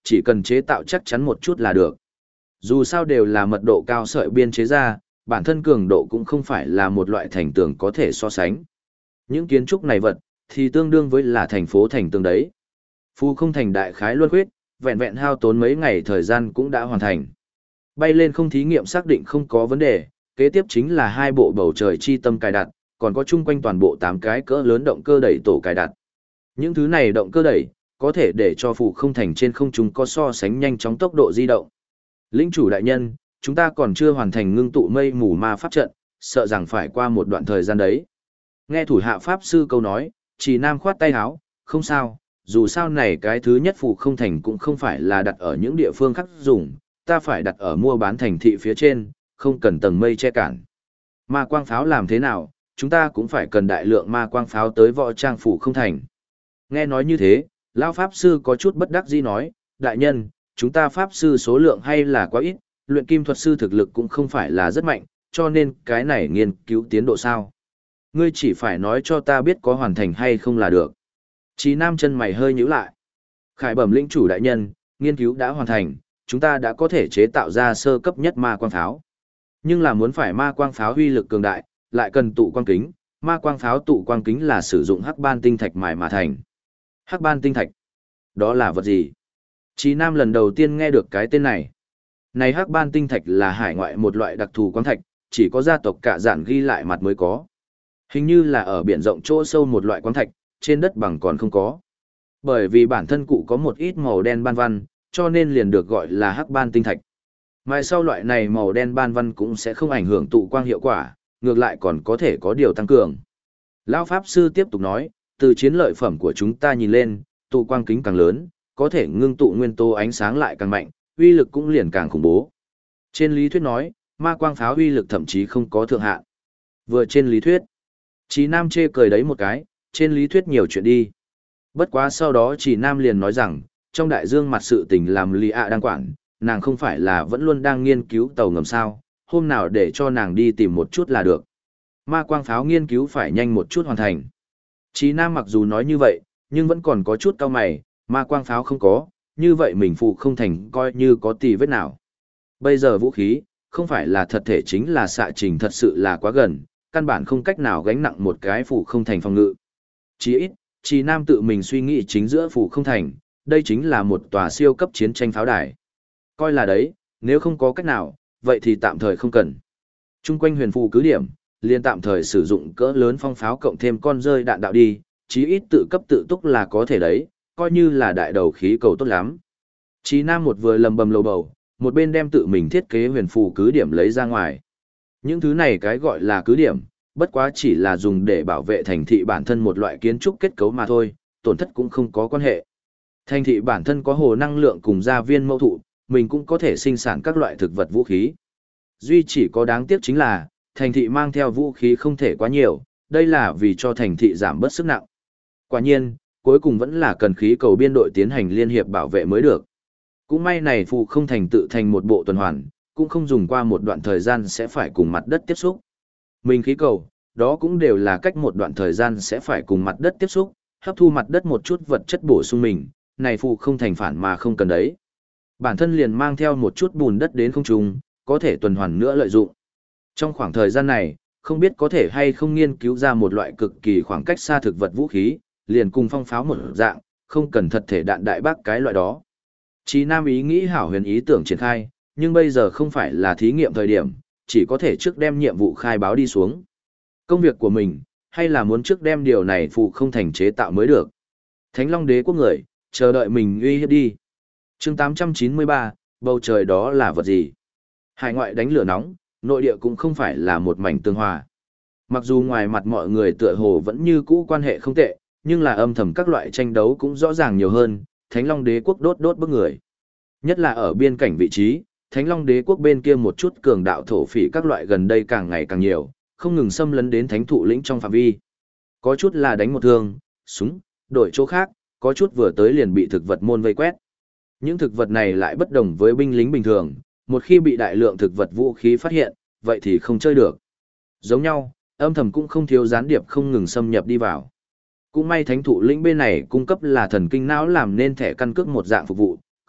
chỉ cần chế tạo chắc chắn một chút là được. Dù sao đều là mật độ cao sợi biên chế ra, bản thân cường độ cũng không phải là một loại thành tường có thể so sánh. Những kiến trúc này vật, thì tương đương với là thành phố thành tường đấy. Phù không thành đại khái luân khuyết, vẹn vẹn hao tốn mấy ngày thời gian cũng đã hoàn thành. Bay lên không thí nghiệm xác định không có vấn đề, kế tiếp chính là 2 bộ bầu trời chi tâm cài đặt, còn có chung quanh toàn bộ 8 cái cỡ lớn động cơ đẩy tổ cài đặt. Những thứ này động cơ đẩy, có thể để cho phù không thành trên không trung có so sánh nhanh chóng tốc độ di động. Lĩnh chủ đại nhân, chúng ta còn chưa hoàn thành ngưng tụ mây mù ma pháp trận, sợ rằng phải qua một đoạn thời gian đấy. Nghe thủ hạ pháp sư câu nói, Trì Nam khoát tay áo, không sao, dù sao này cái thứ nhất phù không thành cũng không phải là đặt ở những địa phương khác dùng, ta phải đặt ở mua bán thành thị phía trên, không cần tầng mây che cản. Ma quang pháo làm thế nào, chúng ta cũng phải cần đại lượng ma quang pháo tới võ trang phù không thành. Nghe nói như thế, Lão Pháp Sư có chút bất đắc dĩ nói, đại nhân, chúng ta Pháp Sư số lượng hay là quá ít, luyện kim thuật sư thực lực cũng không phải là rất mạnh, cho nên cái này nghiên cứu tiến độ sao. Ngươi chỉ phải nói cho ta biết có hoàn thành hay không là được. Chí Nam chân mày hơi nhíu lại. Khải bẩm lĩnh chủ đại nhân, nghiên cứu đã hoàn thành, chúng ta đã có thể chế tạo ra sơ cấp nhất ma quang pháo. Nhưng là muốn phải ma quang pháo uy lực cường đại, lại cần tụ quang kính, ma quang pháo tụ quang kính là sử dụng hắc ban tinh thạch mài mà thành. Hắc ban tinh thạch? Đó là vật gì? Chí Nam lần đầu tiên nghe được cái tên này. Này hắc ban tinh thạch là hải ngoại một loại đặc thù quang thạch, chỉ có gia tộc cả dạn ghi lại mặt mới có. Hình như là ở biển rộng chỗ sâu một loại quang thạch, trên đất bằng còn không có. Bởi vì bản thân cụ có một ít màu đen ban văn, cho nên liền được gọi là hắc ban tinh thạch. Mai sau loại này màu đen ban văn cũng sẽ không ảnh hưởng tụ quang hiệu quả, ngược lại còn có thể có điều tăng cường. Lão Pháp Sư tiếp tục nói, từ chiến lợi phẩm của chúng ta nhìn lên, tụ quang kính càng lớn, có thể ngưng tụ nguyên tố ánh sáng lại càng mạnh, uy lực cũng liền càng khủng bố. Trên lý thuyết nói, ma quang pháo uy lực thậm chí không có thượng hạn. Vừa trên lý thuyết, Chí Nam chê cười đấy một cái, trên lý thuyết nhiều chuyện đi. Bất quá sau đó Chí Nam liền nói rằng, trong đại dương mặt sự tình làm Lý ạ đang quản, nàng không phải là vẫn luôn đang nghiên cứu tàu ngầm sao, hôm nào để cho nàng đi tìm một chút là được. Ma quang pháo nghiên cứu phải nhanh một chút hoàn thành. Chí Nam mặc dù nói như vậy, nhưng vẫn còn có chút cau mày, ma quang pháo không có, như vậy mình phụ không thành coi như có tì vết nào. Bây giờ vũ khí, không phải là thật thể chính là xạ trình thật sự là quá gần, căn bản không cách nào gánh nặng một cái phụ không thành phòng ngự. Chí ít, Chí Nam tự mình suy nghĩ chính giữa phụ không thành, đây chính là một tòa siêu cấp chiến tranh pháo đài. Coi là đấy, nếu không có cách nào, vậy thì tạm thời không cần. Trung quanh huyền phù cứ điểm, liền tạm thời sử dụng cỡ lớn phong pháo cộng thêm con rơi đạn đạo đi, chí ít tự cấp tự túc là có thể đấy, coi như là đại đầu khí cầu tốt lắm. Chí Nam một vừa lầm bầm lầu bầu, một bên đem tự mình thiết kế huyền phù cứ điểm lấy ra ngoài. Những thứ này cái gọi là cứ điểm, bất quá chỉ là dùng để bảo vệ thành thị bản thân một loại kiến trúc kết cấu mà thôi, tổn thất cũng không có quan hệ. Thành thị bản thân có hồ năng lượng cùng gia viên mâu thụ, mình cũng có thể sinh sản các loại thực vật vũ khí. Duy chỉ có đáng tiếc chính là, thành thị mang theo vũ khí không thể quá nhiều, đây là vì cho thành thị giảm bớt sức nặng. Quả nhiên, cuối cùng vẫn là cần khí cầu biên đội tiến hành liên hiệp bảo vệ mới được. Cũng may này phụ không thành tự thành một bộ tuần hoàn, cũng không dùng qua một đoạn thời gian sẽ phải cùng mặt đất tiếp xúc. Mình khí cầu, đó cũng đều là cách một đoạn thời gian sẽ phải cùng mặt đất tiếp xúc, hấp thu mặt đất một chút vật chất bổ sung mình, này phụ không thành phản mà không cần đấy. Bản thân liền mang theo một chút bùn đất đến không trung, có thể tuần hoàn nữa lợi dụng. Trong khoảng thời gian này, không biết có thể hay không nghiên cứu ra một loại cực kỳ khoảng cách xa thực vật vũ khí, liền cùng phong pháo một dạng, không cần thật thể đạn đại bác cái loại đó. Chí Nam ý nghĩ hảo huyền ý tưởng triển khai, nhưng bây giờ không phải là thí nghiệm thời điểm, chỉ có thể trước đem nhiệm vụ khai báo đi xuống. Công việc của mình, hay là muốn trước đem điều này phụ không thành chế tạo mới được. Thánh Long Đế quốc người, chờ đợi mình uy hiếp đi. Chương 893, bầu trời đó là vật gì? Hải ngoại đánh lửa nóng, nội địa cũng không phải là một mảnh tương hòa. Mặc dù ngoài mặt mọi người tựa hồ vẫn như cũ quan hệ không tệ, nhưng là âm thầm các loại tranh đấu cũng rõ ràng nhiều hơn, Thánh Long Đế quốc đốt bức người. Nhất là ở biên cảnh vị trí, Thánh Long Đế quốc bên kia một chút cường đạo thổ phỉ các loại gần đây càng ngày càng nhiều, không ngừng xâm lấn đến thánh thụ lĩnh trong phạm vi. Có chút là đánh một thương, súng, đổi chỗ khác, có chút vừa tới liền bị thực vật môn vây quét. Những thực vật này lại bất đồng với binh lính bình thường, một khi bị đại lượng thực vật vũ khí phát hiện, vậy thì không chơi được. Giống nhau, âm thầm cũng không thiếu gián điệp không ngừng xâm nhập đi vào. Cũng may thánh thụ lĩnh bên này cung cấp là thần kinh não làm nên thẻ căn cước một dạng phục vụ,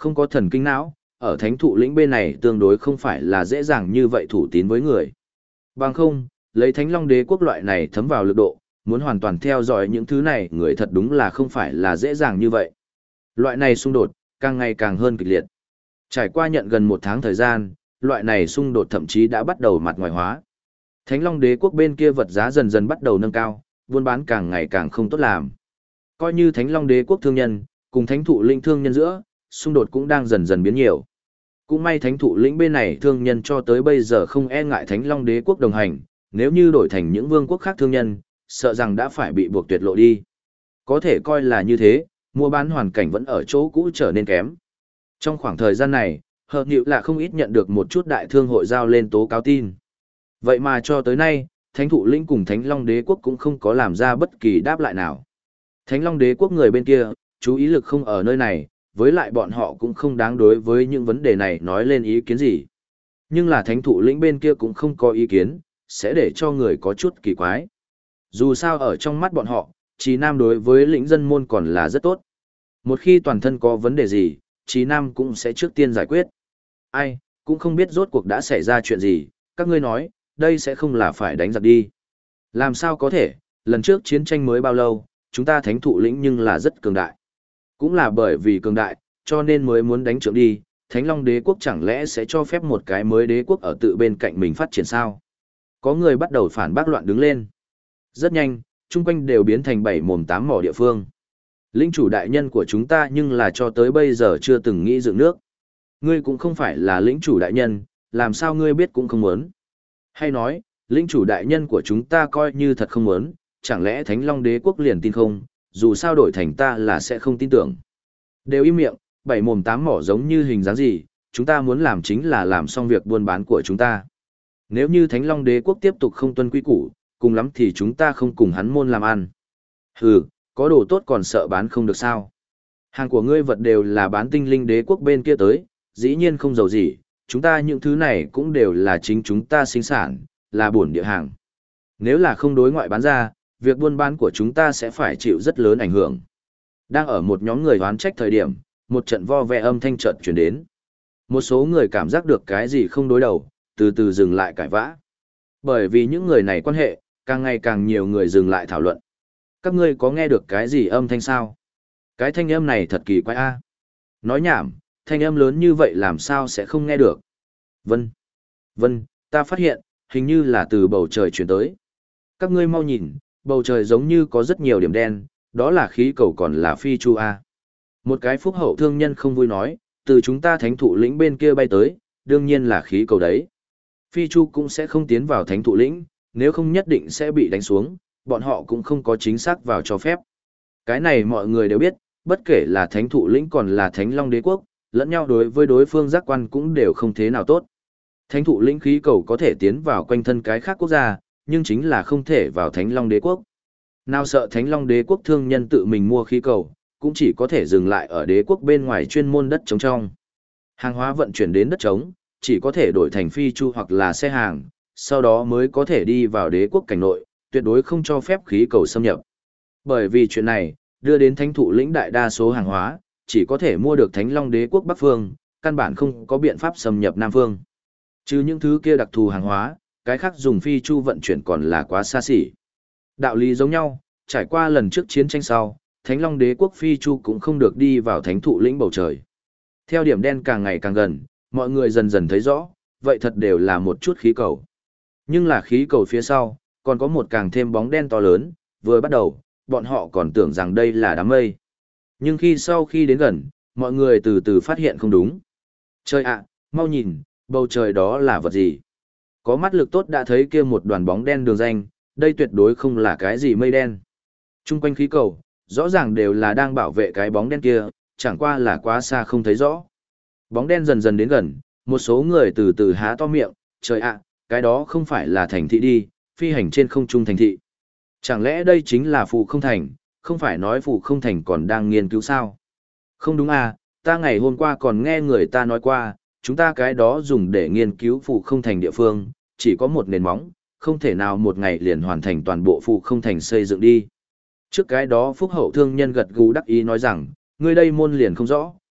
không có thần kinh não, ở thánh thụ lĩnh bên này tương đối không phải là dễ dàng như vậy thủ tín với người. Bằng không, lấy Thánh Long Đế quốc loại này thấm vào lực độ, muốn hoàn toàn theo dõi những thứ này người thật đúng là không phải là dễ dàng như vậy. Loại này xung đột, càng ngày càng hơn kịch liệt. Trải qua nhận gần một tháng thời gian, loại này xung đột thậm chí đã bắt đầu mặt ngoài hóa. Thánh Long Đế quốc bên kia vật giá dần dần bắt đầu nâng cao, buôn bán càng ngày càng không tốt làm. Coi như Thánh Long Đế quốc thương nhân, cùng Thánh thụ lĩnh thương nhân giữa, xung đột cũng đang dần dần biến nhiều. Cũng may Thánh thụ lĩnh bên này thương nhân cho tới bây giờ không e ngại Thánh Long Đế quốc đồng hành, nếu như đổi thành những vương quốc khác thương nhân, sợ rằng đã phải bị buộc tuyệt lộ đi. Có thể coi là như thế, mua bán hoàn cảnh vẫn ở chỗ cũ trở nên kém. Trong khoảng thời gian này, Hợp Nhịu là không ít nhận được một chút đại thương hội giao lên tố cáo tin. Vậy mà cho tới nay, Thánh thụ lĩnh cùng Thánh Long Đế quốc cũng không có làm ra bất kỳ đáp lại nào. Thánh Long Đế quốc người bên kia, chú ý lực không ở nơi này, với lại bọn họ cũng không đáng đối với những vấn đề này nói lên ý kiến gì. Nhưng là Thánh thụ lĩnh bên kia cũng không có ý kiến, sẽ để cho người có chút kỳ quái. Dù sao ở trong mắt bọn họ, Chí Nam đối với lĩnh dân môn còn là rất tốt. Một khi toàn thân có vấn đề gì, Chí Nam cũng sẽ trước tiên giải quyết. Ai, cũng không biết rốt cuộc đã xảy ra chuyện gì, các ngươi nói, đây sẽ không là phải đánh giặc đi. Làm sao có thể, lần trước chiến tranh mới bao lâu, chúng ta Thánh thụ lĩnh nhưng là rất cường đại. Cũng là bởi vì cường đại, cho nên mới muốn đánh trượng đi, Thánh Long Đế quốc chẳng lẽ sẽ cho phép một cái mới đế quốc ở tự bên cạnh mình phát triển sao? Có người bắt đầu phản bác loạn đứng lên. Rất nhanh, chung quanh đều biến thành bảy mồm tám mỏ địa phương. Lĩnh chủ đại nhân của chúng ta nhưng là cho tới bây giờ chưa từng nghĩ dựng nước. Ngươi cũng không phải là lĩnh chủ đại nhân, làm sao ngươi biết cũng không muốn. Hay nói, lĩnh chủ đại nhân của chúng ta coi như thật không muốn, chẳng lẽ Thánh Long Đế quốc liền tin không, dù sao đổi thành ta là sẽ không tin tưởng. Đều im miệng, bảy mồm tám mỏ giống như hình dáng gì, chúng ta muốn làm chính là làm xong việc buôn bán của chúng ta. Nếu như Thánh Long Đế quốc tiếp tục không tuân quy củ, cùng lắm thì chúng ta không cùng hắn môn làm ăn. Hừ, có đồ tốt còn sợ bán không được sao. Hàng của ngươi vật đều là bán tinh linh đế quốc bên kia tới, dĩ nhiên không giàu gì, chúng ta những thứ này cũng đều là chính chúng ta sinh sản, là bổn địa hàng. Nếu là không đối ngoại bán ra, việc buôn bán của chúng ta sẽ phải chịu rất lớn ảnh hưởng. Đang ở một nhóm người oán trách thời điểm, một trận vo ve âm thanh chợt truyền đến. Một số người cảm giác được cái gì không đối đầu, từ từ dừng lại cãi vã. Bởi vì những người này quan hệ, càng ngày càng nhiều người dừng lại thảo luận. Các ngươi có nghe được cái gì âm thanh sao? Cái thanh âm này thật kỳ quái a. Nói nhảm, thanh âm lớn như vậy làm sao sẽ không nghe được? Vân, ta phát hiện, hình như là từ bầu trời truyền tới. Các ngươi mau nhìn, bầu trời giống như có rất nhiều điểm đen, đó là khí cầu còn là phi chu a. Một cái phúc hậu thương nhân không vui nói, từ chúng ta thánh thụ lĩnh bên kia bay tới, đương nhiên là khí cầu đấy. Phi chu cũng sẽ không tiến vào thánh thụ lĩnh, nếu không nhất định sẽ bị đánh xuống, bọn họ cũng không có chính xác vào cho phép. Cái này mọi người đều biết, bất kể là thánh thụ lĩnh còn là thánh long đế quốc, lẫn nhau đối với đối phương giác quan cũng đều không thế nào tốt. Thánh thụ lĩnh khí cầu có thể tiến vào quanh thân cái khác quốc gia, nhưng chính là không thể vào thánh long đế quốc. Nào sợ thánh long đế quốc thương nhân tự mình mua khí cầu, cũng chỉ có thể dừng lại ở đế quốc bên ngoài chuyên môn đất trống trong. Hàng hóa vận chuyển đến đất trống, chỉ có thể đổi thành phi chu hoặc là xe hàng, sau đó mới có thể đi vào đế quốc cảnh nội, tuyệt đối không cho phép khí cầu xâm nhập. Bởi vì chuyện này, đưa đến thánh thụ lĩnh đại đa số hàng hóa, chỉ có thể mua được thánh long đế quốc Bắc Phương, căn bản không có biện pháp xâm nhập Nam Phương. Chứ những thứ kia đặc thù hàng hóa, cái khác dùng phi chu vận chuyển còn là quá xa xỉ. Đạo lý giống nhau, trải qua lần trước chiến tranh sau, thánh long đế quốc phi chu cũng không được đi vào thánh thụ lĩnh bầu trời. Theo điểm đen càng ngày càng gần, mọi người dần dần thấy rõ, vậy thật đều là một chút khí cầu. Nhưng là khí cầu phía sau, còn có một càng thêm bóng đen to lớn, vừa bắt đầu, bọn họ còn tưởng rằng đây là đám mây. Nhưng sau khi đến gần, mọi người từ từ phát hiện không đúng. Trời ạ, mau nhìn, bầu trời đó là vật gì? Có mắt lực tốt đã thấy kia một đoàn bóng đen đường danh, đây tuyệt đối không là cái gì mây đen. Trung quanh khí cầu, rõ ràng đều là đang bảo vệ cái bóng đen kia, chẳng qua là quá xa không thấy rõ. Bóng đen dần dần đến gần, một số người từ từ há to miệng, trời ạ, cái đó không phải là thành thị đi, phi hành trên không trung thành thị. Chẳng lẽ đây chính là Phù Không Thành, không phải nói Phù Không Thành còn đang nghiên cứu sao? Không đúng à, ta ngày hôm qua còn nghe người ta nói qua, chúng ta cái đó dùng để nghiên cứu Phù Không Thành địa phương, chỉ có một nền móng, không thể nào một ngày liền hoàn thành toàn bộ Phù Không Thành xây dựng đi. Trước cái đó phúc hậu thương nhân gật gù đắc ý nói rằng, ngươi đây môn liền không rõ,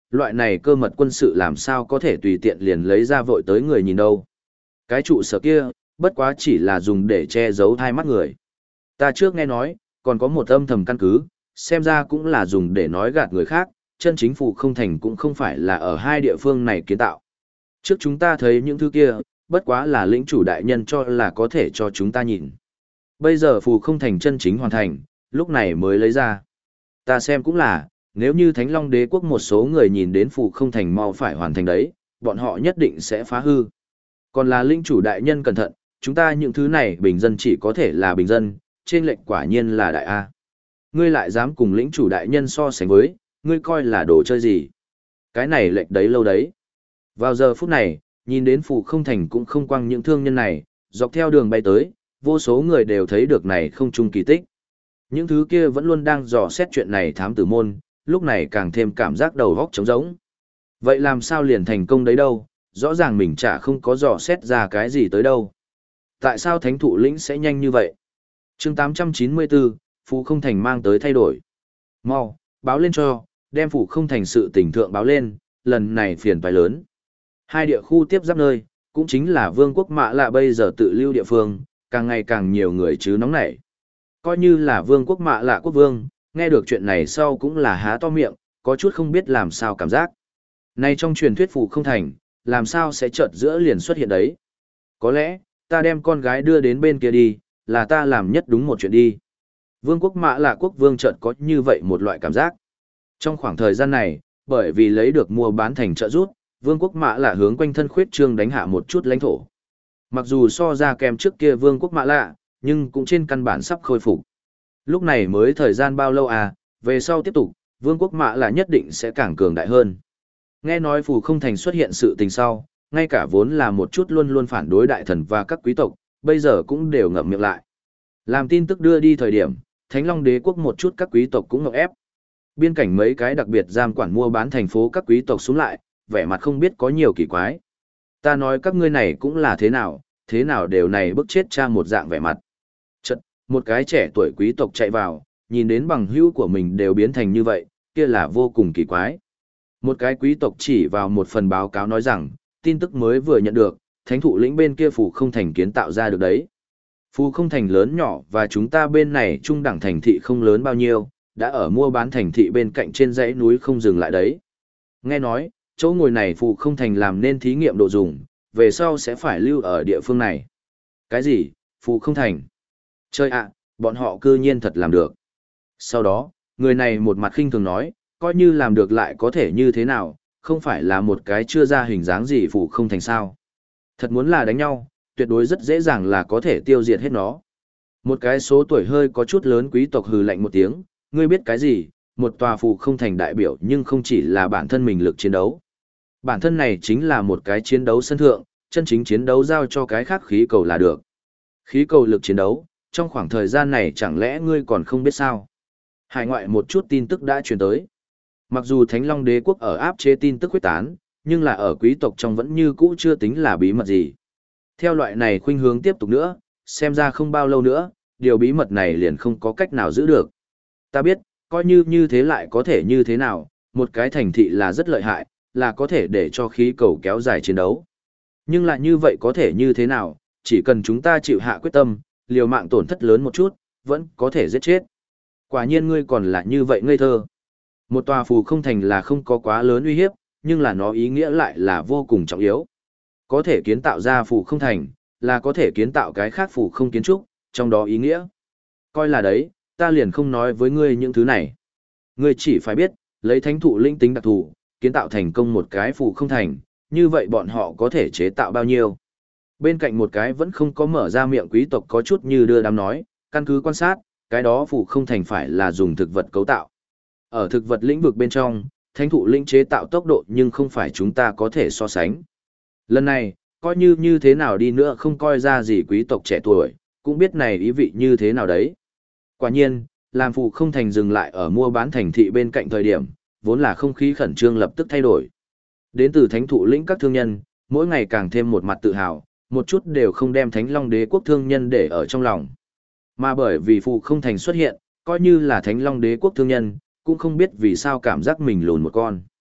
loại này cơ mật quân sự làm sao có thể tùy tiện liền lấy ra vội tới người nhìn đâu. Cái trụ sở kia, bất quá chỉ là dùng để che giấu hai mắt người. Ta trước nghe nói, còn có một âm thầm căn cứ, xem ra cũng là dùng để nói gạt người khác, chân chính Phù Không Thành cũng không phải là ở hai địa phương này kiến tạo. Trước chúng ta thấy những thứ kia, bất quá là lĩnh chủ đại nhân cho là có thể cho chúng ta nhìn. Bây giờ Phù Không Thành chân chính hoàn thành, lúc này mới lấy ra. Ta xem cũng là, nếu như Thánh Long Đế quốc một số người nhìn đến Phù Không Thành mau phải hoàn thành đấy, bọn họ nhất định sẽ phá hư. Còn là lĩnh chủ đại nhân cẩn thận, chúng ta những thứ này bình dân chỉ có thể là bình dân, trên lệnh quả nhiên là đại A. Ngươi lại dám cùng lĩnh chủ đại nhân so sánh với, ngươi coi là đồ chơi gì? Cái này lệnh đấy lâu đấy. Vào giờ phút này, nhìn đến Phù Không Thành cũng không quăng những thương nhân này, dọc theo đường bay tới, vô số người đều thấy được này không chung kỳ tích. Những thứ kia vẫn luôn đang dò xét chuyện này thám tử môn, lúc này càng thêm cảm giác đầu óc trống rỗng. Vậy làm sao liền thành công đấy đâu, rõ ràng mình chả không có dò xét ra cái gì tới đâu. Tại sao thánh thụ lĩnh sẽ nhanh như vậy? Chương 894, Phù Không Thành mang tới thay đổi. Mau, báo lên cho, đem Phù Không Thành sự tình thượng báo lên, lần này phiền toái lớn. Hai địa khu tiếp giáp nơi, cũng chính là vương quốc Mạ Lạ bây giờ tự lưu địa phương, càng ngày càng nhiều người chứ nóng nảy. Coi như là vương quốc Mạ Lạ quốc vương, nghe được chuyện này sau cũng là há to miệng, có chút không biết làm sao cảm giác. Này trong truyền thuyết Phù Không Thành, làm sao sẽ chợt giữa liền xuất hiện đấy? Có lẽ, ta đem con gái đưa đến bên kia đi, là ta làm nhất đúng một chuyện đi. Vương quốc Mạ Lạ quốc vương chợt có như vậy một loại cảm giác. Trong khoảng thời gian này, bởi vì lấy được mua bán thành trợ rút, vương quốc Mạ Lạ hướng quanh thân khuyết trương đánh hạ một chút lãnh thổ. Mặc dù so ra kèm trước kia vương quốc Mạ Lạ, nhưng cũng trên căn bản sắp khôi phục. Lúc này mới thời gian bao lâu à, về sau tiếp tục, vương quốc Mạ Lạ nhất định sẽ càng cường đại hơn. Nghe nói Phù Không Thành xuất hiện sự tình sau, ngay cả vốn là một chút luôn luôn phản đối đại thần và các quý tộc, bây giờ cũng đều ngậm miệng lại. Làm tin tức đưa đi thời điểm, Thánh Long Đế quốc một chút các quý tộc cũng ngậm ép. Biên cảnh mấy cái đặc biệt giam quản mua bán thành phố các quý tộc xuống lại, vẻ mặt không biết có nhiều kỳ quái. Ta nói các ngươi này cũng là thế nào đều này bức chết cha một dạng vẻ mặt. Chật, một cái trẻ tuổi quý tộc chạy vào, nhìn đến bằng hữu của mình đều biến thành như vậy, kia là vô cùng kỳ quái. Một cái quý tộc chỉ vào một phần báo cáo nói rằng, tin tức mới vừa nhận được, thánh thụ lĩnh bên kia Phù Không Thành kiến tạo ra được đấy. Phù Không Thành lớn nhỏ và chúng ta bên này trung đẳng thành thị không lớn bao nhiêu, đã ở mua bán thành thị bên cạnh trên dãy núi không dừng lại đấy. Nghe nói, chỗ ngồi này Phù Không Thành làm nên thí nghiệm độ dùng, về sau sẽ phải lưu ở địa phương này. Cái gì, Phù Không Thành? Chơi ạ, bọn họ cư nhiên thật làm được. Sau đó, người này một mặt khinh thường nói, coi như làm được lại có thể như thế nào, không phải là một cái chưa ra hình dáng gì Phù Không Thành sao. Thật muốn là đánh nhau, tuyệt đối rất dễ dàng là có thể tiêu diệt hết nó. Một cái số tuổi hơi có chút lớn quý tộc hừ lạnh một tiếng, ngươi biết cái gì, một tòa Phù Không Thành đại biểu nhưng không chỉ là bản thân mình lực chiến đấu. Bản thân này chính là một cái chiến đấu sân thượng, chân chính chiến đấu giao cho cái khác khí cầu là được. Khí cầu lực chiến đấu, trong khoảng thời gian này chẳng lẽ ngươi còn không biết sao? Hải ngoại một chút tin tức đã truyền tới. Mặc dù Thánh Long Đế quốc ở áp chế tin tức quyết tán, nhưng là ở quý tộc trong vẫn như cũ chưa tính là bí mật gì. Theo loại này khuynh hướng tiếp tục nữa, xem ra không bao lâu nữa, điều bí mật này liền không có cách nào giữ được. Ta biết, coi như thế lại có thể như thế nào, một cái thành thị là rất lợi hại, là có thể để cho khí cầu kéo dài chiến đấu. Nhưng lại như vậy có thể như thế nào, chỉ cần chúng ta chịu hạ quyết tâm, liều mạng tổn thất lớn một chút, vẫn có thể giết chết. Quả nhiên ngươi còn là như vậy ngây thơ. Một tòa Phù Không Thành là không có quá lớn uy hiếp, nhưng là nó ý nghĩa lại là vô cùng trọng yếu. Có thể kiến tạo ra Phù Không Thành, là có thể kiến tạo cái khác Phù Không kiến trúc, trong đó ý nghĩa. Coi là đấy, ta liền không nói với ngươi những thứ này. Ngươi chỉ phải biết, lấy thánh thụ linh tính đặc thù, kiến tạo thành công một cái Phù Không Thành, như vậy bọn họ có thể chế tạo bao nhiêu. Bên cạnh một cái vẫn không có mở ra miệng quý tộc có chút như đưa đám nói, căn cứ quan sát, cái đó Phù Không Thành phải là dùng thực vật cấu tạo. Ở thực vật lĩnh vực bên trong, thánh thụ linh chế tạo tốc độ nhưng không phải chúng ta có thể so sánh. Lần này, coi như thế nào đi nữa không coi ra gì quý tộc trẻ tuổi, cũng biết này ý vị như thế nào đấy. Quả nhiên, làm Phù Không Thành dừng lại ở mua bán thành thị bên cạnh thời điểm, vốn là không khí khẩn trương lập tức thay đổi. Đến từ thánh thụ lĩnh các thương nhân, mỗi ngày càng thêm một mặt tự hào, một chút đều không đem Thánh Long Đế quốc thương nhân để ở trong lòng. Mà bởi vì Phù Không Thành xuất hiện, coi như là Thánh Long Đế quốc thương nhân, cũng không biết vì sao cảm giác mình lùn một con.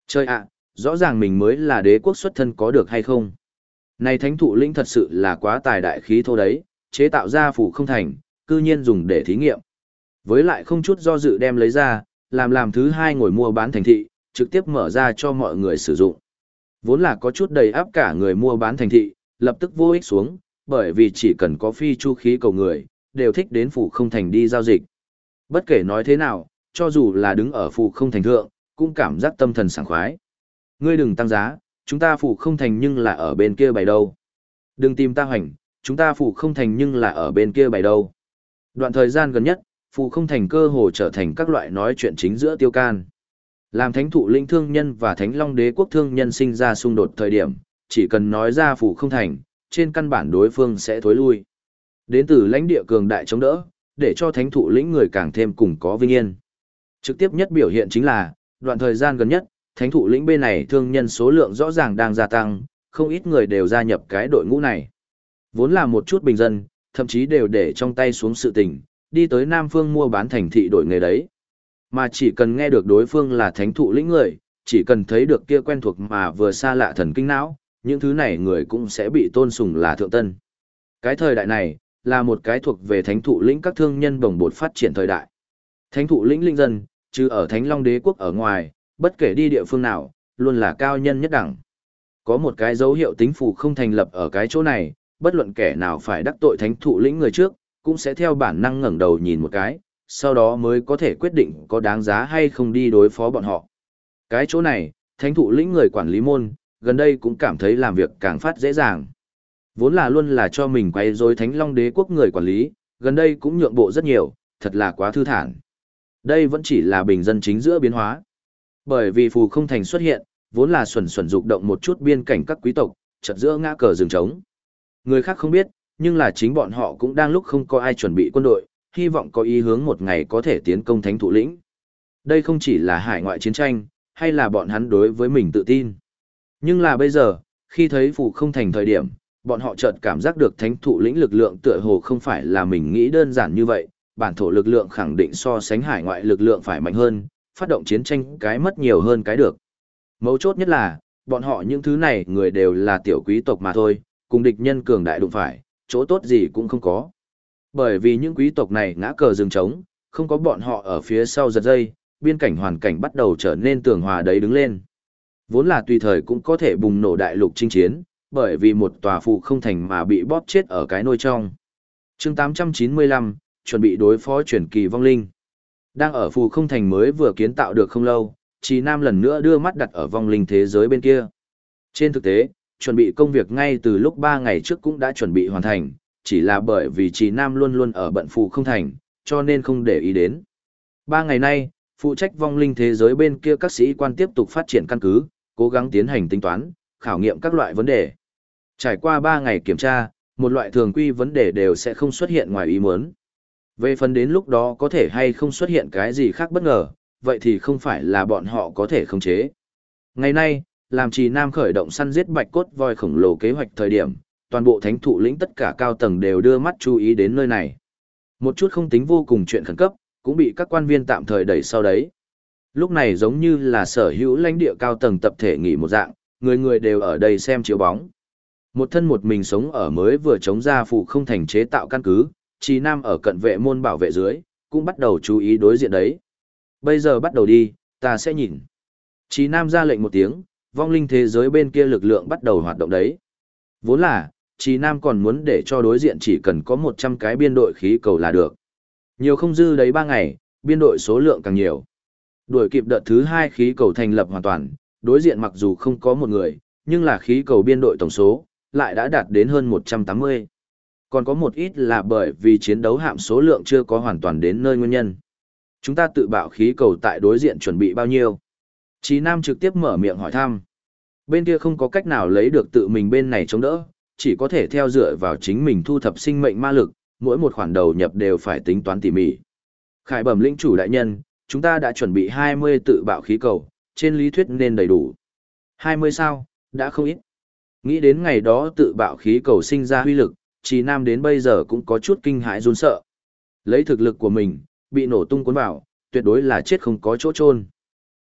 Chơi ạ, rõ ràng mình mới là đế quốc xuất thân có được hay không? Này thánh thụ lĩnh thật sự là quá tài đại khí thô đấy, chế tạo ra phủ không thành, cư nhiên dùng để thí nghiệm. Với lại không chút do dự đem lấy ra, làm thứ hai ngồi mua bán thành thị, trực tiếp mở ra cho mọi người sử dụng. Vốn là có chút đầy áp cả người mua bán thành thị, lập tức vô ích xuống, bởi vì chỉ cần có phi chu khí cầu người, đều thích đến phủ không thành đi giao dịch. Bất kể nói thế nào, cho dù là đứng ở phủ không thành thượng, cũng cảm giác tâm thần sảng khoái. Ngươi đừng tăng giá, chúng ta phủ không thành nhưng là ở bên kia bày đâu. Đừng tìm ta hoành, chúng ta phủ không thành nhưng là ở bên kia bày đâu. Đoạn thời gian gần nhất, phủ không thành cơ hồ trở thành các loại nói chuyện chính giữa tiêu can. Làm thánh thụ lĩnh thương nhân và thánh long đế quốc thương nhân sinh ra xung đột thời điểm, chỉ cần nói ra phủ không thành, trên căn bản đối phương sẽ thối lui. Đến từ lãnh địa cường đại chống đỡ, để cho thánh thụ lĩnh người càng thêm cùng có vinh yên. Trực tiếp nhất biểu hiện chính là, đoạn thời gian gần nhất, thánh thụ lĩnh bên này thương nhân số lượng rõ ràng đang gia tăng, không ít người đều gia nhập cái đội ngũ này. Vốn là một chút bình dân, thậm chí đều để trong tay xuống sự tình, đi tới Nam Phương mua bán thành thị đổi nghề đấy. Mà chỉ cần nghe được đối phương là thánh thụ lĩnh người, chỉ cần thấy được kia quen thuộc mà vừa xa lạ thần kinh não, những thứ này người cũng sẽ bị tôn sùng là thượng tân. Cái thời đại này, là một cái thuộc về thánh thụ lĩnh các thương nhân bồng bột phát triển thời đại. Thánh thụ lĩnh linh dân, chứ ở Thánh Long Đế quốc ở ngoài, bất kể đi địa phương nào, luôn là cao nhân nhất đẳng. Có một cái dấu hiệu tính phủ không thành lập ở cái chỗ này, bất luận kẻ nào phải đắc tội thánh thụ lĩnh người trước, cũng sẽ theo bản năng ngẩng đầu nhìn một cái, sau đó mới có thể quyết định có đáng giá hay không đi đối phó bọn họ. Cái chỗ này, thánh thụ lĩnh người quản lý môn, gần đây cũng cảm thấy làm việc càng phát dễ dàng. Vốn là luôn là cho mình quay rối Thánh Long Đế quốc người quản lý, gần đây cũng nhượng bộ rất nhiều, thật là quá thư thản. Đây vẫn chỉ là bình dân chính giữa biến hóa. Bởi vì phù không thành xuất hiện, vốn là xuẩn xuẩn dục động một chút biên cảnh các quý tộc, chợt giữa ngã cờ rừng trống. Người khác không biết, nhưng là chính bọn họ cũng đang lúc không có ai chuẩn bị quân đội, hy vọng có ý hướng một ngày có thể tiến công thánh thụ lĩnh. Đây không chỉ là hải ngoại chiến tranh, hay là bọn hắn đối với mình tự tin. Nhưng là bây giờ, khi thấy phù không thành thời điểm, bọn họ chợt cảm giác được thánh thụ lĩnh lực lượng tựa hồ không phải là mình nghĩ đơn giản như vậy, bản thổ lực lượng khẳng định so sánh hải ngoại lực lượng phải mạnh hơn, phát động chiến tranh cái mất nhiều hơn cái được. Mấu chốt nhất là, bọn họ những thứ này người đều là tiểu quý tộc mà thôi, cùng địch nhân cường đại đụng phải, chỗ tốt gì cũng không có. Bởi vì những quý tộc này ngã cờ rừng trống, không có bọn họ ở phía sau giật dây, biên cảnh hoàn cảnh bắt đầu trở nên tường hòa đấy đứng lên. Vốn là tùy thời cũng có thể bùng nổ đại lục chinh chiến, bởi vì một tòa phụ không thành mà bị bóp chết ở cái nôi trong. Chương 895, chuẩn bị đối phó chuyển kỳ vong linh. Đang ở phù không thành mới vừa kiến tạo được không lâu, Trì Nam lần nữa đưa mắt đặt ở vong linh thế giới bên kia. Trên thực tế, chuẩn bị công việc ngay từ lúc 3 ngày trước cũng đã chuẩn bị hoàn thành, chỉ là bởi vì Trì Nam luôn luôn ở bận phù không thành, cho nên không để ý đến. 3 ngày nay, phụ trách vong linh thế giới bên kia các sĩ quan tiếp tục phát triển căn cứ, cố gắng tiến hành tính toán, khảo nghiệm các loại vấn đề. Trải qua 3 ngày kiểm tra, một loại thường quy vấn đề đều sẽ không xuất hiện ngoài ý muốn. Về phần đến lúc đó có thể hay không xuất hiện cái gì khác bất ngờ, vậy thì không phải là bọn họ có thể khống chế. Ngày nay, làm Trì Nam khởi động săn giết bạch cốt voi khổng lồ kế hoạch thời điểm, toàn bộ thánh thụ lĩnh tất cả cao tầng đều đưa mắt chú ý đến nơi này. Một chút không tính vô cùng chuyện khẩn cấp, cũng bị các quan viên tạm thời đẩy sau đấy. Lúc này giống như là sở hữu lãnh địa cao tầng tập thể nghỉ một dạng, người người đều ở đây xem chiếu bóng. Một thân một mình sống ở mới vừa chống ra phụ không thành chế tạo căn cứ, Trì Nam ở cận vệ môn bảo vệ dưới, cũng bắt đầu chú ý đối diện đấy. Bây giờ bắt đầu đi, ta sẽ nhìn. Trì Nam ra lệnh một tiếng, vong linh thế giới bên kia lực lượng bắt đầu hoạt động đấy. Vốn là, Trì Nam còn muốn để cho đối diện chỉ cần có 100 cái biên đội khí cầu là được. Nhiều không dư đấy 3 ngày, biên đội số lượng càng nhiều. Đuổi kịp đợt thứ 2 khí cầu thành lập hoàn toàn, đối diện mặc dù không có một người, nhưng là khí cầu biên đội tổng số, lại đã đạt đến hơn 180. Còn có một ít là bởi vì chiến đấu hạm số lượng chưa có hoàn toàn đến nơi nguyên nhân. Chúng ta tự bạo khí cầu tại đối diện chuẩn bị bao nhiêu? Chí Nam trực tiếp mở miệng hỏi thăm. Bên kia không có cách nào lấy được tự mình bên này chống đỡ, chỉ có thể theo dựa vào chính mình thu thập sinh mệnh ma lực, mỗi một khoản đầu nhập đều phải tính toán tỉ mỉ. Khải bẩm lĩnh chủ đại nhân, chúng ta đã chuẩn bị 20 tự bạo khí cầu, trên lý thuyết nên đầy đủ. 20 sao, đã không ít. Nghĩ đến ngày đó tự bạo khí cầu sinh ra huy lực, Trì Nam đến bây giờ cũng có chút kinh hãi run sợ. Lấy thực lực của mình, bị nổ tung cuốn vào, tuyệt đối là chết không có chỗ chôn.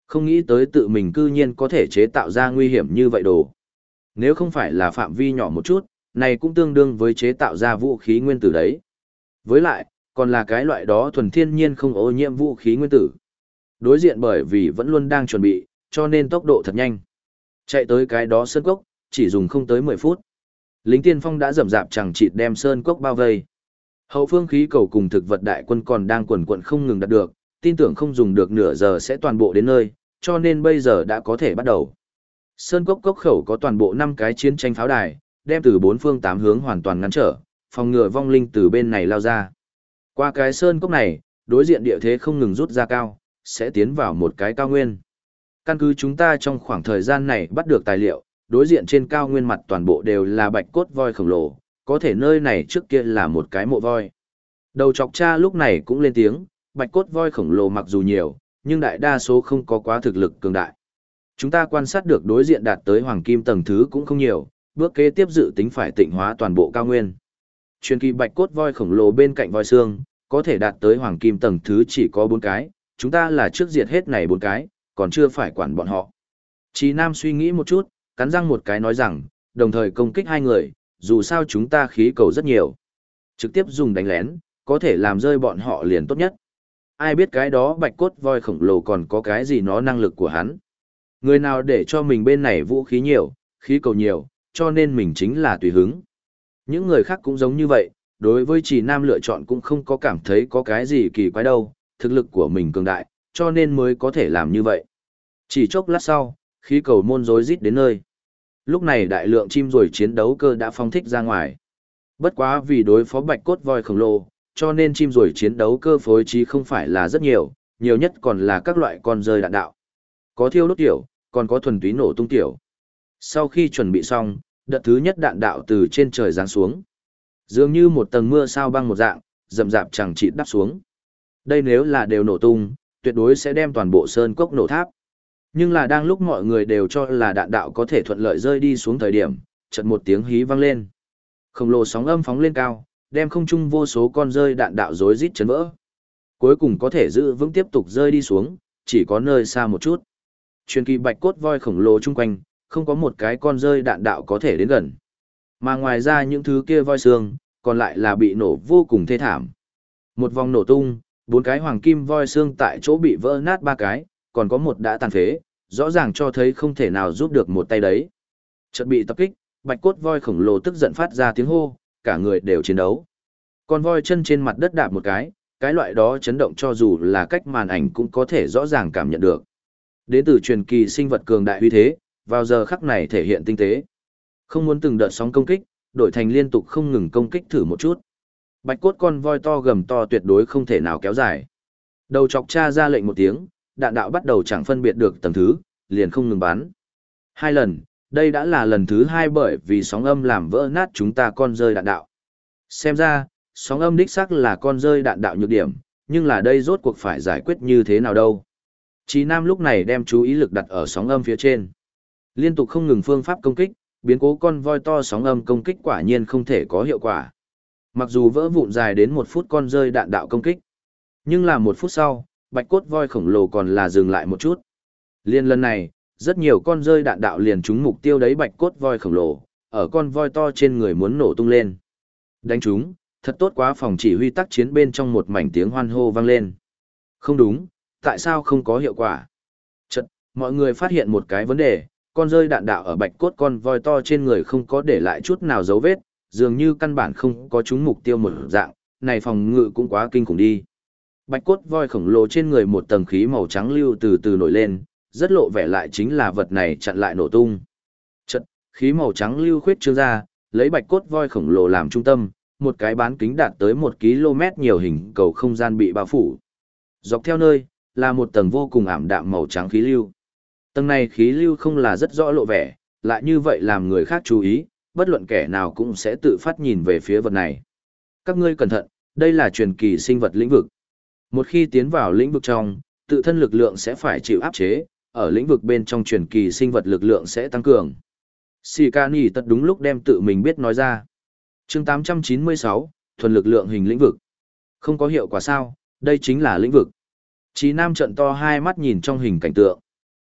Không nghĩ tới tự mình cư nhiên có thể chế tạo ra nguy hiểm như vậy đồ. Nếu không phải là phạm vi nhỏ một chút, này cũng tương đương với chế tạo ra vũ khí nguyên tử đấy. Với lại, còn là cái loại đó thuần thiên nhiên không ô nhiễm vũ khí nguyên tử. Đối diện bởi vì vẫn luôn đang chuẩn bị, cho nên tốc độ thật nhanh. Chạy tới cái đó sơn cốc, chỉ dùng không tới 10 phút. Lính tiên phong đã rầm rạp chẳng chịt đem sơn cốc bao vây. Hậu phương khí cầu cùng thực vật đại quân còn đang quần quận không ngừng đạt được, tin tưởng không dùng được nửa giờ sẽ toàn bộ đến nơi, cho nên bây giờ đã có thể bắt đầu. Sơn cốc cốc khẩu có toàn bộ 5 cái chiến tranh pháo đài, đem từ 4 phương 8 hướng hoàn toàn ngăn trở, phòng ngừa vong linh từ bên này lao ra. Qua cái sơn cốc này, đối diện địa thế không ngừng rút ra cao, sẽ tiến vào một cái cao nguyên. Căn cứ chúng ta trong khoảng thời gian này bắt được tài liệu, đối diện trên cao nguyên mặt toàn bộ đều là bạch cốt voi khổng lồ, có thể nơi này trước kia là một cái mộ voi. Đầu chọc cha lúc này cũng lên tiếng, bạch cốt voi khổng lồ mặc dù nhiều, nhưng đại đa số không có quá thực lực cường đại. Chúng ta quan sát được đối diện đạt tới hoàng kim tầng thứ cũng không nhiều, bước kế tiếp dự tính phải tịnh hóa toàn bộ cao nguyên. Truyền kỳ bạch cốt voi khổng lồ bên cạnh voi xương, có thể đạt tới hoàng kim tầng thứ chỉ có 4 cái, chúng ta là trước diệt hết này 4 cái, còn chưa phải quản bọn họ. Chí Nam suy nghĩ một chút, cắn răng một cái nói rằng, đồng thời công kích 2 người, dù sao chúng ta khí cầu rất nhiều. Trực tiếp dùng đánh lén, có thể làm rơi bọn họ liền tốt nhất. Ai biết cái đó bạch cốt voi khổng lồ còn có cái gì nó năng lực của hắn. Người nào để cho mình bên này vũ khí nhiều, khí cầu nhiều, cho nên mình chính là tùy hứng. Những người khác cũng giống như vậy, đối với Trì Nam lựa chọn cũng không có cảm thấy có cái gì kỳ quái đâu, thực lực của mình cường đại, cho nên mới có thể làm như vậy. Chỉ chốc lát sau, khí cầu môn rối rít đến nơi. Lúc này đại lượng chim ruồi chiến đấu cơ đã phóng thích ra ngoài. Bất quá vì đối phó bạch cốt voi khổng lồ, cho nên chim ruồi chiến đấu cơ phối trí không phải là rất nhiều, nhiều nhất còn là các loại con rơi đạn đạo. Có thiêu đốt tiểu, còn có thuần túy nổ tung tiểu. Sau khi chuẩn bị xong, đợt thứ nhất đạn đạo từ trên trời giáng xuống. Dường như một tầng mưa sao băng một dạng, rầm rạp chẳng chịt đắp xuống. Đây nếu là đều nổ tung, tuyệt đối sẽ đem toàn bộ sơn cốc nổ tháp. Nhưng là đang lúc mọi người đều cho là đạn đạo có thể thuận lợi rơi đi xuống thời điểm, chợt một tiếng hí vang lên. Khổng lồ sóng âm phóng lên cao, đem không trung vô số con rơi đạn đạo rối rít chấn vỡ. Cuối cùng có thể giữ vững tiếp tục rơi đi xuống, chỉ có nơi xa một chút. Truyền kỳ bạch cốt voi khổng lồ chung quanh, không có một cái con rơi đạn đạo có thể đến gần. Mà ngoài ra những thứ kia voi xương, còn lại là bị nổ vô cùng thê thảm. Một vòng nổ tung, 4 cái hoàng kim voi xương tại chỗ bị vỡ nát 3 cái, còn có một đã tàn phế, rõ ràng cho thấy không thể nào giúp được một tay đấy. Chợt bị tập kích, bạch cốt voi khổng lồ tức giận phát ra tiếng hô, cả người đều chiến đấu. Con voi chân trên mặt đất đạp một cái loại đó chấn động cho dù là cách màn ảnh cũng có thể rõ ràng cảm nhận được. Đến từ truyền kỳ sinh vật cường đại uy thế, vào giờ khắc này thể hiện tinh tế. Không muốn từng đợt sóng công kích, đổi thành liên tục không ngừng công kích thử một chút. Bạch cốt con voi to gầm to tuyệt đối không thể nào kéo dài. Đầu chọc cha ra lệnh một tiếng, đạn đạo bắt đầu chẳng phân biệt được tầng thứ, liền không ngừng bắn. 2 lần, đây đã là lần thứ 2 bởi vì sóng âm làm vỡ nát chúng ta con rơi đạn đạo. Xem ra, sóng âm đích xác là con rơi đạn đạo nhược điểm, nhưng là đây rốt cuộc phải giải quyết như thế nào đâu. Chí Nam lúc này đem chú ý lực đặt ở sóng âm phía trên. Liên tục không ngừng phương pháp công kích, biến cố con voi to sóng âm công kích quả nhiên không thể có hiệu quả. Mặc dù vỡ vụn dài đến 1 phút con rơi đạn đạo công kích, nhưng là 1 phút sau, bạch cốt voi khổng lồ còn là dừng lại một chút. Liên lần này, rất nhiều con rơi đạn đạo liền trúng mục tiêu đấy bạch cốt voi khổng lồ, ở con voi to trên người muốn nổ tung lên. Đánh chúng, thật tốt quá, phòng chỉ huy tác chiến bên trong một mảnh tiếng hoan hô vang lên. Không đúng, tại sao không có hiệu quả? Chợt, mọi người phát hiện một cái vấn đề, con rơi đạn đạo ở bạch cốt con voi to trên người không có để lại chút nào dấu vết, dường như căn bản không có trúng mục tiêu một dạng, này phòng ngự cũng quá kinh khủng đi. Bạch cốt voi khổng lồ trên người một tầng khí màu trắng lưu từ từ nổi lên, rất lộ vẻ lại chính là vật này chặn lại nổ tung. Chợt, khí màu trắng lưu khuyết trương ra, lấy bạch cốt voi khổng lồ làm trung tâm, một cái bán kính đạt tới 1 km nhiều hình cầu không gian bị bao phủ. Dọc theo nơi, là một tầng vô cùng ảm đạm màu trắng khí lưu. Tầng này khí lưu không là rất rõ lộ vẻ, lại như vậy làm người khác chú ý, bất luận kẻ nào cũng sẽ tự phát nhìn về phía vật này. Các ngươi cẩn thận, đây là truyền kỳ sinh vật lĩnh vực. Một khi tiến vào lĩnh vực trong, tự thân lực lượng sẽ phải chịu áp chế, ở lĩnh vực bên trong truyền kỳ sinh vật lực lượng sẽ tăng cường. Shikani tật đúng lúc đem tự mình biết nói ra. Chương 896, thuần lực lượng hình lĩnh vực. Không có hiệu quả sao, đây chính là lĩnh vực. Chí Nam trận to hai mắt nhìn trong hình cảnh tượng.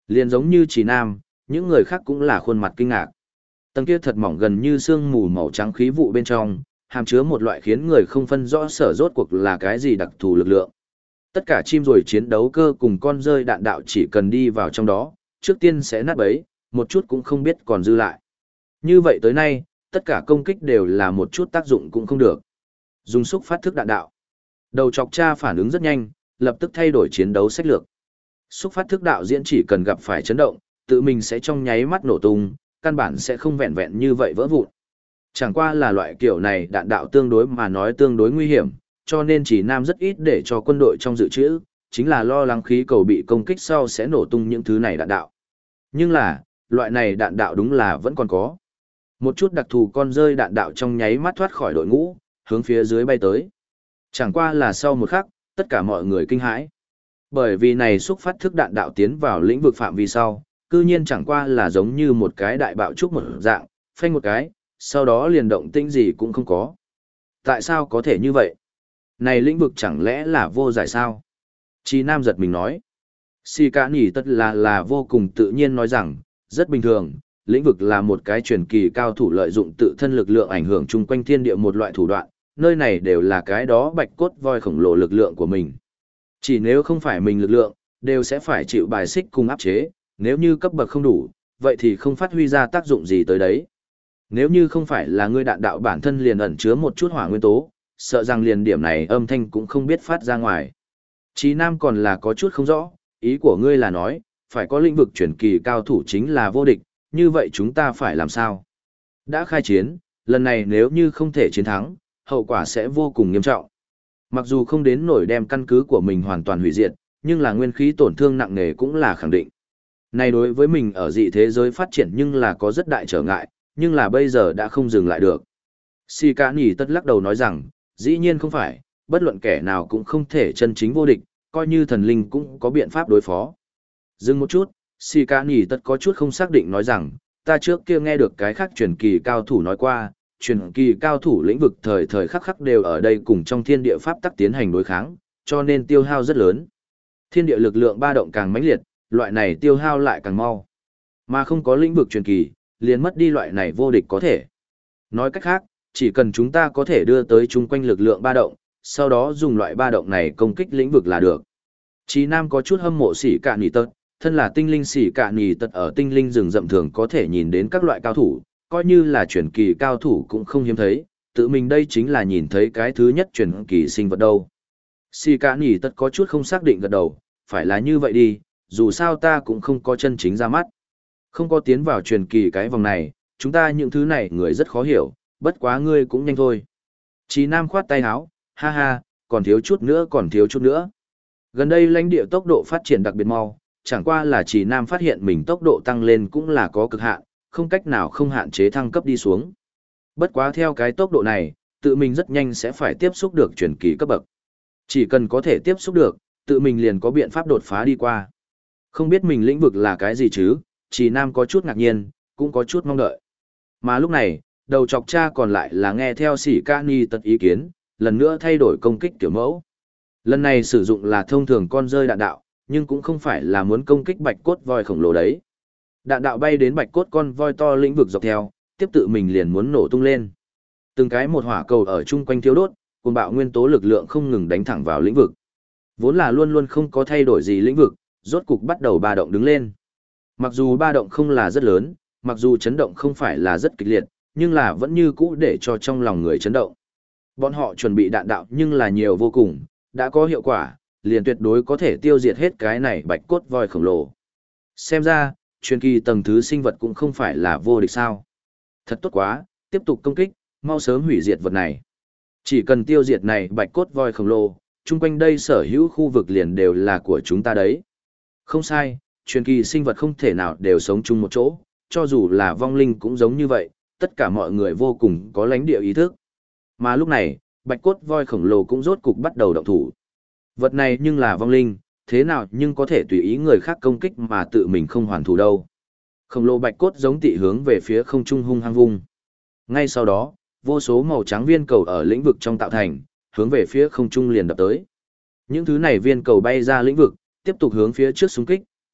Liền giống như Trì Nam, những người khác cũng là khuôn mặt kinh ngạc. Tầng kia thật mỏng gần như sương mù màu trắng khí vụ bên trong, hàm chứa một loại khiến người không phân rõ sở rốt cuộc là cái gì đặc thù lực lượng. Tất cả chim ruồi chiến đấu cơ cùng con rơi đạn đạo chỉ cần đi vào trong đó, trước tiên sẽ nát bấy, một chút cũng không biết còn dư lại. Như vậy tới nay, tất cả công kích đều là một chút tác dụng cũng không được. Dùng xúc phát thức đạn đạo. Đầu chọc cha phản ứng rất nhanh, lập tức thay đổi chiến đấu sách lược. Xúc phát thức đạo diễn chỉ cần gặp phải chấn động, tự mình sẽ trong nháy mắt nổ tung, căn bản sẽ không vẹn vẹn như vậy vỡ vụn. Chẳng qua là loại kiểu này đạn đạo tương đối mà nói tương đối nguy hiểm, cho nên chỉ Nam rất ít để cho quân đội trong dự trữ, chính là lo lắng khí cầu bị công kích sau sẽ nổ tung những thứ này đạn đạo. Nhưng là, loại này đạn đạo đúng là vẫn còn có. Một chút đặc thù con rơi đạn đạo trong nháy mắt thoát khỏi đội ngũ, hướng phía dưới bay tới. Chẳng qua là sau một khắc, tất cả mọi người kinh hãi. Bởi vì này xúc phát thức đạn đạo tiến vào lĩnh vực phạm vi sau, cư nhiên chẳng qua là giống như một cái đại bạo trúc một dạng, phanh một cái, sau đó liền động tĩnh gì cũng không có. Tại sao có thể như vậy? Này lĩnh vực chẳng lẽ là vô giải sao? Chí Nam giật mình nói. Si Cả Nhỉ tất là vô cùng tự nhiên nói rằng, rất bình thường, lĩnh vực là một cái truyền kỳ cao thủ lợi dụng tự thân lực lượng ảnh hưởng chung quanh thiên địa một loại thủ đoạn, nơi này đều là cái đó bạch cốt voi khổng lồ lực lượng của mình. Chỉ nếu không phải mình lực lượng, đều sẽ phải chịu bài xích cùng áp chế, nếu như cấp bậc không đủ, vậy thì không phát huy ra tác dụng gì tới đấy. Nếu như không phải là ngươi đạn đạo bản thân liền ẩn chứa một chút hỏa nguyên tố, sợ rằng liền điểm này âm thanh cũng không biết phát ra ngoài. Chí Nam còn là có chút không rõ, ý của ngươi là nói, phải có lĩnh vực truyền kỳ cao thủ chính là vô địch, như vậy chúng ta phải làm sao? Đã khai chiến, lần này nếu như không thể chiến thắng, hậu quả sẽ vô cùng nghiêm trọng. Mặc dù không đến nổi đem căn cứ của mình hoàn toàn hủy diệt, nhưng là nguyên khí tổn thương nặng nề cũng là khẳng định. Này đối với mình ở dị thế giới phát triển nhưng là có rất đại trở ngại, nhưng là bây giờ đã không dừng lại được. Si Cả Nhỉ tất lắc đầu nói rằng, dĩ nhiên không phải, bất luận kẻ nào cũng không thể chân chính vô địch, coi như thần linh cũng có biện pháp đối phó. Dừng một chút, Si Cả Nhỉ tất có chút không xác định nói rằng, ta trước kia nghe được cái khác truyền kỳ cao thủ nói qua, truyền kỳ cao thủ lĩnh vực thời thời khắc khắc đều ở đây cùng trong thiên địa pháp tắc tiến hành đối kháng, cho nên tiêu hao rất lớn. Thiên địa lực lượng ba động càng mãnh liệt, loại này tiêu hao lại càng mau. Mà không có lĩnh vực truyền kỳ, liền mất đi loại này vô địch có thể. Nói cách khác, chỉ cần chúng ta có thể đưa tới chung quanh lực lượng ba động, sau đó dùng loại ba động này công kích lĩnh vực là được. Chí Nam có chút hâm mộ Sĩ Cả Nhỉ tật, thân là tinh linh Sĩ Cả Nhỉ tật ở tinh linh rừng rậm thường có thể nhìn đến các loại cao thủ, coi như là truyền kỳ cao thủ cũng không hiếm thấy, tự mình đây chính là nhìn thấy cái thứ nhất truyền kỳ sinh vật đâu. Sĩ Cả Nhỉ tật có chút không xác định gật đầu, phải là như vậy đi, dù sao ta cũng không có chân chính ra mắt. Không có tiến vào truyền kỳ cái vòng này, chúng ta những thứ này người rất khó hiểu, bất quá ngươi cũng nhanh thôi. Chí Nam khoát tay áo, ha ha, còn thiếu chút nữa còn thiếu chút nữa. Gần đây lãnh địa tốc độ phát triển đặc biệt mau, chẳng qua là Chí Nam phát hiện mình tốc độ tăng lên cũng là có cực hạn, không cách nào không hạn chế thăng cấp đi xuống. Bất quá theo cái tốc độ này, tự mình rất nhanh sẽ phải tiếp xúc được truyền kỳ cấp bậc. Chỉ cần có thể tiếp xúc được, tự mình liền có biện pháp đột phá đi qua. Không biết mình lĩnh vực là cái gì chứ, Chí Nam có chút ngạc nhiên, cũng có chút mong đợi. Mà lúc này, đầu chọc cha còn lại là nghe theo Sĩ Cả Nhỉ tật ý kiến, lần nữa thay đổi công kích kiểu mẫu. Lần này sử dụng là thông thường con rơi đạn đạo, nhưng cũng không phải là muốn công kích bạch cốt voi khổng lồ đấy. Đạn đạo bay đến bạch cốt con voi to lĩnh vực dọc theo, tiếp tự mình liền muốn nổ tung lên. Từng cái một hỏa cầu ở chung quanh thiêu đốt, cuồng bạo nguyên tố lực lượng không ngừng đánh thẳng vào lĩnh vực. Vốn là luôn luôn không có thay đổi gì lĩnh vực, rốt cục bắt đầu ba động đứng lên. Mặc dù ba động không là rất lớn, mặc dù chấn động không phải là rất kịch liệt, nhưng là vẫn như cũ để cho trong lòng người chấn động. Bọn họ chuẩn bị đạn đạo nhưng là nhiều vô cùng, đã có hiệu quả, liền tuyệt đối có thể tiêu diệt hết cái này bạch cốt voi khổng lồ. Xem ra, truyền kỳ tầng thứ sinh vật cũng không phải là vô địch sao. Thật tốt quá, tiếp tục công kích, mau sớm hủy diệt vật này. Chỉ cần tiêu diệt này bạch cốt voi khổng lồ, chung quanh đây sở hữu khu vực liền đều là của chúng ta đấy. Không sai, truyền kỳ sinh vật không thể nào đều sống chung một chỗ, cho dù là vong linh cũng giống như vậy, tất cả mọi người vô cùng có lãnh địa ý thức. Mà lúc này, bạch cốt voi khổng lồ cũng rốt cục bắt đầu động thủ. Vật này nhưng là vong linh, thế nào nhưng có thể tùy ý người khác công kích mà tự mình không hoàn thủ đâu. Khổng lồ bạch cốt giống tị hướng về phía không trung hung hăng vung. Ngay sau đó, vô số màu trắng viên cầu ở lĩnh vực trong tạo thành, hướng về phía không trung liền đập tới. Những thứ này viên cầu bay ra lĩnh vực, tiếp tục hướng phía trước xung kích,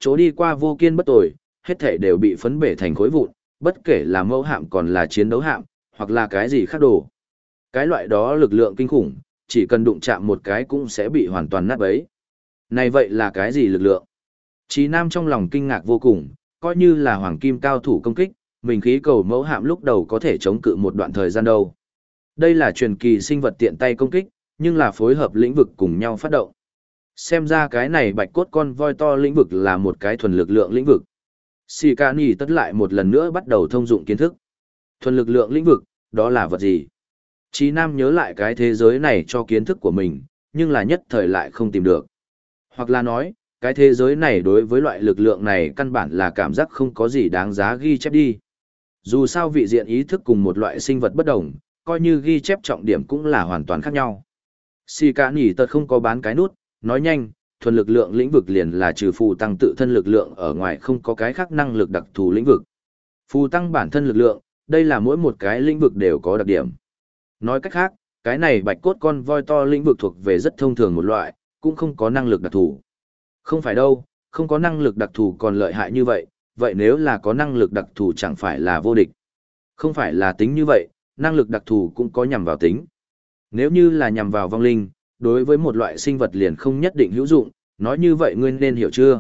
chỗ đi qua vô kiên bất tồi, hết thể đều bị phấn bể thành khối vụn, bất kể là mẫu hạm còn là chiến đấu hạm, hoặc là cái gì khác đồ. Cái loại đó lực lượng kinh khủng, chỉ cần đụng chạm một cái cũng sẽ bị hoàn toàn nát bấy. Này vậy là cái gì lực lượng? Chí Nam trong lòng kinh ngạc vô cùng, coi như là hoàng kim cao thủ công kích, mình khí cầu mẫu hạm lúc đầu có thể chống cự một đoạn thời gian đâu. Đây là truyền kỳ sinh vật tiện tay công kích, nhưng là phối hợp lĩnh vực cùng nhau phát động. Xem ra cái này bạch cốt con voi to lĩnh vực là một cái thuần lực lượng lĩnh vực. Shikani tất lại một lần nữa bắt đầu thông dụng kiến thức. Thuần lực lượng lĩnh vực, đó là vật gì? Chí Nam nhớ lại cái thế giới này cho kiến thức của mình, nhưng là nhất thời lại không tìm được. Hoặc là nói, cái thế giới này đối với loại lực lượng này căn bản là cảm giác không có gì đáng giá ghi chép đi. Dù sao vị diện ý thức cùng một loại sinh vật bất đồng, coi như ghi chép trọng điểm cũng là hoàn toàn khác nhau. Shikani tật không có bán cái nút, nói nhanh, thuần lực lượng lĩnh vực liền là trừ phù tăng tự thân lực lượng ở ngoài không có cái khác năng lực đặc thù lĩnh vực. Phù tăng bản thân lực lượng, đây là mỗi một cái lĩnh vực đều có đặc điểm. Nói cách khác, cái này bạch cốt con voi to lĩnh vực thuộc về rất thông thường một loại, cũng không có năng lực đặc thù. Không phải đâu, không có năng lực đặc thù còn lợi hại như vậy, vậy nếu là có năng lực đặc thù chẳng phải là vô địch. Không phải là tính như vậy, năng lực đặc thù cũng có nhằm vào tính. Nếu như là nhằm vào vong linh, đối với một loại sinh vật liền không nhất định hữu dụng, nói như vậy ngươi nên hiểu chưa?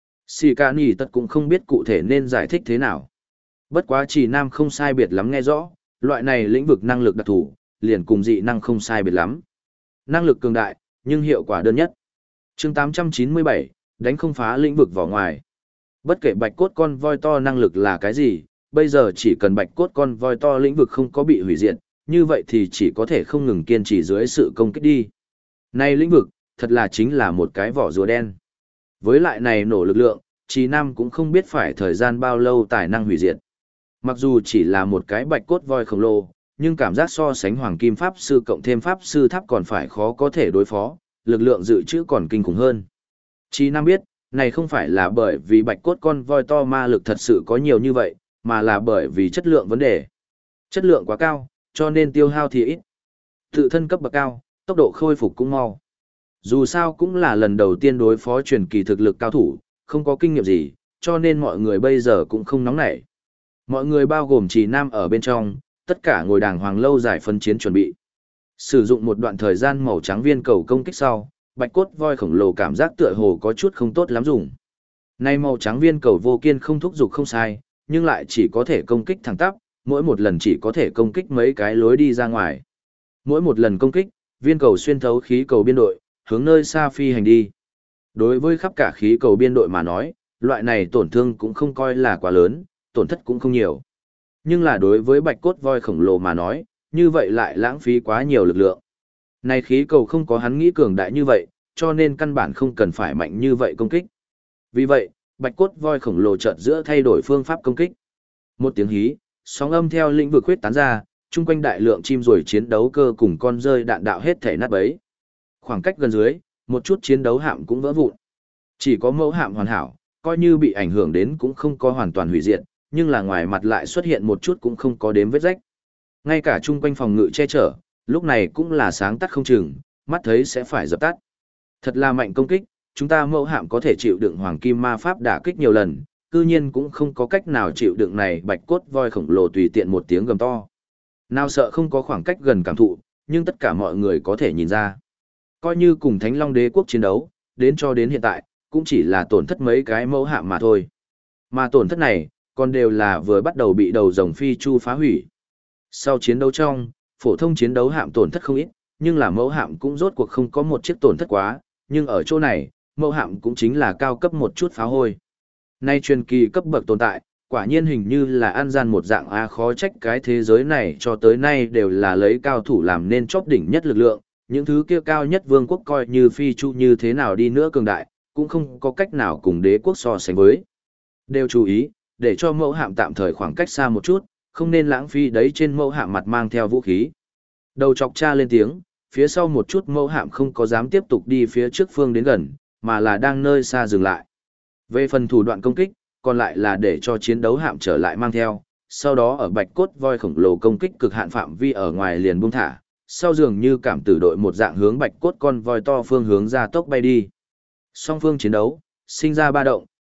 Shikani tất cũng không biết cụ thể nên giải thích thế nào. Bất quá chỉ Nam không sai biệt lắm nghe rõ, loại này lĩnh vực năng lực đặc thù, liền cùng dị năng không sai biệt lắm. Năng lực cường đại, nhưng hiệu quả đơn nhất. Chương 897, đánh không phá lĩnh vực vỏ ngoài. Bất kể bạch cốt con voi to năng lực là cái gì, bây giờ chỉ cần bạch cốt con voi to lĩnh vực không có bị hủy diệt, như vậy thì chỉ có thể không ngừng kiên trì dưới sự công kích đi. Này lĩnh vực, thật là chính là một cái vỏ rùa đen. Với lại này nổ lực lượng, Chí Nam cũng không biết phải thời gian bao lâu tài năng hủy diệt. Mặc dù chỉ là một cái bạch cốt voi khổng lồ, nhưng cảm giác so sánh hoàng kim pháp sư cộng thêm pháp sư tháp còn phải khó có thể đối phó, lực lượng dự trữ còn kinh khủng hơn. Chí Nam biết, này không phải là bởi vì bạch cốt con voi to ma lực thật sự có nhiều như vậy, mà là bởi vì chất lượng vấn đề. Chất lượng quá cao, cho nên tiêu hao thì ít. Tự thân cấp bậc cao, tốc độ khôi phục cũng mau. Dù sao cũng là lần đầu tiên đối phó truyền kỳ thực lực cao thủ, không có kinh nghiệm gì, cho nên mọi người bây giờ cũng không nóng nảy. Mọi người bao gồm Chí Nam ở bên trong, tất cả ngồi đàng hoàng lâu dài phân chiến chuẩn bị. Sử dụng một đoạn thời gian màu trắng viên cầu công kích sau, bạch cốt voi khổng lồ cảm giác tựa hồ có chút không tốt lắm dùng. Nay màu trắng viên cầu vô kiên không thúc giục không sai, nhưng lại chỉ có thể công kích thẳng tắp, mỗi một lần chỉ có thể công kích mấy cái lối đi ra ngoài. Mỗi một lần công kích, viên cầu xuyên thấu khí cầu biên đội, hướng nơi xa phi hành đi. Đối với khắp cả khí cầu biên đội mà nói, loại này tổn thương cũng không coi là quá lớn, tổn thất cũng không nhiều. Nhưng là đối với bạch cốt voi khổng lồ mà nói, như vậy lại lãng phí quá nhiều lực lượng. Này khí cầu không có hắn nghĩ cường đại như vậy, cho nên căn bản không cần phải mạnh như vậy công kích. Vì vậy, bạch cốt voi khổng lồ chợt giữa thay đổi phương pháp công kích. Một tiếng hí, sóng âm theo lĩnh vực huyết tán ra, chung quanh đại lượng chim ruồi chiến đấu cơ cùng con rơi đạn đạo hết thể nát bấy. Khoảng cách gần dưới, một chút chiến đấu hạm cũng vỡ vụn. Chỉ có mẫu hạm hoàn hảo, coi như bị ảnh hưởng đến cũng không có hoàn toàn hủy diệt, nhưng là ngoài mặt lại xuất hiện một chút cũng không có đếm vết rách. Ngay cả chung quanh phòng ngự che chở, lúc này cũng là sáng tắt không chừng, mắt thấy sẽ phải dập tắt. Thật là mạnh công kích, chúng ta mẫu hạm có thể chịu đựng hoàng kim ma pháp đả kích nhiều lần, cư nhiên cũng không có cách nào chịu đựng này bạch cốt voi khổng lồ tùy tiện một tiếng gầm to. Nào sợ không có khoảng cách gần cảm thụ, nhưng tất cả mọi người có thể nhìn ra. Coi như cùng Thánh Long Đế quốc chiến đấu, đến cho đến hiện tại, cũng chỉ là tổn thất mấy cái mẫu hạm mà thôi. Mà tổn thất này, còn đều là vừa bắt đầu bị đầu rồng phi chu phá hủy. Sau chiến đấu trong, phổ thông chiến đấu hạm tổn thất không ít, nhưng là mẫu hạm cũng rốt cuộc không có một chiếc tổn thất quá, nhưng ở chỗ này, mẫu hạm cũng chính là cao cấp một chút phá hôi. Nay truyền kỳ cấp bậc tồn tại, quả nhiên hình như là ăn gian một dạng khó trách cái thế giới này cho tới nay đều là lấy cao thủ làm nên chóp đỉnh nhất lực lượng, những thứ kia cao nhất vương quốc coi như phi chu như thế nào đi nữa cường đại, cũng không có cách nào cùng đế quốc so sánh với. Đều chú ý, để cho mẫu hạm tạm thời khoảng cách xa một chút, không nên lãng phí đấy trên mẫu hạm mặt mang theo vũ khí. Đầu chọc cha lên tiếng, phía sau một chút mẫu hạm không có dám tiếp tục đi phía trước phương đến gần, mà là đang nơi xa dừng lại. Về phần thủ đoạn công kích, còn lại là để cho chiến đấu hạm trở lại mang theo, sau đó ở bạch cốt voi khổng lồ công kích cực hạn phạm vi ở ngoài liền buông thả, sau dường như cảm tử đội một dạng hướng bạch cốt con voi to phương hướng ra tốc bay đi. Song phương chiến đấu, sinh ra ba động,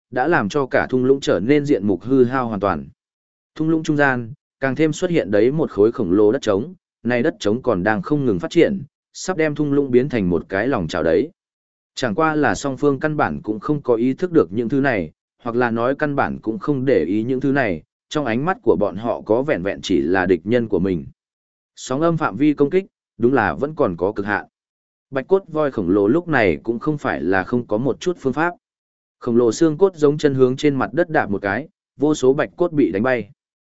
đã làm cho cả thung lũng trở nên diện mục hư hao hoàn toàn. Thung lũng trung gian, càng thêm xuất hiện đấy một khối khổng lồ đất trống, này đất trống còn đang không ngừng phát triển, sắp đem thung lũng biến thành một cái lòng chảo đấy. Chẳng qua là song phương căn bản cũng không có ý thức được những thứ này, hoặc là nói căn bản cũng không để ý những thứ này, trong ánh mắt của bọn họ có vẹn vẹn chỉ là địch nhân của mình. Sóng âm phạm vi công kích, đúng là vẫn còn có cực hạn. Bạch cốt voi khổng lồ lúc này cũng không phải là không có một chút phương pháp. Khổng lồ xương cốt giống chân hướng trên mặt đất đạp một cái, vô số bạch cốt bị đánh bay.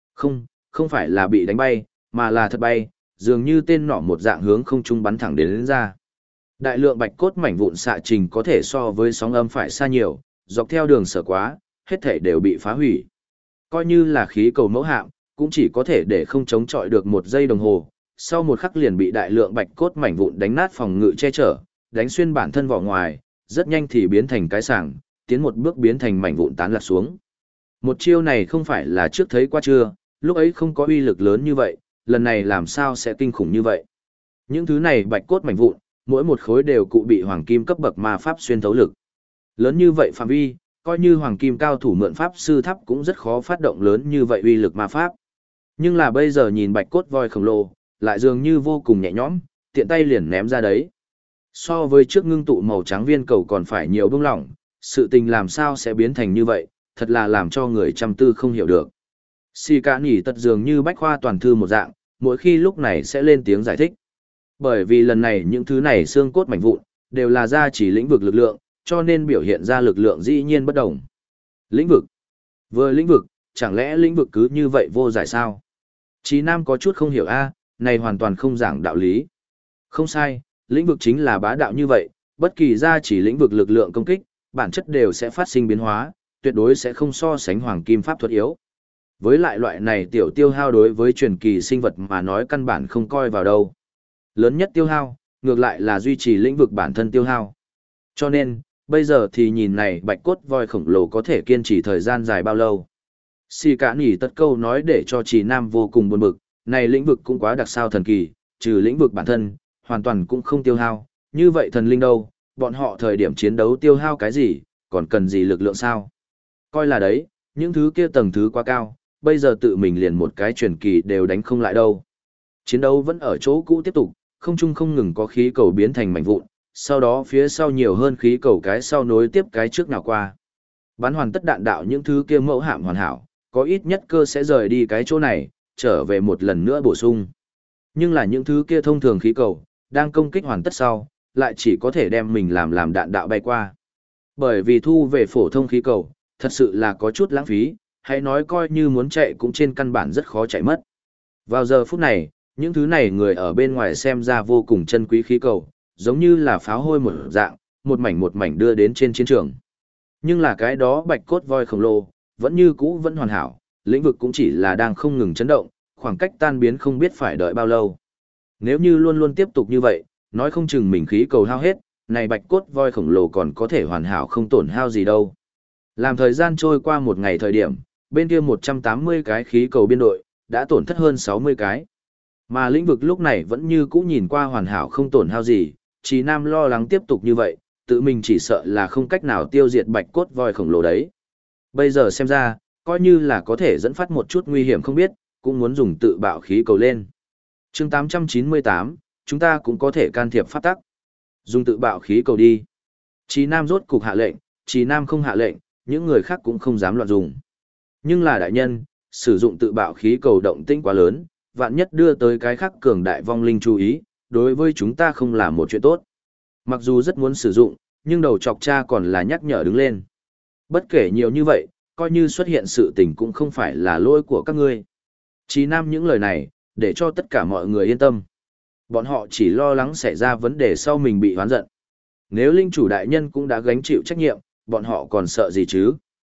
Không phải là bị đánh bay, mà là thật bay, dường như tên nỏ một dạng hướng không trung bắn thẳng đến ra. Đại lượng bạch cốt mảnh vụn xạ trình có thể so với sóng âm phải xa nhiều, dọc theo đường sở quá, hết thảy đều bị phá hủy. Coi như là khí cầu mẫu hạm, cũng chỉ có thể để không chống chọi được 1 giây đồng hồ, sau một khắc liền bị đại lượng bạch cốt mảnh vụn đánh nát phòng ngự che chở, đánh xuyên bản thân vỏ ngoài, rất nhanh thì biến thành cái sảng, tiến một bước biến thành mảnh vụn tán lạc xuống. Một chiêu này không phải là trước thấy qua chưa, lúc ấy không có uy lực lớn như vậy, lần này làm sao sẽ kinh khủng như vậy. Những thứ này bạch cốt mảnh vụn, mỗi một khối đều cụ bị hoàng kim cấp bậc ma pháp xuyên thấu lực. Lớn như vậy phạm vi, coi như hoàng kim cao thủ mượn pháp sư tháp cũng rất khó phát động lớn như vậy uy lực ma pháp. Nhưng là bây giờ nhìn bạch cốt voi khổng lồ, lại dường như vô cùng nhẹ nhõm, tiện tay liền ném ra đấy. So với trước ngưng tụ màu trắng viên cầu còn phải nhiều bông lỏng, sự tình làm sao sẽ biến thành như vậy, thật là làm cho người trăm tư không hiểu được. Xì cả nỉ tật dường như bách khoa toàn thư một dạng, mỗi khi lúc này sẽ lên tiếng giải thích. Bởi vì lần này những thứ này xương cốt mảnh vụn, đều là ra chỉ lĩnh vực lực lượng, cho nên biểu hiện ra lực lượng dĩ nhiên bất đồng. Lĩnh vực. Vừa lĩnh vực, chẳng lẽ lĩnh vực cứ như vậy vô giải sao? Chí Nam có chút không hiểu này hoàn toàn không giảng đạo lý. Không sai, lĩnh vực chính là bá đạo như vậy, bất kỳ ra chỉ lĩnh vực lực lượng công kích, bản chất đều sẽ phát sinh biến hóa, tuyệt đối sẽ không so sánh hoàng kim pháp thuật yếu. Với lại loại này tiểu tiêu hao đối với truyền kỳ sinh vật mà nói căn bản không coi vào đâu. Lớn nhất tiêu hao, ngược lại là duy trì lĩnh vực bản thân tiêu hao. Cho nên, bây giờ thì nhìn này bạch cốt voi khổng lồ có thể kiên trì thời gian dài bao lâu. Xì cả nỉ tất câu nói để cho Trì Nam vô cùng buồn bực, này lĩnh vực cũng quá đặc sao thần kỳ, trừ lĩnh vực bản thân, hoàn toàn cũng không tiêu hao, như vậy thần linh đâu, bọn họ thời điểm chiến đấu tiêu hao cái gì, còn cần gì lực lượng sao? Coi là đấy, những thứ kia tầng thứ quá cao, bây giờ tự mình liền một cái truyền kỳ đều đánh không lại đâu. Chiến đấu vẫn ở chỗ cũ tiếp tục, không trung không ngừng có khí cầu biến thành mảnh vụn, sau đó phía sau nhiều hơn khí cầu cái sau nối tiếp cái trước nào qua. Bắn hoàn tất đạn đạo những thứ kia mẫu hạm hoàn hảo, có ít nhất cơ sẽ rời đi cái chỗ này, trở về một lần nữa bổ sung. Nhưng là những thứ kia thông thường khí cầu, đang công kích hoàn tất sau, lại chỉ có thể đem mình làm đạn đạo bay qua. Bởi vì thu về phổ thông khí cầu, thật sự là có chút lãng phí, hãy nói coi như muốn chạy cũng trên căn bản rất khó chạy mất. Vào giờ phút này, những thứ này người ở bên ngoài xem ra vô cùng chân quý khí cầu, giống như là pháo hôi một dạng, một mảnh đưa đến trên chiến trường. Nhưng là cái đó bạch cốt voi khổng lồ, vẫn như cũ vẫn hoàn hảo, lĩnh vực cũng chỉ là đang không ngừng chấn động, khoảng cách tan biến không biết phải đợi bao lâu. Nếu như luôn luôn tiếp tục như vậy, nói không chừng mình khí cầu hao hết, này bạch cốt voi khổng lồ còn có thể hoàn hảo không tổn hao gì đâu. Làm thời gian trôi qua một ngày thời điểm, bên kia 180 cái khí cầu biên đội, đã tổn thất hơn 60 cái. Mà lĩnh vực lúc này vẫn như cũ nhìn qua hoàn hảo không tổn hao gì, Chí Nam lo lắng tiếp tục như vậy, tự mình chỉ sợ là không cách nào tiêu diệt bạch cốt voi khổng lồ đấy. Bây giờ xem ra, coi như là có thể dẫn phát một chút nguy hiểm không biết, cũng muốn dùng tự bạo khí cầu lên. Chương 898, chúng ta cũng có thể can thiệp pháp tắc. Dùng tự bạo khí cầu đi. Chí Nam rốt cục hạ lệnh, Chí Nam không hạ lệnh, những người khác cũng không dám loạn dùng. Nhưng là đại nhân, sử dụng tự bạo khí cầu động tĩnh quá lớn, vạn nhất đưa tới cái khác cường đại vong linh chú ý, đối với chúng ta không là một chuyện tốt. Mặc dù rất muốn sử dụng, nhưng đầu chọc cha còn là nhắc nhở đứng lên. Bất kể nhiều như vậy, coi như xuất hiện sự tình cũng không phải là lỗi của các ngươi. Chí Nam những lời này, để cho tất cả mọi người yên tâm. Bọn họ chỉ lo lắng xảy ra vấn đề sau mình bị hoán giận. Nếu linh chủ đại nhân cũng đã gánh chịu trách nhiệm, bọn họ còn sợ gì chứ?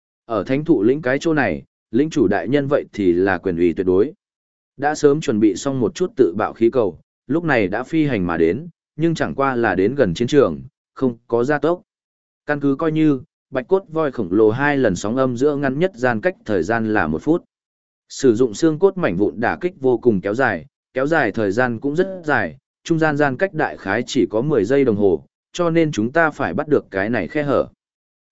Ở thánh thụ lĩnh cái chỗ này, linh chủ đại nhân vậy thì là quyền uy tuyệt đối. Đã sớm chuẩn bị xong một chút tự bạo khí cầu, lúc này đã phi hành mà đến, nhưng chẳng qua là đến gần chiến trường, không có gia tốc. Căn cứ coi như, bạch cốt voi khổng lồ 2 lần sóng âm giữa ngắn nhất gian cách thời gian là 1 phút. Sử dụng xương cốt mảnh vụn đả kích vô cùng kéo dài thời gian cũng rất dài, trung gian gian cách đại khái chỉ có 10 giây đồng hồ, cho nên chúng ta phải bắt được cái này khe hở.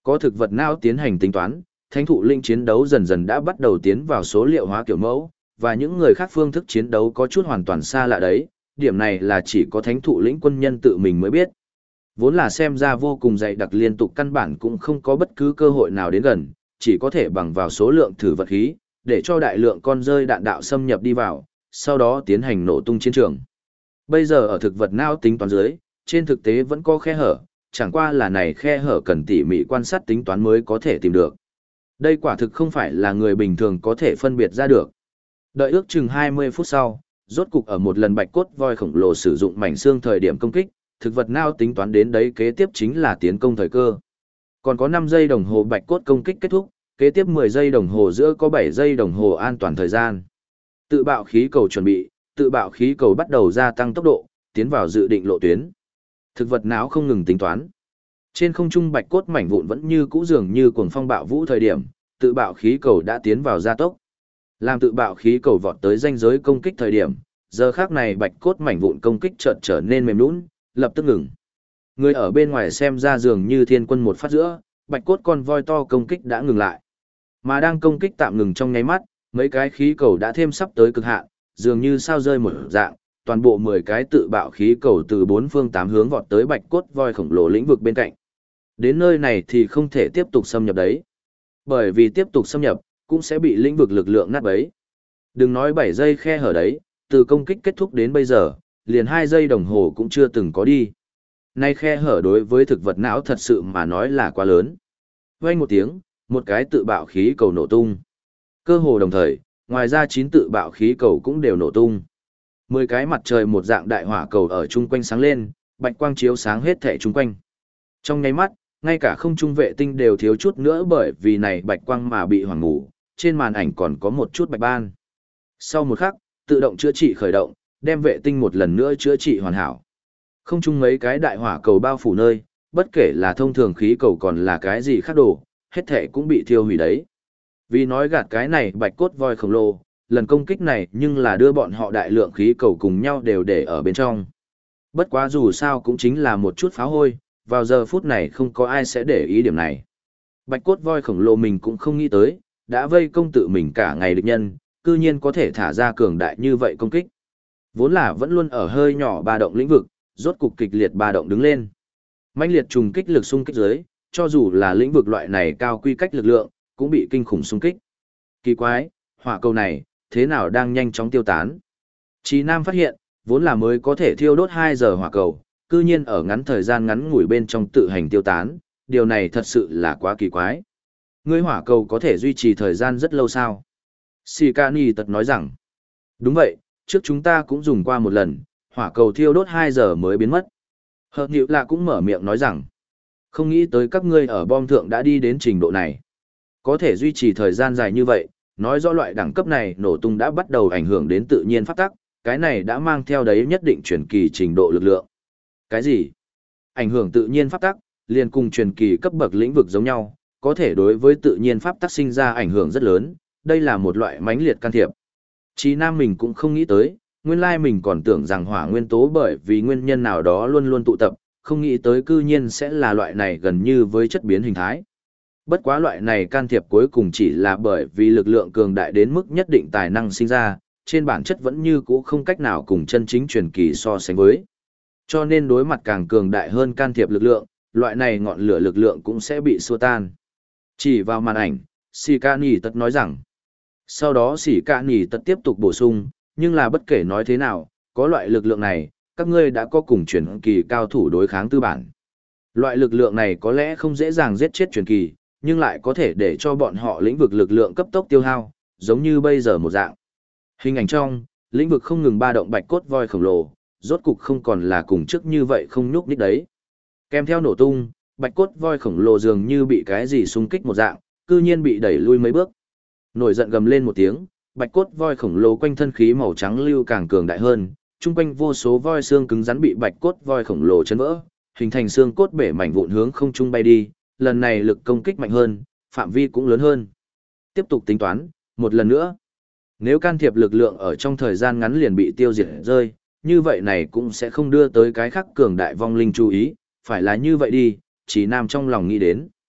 Có thực vật não tiến hành tính toán, thánh thụ linh chiến đấu dần dần đã bắt đầu tiến vào số liệu hóa kiểu mẫu, và những người khác phương thức chiến đấu có chút hoàn toàn xa lạ đấy, điểm này là chỉ có thánh thụ lĩnh quân nhân tự mình mới biết. Vốn là xem ra vô cùng dày đặc liên tục căn bản cũng không có bất cứ cơ hội nào đến gần, chỉ có thể bằng vào số lượng thử vật khí, để cho đại lượng con rơi đạn đạo xâm nhập đi vào, sau đó tiến hành nổ tung chiến trường. Bây giờ ở thực vật não tính toán dưới, trên thực tế vẫn có khe hở, chẳng qua là này khe hở cần tỉ mỉ quan sát tính toán mới có thể tìm được. Đây quả thực không phải là người bình thường có thể phân biệt ra được. Đợi ước chừng 20 phút sau, rốt cục ở một lần bạch cốt voi khổng lồ sử dụng mảnh xương thời điểm công kích, thực vật não tính toán đến đấy kế tiếp chính là tiến công thời cơ. Còn có 5 giây đồng hồ bạch cốt công kích kết thúc, kế tiếp 10 giây đồng hồ giữa có 7 giây đồng hồ an toàn thời gian. Tự bạo khí cầu chuẩn bị, tự bạo khí cầu bắt đầu gia tăng tốc độ, tiến vào dự định lộ tuyến. Thực vật não không ngừng tính toán. Trên không trung bạch cốt mảnh vụn vẫn như cũ dường như cuồng phong bạo vũ thời điểm, tự bạo khí cầu đã tiến vào gia tốc. Làm tự bạo khí cầu vọt tới ranh giới công kích thời điểm, giờ khác này bạch cốt mảnh vụn công kích chợt trở nên mềm nhũn, lập tức ngừng. Người ở bên ngoài xem ra dường như thiên quân một phát giữa, bạch cốt con voi to công kích đã ngừng lại. Mà đang công kích tạm ngừng trong nháy mắt, mấy cái khí cầu đã thêm sắp tới cực hạn, dường như sao rơi một dạng, toàn bộ 10 cái tự bạo khí cầu từ 4 phương 8 hướng vọt tới bạch cốt voi khổng lồ lĩnh vực bên cạnh. Đến nơi này thì không thể tiếp tục xâm nhập đấy. Bởi vì tiếp tục xâm nhập, cũng sẽ bị lĩnh vực lực lượng nát bấy. Đừng nói 7 giây khe hở đấy, từ công kích kết thúc đến bây giờ, liền 2 giây đồng hồ cũng chưa từng có đi. Nay khe hở đối với thực vật não thật sự mà nói là quá lớn. Vang một tiếng, một cái tự bạo khí cầu nổ tung. Cơ hồ đồng thời, ngoài ra 9 tự bạo khí cầu cũng đều nổ tung. 10 cái mặt trời một dạng đại hỏa cầu ở chung quanh sáng lên, bạch quang chiếu sáng hết thảy chung quanh. Trong nháy mắt, ngay cả không trung vệ tinh đều thiếu chút nữa bởi vì này bạch quang mà bị hoảng ngủ, trên màn ảnh còn có một chút bạch ban. Sau một khắc, tự động chữa trị khởi động, đem vệ tinh một lần nữa chữa trị hoàn hảo. Không trung mấy cái đại hỏa cầu bao phủ nơi, bất kể là thông thường khí cầu còn là cái gì khác đồ, hết thảy cũng bị thiêu hủy đấy. Vì nói gạt cái này bạch cốt voi khổng lồ, lần công kích này nhưng là đưa bọn họ đại lượng khí cầu cùng nhau đều để ở bên trong. Bất quá dù sao cũng chính là một chút pháo hôi, vào giờ phút này không có ai sẽ để ý điểm này. Bạch cốt voi khổng lồ mình cũng không nghĩ tới, đã vây công tự mình cả ngày địch nhân, cư nhiên có thể thả ra cường đại như vậy công kích. Vốn là vẫn luôn ở hơi nhỏ ba động lĩnh vực, rốt cục kịch liệt ba động đứng lên. Mãnh liệt trùng kích lực xung kích dưới, cho dù là lĩnh vực loại này cao quy cách lực lượng, cũng bị kinh khủng xung kích. Kỳ quái, hỏa cầu này, thế nào đang nhanh chóng tiêu tán? Chí Nam phát hiện, vốn là mới có thể thiêu đốt 2 giờ hỏa cầu, cư nhiên ở ngắn thời gian ngắn ngủi bên trong tự hành tiêu tán, điều này thật sự là quá kỳ quái. Ngươi hỏa cầu có thể duy trì thời gian rất lâu sao? Shikani tật nói rằng, đúng vậy, trước chúng ta cũng dùng qua một lần, hỏa cầu thiêu đốt 2 giờ mới biến mất. Hợp Nhiệu Lạ cũng mở miệng nói rằng, không nghĩ tới các ngươi ở bom thượng đã đi đến trình độ này. Có thể duy trì thời gian dài như vậy, nói rõ loại đẳng cấp này nổ tung đã bắt đầu ảnh hưởng đến tự nhiên pháp tắc, cái này đã mang theo đấy nhất định truyền kỳ trình độ lực lượng. Cái gì? Ảnh hưởng tự nhiên pháp tắc, liền cùng truyền kỳ cấp bậc lĩnh vực giống nhau, có thể đối với tự nhiên pháp tắc sinh ra ảnh hưởng rất lớn, đây là một loại mãnh liệt can thiệp. Chí Nam mình cũng không nghĩ tới, nguyên lai mình còn tưởng rằng hỏa nguyên tố bởi vì nguyên nhân nào đó luôn luôn tụ tập, không nghĩ tới cư nhiên sẽ là loại này gần như với chất biến hình thái. Bất quá loại này can thiệp cuối cùng chỉ là bởi vì lực lượng cường đại đến mức nhất định tài năng sinh ra, trên bản chất vẫn như cũ không cách nào cùng chân chính truyền kỳ so sánh với. Cho nên đối mặt càng cường đại hơn can thiệp lực lượng, loại này ngọn lửa lực lượng cũng sẽ bị xua tan. Chỉ vào màn ảnh, Shikani tật nói rằng, sau đó Shikani tật tiếp tục bổ sung, nhưng là bất kể nói thế nào, có loại lực lượng này, các ngươi đã có cùng truyền kỳ cao thủ đối kháng tư bản. Loại lực lượng này có lẽ không dễ dàng giết chết truyền kỳ, nhưng lại có thể để cho bọn họ lĩnh vực lực lượng cấp tốc tiêu hao, giống như bây giờ một dạng. Hình ảnh trong, lĩnh vực không ngừng ba động bạch cốt voi khổng lồ, rốt cục không còn là cùng trước như vậy không nhúc nhích đấy. Kèm theo nổ tung, bạch cốt voi khổng lồ dường như bị cái gì xung kích một dạng, cư nhiên bị đẩy lui mấy bước. Nổi giận gầm lên một tiếng, bạch cốt voi khổng lồ quanh thân khí màu trắng lưu càng cường đại hơn, chung quanh vô số voi xương cứng rắn bị bạch cốt voi khổng lồ chấn vỡ, hình thành xương cốt bể mảnh vụn hướng không trung bay đi, lần này lực công kích mạnh hơn, phạm vi cũng lớn hơn. Tiếp tục tính toán, một lần nữa. Nếu can thiệp lực lượng ở trong thời gian ngắn liền bị tiêu diệt rơi, như vậy này cũng sẽ không đưa tới cái khắc cường đại vong linh chú ý, phải là như vậy đi, Chí Nam trong lòng nghĩ đến.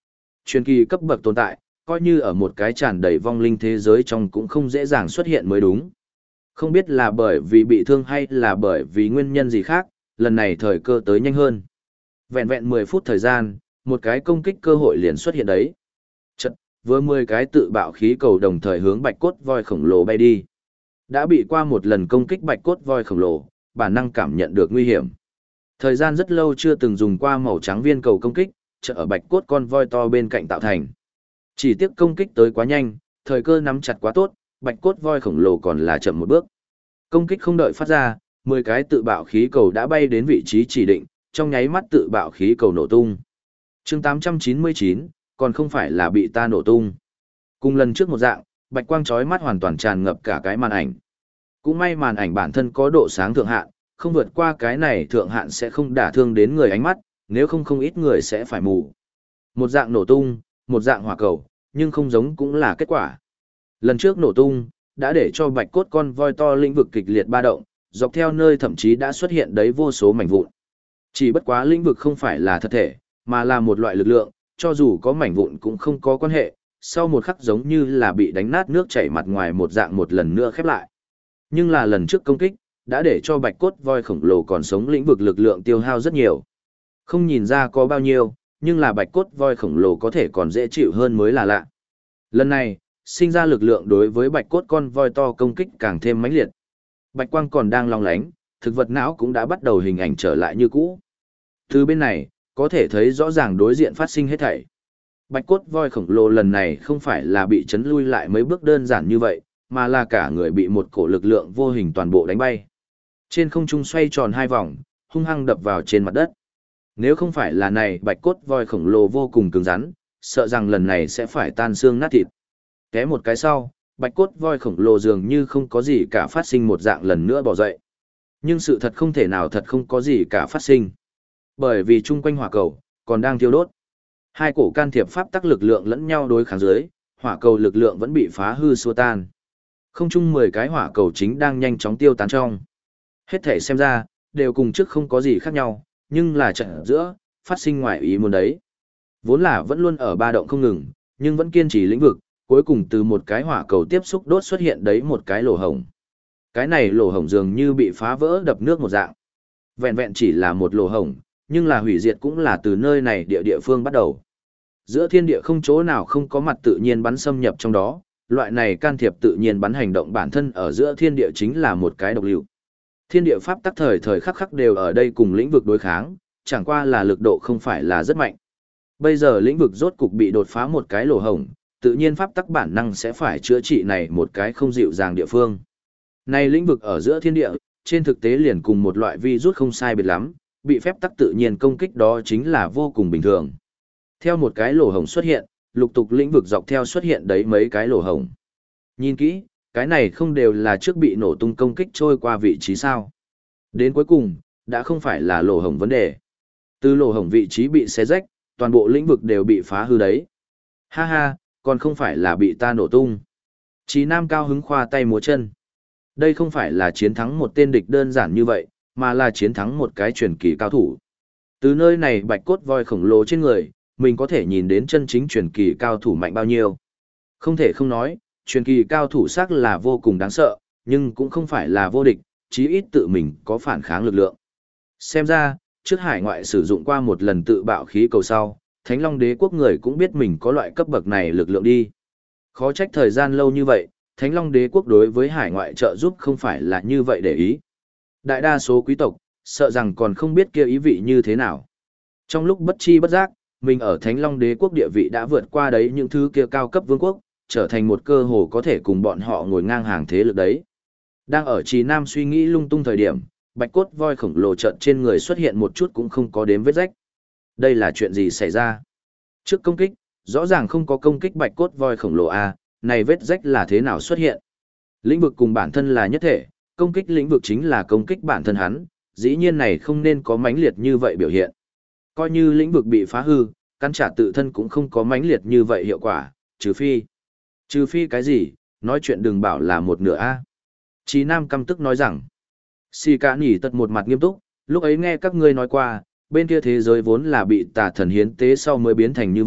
Truyền kỳ cấp bậc tồn tại, coi như ở một cái tràn đầy vong linh thế giới trong cũng không dễ dàng xuất hiện mới đúng. Không biết là bởi vì bị thương hay là bởi vì nguyên nhân gì khác, lần này thời cơ tới nhanh hơn. Vẹn vẹn 10 phút thời gian, một cái công kích cơ hội liền xuất hiện đấy. Chật, vừa 10 cái tự bạo khí cầu đồng thời hướng bạch cốt voi khổng lồ bay đi. Đã bị qua một lần công kích bạch cốt voi khổng lồ, bản năng cảm nhận được nguy hiểm. Thời gian rất lâu chưa từng dùng qua màu trắng viên cầu công kích, chợ ở bạch cốt con voi to bên cạnh tạo thành. Chỉ tiếc công kích tới quá nhanh, thời cơ nắm chặt quá tốt, bạch cốt voi khổng lồ còn là chậm một bước. Công kích không đợi phát ra, 10 cái tự bạo khí cầu đã bay đến vị trí chỉ định, trong nháy mắt tự bạo khí cầu nổ tung. Chương 899, còn không phải là bị ta nổ tung. Cùng lần trước một dạng, bạch quang chói mắt hoàn toàn tràn ngập cả cái màn ảnh. Cũng may màn ảnh bản thân có độ sáng thượng hạn, không vượt qua cái này thượng hạn sẽ không đả thương đến người ánh mắt, nếu không không ít người sẽ phải mù. Một dạng nổ tung, một dạng hỏa cầu, nhưng không giống cũng là kết quả. Lần trước nổ tung, đã để cho bạch cốt con voi to lĩnh vực kịch liệt ba động, dọc theo nơi thậm chí đã xuất hiện đấy vô số mảnh vụn. Chỉ bất quá lĩnh vực không phải là thật thể, mà là một loại lực lượng, cho dù có mảnh vụn cũng không có quan hệ, sau một khắc giống như là bị đánh nát nước chảy mặt ngoài một dạng một lần nữa khép lại. Nhưng là lần trước công kích, đã để cho bạch cốt voi khổng lồ còn sống lĩnh vực lực lượng tiêu hao rất nhiều. Không nhìn ra có bao nhiêu, nhưng là bạch cốt voi khổng lồ có thể còn dễ chịu hơn mới là lạ. Lần này, sinh ra lực lượng đối với bạch cốt con voi to công kích càng thêm mãnh liệt. Bạch quang còn đang long lánh, thực vật não cũng đã bắt đầu hình ảnh trở lại như cũ. Từ bên này, có thể thấy rõ ràng đối diện phát sinh hết thảy. Bạch cốt voi khổng lồ lần này không phải là bị chấn lui lại mấy bước đơn giản như vậy, mà là cả người bị một cổ lực lượng vô hình toàn bộ đánh bay. Trên không trung xoay tròn 2 vòng, hung hăng đập vào trên mặt đất. Nếu không phải là này bạch cốt voi khổng lồ vô cùng cứng rắn, sợ rằng lần này sẽ phải tan xương nát thịt. Té một cái sau, bạch cốt voi khổng lồ dường như không có gì cả phát sinh một dạng lần nữa bỏ dậy. Nhưng sự thật không thể nào thật không có gì cả phát sinh. Bởi vì chung quanh hỏa cầu còn đang thiêu đốt. Hai cổ can thiệp pháp tắc lực lượng lẫn nhau đối kháng dưới, hỏa cầu lực lượng vẫn bị phá hư xua tan. Không chung 10 cái hỏa cầu chính đang nhanh chóng tiêu tán trong. Hết thể xem ra, đều cùng trước không có gì khác nhau, nhưng là trận giữa, phát sinh ngoài ý muốn đấy. Vốn là vẫn luôn ở ba động không ngừng, nhưng vẫn kiên trì lĩnh vực, cuối cùng từ một cái hỏa cầu tiếp xúc đốt xuất hiện đấy một cái lỗ hổng. Cái này lỗ hổng dường như bị phá vỡ đập nước một dạng. Vẹn vẹn chỉ là một lỗ hổng, nhưng là hủy diệt cũng là từ nơi này địa phương bắt đầu. Giữa thiên địa không chỗ nào không có mặt tự nhiên bắn xâm nhập trong đó, loại này can thiệp tự nhiên bắn hành động bản thân ở giữa thiên địa chính là một cái độc lưu. Thiên địa pháp tắc thời thời khắc khắc đều ở đây cùng lĩnh vực đối kháng, chẳng qua là lực độ không phải là rất mạnh. Bây giờ lĩnh vực rốt cục bị đột phá một cái lỗ hổng, tự nhiên pháp tắc bản năng sẽ phải chữa trị này một cái không dịu dàng địa phương. Này lĩnh vực ở giữa thiên địa, trên thực tế liền cùng một loại virus không sai biệt lắm, bị phép tắc tự nhiên công kích đó chính là vô cùng bình thường. Theo một cái lỗ hổng xuất hiện, lục tục lĩnh vực dọc theo xuất hiện đấy mấy cái lỗ hổng. Nhìn kỹ, cái này không đều là trước bị nổ tung công kích trôi qua vị trí sao. Đến cuối cùng, đã không phải là lỗ hổng vấn đề. Từ lỗ hổng vị trí bị xé rách, toàn bộ lĩnh vực đều bị phá hư đấy. Ha ha, còn không phải là bị ta nổ tung. Chí Nam cao hứng khoa tay múa chân. Đây không phải là chiến thắng một tên địch đơn giản như vậy, mà là chiến thắng một cái truyền kỳ cao thủ. Từ nơi này bạch cốt voi khổng lồ trên người, mình có thể nhìn đến chân chính truyền kỳ cao thủ mạnh bao nhiêu. Không thể không nói, truyền kỳ cao thủ xác là vô cùng đáng sợ, nhưng cũng không phải là vô địch, chí ít tự mình có phản kháng lực lượng. Xem ra, trước hải ngoại sử dụng qua một lần tự bạo khí cầu sau, Thánh Long Đế quốc người cũng biết mình có loại cấp bậc này lực lượng đi. Khó trách thời gian lâu như vậy, Thánh Long Đế quốc đối với hải ngoại trợ giúp không phải là như vậy để ý. Đại đa số quý tộc, sợ rằng còn không biết kia ý vị như thế nào. Trong lúc bất chi bất giác, mình ở Thánh Long Đế quốc địa vị đã vượt qua đấy những thứ kia cao cấp vương quốc, trở thành một cơ hồ có thể cùng bọn họ ngồi ngang hàng thế lực đấy. Đang ở Trì Nam suy nghĩ lung tung thời điểm, bạch cốt voi khổng lồ chợt trên người xuất hiện một chút cũng không có đếm vết rách. Đây là chuyện gì xảy ra? Trước công kích, rõ ràng không có công kích bạch cốt voi khổng lồ A, này vết rách là thế nào xuất hiện? Lĩnh vực cùng bản thân là nhất thể, công kích lĩnh vực chính là công kích bản thân hắn, dĩ nhiên này không nên có mãnh liệt như vậy biểu hiện. Coi như lĩnh vực bị phá hư, căn trả tự thân cũng không có mãnh liệt như vậy hiệu quả, trừ phi. Trừ phi cái gì, nói chuyện đừng bảo là một nửa A. Chí Nam căm tức nói rằng, Xì Cả Nhỉ Tật một mặt nghiêm túc, lúc ấy nghe các ngươi nói qua, bên kia thế giới vốn là bị tà thần hiến tế sau mới biến thành như vậy,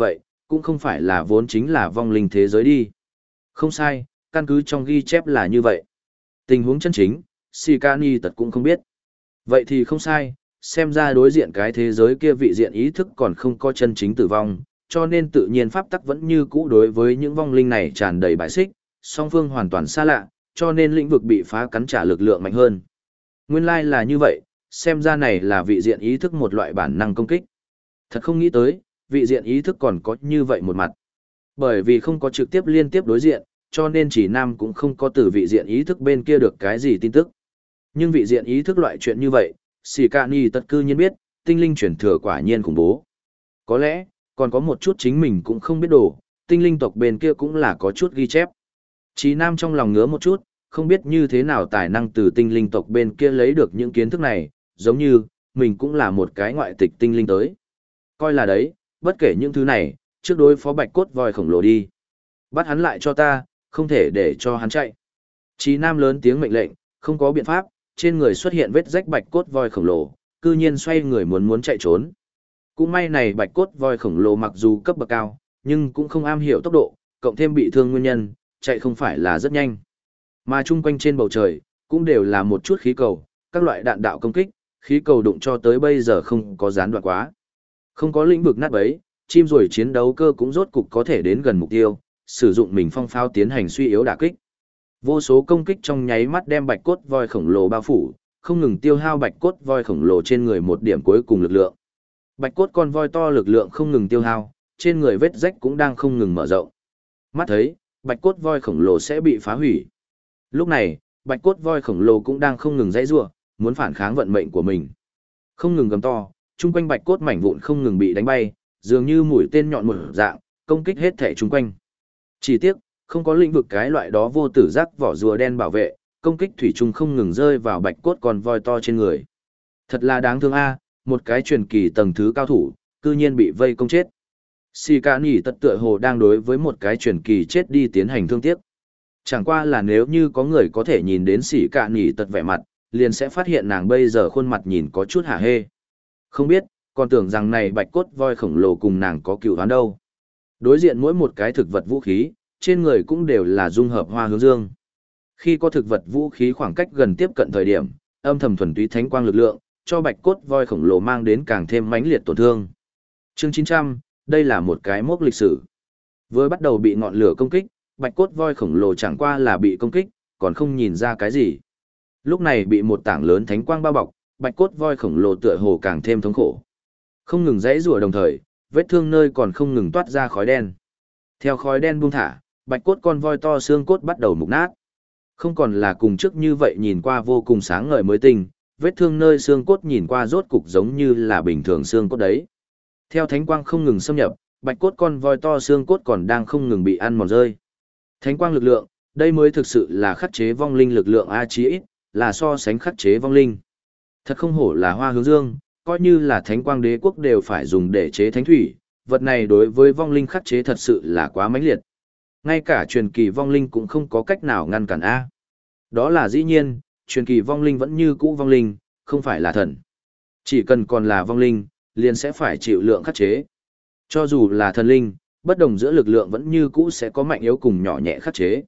cũng không phải là vốn chính là vong linh thế giới đi. Không sai, căn cứ trong ghi chép là như vậy. Tình huống chân chính, Shikani tật cũng không biết. Vậy thì không sai, xem ra đối diện cái thế giới kia vị diện ý thức còn không có chân chính tử vong, cho nên tự nhiên pháp tắc vẫn như cũ đối với những vong linh này tràn đầy bại xích, song phương hoàn toàn xa lạ, cho nên lĩnh vực bị phá cắn trả lực lượng mạnh hơn. Nguyên lai là như vậy, xem ra này là vị diện ý thức một loại bản năng công kích. Thật không nghĩ tới, vị diện ý thức còn có như vậy một mặt. Bởi vì không có trực tiếp liên tiếp đối diện, cho nên chỉ Nam cũng không có từ vị diện ý thức bên kia được cái gì tin tức. Nhưng vị diện ý thức loại chuyện như vậy, Shikani tất cư nhiên biết, tinh linh chuyển thừa quả nhiên khủng bố. Có lẽ, còn có một chút chính mình cũng không biết đồ, tinh linh tộc bên kia cũng là có chút ghi chép. Chí Nam trong lòng ngứa một chút, không biết như thế nào tài năng từ tinh linh tộc bên kia lấy được những kiến thức này, giống như, mình cũng là một cái ngoại tịch tinh linh tới. Coi là đấy, bất kể những thứ này, trước đối phó bạch cốt voi khổng lồ đi. Bắt hắn lại cho ta, không thể để cho hắn chạy. Chí Nam lớn tiếng mệnh lệnh, không có biện pháp, trên người xuất hiện vết rách bạch cốt voi khổng lồ, cư nhiên xoay người muốn chạy trốn. Cũng may này bạch cốt voi khổng lồ mặc dù cấp bậc cao, nhưng cũng không am hiểu tốc độ, cộng thêm bị thương nguyên nhân, chạy không phải là rất nhanh. Mà chung quanh trên bầu trời, cũng đều là một chút khí cầu, các loại đạn đạo công kích, khí cầu đụng cho tới bây giờ không có gián đoạn quá. Không có lĩnh vực nát bấy, chim rồi chiến đấu cơ cũng rốt cục có thể đến gần mục tiêu, sử dụng mình phong pháo tiến hành suy yếu đả kích. Vô số công kích trong nháy mắt đem bạch cốt voi khổng lồ bao phủ, không ngừng tiêu hao bạch cốt voi khổng lồ trên người một điểm cuối cùng lực lượng. Bạch cốt con voi to lực lượng không ngừng tiêu hao, trên người vết rách cũng đang không ngừng mở rộng. Mắt thấy, bạch cốt voi khổng lồ sẽ bị phá hủy. Lúc này, bạch cốt voi khổng lồ cũng đang không ngừng giãy giụa, muốn phản kháng vận mệnh của mình. Không ngừng gầm to, chung quanh bạch cốt mảnh vụn không ngừng bị đánh bay, dường như mũi tên nhọn một dạng, công kích hết thể chung quanh. Chỉ tiếc, không có lĩnh vực cái loại đó vô tử giác vỏ rùa đen bảo vệ, công kích thủy chung không ngừng rơi vào bạch cốt con voi to trên người. Thật là đáng thương a, một cái truyền kỳ tầng thứ cao thủ, cư nhiên bị vây công chết. Shikani tật tựa hồ đang đối với một cái truyền kỳ chết đi tiến hành thương tiếc. Chẳng qua là nếu như có người có thể nhìn đến Shikani tật vẻ mặt, liền sẽ phát hiện nàng bây giờ khuôn mặt nhìn có chút hả hê. Không biết, còn tưởng rằng này bạch cốt voi khổng lồ cùng nàng có cựu đoán đâu. Đối diện mỗi một cái thực vật vũ khí, trên người cũng đều là dung hợp hoa hướng dương. Khi có thực vật vũ khí khoảng cách gần tiếp cận thời điểm, âm thầm thuần túy thánh quang lực lượng, cho bạch cốt voi khổng lồ mang đến càng thêm mãnh liệt tổn thương. Chương 900, đây là một cái mốc lịch sử. Vừa bắt đầu bị ngọn lửa công kích, bạch cốt voi khổng lồ chẳng qua là bị công kích, còn không nhìn ra cái gì. Lúc này bị một tảng lớn thánh quang bao bọc, bạch cốt voi khổng lồ tựa hồ càng thêm thống khổ. Không ngừng giãy giụa đồng thời, vết thương nơi còn không ngừng toát ra khói đen. Theo khói đen buông thả, bạch cốt con voi to xương cốt bắt đầu mục nát. Không còn là cùng trước như vậy nhìn qua vô cùng sáng ngời mới tinh, vết thương nơi xương cốt nhìn qua rốt cục giống như là bình thường xương cốt đấy. Theo thánh quang không ngừng xâm nhập, bạch cốt con voi to xương cốt còn đang không ngừng bị ăn mòn rơi. Thánh quang lực lượng, đây mới thực sự là khắc chế vong linh lực lượng a chí ít, là so sánh khắc chế vong linh. Thật không hổ là hoa hướng dương, coi như là thánh quang đế quốc đều phải dùng để chế thánh thủy, vật này đối với vong linh khắc chế thật sự là quá mãnh liệt. Ngay cả truyền kỳ vong linh cũng không có cách nào ngăn cản a. Đó là dĩ nhiên, truyền kỳ vong linh vẫn như cũ vong linh, không phải là thần. Chỉ cần còn là vong linh, liền sẽ phải chịu lượng khắc chế. Cho dù là thần linh, bất đồng giữa lực lượng vẫn như cũ sẽ có mạnh yếu cùng nhỏ nhẹ khắc chế.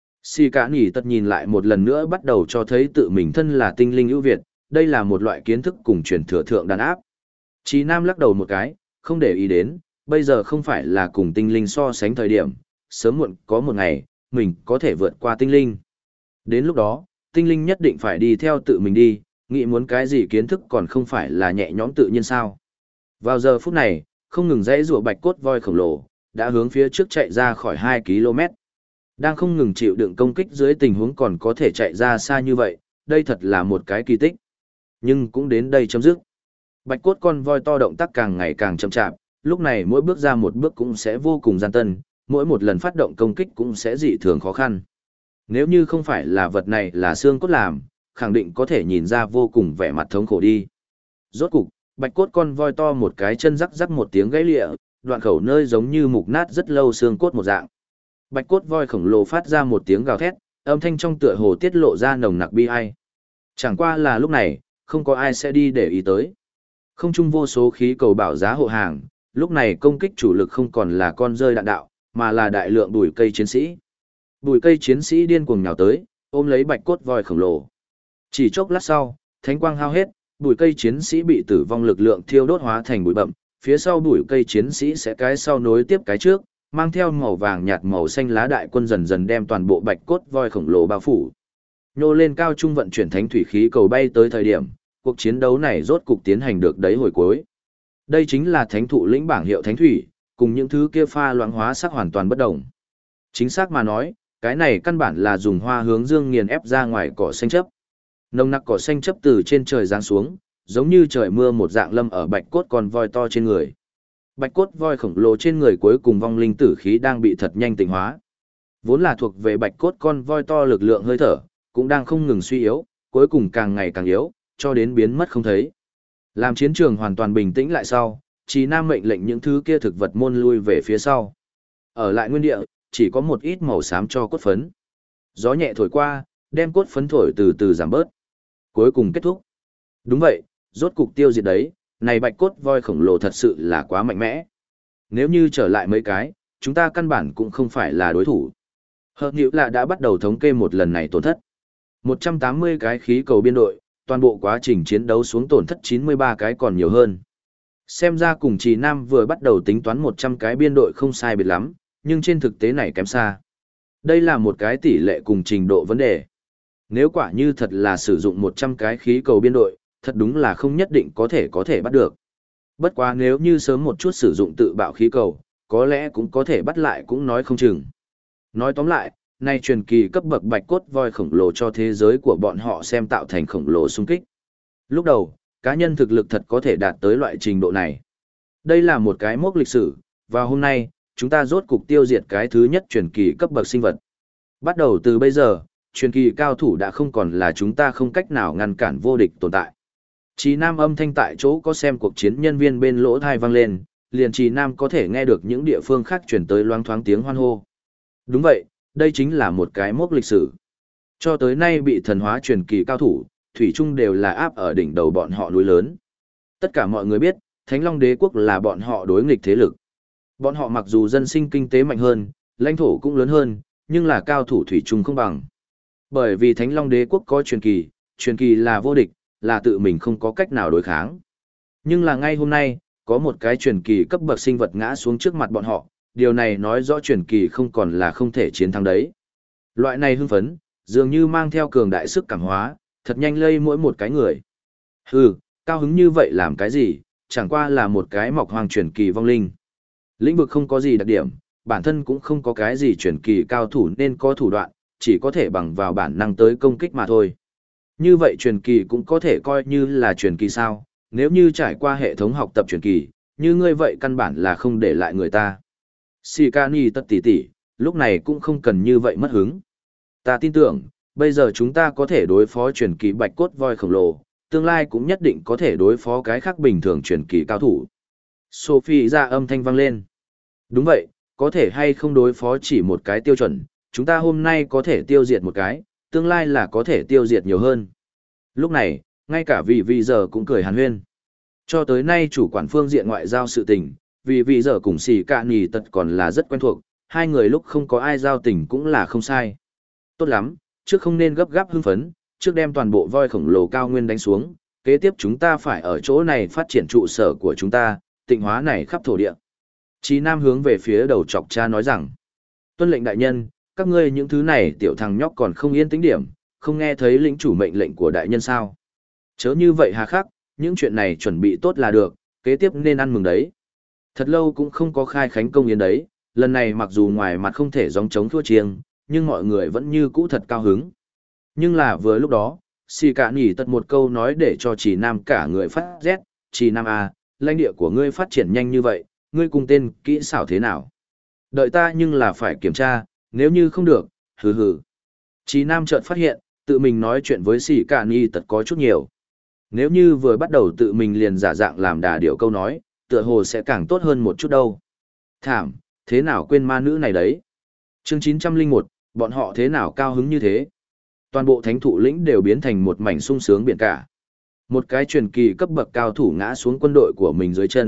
Shikani tật nhìn lại một lần nữa bắt đầu cho thấy tự mình thân là tinh linh ưu việt, đây là một loại kiến thức cùng truyền thừa thượng đàn áp. Chí Nam lắc đầu một cái, không để ý đến, bây giờ không phải là cùng tinh linh so sánh thời điểm, sớm muộn có một ngày, mình có thể vượt qua tinh linh. Đến lúc đó, tinh linh nhất định phải đi theo tự mình đi, nghĩ muốn cái gì kiến thức còn không phải là nhẹ nhõm tự nhiên sao. Vào giờ phút này, không ngừng dãy rùa bạch cốt voi khổng lồ, đã hướng phía trước chạy ra khỏi 2 km. Đang không ngừng chịu đựng công kích dưới tình huống còn có thể chạy ra xa như vậy, đây thật là một cái kỳ tích. Nhưng cũng đến đây chấm dứt. Bạch cốt con voi to động tác càng ngày càng chậm chạp, lúc này mỗi bước ra một bước cũng sẽ vô cùng gian tân, mỗi một lần phát động công kích cũng sẽ dị thường khó khăn. Nếu như không phải là vật này là xương cốt làm, khẳng định có thể nhìn ra vô cùng vẻ mặt thống khổ đi. Rốt cục, bạch cốt con voi to một cái chân rắc rắc một tiếng gãy lịa, đoạn khẩu nơi giống như mục nát rất lâu xương cốt một dạng. Bạch cốt voi khổng lồ phát ra một tiếng gào thét, âm thanh trong tựa hồ tiết lộ ra nồng nặc bi ai. Chẳng qua là lúc này, không có ai sẽ đi để ý tới. Không chung vô số khí cầu bảo giá hộ hàng, lúc này công kích chủ lực không còn là con rơi đạn đạo, mà là đại lượng bùi cây chiến sĩ. Bùi cây chiến sĩ điên cuồng nhào tới, ôm lấy bạch cốt voi khổng lồ. Chỉ chốc lát sau, thánh quang hao hết, bùi cây chiến sĩ bị tử vong lực lượng thiêu đốt hóa thành bụi bậm, phía sau bùi cây chiến sĩ sẽ cái sau nối tiếp cái trước, mang theo màu vàng nhạt màu xanh lá đại quân dần dần đem toàn bộ bạch cốt voi khổng lồ bao phủ. Nhô lên cao trung vận chuyển thánh thủy khí cầu bay tới thời điểm, cuộc chiến đấu này rốt cục tiến hành được đấy hồi cuối. Đây chính là thánh thụ lĩnh bảng hiệu thánh thủy, cùng những thứ kia pha loãng hóa sắc hoàn toàn bất đồng. Chính xác mà nói, cái này căn bản là dùng hoa hướng dương nghiền ép ra ngoài cỏ xanh chấp. Nồng nặc cỏ xanh chấp từ trên trời giáng xuống, giống như trời mưa một dạng lâm ở bạch cốt con voi to trên người. Bạch cốt voi khổng lồ trên người cuối cùng vong linh tử khí đang bị thật nhanh tịnh hóa. Vốn là thuộc về bạch cốt con voi to lực lượng hơi thở, cũng đang không ngừng suy yếu, cuối cùng càng ngày càng yếu, cho đến biến mất không thấy. Làm chiến trường hoàn toàn bình tĩnh lại sau, Trì Nam mệnh lệnh những thứ kia thực vật môn lui về phía sau. Ở lại nguyên địa, chỉ có một ít màu xám cho cốt phấn. Gió nhẹ thổi qua, đem cốt phấn thổi từ từ giảm bớt. Cuối cùng kết thúc. Đúng vậy, rốt cục tiêu diệt đấy, này bạch cốt voi khổng lồ thật sự là quá mạnh mẽ. Nếu như trở lại mấy cái, chúng ta căn bản cũng không phải là đối thủ. Hợp hiệu là đã bắt đầu thống kê một lần này tổn thất. 180 cái khí cầu biên đội, toàn bộ quá trình chiến đấu xuống tổn thất 93 cái còn nhiều hơn. Xem ra cùng Trì Nam vừa bắt đầu tính toán 100 cái biên đội không sai biệt lắm, nhưng trên thực tế này kém xa. Đây là một cái tỷ lệ cùng trình độ vấn đề. Nếu quả như thật là sử dụng 100 cái khí cầu biên đội, thật đúng là không nhất định có thể bắt được. Bất quá nếu như sớm một chút sử dụng tự bạo khí cầu, có lẽ cũng có thể bắt lại cũng nói không chừng. Nói tóm lại, nay truyền kỳ cấp bậc bạch cốt voi khổng lồ cho thế giới của bọn họ xem tạo thành khổng lồ xung kích. Lúc đầu, cá nhân thực lực thật có thể đạt tới loại trình độ này. Đây là một cái mốc lịch sử, và hôm nay, chúng ta rốt cục tiêu diệt cái thứ nhất truyền kỳ cấp bậc sinh vật. Bắt đầu từ bây giờ, truyền kỳ cao thủ đã không còn là chúng ta không cách nào ngăn cản vô địch tồn tại. Trì Nam âm thanh tại chỗ có xem cuộc chiến nhân viên bên lỗ thai vang lên, liền Trì Nam có thể nghe được những địa phương khác truyền tới loáng thoáng tiếng hoan hô. Đúng vậy, đây chính là một cái mốc lịch sử. Cho tới nay bị thần hóa truyền kỳ cao thủ, thủy chung đều là áp ở đỉnh đầu bọn họ núi lớn. Tất cả mọi người biết, Thánh Long Đế quốc là bọn họ đối nghịch thế lực. Bọn họ mặc dù dân sinh kinh tế mạnh hơn, lãnh thổ cũng lớn hơn, nhưng là cao thủ thủy chung không bằng. Bởi vì Thánh Long Đế quốc có truyền kỳ là vô địch, là tự mình không có cách nào đối kháng. Nhưng là ngay hôm nay, có một cái truyền kỳ cấp bậc sinh vật ngã xuống trước mặt bọn họ, điều này nói rõ truyền kỳ không còn là không thể chiến thắng đấy. Loại này hưng phấn, dường như mang theo cường đại sức cảm hóa, thật nhanh lây mỗi một cái người. Hừ, cao hứng như vậy làm cái gì, chẳng qua là một cái mọc hoang truyền kỳ vong linh. Lĩnh vực không có gì đặc điểm, bản thân cũng không có cái gì truyền kỳ cao thủ nên có thủ đoạn, chỉ có thể bằng vào bản năng tới công kích mà thôi. Như vậy truyền kỳ cũng có thể coi như là truyền kỳ sao, nếu như trải qua hệ thống học tập truyền kỳ, như ngươi vậy căn bản là không để lại người ta. Shikani tất tỷ tỷ, lúc này cũng không cần như vậy mất hứng. Ta tin tưởng, bây giờ chúng ta có thể đối phó truyền kỳ bạch cốt voi khổng lồ, tương lai cũng nhất định có thể đối phó cái khác bình thường truyền kỳ cao thủ. Sophie ra âm thanh vang lên. Đúng vậy, có thể hay không đối phó chỉ một cái tiêu chuẩn, chúng ta hôm nay có thể tiêu diệt một cái, tương lai là có thể tiêu diệt nhiều hơn. Lúc này, ngay cả vì giờ cũng cười hàn huyên. Cho tới nay chủ quản phương diện ngoại giao sự tình, vì giờ cùng xì cạ nì tật còn là rất quen thuộc, hai người lúc không có ai giao tình cũng là không sai. Tốt lắm, trước không nên gấp gáp hưng phấn, trước đem toàn bộ voi khổng lồ cao nguyên đánh xuống, kế tiếp chúng ta phải ở chỗ này phát triển trụ sở của chúng ta, tịnh hóa này khắp thổ địa. Chí Nam hướng về phía đầu chọc cha nói rằng, tuân lệnh đại nhân, các ngươi những thứ này tiểu thằng nhóc còn không yên tĩnh điểm, không nghe thấy lĩnh chủ mệnh lệnh của đại nhân sao. Chớ như vậy hà khắc, những chuyện này chuẩn bị tốt là được, kế tiếp nên ăn mừng đấy. Thật lâu cũng không có khai khánh công yến đấy, lần này mặc dù ngoài mặt không thể gióng trống thua chiêng, nhưng mọi người vẫn như cũ thật cao hứng. Nhưng là vừa lúc đó, xì cả nhỉ tật một câu nói để cho Chỉ Nam cả người phát rét, Chỉ Nam à, lãnh địa của ngươi phát triển nhanh như vậy, ngươi cùng tên kỹ xảo thế nào? Đợi ta nhưng là phải kiểm tra, nếu như không được, hừ hừ. Chỉ Nam chợt phát hiện, tự mình nói chuyện với xì cả nhỉ tật có chút nhiều. Nếu như vừa bắt đầu tự mình liền giả dạng làm đà điệu câu nói, tựa hồ sẽ càng tốt hơn một chút đâu. Thảm, thế nào quên ma nữ này đấy? Chương 901, bọn họ thế nào cao hứng như thế? Toàn bộ thánh thụ lĩnh đều biến thành một mảnh sung sướng biển cả. Một cái truyền kỳ cấp bậc cao thủ ngã xuống quân đội của mình dưới chân,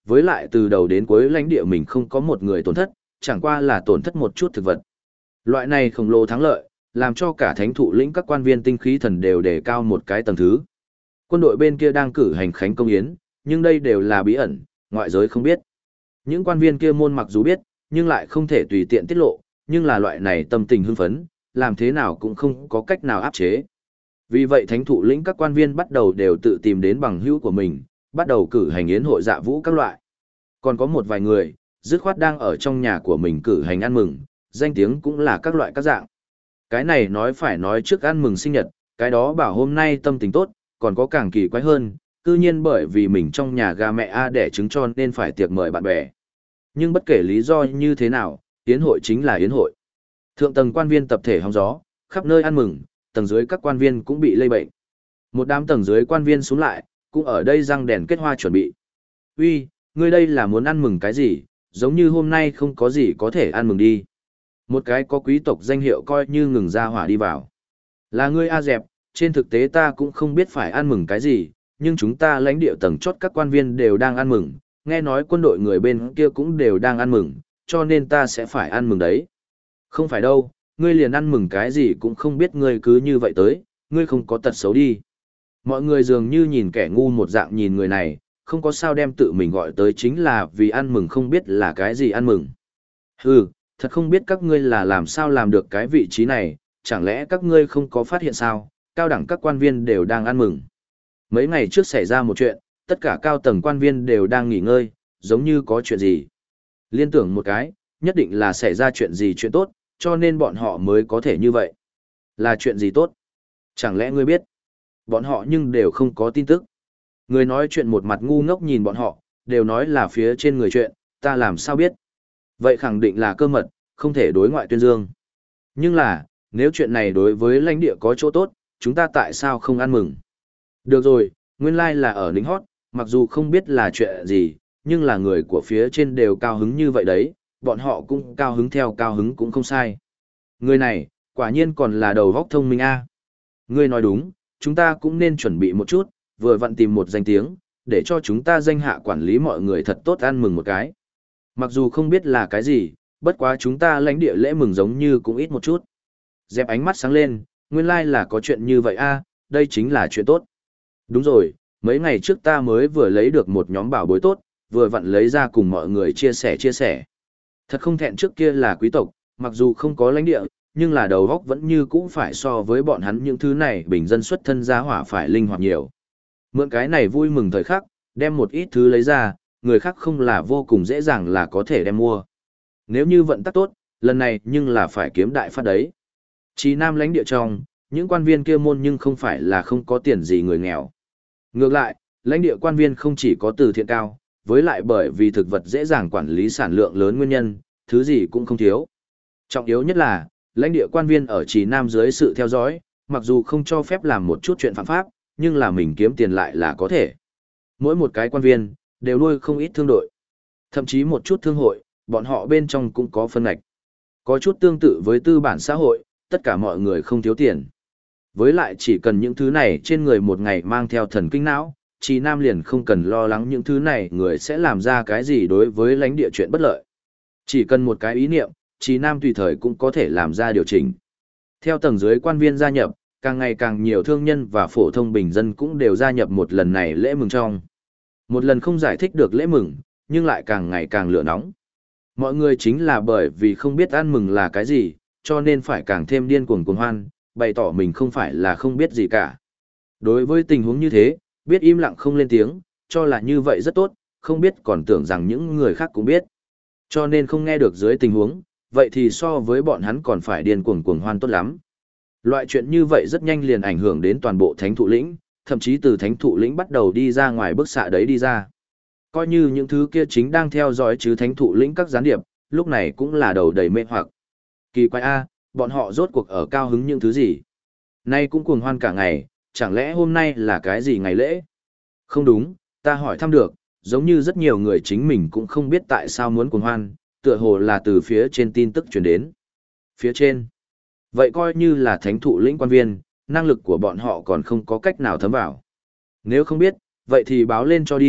với lại từ đầu đến cuối lãnh địa mình không có một người tổn thất, chẳng qua là tổn thất một chút thực vật. Loại này khổng lồ thắng lợi, làm cho cả thánh thụ lĩnh các quan viên tinh khí thần đều đề cao một cái tầng thứ. Quân đội bên kia đang cử hành khánh công yến, nhưng đây đều là bí ẩn, ngoại giới không biết. Những quan viên kia môn mặc dù biết, nhưng lại không thể tùy tiện tiết lộ, nhưng là loại này tâm tình hưng phấn, làm thế nào cũng không có cách nào áp chế. Vì vậy thánh thụ lĩnh các quan viên bắt đầu đều tự tìm đến bằng hữu của mình, bắt đầu cử hành yến hội dạ vũ các loại. Còn có một vài người, dứt khoát đang ở trong nhà của mình cử hành ăn mừng, danh tiếng cũng là các loại các dạng. Cái này nói phải nói trước ăn mừng sinh nhật, cái đó bảo hôm nay tâm tình tốt, còn có càng kỳ quái hơn, cư nhiên bởi vì mình trong nhà gà mẹ A đẻ trứng cho nên phải tiệc mời bạn bè. Nhưng bất kể lý do như thế nào, yến hội chính là yến hội. Thượng tầng quan viên tập thể hóng gió, khắp nơi ăn mừng, tầng dưới các quan viên cũng bị lây bệnh. Một đám tầng dưới quan viên xuống lại, cũng ở đây răng đèn kết hoa chuẩn bị. Uy, ngươi đây là muốn ăn mừng cái gì, giống như hôm nay không có gì có thể ăn mừng đi. Một cái có quý tộc danh hiệu coi như ngừng ra hỏa đi vào. Là ngươi A Dẹp, trên thực tế ta cũng không biết phải ăn mừng cái gì, nhưng chúng ta lãnh địa tầng chót các quan viên đều đang ăn mừng, nghe nói quân đội người bên kia cũng đều đang ăn mừng, cho nên ta sẽ phải ăn mừng đấy. Không phải đâu, ngươi liền ăn mừng cái gì cũng không biết ngươi cứ như vậy tới, ngươi không có tật xấu đi. Mọi người dường như nhìn kẻ ngu một dạng nhìn người này, không có sao đem tự mình gọi tới chính là vì ăn mừng không biết là cái gì ăn mừng. Hừ, thật không biết các ngươi là làm sao làm được cái vị trí này, chẳng lẽ các ngươi không có phát hiện sao, cao đẳng các quan viên đều đang ăn mừng. Mấy ngày trước xảy ra một chuyện, tất cả cao tầng quan viên đều đang nghỉ ngơi, giống như có chuyện gì. Liên tưởng một cái, nhất định là xảy ra chuyện gì chuyện tốt, cho nên bọn họ mới có thể như vậy. Là chuyện gì tốt? Chẳng lẽ ngươi biết? Bọn họ nhưng đều không có tin tức. Người nói chuyện một mặt ngu ngốc nhìn bọn họ, đều nói là phía trên người chuyện, ta làm sao biết? Vậy khẳng định là cơ mật, không thể đối ngoại tuyên dương. Nhưng là, nếu chuyện này đối với lãnh địa có chỗ tốt, chúng ta tại sao không ăn mừng? Được rồi, nguyên lai là ở lính hót, mặc dù không biết là chuyện gì, nhưng là người của phía trên đều cao hứng như vậy đấy, bọn họ cũng cao hứng theo cao hứng cũng không sai. Người này, quả nhiên còn là đầu góc thông minh a. Ngươi nói đúng, chúng ta cũng nên chuẩn bị một chút, vừa vặn tìm một danh tiếng, để cho chúng ta danh hạ quản lý mọi người thật tốt ăn mừng một cái. Mặc dù không biết là cái gì, bất quá chúng ta lãnh địa lễ mừng giống như cũng ít một chút. Dẹp ánh mắt sáng lên, nguyên lai là có chuyện như vậy a, đây chính là chuyện tốt. Đúng rồi, mấy ngày trước ta mới vừa lấy được một nhóm bảo bối tốt, vừa vặn lấy ra cùng mọi người chia sẻ. Thật không thẹn trước kia là quý tộc, mặc dù không có lãnh địa, nhưng là đầu góc vẫn như cũ phải so với bọn hắn những thứ này bình dân xuất thân giá hỏa phải linh hoạt nhiều. Mượn cái này vui mừng thời khắc, đem một ít thứ lấy ra, người khác không là vô cùng dễ dàng là có thể đem mua. Nếu như vận tắc tốt, lần này nhưng là phải kiếm đại phát đấy. Chí Nam lãnh địa trong, những quan viên kia môn nhưng không phải là không có tiền gì người nghèo. Ngược lại, lãnh địa quan viên không chỉ có từ thiện cao, với lại bởi vì thực vật dễ dàng quản lý sản lượng lớn nguyên nhân, thứ gì cũng không thiếu. Trọng yếu nhất là, lãnh địa quan viên ở Chí Nam dưới sự theo dõi, mặc dù không cho phép làm một chút chuyện phạm pháp, nhưng là mình kiếm tiền lại là có thể. Mỗi một cái quan viên, đều nuôi không ít thương đội. Thậm chí một chút thương hội, bọn họ bên trong cũng có phân ngạch. Có chút tương tự với tư bản xã hội, tất cả mọi người không thiếu tiền. Với lại chỉ cần những thứ này trên người một ngày mang theo thần kinh não, Chí Nam liền không cần lo lắng những thứ này người sẽ làm ra cái gì đối với lãnh địa chuyện bất lợi. Chỉ cần một cái ý niệm, Chí Nam tùy thời cũng có thể làm ra điều chỉnh. Theo tầng dưới quan viên gia nhập, càng ngày càng nhiều thương nhân và phổ thông bình dân cũng đều gia nhập một lần này lễ mừng trong. Một lần không giải thích được lễ mừng, nhưng lại càng ngày càng lửa nóng. Mọi người chính là bởi vì không biết ăn mừng là cái gì, cho nên phải càng thêm điên cuồng cuồng hoan, bày tỏ mình không phải là không biết gì cả. Đối với tình huống như thế, biết im lặng không lên tiếng, cho là như vậy rất tốt, không biết còn tưởng rằng những người khác cũng biết. Cho nên không nghe được dưới tình huống, vậy thì so với bọn hắn còn phải điên cuồng cuồng hoan tốt lắm. Loại chuyện như vậy rất nhanh liền ảnh hưởng đến toàn bộ thánh thụ lĩnh, thậm chí từ thánh thụ lĩnh bắt đầu đi ra ngoài bức xạ đấy đi ra. Coi như những thứ kia chính đang theo dõi chứ thánh thụ lĩnh các gián điệp, lúc này cũng là đầu đầy mê hoặc. Kỳ quái a, bọn họ rốt cuộc ở cao hứng những thứ gì? Nay cũng cuồng hoan cả ngày, chẳng lẽ hôm nay là cái gì ngày lễ? Không đúng, ta hỏi thăm được, giống như rất nhiều người chính mình cũng không biết tại sao muốn cuồng hoan, tựa hồ là từ phía trên tin tức truyền đến. Phía trên? Vậy coi như là thánh thụ lĩnh quan viên, năng lực của bọn họ còn không có cách nào thấm vào. Nếu không biết, vậy thì báo lên cho đi,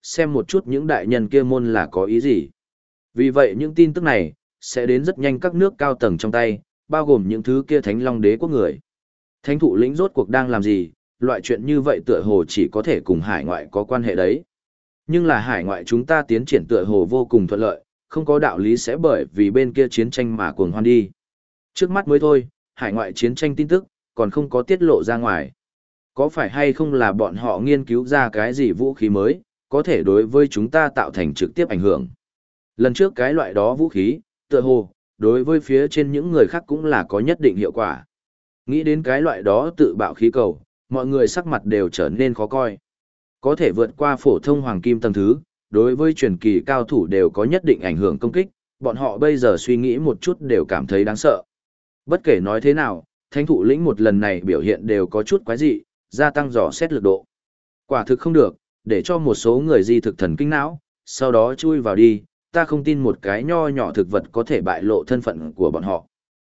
xem một chút những đại nhân kia môn là có ý gì. Vì vậy những tin tức này, sẽ đến rất nhanh các nước cao tầng trong tay, bao gồm những thứ kia Thánh Long Đế quốc người. Thánh thủ lĩnh rốt cuộc đang làm gì, loại chuyện như vậy tựa hồ chỉ có thể cùng hải ngoại có quan hệ đấy. Nhưng là hải ngoại chúng ta tiến triển tựa hồ vô cùng thuận lợi, không có đạo lý sẽ bởi vì bên kia chiến tranh mà cuồng hoan đi. Trước mắt mới thôi, hải ngoại chiến tranh tin tức, còn không có tiết lộ ra ngoài. Có phải hay không là bọn họ nghiên cứu ra cái gì vũ khí mới, có thể đối với chúng ta tạo thành trực tiếp ảnh hưởng. Lần trước cái loại đó vũ khí, tựa hồ, đối với phía trên những người khác cũng là có nhất định hiệu quả. Nghĩ đến cái loại đó tự bạo khí cầu, mọi người sắc mặt đều trở nên khó coi. Có thể vượt qua phổ thông hoàng kim tầng thứ, đối với truyền kỳ cao thủ đều có nhất định ảnh hưởng công kích, bọn họ bây giờ suy nghĩ một chút đều cảm thấy đáng sợ. Bất kể nói thế nào, thánh thủ lĩnh một lần này biểu hiện đều có chút quái dị, gia tăng dò xét lực độ. Quả thực không được, để cho một số người di thực thần kinh não, sau đó chui vào đi, ta không tin một cái nho nhỏ thực vật có thể bại lộ thân phận của bọn họ.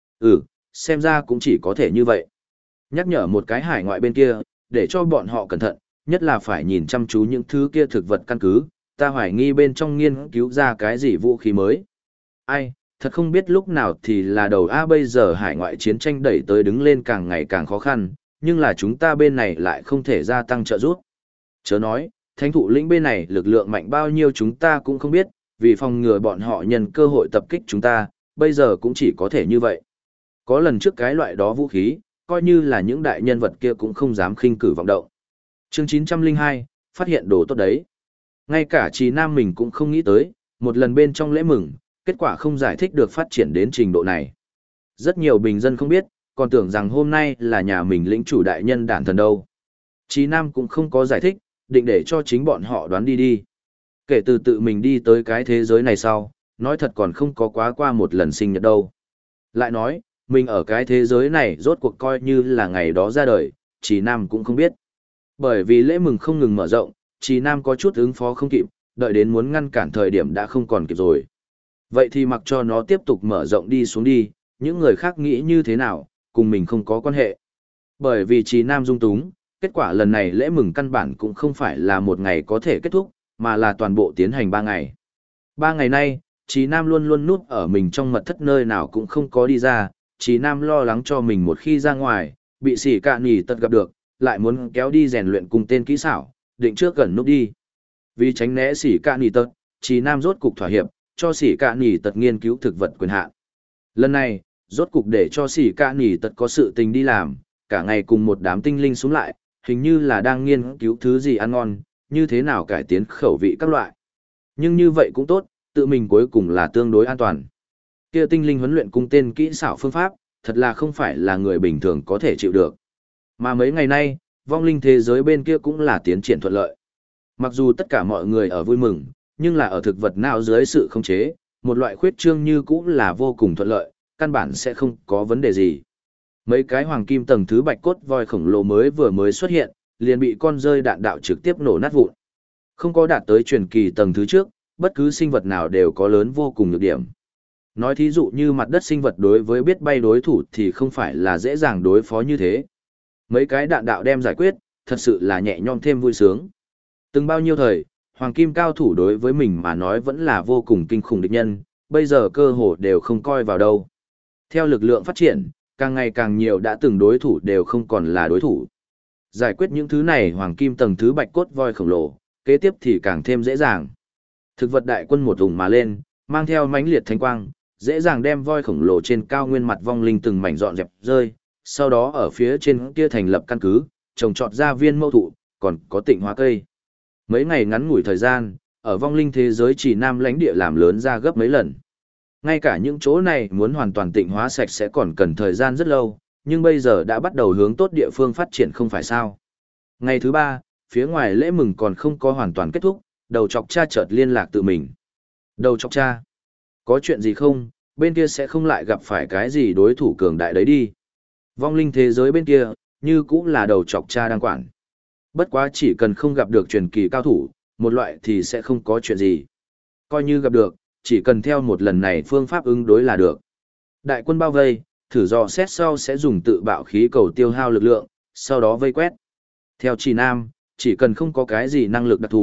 Xem ra cũng chỉ có thể như vậy. Nhắc nhở một cái hải ngoại bên kia, để cho bọn họ cẩn thận, nhất là phải nhìn chăm chú những thứ kia thực vật căn cứ, ta hoài nghi bên trong nghiên cứu ra cái gì vũ khí mới. Ai, thật không biết lúc nào thì là đầu bây giờ hải ngoại chiến tranh đẩy tới đứng lên càng ngày càng khó khăn, nhưng là chúng ta bên này lại không thể gia tăng trợ giúp. Chớ nói, thánh thụ lĩnh bên này lực lượng mạnh bao nhiêu chúng ta cũng không biết, vì phòng ngừa bọn họ nhân cơ hội tập kích chúng ta, bây giờ cũng chỉ có thể như vậy. Có lần trước cái loại đó vũ khí, coi như là những đại nhân vật kia cũng không dám khinh cử vọng động. Chương 902, phát hiện đồ tốt đấy. Ngay cả Trì Nam mình cũng không nghĩ tới, một lần bên trong lễ mừng, kết quả không giải thích được phát triển đến trình độ này. Rất nhiều bình dân không biết, còn tưởng rằng hôm nay là nhà mình lĩnh chủ đại nhân đản thần đâu. Trì Nam cũng không có giải thích, định để cho chính bọn họ đoán đi đi. Kể từ tự mình đi tới cái thế giới này sau, nói thật còn không có quá qua một lần sinh nhật đâu. Lại nói, mình ở cái thế giới này rốt cuộc coi như là ngày đó ra đời, Trì Nam cũng không biết. Bởi vì lễ mừng không ngừng mở rộng, Trì Nam có chút ứng phó không kịp, đợi đến muốn ngăn cản thời điểm đã không còn kịp rồi. Vậy thì mặc cho nó tiếp tục mở rộng đi xuống đi, những người khác nghĩ như thế nào, cùng mình không có quan hệ. Bởi vì Trì Nam dung túng, kết quả lần này lễ mừng căn bản cũng không phải là một ngày có thể kết thúc, mà là toàn bộ tiến hành 3 ngày. 3 ngày nay, Trì Nam luôn luôn núp ở mình trong mật thất nơi nào cũng không có đi ra, Trì Nam lo lắng cho mình một khi ra ngoài, bị Sĩ Cạ Nỉ Tật gặp được, lại muốn kéo đi rèn luyện cùng tên kỹ xảo, định trước gần núp đi. Vì tránh né Sĩ Cạ Nỉ Tật, Trì Nam rốt cục thỏa hiệp, cho Sĩ Cạ Nỉ Tật nghiên cứu thực vật quyền hạn. Lần này, rốt cục để cho Sĩ Cạ Nỉ Tật có sự tình đi làm, cả ngày cùng một đám tinh linh xuống lại, hình như là đang nghiên cứu thứ gì ăn ngon, như thế nào cải tiến khẩu vị các loại. Nhưng như vậy cũng tốt, tự mình cuối cùng là tương đối an toàn. Kia tinh linh huấn luyện cung tên kỹ xảo phương pháp, thật là không phải là người bình thường có thể chịu được. Mà mấy ngày nay, vong linh thế giới bên kia cũng là tiến triển thuận lợi. Mặc dù tất cả mọi người ở vui mừng, nhưng là ở thực vật nào dưới sự khống chế, một loại khuyết trương như cũng là vô cùng thuận lợi, căn bản sẽ không có vấn đề gì. Mấy cái hoàng kim tầng thứ bạch cốt voi khổng lồ mới xuất hiện, liền bị con rơi đạn đạo trực tiếp nổ nát vụn. Không có đạt tới truyền kỳ tầng thứ trước, bất cứ sinh vật nào đều có lớn vô cùng nhược điểm. Nói thí dụ như mặt đất sinh vật đối với biết bay đối thủ thì không phải là dễ dàng đối phó như thế. Mấy cái đạn đạo đem giải quyết, thật sự là nhẹ nhõm thêm vui sướng. Từng bao nhiêu thời, hoàng kim cao thủ đối với mình mà nói vẫn là vô cùng kinh khủng địch nhân, bây giờ cơ hồ đều không coi vào đâu. Theo lực lượng phát triển, càng ngày càng nhiều đã từng đối thủ đều không còn là đối thủ. Giải quyết những thứ này hoàng kim tầng thứ bạch cốt voi khổng lồ, kế tiếp thì càng thêm dễ dàng. Thực vật đại quân một ủng mà lên, mang theo mãnh liệt thánh quang, dễ dàng đem voi khổng lồ trên cao nguyên mặt vong linh từng mảnh dọn dẹp rơi, sau đó ở phía trên kia thành lập căn cứ, trồng trọt ra viên mâu thụ, còn có tịnh hóa cây. Mấy ngày ngắn ngủi thời gian, ở vong linh thế giới chỉ nam lãnh địa làm lớn ra gấp mấy lần. Ngay cả những chỗ này muốn hoàn toàn tịnh hóa sạch sẽ còn cần thời gian rất lâu, nhưng bây giờ đã bắt đầu hướng tốt địa phương phát triển không phải sao. Ngày thứ 3, phía ngoài lễ mừng còn không có hoàn toàn kết thúc, đầu chọc cha chợt liên lạc tự mình. Đầu chọc cha, có chuyện gì không, bên kia sẽ không lại gặp phải cái gì đối thủ cường đại đấy đi. Vong linh thế giới bên kia, như cũng là đầu chọc cha đang quản. Bất quá chỉ cần không gặp được truyền kỳ cao thủ, một loại thì sẽ không có chuyện gì. Coi như gặp được, chỉ cần theo một lần này phương pháp ứng đối là được. Đại quân bao vây, thử dò xét sau sẽ dùng tự bạo khí cầu tiêu hao lực lượng, sau đó vây quét. Theo Trì Nam, chỉ cần không có cái gì năng lực đặc thù,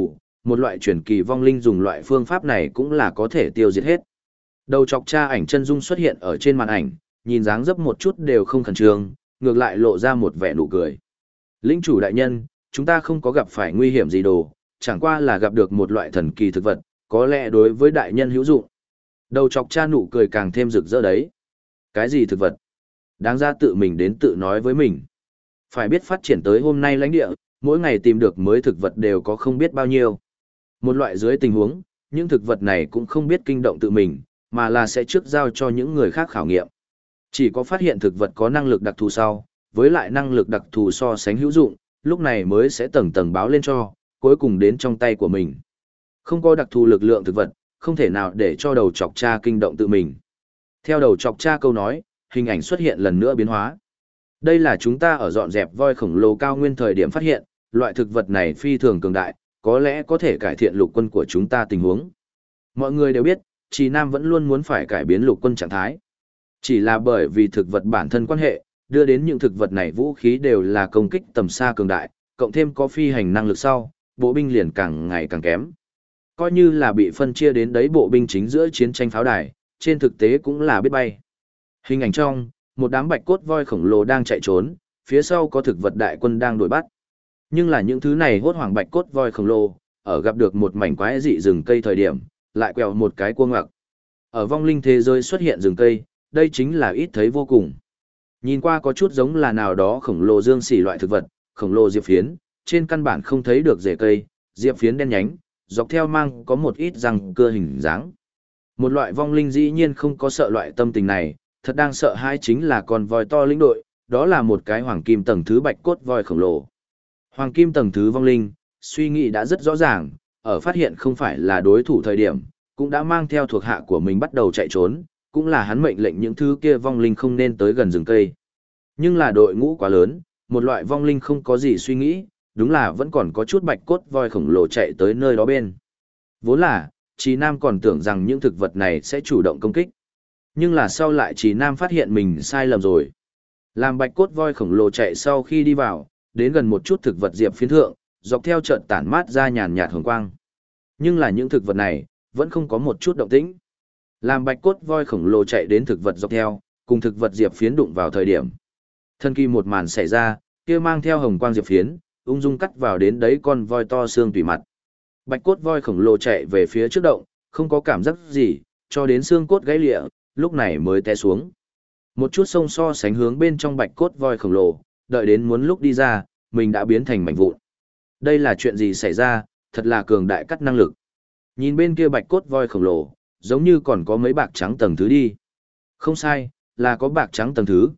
một loại truyền kỳ vong linh dùng loại phương pháp này cũng là có thể tiêu diệt hết. Đầu chọc tra ảnh chân dung xuất hiện ở trên màn ảnh, nhìn dáng dấp một chút đều không khẩn trương, ngược lại lộ ra một vẻ nụ cười. Lĩnh chủ đại nhân, chúng ta không có gặp phải nguy hiểm gì đồ, chẳng qua là gặp được một loại thần kỳ thực vật, có lẽ đối với đại nhân hữu dụng. Đầu chọc cha nụ cười càng thêm rực rỡ đấy. Cái gì thực vật? Đáng ra tự mình đến tự nói với mình. Phải biết phát triển tới hôm nay lãnh địa, mỗi ngày tìm được mới thực vật đều có không biết bao nhiêu. Một loại dưới tình huống, những thực vật này cũng không biết kinh động tự mình, mà là sẽ trước giao cho những người khác khảo nghiệm. Chỉ có phát hiện thực vật có năng lực đặc thù sau, với lại năng lực đặc thù so sánh hữu dụng, lúc này mới sẽ tầng tầng báo lên cho, cuối cùng đến trong tay của mình. Không có đặc thù lực lượng thực vật, không thể nào để cho đầu chọc cha kinh động tự mình. Theo đầu chọc cha câu nói, hình ảnh xuất hiện lần nữa biến hóa. Đây là chúng ta ở dọn dẹp voi khổng lồ cao nguyên thời điểm phát hiện, loại thực vật này phi thường cường đại, có lẽ có thể cải thiện lục quân của chúng ta tình huống. Mọi người đều biết, Trì Nam vẫn luôn muốn phải cải biến lục quân trạng thái. Chỉ là bởi vì thực vật bản thân quan hệ, đưa đến những thực vật này vũ khí đều là công kích tầm xa cường đại, cộng thêm có phi hành năng lực sau, bộ binh liền càng ngày càng kém. Coi như là bị phân chia đến đấy bộ binh chính giữa chiến tranh pháo đài, trên thực tế cũng là biết bay. Hình ảnh trong, một đám bạch cốt voi khổng lồ đang chạy trốn, phía sau có thực vật đại quân đang đuổi bắt. Nhưng là những thứ này hốt hoảng bạch cốt voi khổng lồ, ở gặp được một mảnh quái dị rừng cây thời điểm, lại quẹo một cái cua ngoặc. Ở vong linh thế giới xuất hiện rừng cây, đây chính là ít thấy vô cùng. Nhìn qua có chút giống là nào đó khổng lồ dương xỉ loại thực vật, khổng lồ diệp phiến, trên căn bản không thấy được rễ cây, diệp phiến đen nhánh, dọc theo mang có một ít răng cưa hình dáng. Một loại vong linh dĩ nhiên không có sợ loại tâm tình này, thật đang sợ hãi chính là con voi to lĩnh đội, đó là một cái hoàng kim tầng thứ bạch cốt voi khổng lồ. Hoàng kim tầng thứ vong linh, suy nghĩ đã rất rõ ràng, ở phát hiện không phải là đối thủ thời điểm, cũng đã mang theo thuộc hạ của mình bắt đầu chạy trốn, cũng là hắn mệnh lệnh những thứ kia vong linh không nên tới gần rừng cây. Nhưng là đội ngũ quá lớn, một loại vong linh không có gì suy nghĩ, đúng là vẫn còn có chút bạch cốt voi khổng lồ chạy tới nơi đó bên. Vốn là, Trì Nam còn tưởng rằng những thực vật này sẽ chủ động công kích. Nhưng là sau lại Trì Nam phát hiện mình sai lầm rồi. Làm bạch cốt voi khổng lồ chạy sau khi đi vào, đến gần một chút thực vật diệp phiến thượng, dọc theo trận tản mát ra nhàn nhạt hồng quang. Nhưng là những thực vật này, vẫn không có một chút động tĩnh. Làm bạch cốt voi khổng lồ chạy đến thực vật dọc theo, cùng thực vật diệp phiến đụng vào thời điểm. Thân kỳ một màn xảy ra, kia mang theo hồng quang diệp phiến, ung dung cắt vào đến đấy con voi to xương tùy mặt. Bạch cốt voi khổng lồ chạy về phía trước động, không có cảm giác gì, cho đến xương cốt gãy lịa, lúc này mới té xuống. Một chút sông so sánh hướng bên trong bạch cốt voi khổng lồ, đợi đến muốn lúc đi ra, mình đã biến thành mảnh vụn. Đây là chuyện gì xảy ra, thật là cường đại cắt năng lực. Nhìn bên kia bạch cốt voi khổng lồ, giống như còn có mấy bạc trắng tầng thứ đi. Không sai, là có bạc trắng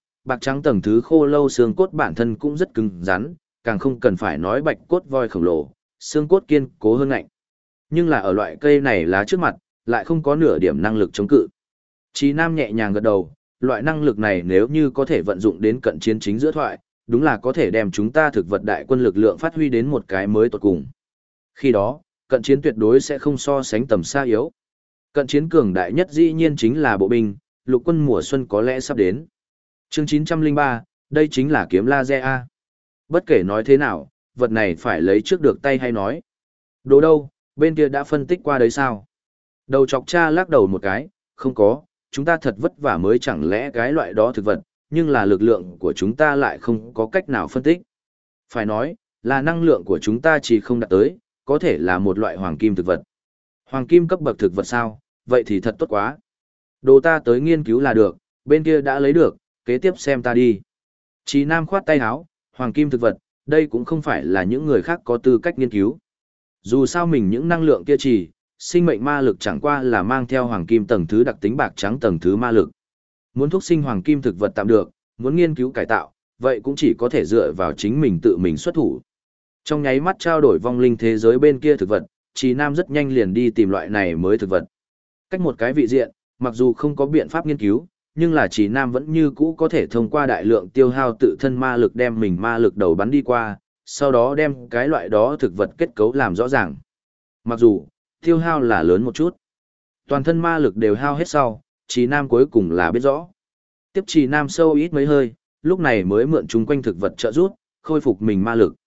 tầng thứ khô lâu xương cốt bản thân cũng rất cứng rắn, càng không cần phải nói bạch cốt voi khổng lồ, xương cốt kiên cố hơn ngạnh. Nhưng là ở loại cây này lá trước mặt, lại không có nửa điểm năng lực chống cự. Chí Nam nhẹ nhàng gật đầu, loại năng lực này nếu như có thể vận dụng đến cận chiến chính giữa thoại, đúng là có thể đem chúng ta thực vật đại quân lực lượng phát huy đến một cái mới tột cùng. Khi đó, cận chiến tuyệt đối sẽ không so sánh tầm xa yếu. Cận chiến cường đại nhất dĩ nhiên chính là bộ binh, lục quân mùa xuân có lẽ sắp đến. Chương 903, đây chính là kiếm laser A. Bất kể nói thế nào, vật này phải lấy trước được tay hay nói. Đồ đâu, bên kia đã phân tích qua đấy sao? Đầu chọc cha lắc đầu một cái, không có, chúng ta thật vất vả mới chẳng lẽ cái loại đó thực vật, nhưng là lực lượng của chúng ta lại không có cách nào phân tích. Phải nói, là năng lượng của chúng ta chỉ không đạt tới, có thể là một loại hoàng kim thực vật. Hoàng kim cấp bậc thực vật sao, vậy thì thật tốt quá. Đồ ta tới nghiên cứu là được, bên kia đã lấy được, kế tiếp xem ta đi. Chí Nam khoát tay áo, hoàng kim thực vật, đây cũng không phải là những người khác có tư cách nghiên cứu. Dù sao mình những năng lượng kia chỉ, sinh mệnh ma lực chẳng qua là mang theo hoàng kim tầng thứ đặc tính bạc trắng tầng thứ ma lực. Muốn thúc sinh hoàng kim thực vật tạm được, muốn nghiên cứu cải tạo, vậy cũng chỉ có thể dựa vào chính mình tự mình xuất thủ. Trong nháy mắt trao đổi vong linh thế giới bên kia thực vật, Chí Nam rất nhanh liền đi tìm loại này mới thực vật. Cách một cái vị diện, mặc dù không có biện pháp nghiên cứu, nhưng là Chí Nam vẫn như cũ có thể thông qua đại lượng tiêu hao tự thân ma lực đem mình ma lực đầu bắn đi qua, sau đó đem cái loại đó thực vật kết cấu làm rõ ràng. Mặc dù, tiêu hao là lớn một chút. Toàn thân ma lực đều hao hết sau, Chí Nam cuối cùng là biết rõ. Tiếp Chí Nam sâu ít mấy hơi, lúc này mới mượn chung quanh thực vật trợ giúp, khôi phục mình ma lực.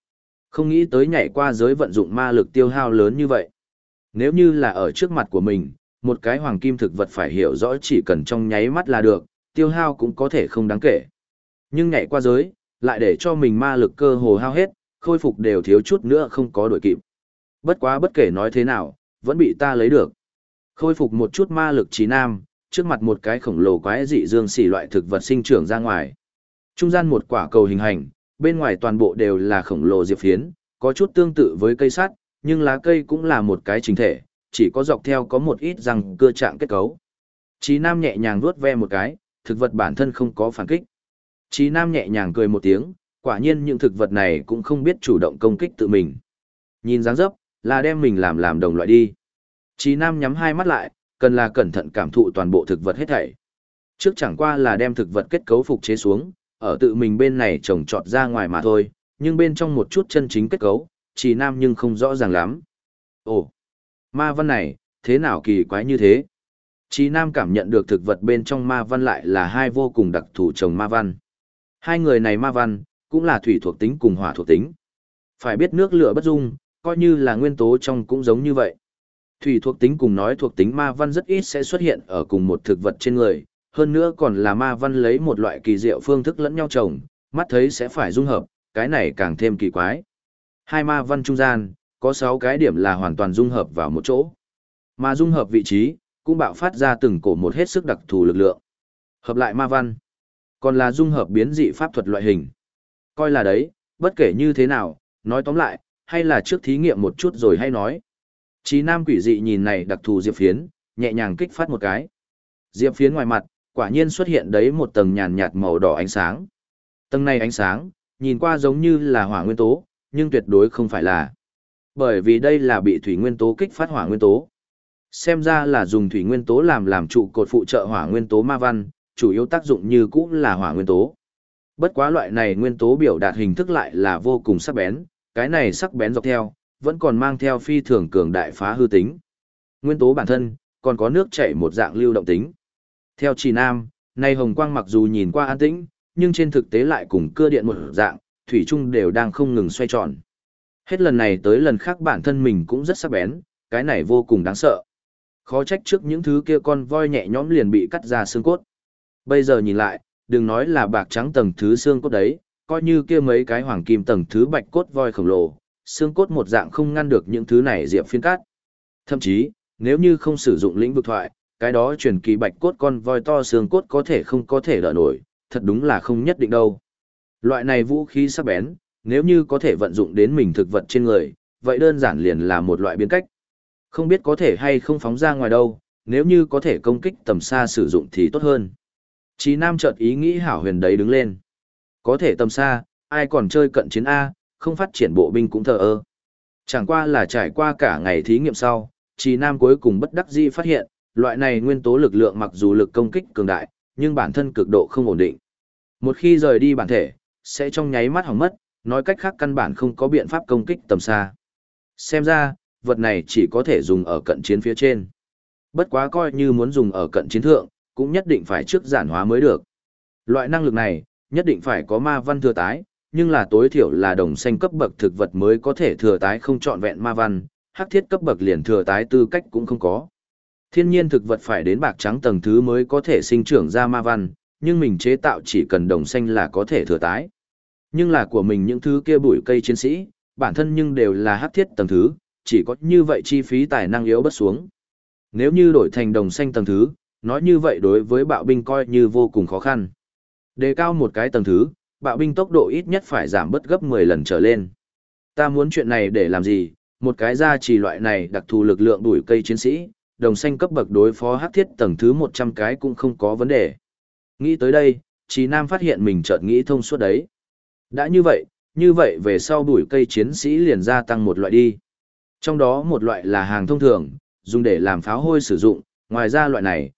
Không nghĩ tới nhảy qua giới vận dụng ma lực tiêu hao lớn như vậy. Nếu như là ở trước mặt của mình, một cái hoàng kim thực vật phải hiểu rõ chỉ cần trong nháy mắt là được, tiêu hao cũng có thể không đáng kể. Nhưng nhảy qua giới, lại để cho mình ma lực cơ hồ hao hết, khôi phục đều thiếu chút nữa không có đổi kịp. Bất quá bất kể nói thế nào, vẫn bị ta lấy được. Khôi phục một chút ma lực trí nam, trước mặt một cái khổng lồ quái dị dương xỉ loại thực vật sinh trưởng ra ngoài. Trung gian một quả cầu hình hành, bên ngoài toàn bộ đều là khổng lồ diệp phiến, có chút tương tự với cây sắt, nhưng lá cây cũng là một cái chính thể, chỉ có dọc theo có một ít răng cưa trạng kết cấu. Chí Nam nhẹ nhàng vuốt ve một cái, thực vật bản thân không có phản kích. Chí Nam nhẹ nhàng cười một tiếng, quả nhiên những thực vật này cũng không biết chủ động công kích tự mình. Nhìn dáng dấp, là đem mình làm đồng loại đi. Chí Nam nhắm hai mắt lại, cần là cẩn thận cảm thụ toàn bộ thực vật hết thảy. Trước chẳng qua là đem thực vật kết cấu phục chế xuống, ở tự mình bên này trồng trọt ra ngoài mà thôi, nhưng bên trong một chút chân chính kết cấu, Chí Nam nhưng không rõ ràng lắm. Ồ, ma văn này, thế nào kỳ quái như thế? Chí Nam cảm nhận được thực vật bên trong ma văn lại là hai vô cùng đặc thù trồng ma văn. Hai người này ma văn, cũng là thủy thuộc tính cùng hỏa thuộc tính. Phải biết nước lửa bất dung, coi như là nguyên tố trong cũng giống như vậy. Thủy thuộc tính cùng nói thuộc tính ma văn rất ít sẽ xuất hiện ở cùng một thực vật trên người, hơn nữa còn là ma văn lấy một loại kỳ diệu phương thức lẫn nhau trồng, mắt thấy sẽ phải dung hợp, cái này càng thêm kỳ quái. Hai ma văn trung gian, có 6 cái điểm là hoàn toàn dung hợp vào một chỗ. Mà dung hợp vị trí, cũng bạo phát ra từng cổ một hết sức đặc thù lực lượng. Hợp lại ma văn, còn là dung hợp biến dị pháp thuật loại hình. Coi là đấy, bất kể như thế nào, nói tóm lại, hay là trước thí nghiệm một chút rồi hay nói. Chí Nam quỷ dị nhìn này đặc thù diệp phiến, nhẹ nhàng kích phát một cái. Diệp phiến ngoài mặt, quả nhiên xuất hiện đấy một tầng nhàn nhạt màu đỏ ánh sáng. Tầng này ánh sáng, nhìn qua giống như là hỏa nguyên tố, nhưng tuyệt đối không phải là. Bởi vì đây là bị thủy nguyên tố kích phát hỏa nguyên tố. Xem ra là dùng thủy nguyên tố làm trụ cột phụ trợ hỏa nguyên tố ma văn, chủ yếu tác dụng như cũ là hỏa nguyên tố. Bất quá loại này nguyên tố biểu đạt hình thức lại là vô cùng sắc bén, cái này sắc bén dọc theo, vẫn còn mang theo phi thường cường đại phá hư tính. Nguyên tố bản thân, còn có nước chảy một dạng lưu động tính. Theo Chí Nam, này hồng quang mặc dù nhìn qua an tĩnh, nhưng trên thực tế lại cùng cưa điện một dạng, thủy chung đều đang không ngừng xoay tròn. Hết lần này tới lần khác bản thân mình cũng rất sắc bén, cái này vô cùng đáng sợ. Khó trách trước những thứ kia con voi nhẹ nhõm liền bị cắt ra xương cốt. Bây giờ nhìn lại, đừng nói là bạc trắng tầng thứ xương cốt đấy, coi như kia mấy cái hoàng kim tầng thứ bạch cốt voi khổng lồ, xương cốt một dạng không ngăn được những thứ này diệp phiến cắt. Thậm chí, nếu như không sử dụng lĩnh vực thoại, cái đó truyền kỳ bạch cốt con voi to xương cốt có thể không có thể đỡ nổi, thật đúng là không nhất định đâu. Loại này vũ khí sắc bén, nếu như có thể vận dụng đến mình thực vật trên người, vậy đơn giản liền là một loại biến cách. Không biết có thể hay không phóng ra ngoài đâu, nếu như có thể công kích tầm xa sử dụng thì tốt hơn. Chí Nam chợt ý nghĩ hảo huyền đấy đứng lên. Có thể tầm xa, ai còn chơi cận chiến A, không phát triển bộ binh cũng thờ ơ. Chẳng qua là trải qua cả ngày thí nghiệm sau, Chí Nam cuối cùng bất đắc dĩ phát hiện, loại này nguyên tố lực lượng mặc dù lực công kích cường đại, nhưng bản thân cực độ không ổn định. Một khi rời đi bản thể, sẽ trong nháy mắt hỏng mất, nói cách khác căn bản không có biện pháp công kích tầm xa. Xem ra, vật này chỉ có thể dùng ở cận chiến phía trên. Bất quá coi như muốn dùng ở cận chiến thượng, cũng nhất định phải trước giản hóa mới được. Loại năng lực này, nhất định phải có ma văn thừa tái, nhưng là tối thiểu là đồng xanh cấp bậc thực vật mới có thể thừa tái không trọn vẹn ma văn, hắc thiết cấp bậc liền thừa tái tư cách cũng không có. Thiên nhiên thực vật phải đến bạc trắng tầng thứ mới có thể sinh trưởng ra ma văn, nhưng mình chế tạo chỉ cần đồng xanh là có thể thừa tái. Nhưng là của mình những thứ kia bụi cây chiến sĩ, bản thân nhưng đều là hắc thiết tầng thứ, chỉ có như vậy chi phí tài năng yếu bất xuống. Nếu như đổi thành đồng xanh tầng thứ, nói như vậy đối với bạo binh coi như vô cùng khó khăn. Đề cao một cái tầng thứ, bạo binh tốc độ ít nhất phải giảm bớt gấp 10 lần trở lên. Ta muốn chuyện này để làm gì? Một cái gia trì loại này đặc thù lực lượng bụi cây chiến sĩ, đồng xanh cấp bậc đối phó hắc thiết tầng thứ 100 cái cũng không có vấn đề. Nghĩ tới đây, Chí Nam phát hiện mình chợt nghĩ thông suốt đấy. Đã như vậy về sau bụi cây chiến sĩ liền gia tăng một loại đi. Trong đó một loại là hàng thông thường, dùng để làm pháo hôi sử dụng, ngoài ra loại này,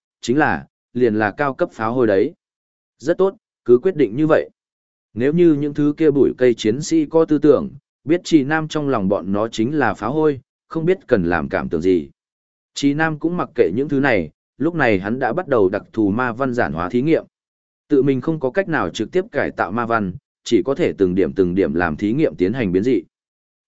liền là cao cấp pháo hôi đấy. Rất tốt, cứ quyết định như vậy. Nếu như những thứ kia bụi cây chiến sĩ có tư tưởng, biết Chí Nam trong lòng bọn nó chính là pháo hôi, không biết cần làm cảm tưởng gì. Chí Nam cũng mặc kệ những thứ này, lúc này hắn đã bắt đầu đặc thù ma văn giản hóa thí nghiệm. Tự mình không có cách nào trực tiếp cải tạo ma văn, chỉ có thể từng điểm làm thí nghiệm tiến hành biến dị.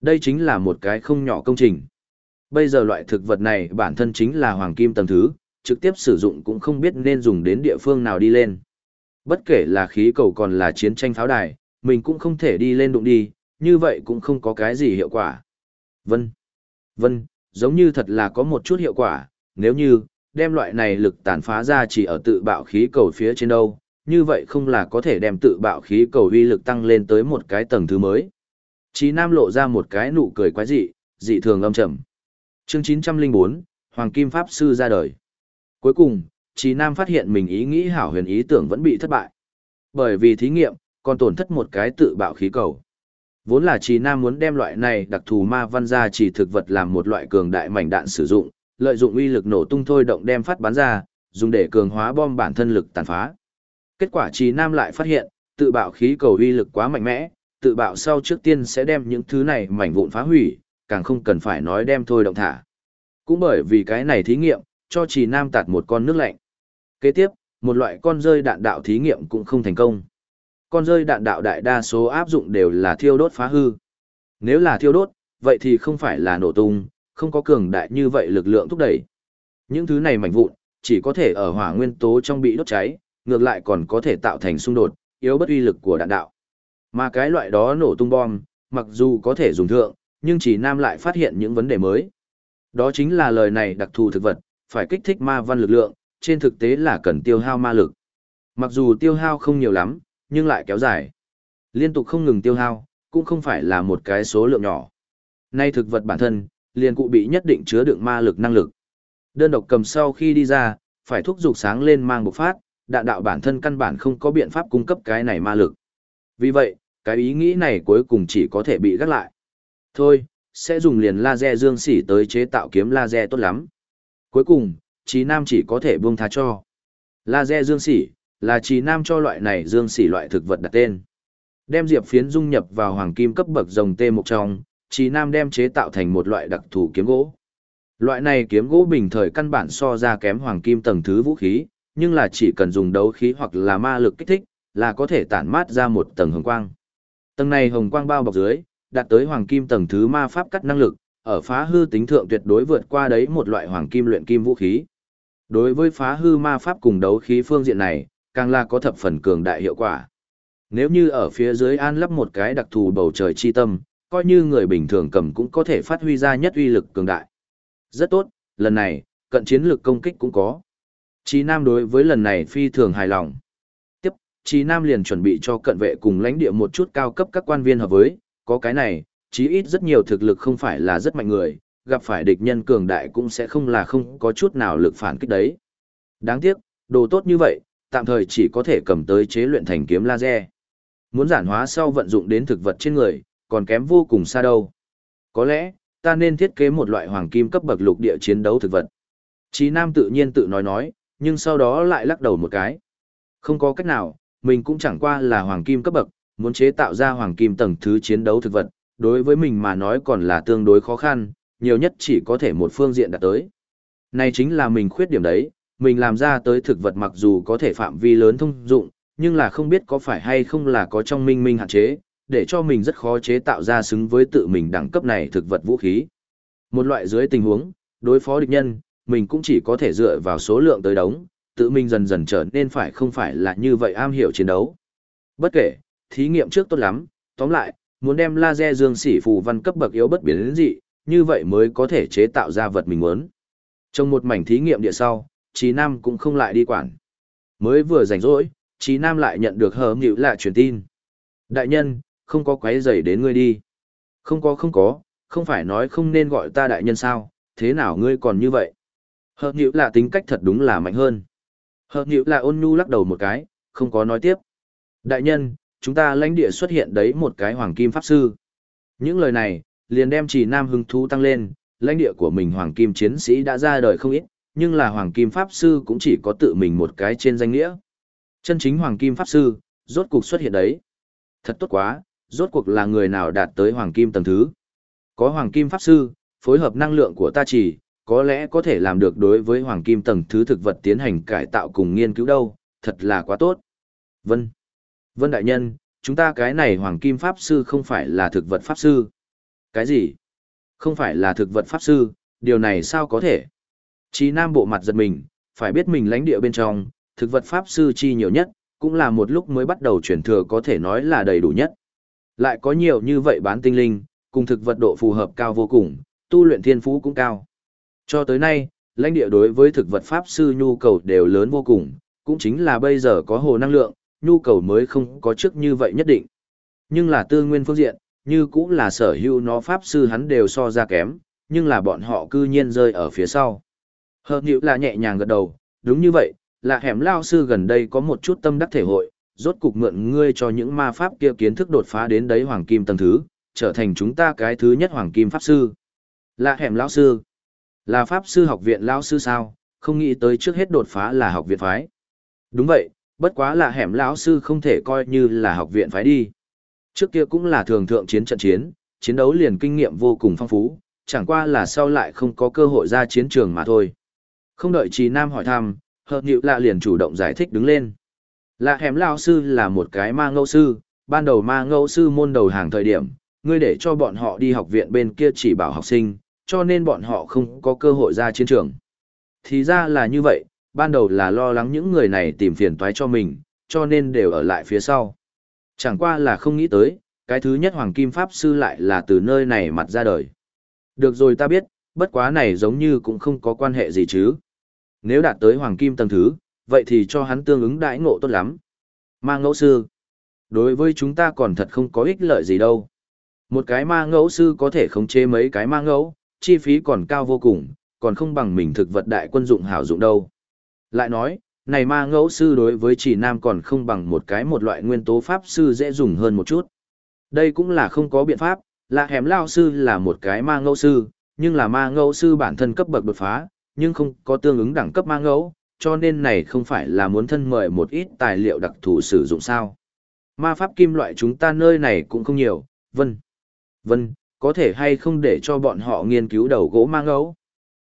Đây chính là một cái không nhỏ công trình. Bây giờ loại thực vật này bản thân chính là hoàng kim tầng thứ, trực tiếp sử dụng cũng không biết nên dùng đến địa phương nào đi lên. Bất kể là khí cầu còn là chiến tranh pháo đài, mình cũng không thể đi lên đụng đi, như vậy cũng không có cái gì hiệu quả. Vân, vân, giống như thật là có một chút hiệu quả, nếu như, đem loại này lực tàn phá ra chỉ ở tự bạo khí cầu phía trên đâu, như vậy không là có thể đem tự bạo khí cầu uy lực tăng lên tới một cái tầng thứ mới. Chí Nam lộ ra một cái nụ cười quái dị, dị thường âm trầm. Chương 904, Hoàng Kim Pháp Sư ra đời. Cuối cùng, Chí Nam phát hiện mình ý nghĩ hảo huyền ý tưởng vẫn bị thất bại. Bởi vì thí nghiệm, còn tổn thất một cái tự bạo khí cầu. Vốn là Chí Nam muốn đem loại này đặc thù ma văn ra chỉ thực vật làm một loại cường đại mảnh đạn sử dụng, lợi dụng uy lực nổ tung thôi động đem phát bắn ra, dùng để cường hóa bom bản thân lực tàn phá. Kết quả Chí Nam lại phát hiện, tự bạo khí cầu uy lực quá mạnh mẽ, tự bạo sau trước tiên sẽ đem những thứ này mảnh vụn phá hủy, càng không cần phải nói đem thôi động thả. Cũng bởi vì cái này thí nghiệm, cho Chí Nam tạt một con nước lạnh. Kế tiếp, một loại con rơi đạn đạo thí nghiệm cũng không thành công. Con rơi đạn đạo đại đa số áp dụng đều là thiêu đốt phá hư. Nếu là thiêu đốt, vậy thì không phải là nổ tung, không có cường đại như vậy lực lượng thúc đẩy. Những thứ này mảnh vụn, chỉ có thể ở hỏa nguyên tố trong bị đốt cháy, ngược lại còn có thể tạo thành xung đột, yếu bất uy lực của đạn đạo. Mà cái loại đó nổ tung bom, mặc dù có thể dùng thượng, nhưng Chí Nam lại phát hiện những vấn đề mới. Đó chính là lời này đặc thù thực vật, phải kích thích ma văn lực lượng, trên thực tế là cần tiêu hao ma lực. Mặc dù tiêu hao không nhiều lắm, nhưng lại kéo dài. Liên tục không ngừng tiêu hao, cũng không phải là một cái số lượng nhỏ. Nay thực vật bản thân, liền cụ bị nhất định chứa đựng ma lực năng lực. Đơn độc cầm sau khi đi ra, phải thúc giục sáng lên mang bộc phát, đạn đạo bản thân căn bản không có biện pháp cung cấp cái này ma lực. Vì vậy, cái ý nghĩ này cuối cùng chỉ có thể bị gác lại. Thôi, sẽ dùng liền laser dương xỉ tới chế tạo kiếm laser tốt lắm. Cuối cùng, Chí Nam chỉ có thể buông tha cho. Laser dương xỉ, là Chí Nam cho loại này dương xỉ loại thực vật đặt tên. Đem diệp phiến dung nhập vào hoàng kim cấp bậc rồng tê mục trong, Chí Nam đem chế tạo thành một loại đặc thù kiếm gỗ. Loại này kiếm gỗ bình thời căn bản so ra kém hoàng kim tầng thứ vũ khí, nhưng là chỉ cần dùng đấu khí hoặc là ma lực kích thích, là có thể tản mát ra một tầng hồng quang. Tầng này hồng quang bao bọc dưới, đạt tới hoàng kim tầng thứ ma pháp cắt năng lực, ở phá hư tính thượng tuyệt đối vượt qua đấy một loại hoàng kim luyện kim vũ khí. Đối với phá hư ma pháp cùng đấu khí phương diện này, càng là có thập phần cường đại hiệu quả. Nếu như ở phía dưới an lắp một cái đặc thù bầu trời chi tâm, coi như người bình thường cầm cũng có thể phát huy ra nhất uy lực cường đại. Rất tốt, lần này, cận chiến lực công kích cũng có. Chí Nam đối với lần này phi thường hài lòng. Tiếp, Chí Nam liền chuẩn bị cho cận vệ cùng lãnh địa một chút cao cấp các quan viên hợp với, có cái này, chí ít rất nhiều thực lực không phải là rất mạnh người, gặp phải địch nhân cường đại cũng sẽ không là không có chút nào lực phản kích đấy. Đáng tiếc, đồ tốt như vậy, tạm thời chỉ có thể cầm tới chế luyện thành kiếm laser. Muốn giản hóa sau vận dụng đến thực vật trên người, còn kém vô cùng xa đâu. Có lẽ, ta nên thiết kế một loại hoàng kim cấp bậc lục địa chiến đấu thực vật. Chí Nam tự nhiên tự nói, nhưng sau đó lại lắc đầu một cái. Không có cách nào, mình cũng chẳng qua là hoàng kim cấp bậc, muốn chế tạo ra hoàng kim tầng thứ chiến đấu thực vật, đối với mình mà nói còn là tương đối khó khăn, nhiều nhất chỉ có thể một phương diện đạt tới. Này chính là mình khuyết điểm đấy, mình làm ra tới thực vật mặc dù có thể phạm vi lớn thông dụng, nhưng là không biết có phải hay không là có trong minh hạn chế, để cho mình rất khó chế tạo ra xứng với tự mình đẳng cấp này thực vật vũ khí. Một loại dưới tình huống, đối phó địch nhân, mình cũng chỉ có thể dựa vào số lượng tới đống, tự mình dần dần trở nên không phải là như vậy am hiểu chiến đấu. Bất kể, thí nghiệm trước tốt lắm, tóm lại, muốn đem laser dương xỉ phù văn cấp bậc yếu bất biến đến dị, như vậy mới có thể chế tạo ra vật mình muốn. Trong một mảnh thí nghiệm địa sau, Chí Nam cũng không lại đi quản. Mới vừa rảnh rỗi, Chí Nam lại nhận được hờ nghịu lạ truyền tin. Đại nhân, không có quấy rầy đến ngươi đi. Không có, không phải nói không nên gọi ta đại nhân sao, thế nào ngươi còn như vậy? Hờ nghịu lạ tính cách thật đúng là mạnh hơn. Hờ nghịu lạ ôn nhu lắc đầu một cái, không có nói tiếp. Đại nhân, chúng ta lãnh địa xuất hiện đấy một cái hoàng kim pháp sư. Những lời này, liền đem Chí Nam hứng thú tăng lên, lãnh địa của mình hoàng kim chiến sĩ đã ra đời không ít, nhưng là hoàng kim pháp sư cũng chỉ có tự mình một cái trên danh nghĩa. Chân chính hoàng kim pháp sư, rốt cuộc xuất hiện đấy. Thật tốt quá, rốt cuộc là người nào đạt tới hoàng kim tầng thứ. Có hoàng kim pháp sư, phối hợp năng lượng của ta chỉ, có lẽ có thể làm được đối với hoàng kim tầng thứ thực vật tiến hành cải tạo cùng nghiên cứu đâu, thật là quá tốt. Vân đại nhân, chúng ta cái này hoàng kim pháp sư không phải là thực vật pháp sư. Cái gì? Không phải là thực vật pháp sư, điều này sao có thể? Chí Nam bộ mặt giật mình, phải biết mình lãnh địa bên trong, thực vật pháp sư chi nhiều nhất, cũng là một lúc mới bắt đầu chuyển thừa có thể nói là đầy đủ nhất. Lại có nhiều như vậy bán tinh linh, cùng thực vật độ phù hợp cao vô cùng, tu luyện thiên phú cũng cao. Cho tới nay, lãnh địa đối với thực vật pháp sư nhu cầu đều lớn vô cùng, cũng chính là bây giờ có hồ năng lượng, nhu cầu mới không có trước như vậy nhất định. Nhưng là tư nguyên phương diện, như cũng là sở hữu nó pháp sư hắn đều so ra kém, nhưng là bọn họ cư nhiên rơi ở phía sau. Hợp nhữ là nhẹ nhàng gật đầu, đúng như vậy, là hẻm lao sư gần đây có một chút tâm đắc thể hội, rốt cục mượn ngươi cho những ma pháp kia kiến thức đột phá đến đấy hoàng kim tầng thứ, trở thành chúng ta cái thứ nhất hoàng kim pháp sư. Là hẻm lao sư, là pháp sư học viện lao sư sao, không nghĩ tới trước hết đột phá là học viện phái. Đúng vậy, bất quá là hẻm lão sư không thể coi như là học viện phái đi. Trước kia cũng là thường thượng chiến trận chiến, chiến đấu liền kinh nghiệm vô cùng phong phú, chẳng qua là sau lại không có cơ hội ra chiến trường mà thôi. Không đợi Trì Nam hỏi thăm, Hợp Nhự Lạ liền chủ động giải thích đứng lên. Lạ hẻm lão sư là một cái ma ngẫu sư, ban đầu ma ngẫu sư môn đầu hàng thời điểm, ngươi để cho bọn họ đi học viện bên kia chỉ bảo học sinh, cho nên bọn họ không có cơ hội ra chiến trường. Thì ra là như vậy, ban đầu là lo lắng những người này tìm phiền toái cho mình, cho nên đều ở lại phía sau. Chẳng qua là không nghĩ tới, cái thứ nhất hoàng kim pháp sư lại là từ nơi này mặt ra đời. Được rồi ta biết, bất quá này giống như cũng không có quan hệ gì chứ. Nếu đạt tới hoàng kim tầng thứ, vậy thì cho hắn tương ứng đãi ngộ tốt lắm. Ma ngẫu sư. Đối với chúng ta còn thật không có ích lợi gì đâu. Một cái ma ngẫu sư có thể khống chế mấy cái ma ngẫu, chi phí còn cao vô cùng, còn không bằng mình thực vật đại quân dụng hảo dụng đâu. Lại nói, này ma ngẫu sư đối với chỉ nam còn không bằng một loại nguyên tố pháp sư dễ dùng hơn một chút. Đây cũng là không có biện pháp, là hẻm lao sư là một cái ma ngẫu sư, nhưng là ma ngẫu sư bản thân cấp bậc đột phá, nhưng không có tương ứng đẳng cấp ma ngẫu, cho nên này không phải là muốn thân mời một ít tài liệu đặc thù sử dụng sao. Ma pháp kim loại chúng ta nơi này cũng không nhiều, vân, có thể hay không để cho bọn họ nghiên cứu đầu gỗ ma ngẫu.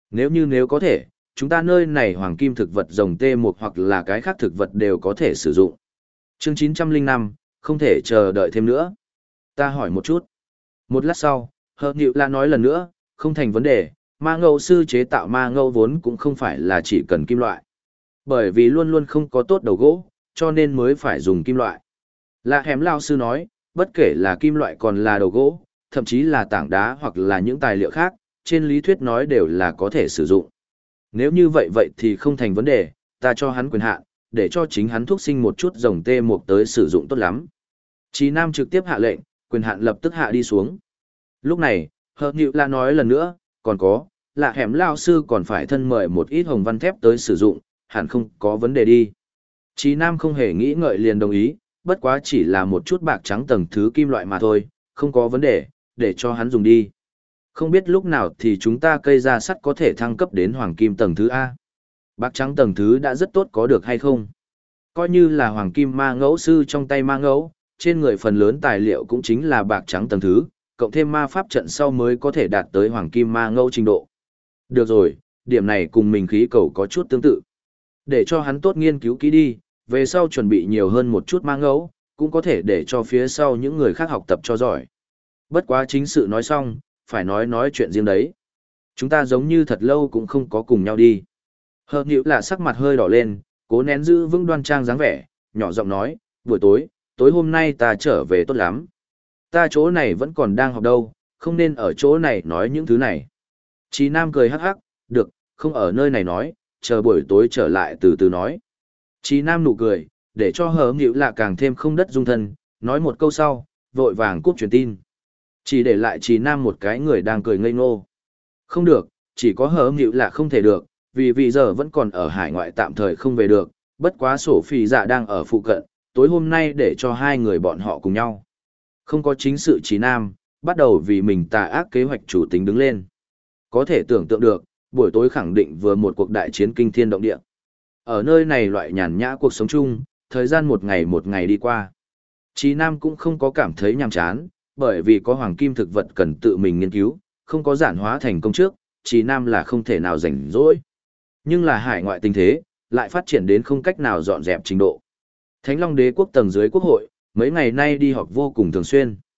Nếu có thể, chúng ta nơi này hoàng kim thực vật rồng tê một hoặc là cái khác thực vật đều có thể sử dụng. Chương 905, không thể chờ đợi thêm nữa. Ta hỏi một chút. Một lát sau, Hợp Nhự La nói lần nữa, không thành vấn đề, ma ngẫu sư chế tạo ma ngẫu vốn cũng không phải là chỉ cần kim loại. Bởi vì luôn luôn không có tốt đầu gỗ, cho nên mới phải dùng kim loại. Lạ hẻm lao sư nói, bất kể là kim loại còn là đầu gỗ, thậm chí là tảng đá hoặc là những tài liệu khác, trên lý thuyết nói đều là có thể sử dụng. Nếu như vậy thì không thành vấn đề, ta cho hắn quyền hạn, để cho chính hắn thúc sinh một chút rồng tê mục tới sử dụng tốt lắm. Chí Nam trực tiếp hạ lệnh, quyền hạn lập tức hạ đi xuống. Lúc này, Hợp Nhự La nói lần nữa, còn có, là hẻm lao sư còn phải thân mời một ít hồng văn thép tới sử dụng, hẳn không có vấn đề đi. Chí Nam không hề nghĩ ngợi liền đồng ý, bất quá chỉ là một chút bạc trắng tầng thứ kim loại mà thôi, không có vấn đề, để cho hắn dùng đi. Không biết lúc nào thì chúng ta cây ra sắt có thể thăng cấp đến hoàng kim tầng thứ A. Bạc trắng tầng thứ đã rất tốt có được hay không? Coi như là hoàng kim ma ngẫu sư trong tay ma ngẫu, trên người phần lớn tài liệu cũng chính là bạc trắng tầng thứ, cộng thêm ma pháp trận sau mới có thể đạt tới hoàng kim ma ngẫu trình độ. Được rồi, điểm này cùng mình khí cầu có chút tương tự. Để cho hắn tốt nghiên cứu kỹ đi, về sau chuẩn bị nhiều hơn một chút ma ngẫu, cũng có thể để cho phía sau những người khác học tập cho giỏi. Bất quá chính sự nói xong, phải nói chuyện riêng đấy. Chúng ta giống như thật lâu cũng không có cùng nhau đi. Hợp Nhự là sắc mặt hơi đỏ lên, cố nén giữ vững đoan trang dáng vẻ, nhỏ giọng nói, buổi tối hôm nay ta trở về tốt lắm. Ta chỗ này vẫn còn đang học đâu, không nên ở chỗ này nói những thứ này. Chí Nam cười hắc hắc, được, không ở nơi này nói, chờ buổi tối trở lại từ từ nói. Chí Nam nụ cười, để cho Hợp Nhự là càng thêm không đất dung thân, nói một câu sau, vội vàng cúp truyền tin. Chỉ để lại Chí Nam một cái người đang cười ngây ngô. Không được, chỉ có Hợp Nhự là không thể được, vì giờ vẫn còn ở hải ngoại tạm thời không về được, bất quá sổ phỉ dạ đang ở phụ cận, tối hôm nay để cho hai người bọn họ cùng nhau. Không có chính sự Chí Nam, bắt đầu vì mình tà ác kế hoạch chủ tính đứng lên. Có thể tưởng tượng được, buổi tối khẳng định vừa một cuộc đại chiến kinh thiên động địa. Ở nơi này loại nhàn nhã cuộc sống chung, thời gian một ngày đi qua. Chí Nam cũng không có cảm thấy nhàm chán, bởi vì có hoàng kim thực vật cần tự mình nghiên cứu, không có giản hóa thành công trước, Chí Nam là không thể nào rảnh rỗi. Nhưng là hải ngoại tình thế, lại phát triển đến không cách nào dọn dẹp trình độ. Thánh Long Đế quốc tầng dưới quốc hội, mấy ngày nay đi họp vô cùng thường xuyên.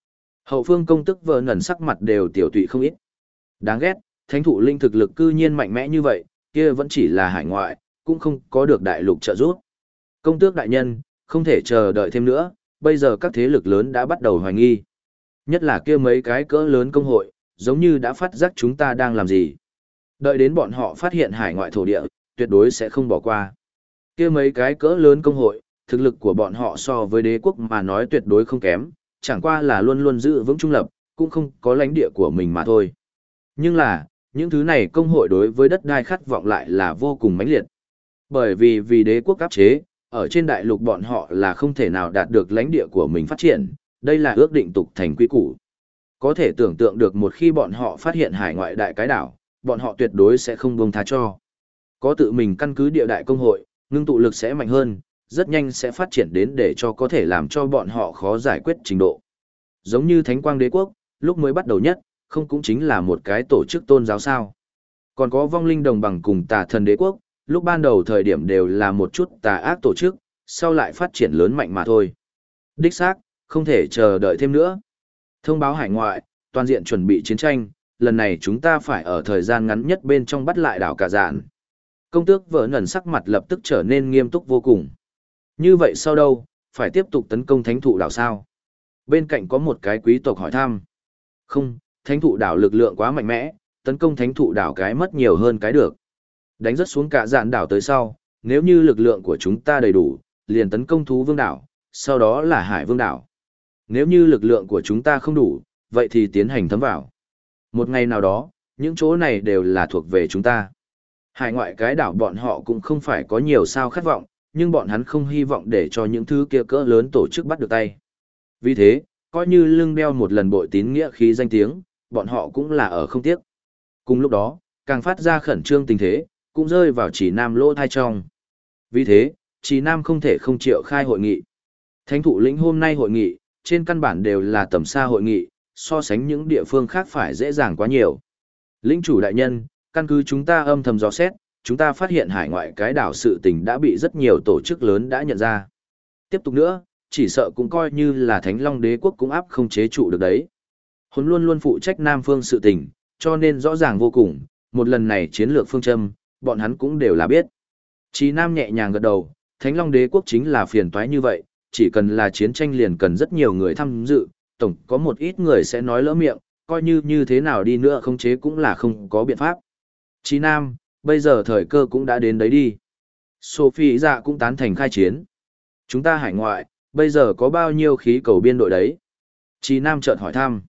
Hậu phương công tức vợ nần sắc mặt đều tiểu tụy không ít. Đáng ghét, thánh thụ linh thực lực cư nhiên mạnh mẽ như vậy, kia vẫn chỉ là hải ngoại, cũng không có được đại lục trợ giúp. Công tước đại nhân, không thể chờ đợi thêm nữa, bây giờ các thế lực lớn đã bắt đầu hoài nghi. Nhất là kia mấy cái cỡ lớn công hội, giống như đã phát giác chúng ta đang làm gì. Đợi đến bọn họ phát hiện hải ngoại thổ địa, tuyệt đối sẽ không bỏ qua. Kia mấy cái cỡ lớn công hội, thực lực của bọn họ so với đế quốc mà nói tuyệt đối không kém, chẳng qua là luôn luôn giữ vững trung lập, cũng không có lãnh địa của mình mà thôi. Nhưng là, những thứ này công hội đối với đất đai khát vọng lại là vô cùng mãnh liệt. Bởi vì đế quốc áp chế, ở trên đại lục bọn họ là không thể nào đạt được lãnh địa của mình phát triển, đây là ước định tục thành quy củ. Có thể tưởng tượng được một khi bọn họ phát hiện hải ngoại đại cái đảo, bọn họ tuyệt đối sẽ không buông tha cho. Có tự mình căn cứ địa đại công hội, ngưng tụ lực sẽ mạnh hơn, rất nhanh sẽ phát triển đến để cho có thể làm cho bọn họ khó giải quyết trình độ. Giống như Thánh Quang Đế quốc, lúc mới bắt đầu nhất, không cũng chính là một cái tổ chức tôn giáo sao. Còn có vong linh đồng bằng cùng Tà Thần Đế quốc, lúc ban đầu thời điểm đều là một chút tà ác tổ chức, sau lại phát triển lớn mạnh mà thôi. Đích xác, không thể chờ đợi thêm nữa. Thông báo hải ngoại, toàn diện chuẩn bị chiến tranh, lần này chúng ta phải ở thời gian ngắn nhất bên trong bắt lại đảo Cả Dạn. Công tước vợ nần sắc mặt lập tức trở nên nghiêm túc vô cùng. Như vậy sau đâu, phải tiếp tục tấn công thánh thụ đảo sao? Bên cạnh có một cái quý tộc hỏi thăm. Không, thánh thụ đảo lực lượng quá mạnh mẽ, tấn công thánh thụ đảo cái mất nhiều hơn cái được. Đánh rất xuống Cả Dạn đảo tới sau, nếu như lực lượng của chúng ta đầy đủ, liền tấn công thú vương đảo, sau đó là hải vương đảo. Nếu như lực lượng của chúng ta không đủ, vậy thì tiến hành thấm vào. Một ngày nào đó, những chỗ này đều là thuộc về chúng ta. Hải ngoại cái đảo bọn họ cũng không phải có nhiều sao khát vọng, nhưng bọn hắn không hy vọng để cho những thứ kia cỡ lớn tổ chức bắt được tay. Vì thế, coi như lưng đeo một lần bội tín nghĩa khí danh tiếng, bọn họ cũng là ở không tiếc. Cùng lúc đó, càng phát ra khẩn trương tình thế, cũng rơi vào chỉ nam lỗ thai trong. Vì thế, chỉ nam không thể không triệu khai hội nghị. Thánh thụ lĩnh hôm nay hội nghị, trên căn bản đều là tầm xa hội nghị, so sánh những địa phương khác phải dễ dàng quá nhiều. Lĩnh chủ đại nhân, căn cứ chúng ta âm thầm dò xét, chúng ta phát hiện hải ngoại cái đảo sự tình đã bị rất nhiều tổ chức lớn đã nhận ra. Tiếp tục nữa, chỉ sợ cũng coi như là Thánh Long Đế quốc cũng áp không chế trụ được đấy. Hồn luôn luôn phụ trách Nam phương sự tình, cho nên rõ ràng vô cùng, một lần này chiến lược phương châm, bọn hắn cũng đều là biết. Chí Nam nhẹ nhàng gật đầu, Thánh Long Đế quốc chính là phiền toái như vậy, chỉ cần là chiến tranh liền cần rất nhiều người tham dự, tổng có một ít người sẽ nói lỡ miệng, coi như thế nào đi nữa khống chế cũng là không có biện pháp. Chí Nam, bây giờ thời cơ cũng đã đến đấy đi. Sophie dạ cũng tán thành khai chiến. Chúng ta hải ngoại, bây giờ có bao nhiêu khí cầu biên đội đấy? Chí Nam chợt hỏi thăm.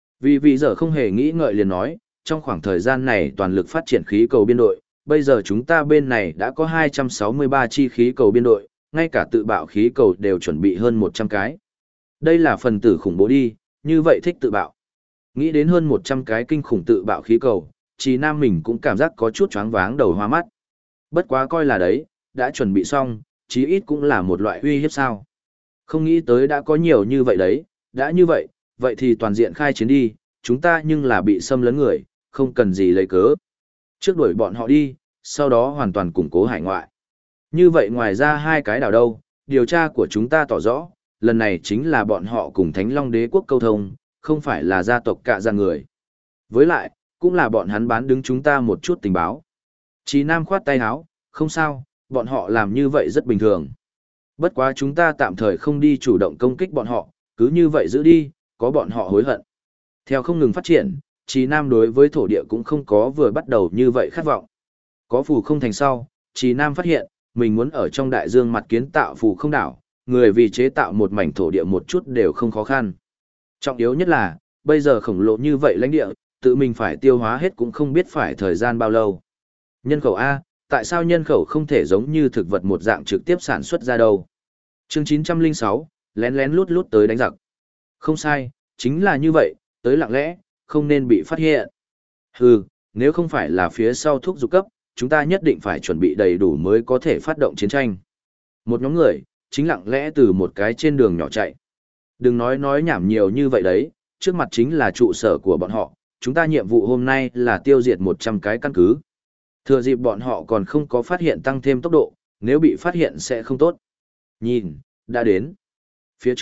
Vì giờ không hề nghĩ ngợi liền nói, trong khoảng thời gian này toàn lực phát triển khí cầu biên đội, bây giờ chúng ta bên này đã có 263 chi khí cầu biên đội, ngay cả tự bạo khí cầu đều chuẩn bị hơn 100 cái. Đây là phần tử khủng bố đi, như vậy thích tự bạo. Nghĩ đến hơn 100 cái kinh khủng tự bạo khí cầu, Chí Nam mình cũng cảm giác có chút choáng váng đầu hoa mắt. Bất quá coi là đấy, đã chuẩn bị xong, chí ít cũng là một loại uy hiếp sao. Không nghĩ tới đã có nhiều như vậy đấy, đã như vậy, vậy thì toàn diện khai chiến đi, chúng ta nhưng là bị xâm lấn người, không cần gì lấy cớ. Trước đuổi bọn họ đi, sau đó hoàn toàn củng cố hải ngoại. Như vậy ngoài ra hai cái đảo đâu, điều tra của chúng ta tỏ rõ, lần này chính là bọn họ cùng Thánh Long Đế quốc câu thông, không phải là gia tộc Cả Dạn người. Với lại, cũng là bọn hắn bán đứng chúng ta một chút tình báo. Chí Nam khoát tay áo, không sao, bọn họ làm như vậy rất bình thường. Bất quá chúng ta tạm thời không đi chủ động công kích bọn họ, cứ như vậy giữ đi, có bọn họ hối hận. Theo không ngừng phát triển, Chí Nam đối với thổ địa cũng không có vừa bắt đầu như vậy khát vọng. Có phù không thành sau, Chí Nam phát hiện, mình muốn ở trong đại dương mặt kiến tạo phù không đảo, người vì chế tạo một mảnh thổ địa một chút đều không khó khăn. Trọng yếu nhất là, bây giờ khổng lồ như vậy lãnh địa, tự mình phải tiêu hóa hết cũng không biết phải thời gian bao lâu. Nhân khẩu A, tại sao nhân khẩu không thể giống như thực vật một dạng trực tiếp sản xuất ra đâu? Chương 906, lén lén lút lút tới đánh giặc. Không sai, chính là như vậy, tới lặng lẽ, không nên bị phát hiện. Hừ, nếu không phải là phía sau thuốc dục cấp, chúng ta nhất định phải chuẩn bị đầy đủ mới có thể phát động chiến tranh. Một nhóm người, chính lặng lẽ từ một cái trên đường nhỏ chạy. Đừng nói nhảm nhiều như vậy đấy, trước mặt chính là trụ sở của bọn họ, chúng ta nhiệm vụ hôm nay là tiêu diệt 100 cái căn cứ. Thừa dịp bọn họ còn không có phát hiện tăng thêm tốc độ, nếu bị phát hiện sẽ không tốt. Nhìn, đã đến. Phía trước,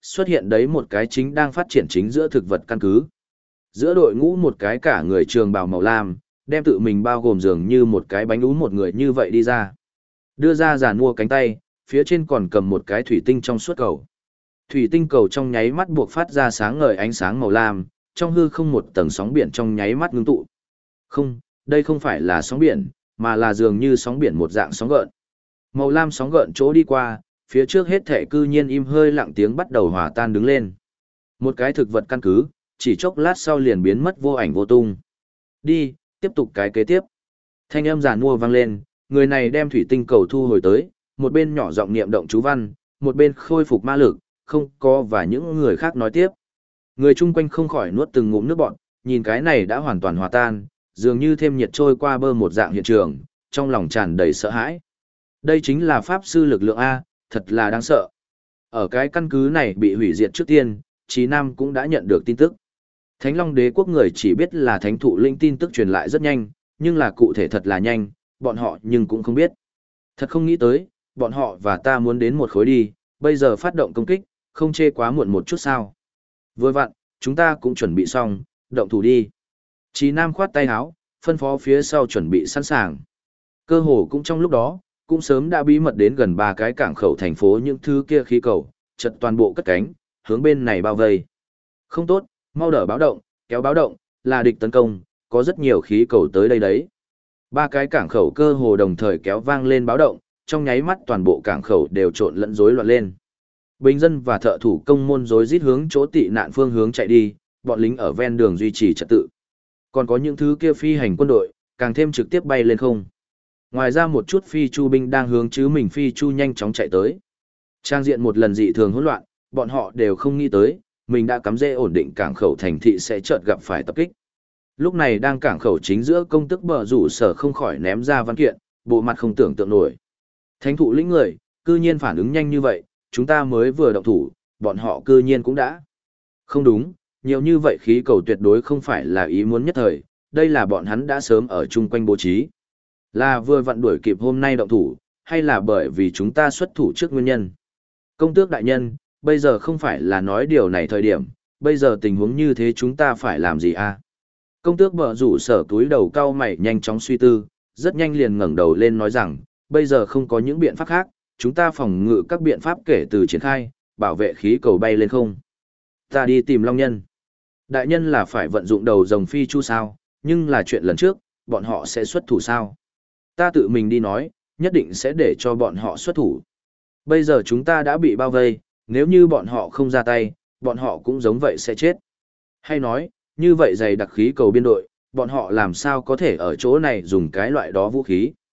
xuất hiện đấy một cái chính đang phát triển chính giữa thực vật căn cứ. Giữa đội ngũ một cái cả người trường bào màu lam, đem tự mình bao gồm dường như một cái bánh ú một người như vậy đi ra. Đưa ra giàn mua cánh tay, phía trên còn cầm một cái thủy tinh trong suốt cầu. Thủy tinh cầu trong nháy mắt buộc phát ra sáng ngời ánh sáng màu lam, trong hư không một tầng sóng biển trong nháy mắt ngưng tụ. Không, đây không phải là sóng biển, mà là dường như sóng biển một dạng sóng gợn. Màu lam sóng gợn chỗ đi qua, phía trước hết thể cư nhiên im hơi lặng tiếng bắt đầu hòa tan đứng lên. Một cái thực vật căn cứ, chỉ chốc lát sau liền biến mất vô ảnh vô tung. Đi, tiếp tục cái kế tiếp. Thanh âm giàn mua vang lên, người này đem thủy tinh cầu thu hồi tới, một bên nhỏ giọng niệm động chú văn, một bên khôi phục ma lực, không có và những người khác nói tiếp. Người chung quanh không khỏi nuốt từng ngụm nước bọt, nhìn cái này đã hoàn toàn hòa tan, dường như thêm nhiệt trôi qua bơ một dạng hiện trường, trong lòng tràn đầy sợ hãi. Đây chính là pháp sư lực lượng A, thật là đáng sợ. Ở cái căn cứ này bị hủy diệt trước tiên, Chí Nam cũng đã nhận được tin tức. Thánh Long Đế quốc người chỉ biết là thánh thụ linh tin tức truyền lại rất nhanh, nhưng là cụ thể thật là nhanh, bọn họ nhưng cũng không biết. Thật không nghĩ tới, bọn họ và ta muốn đến một khối đi, bây giờ phát động công kích, không chê quá muộn một chút sao. Vừa vặn, chúng ta cũng chuẩn bị xong, động thủ đi. Chí Nam khoát tay áo, phân phó phía sau chuẩn bị sẵn sàng. Cơ hồ cũng trong lúc đó, cũng sớm đã bí mật đến gần 3 cái cảng khẩu thành phố những thứ kia khí cầu, chật toàn bộ cất cánh, hướng bên này bao vây. Không tốt, mau đỡ báo động, kéo báo động, là địch tấn công, có rất nhiều khí cầu tới đây đấy. 3 cái cảng khẩu cơ hồ đồng thời kéo vang lên báo động, trong nháy mắt toàn bộ cảng khẩu đều trộn lẫn rối loạn lên. Bình dân và thợ thủ công môn rối rít hướng chỗ tị nạn phương hướng chạy đi, bọn lính ở ven đường duy trì trật tự. Còn có những thứ kia phi hành quân đội, càng thêm trực tiếp bay lên không. Ngoài ra một chút phi chu binh đang hướng chứ mình phi chu nhanh chóng chạy tới. Trang diện một lần dị thường hỗn loạn, bọn họ đều không nghĩ tới, mình đã cắm rễ ổn định cảng khẩu thành thị sẽ chợt gặp phải tập kích. Lúc này đang cảng khẩu chính giữa công tức bờ rủ sở không khỏi ném ra văn kiện, bộ mặt không tưởng tượng nổi. Thánh thụ lĩnh người, cư nhiên phản ứng nhanh như vậy, chúng ta mới vừa động thủ, bọn họ cư nhiên cũng đã. Không đúng, nhiều như vậy khí cầu tuyệt đối không phải là ý muốn nhất thời, đây là bọn hắn đã sớm ở chung quanh bố trí. Là vừa vặn đuổi kịp hôm nay động thủ, hay là bởi vì chúng ta xuất thủ trước nguyên nhân. Công tước đại nhân, bây giờ không phải là nói điều này thời điểm, bây giờ tình huống như thế chúng ta phải làm gì à? Công tước bờ rủ sở túi đầu cau mày nhanh chóng suy tư, rất nhanh liền ngẩng đầu lên nói rằng, bây giờ không có những biện pháp khác, chúng ta phòng ngự các biện pháp kể từ triển khai, bảo vệ khí cầu bay lên không. Ta đi tìm Long Nhân. Đại nhân là phải vận dụng đầu rồng phi chu sao, nhưng là chuyện lần trước, bọn họ sẽ xuất thủ sao? Ta tự mình đi nói, nhất định sẽ để cho bọn họ xuất thủ. Bây giờ chúng ta đã bị bao vây, nếu như bọn họ không ra tay, bọn họ cũng giống vậy sẽ chết. Hay nói, như vậy dày đặc khí cầu biên đội, bọn họ làm sao có thể ở chỗ này dùng cái loại đó vũ khí.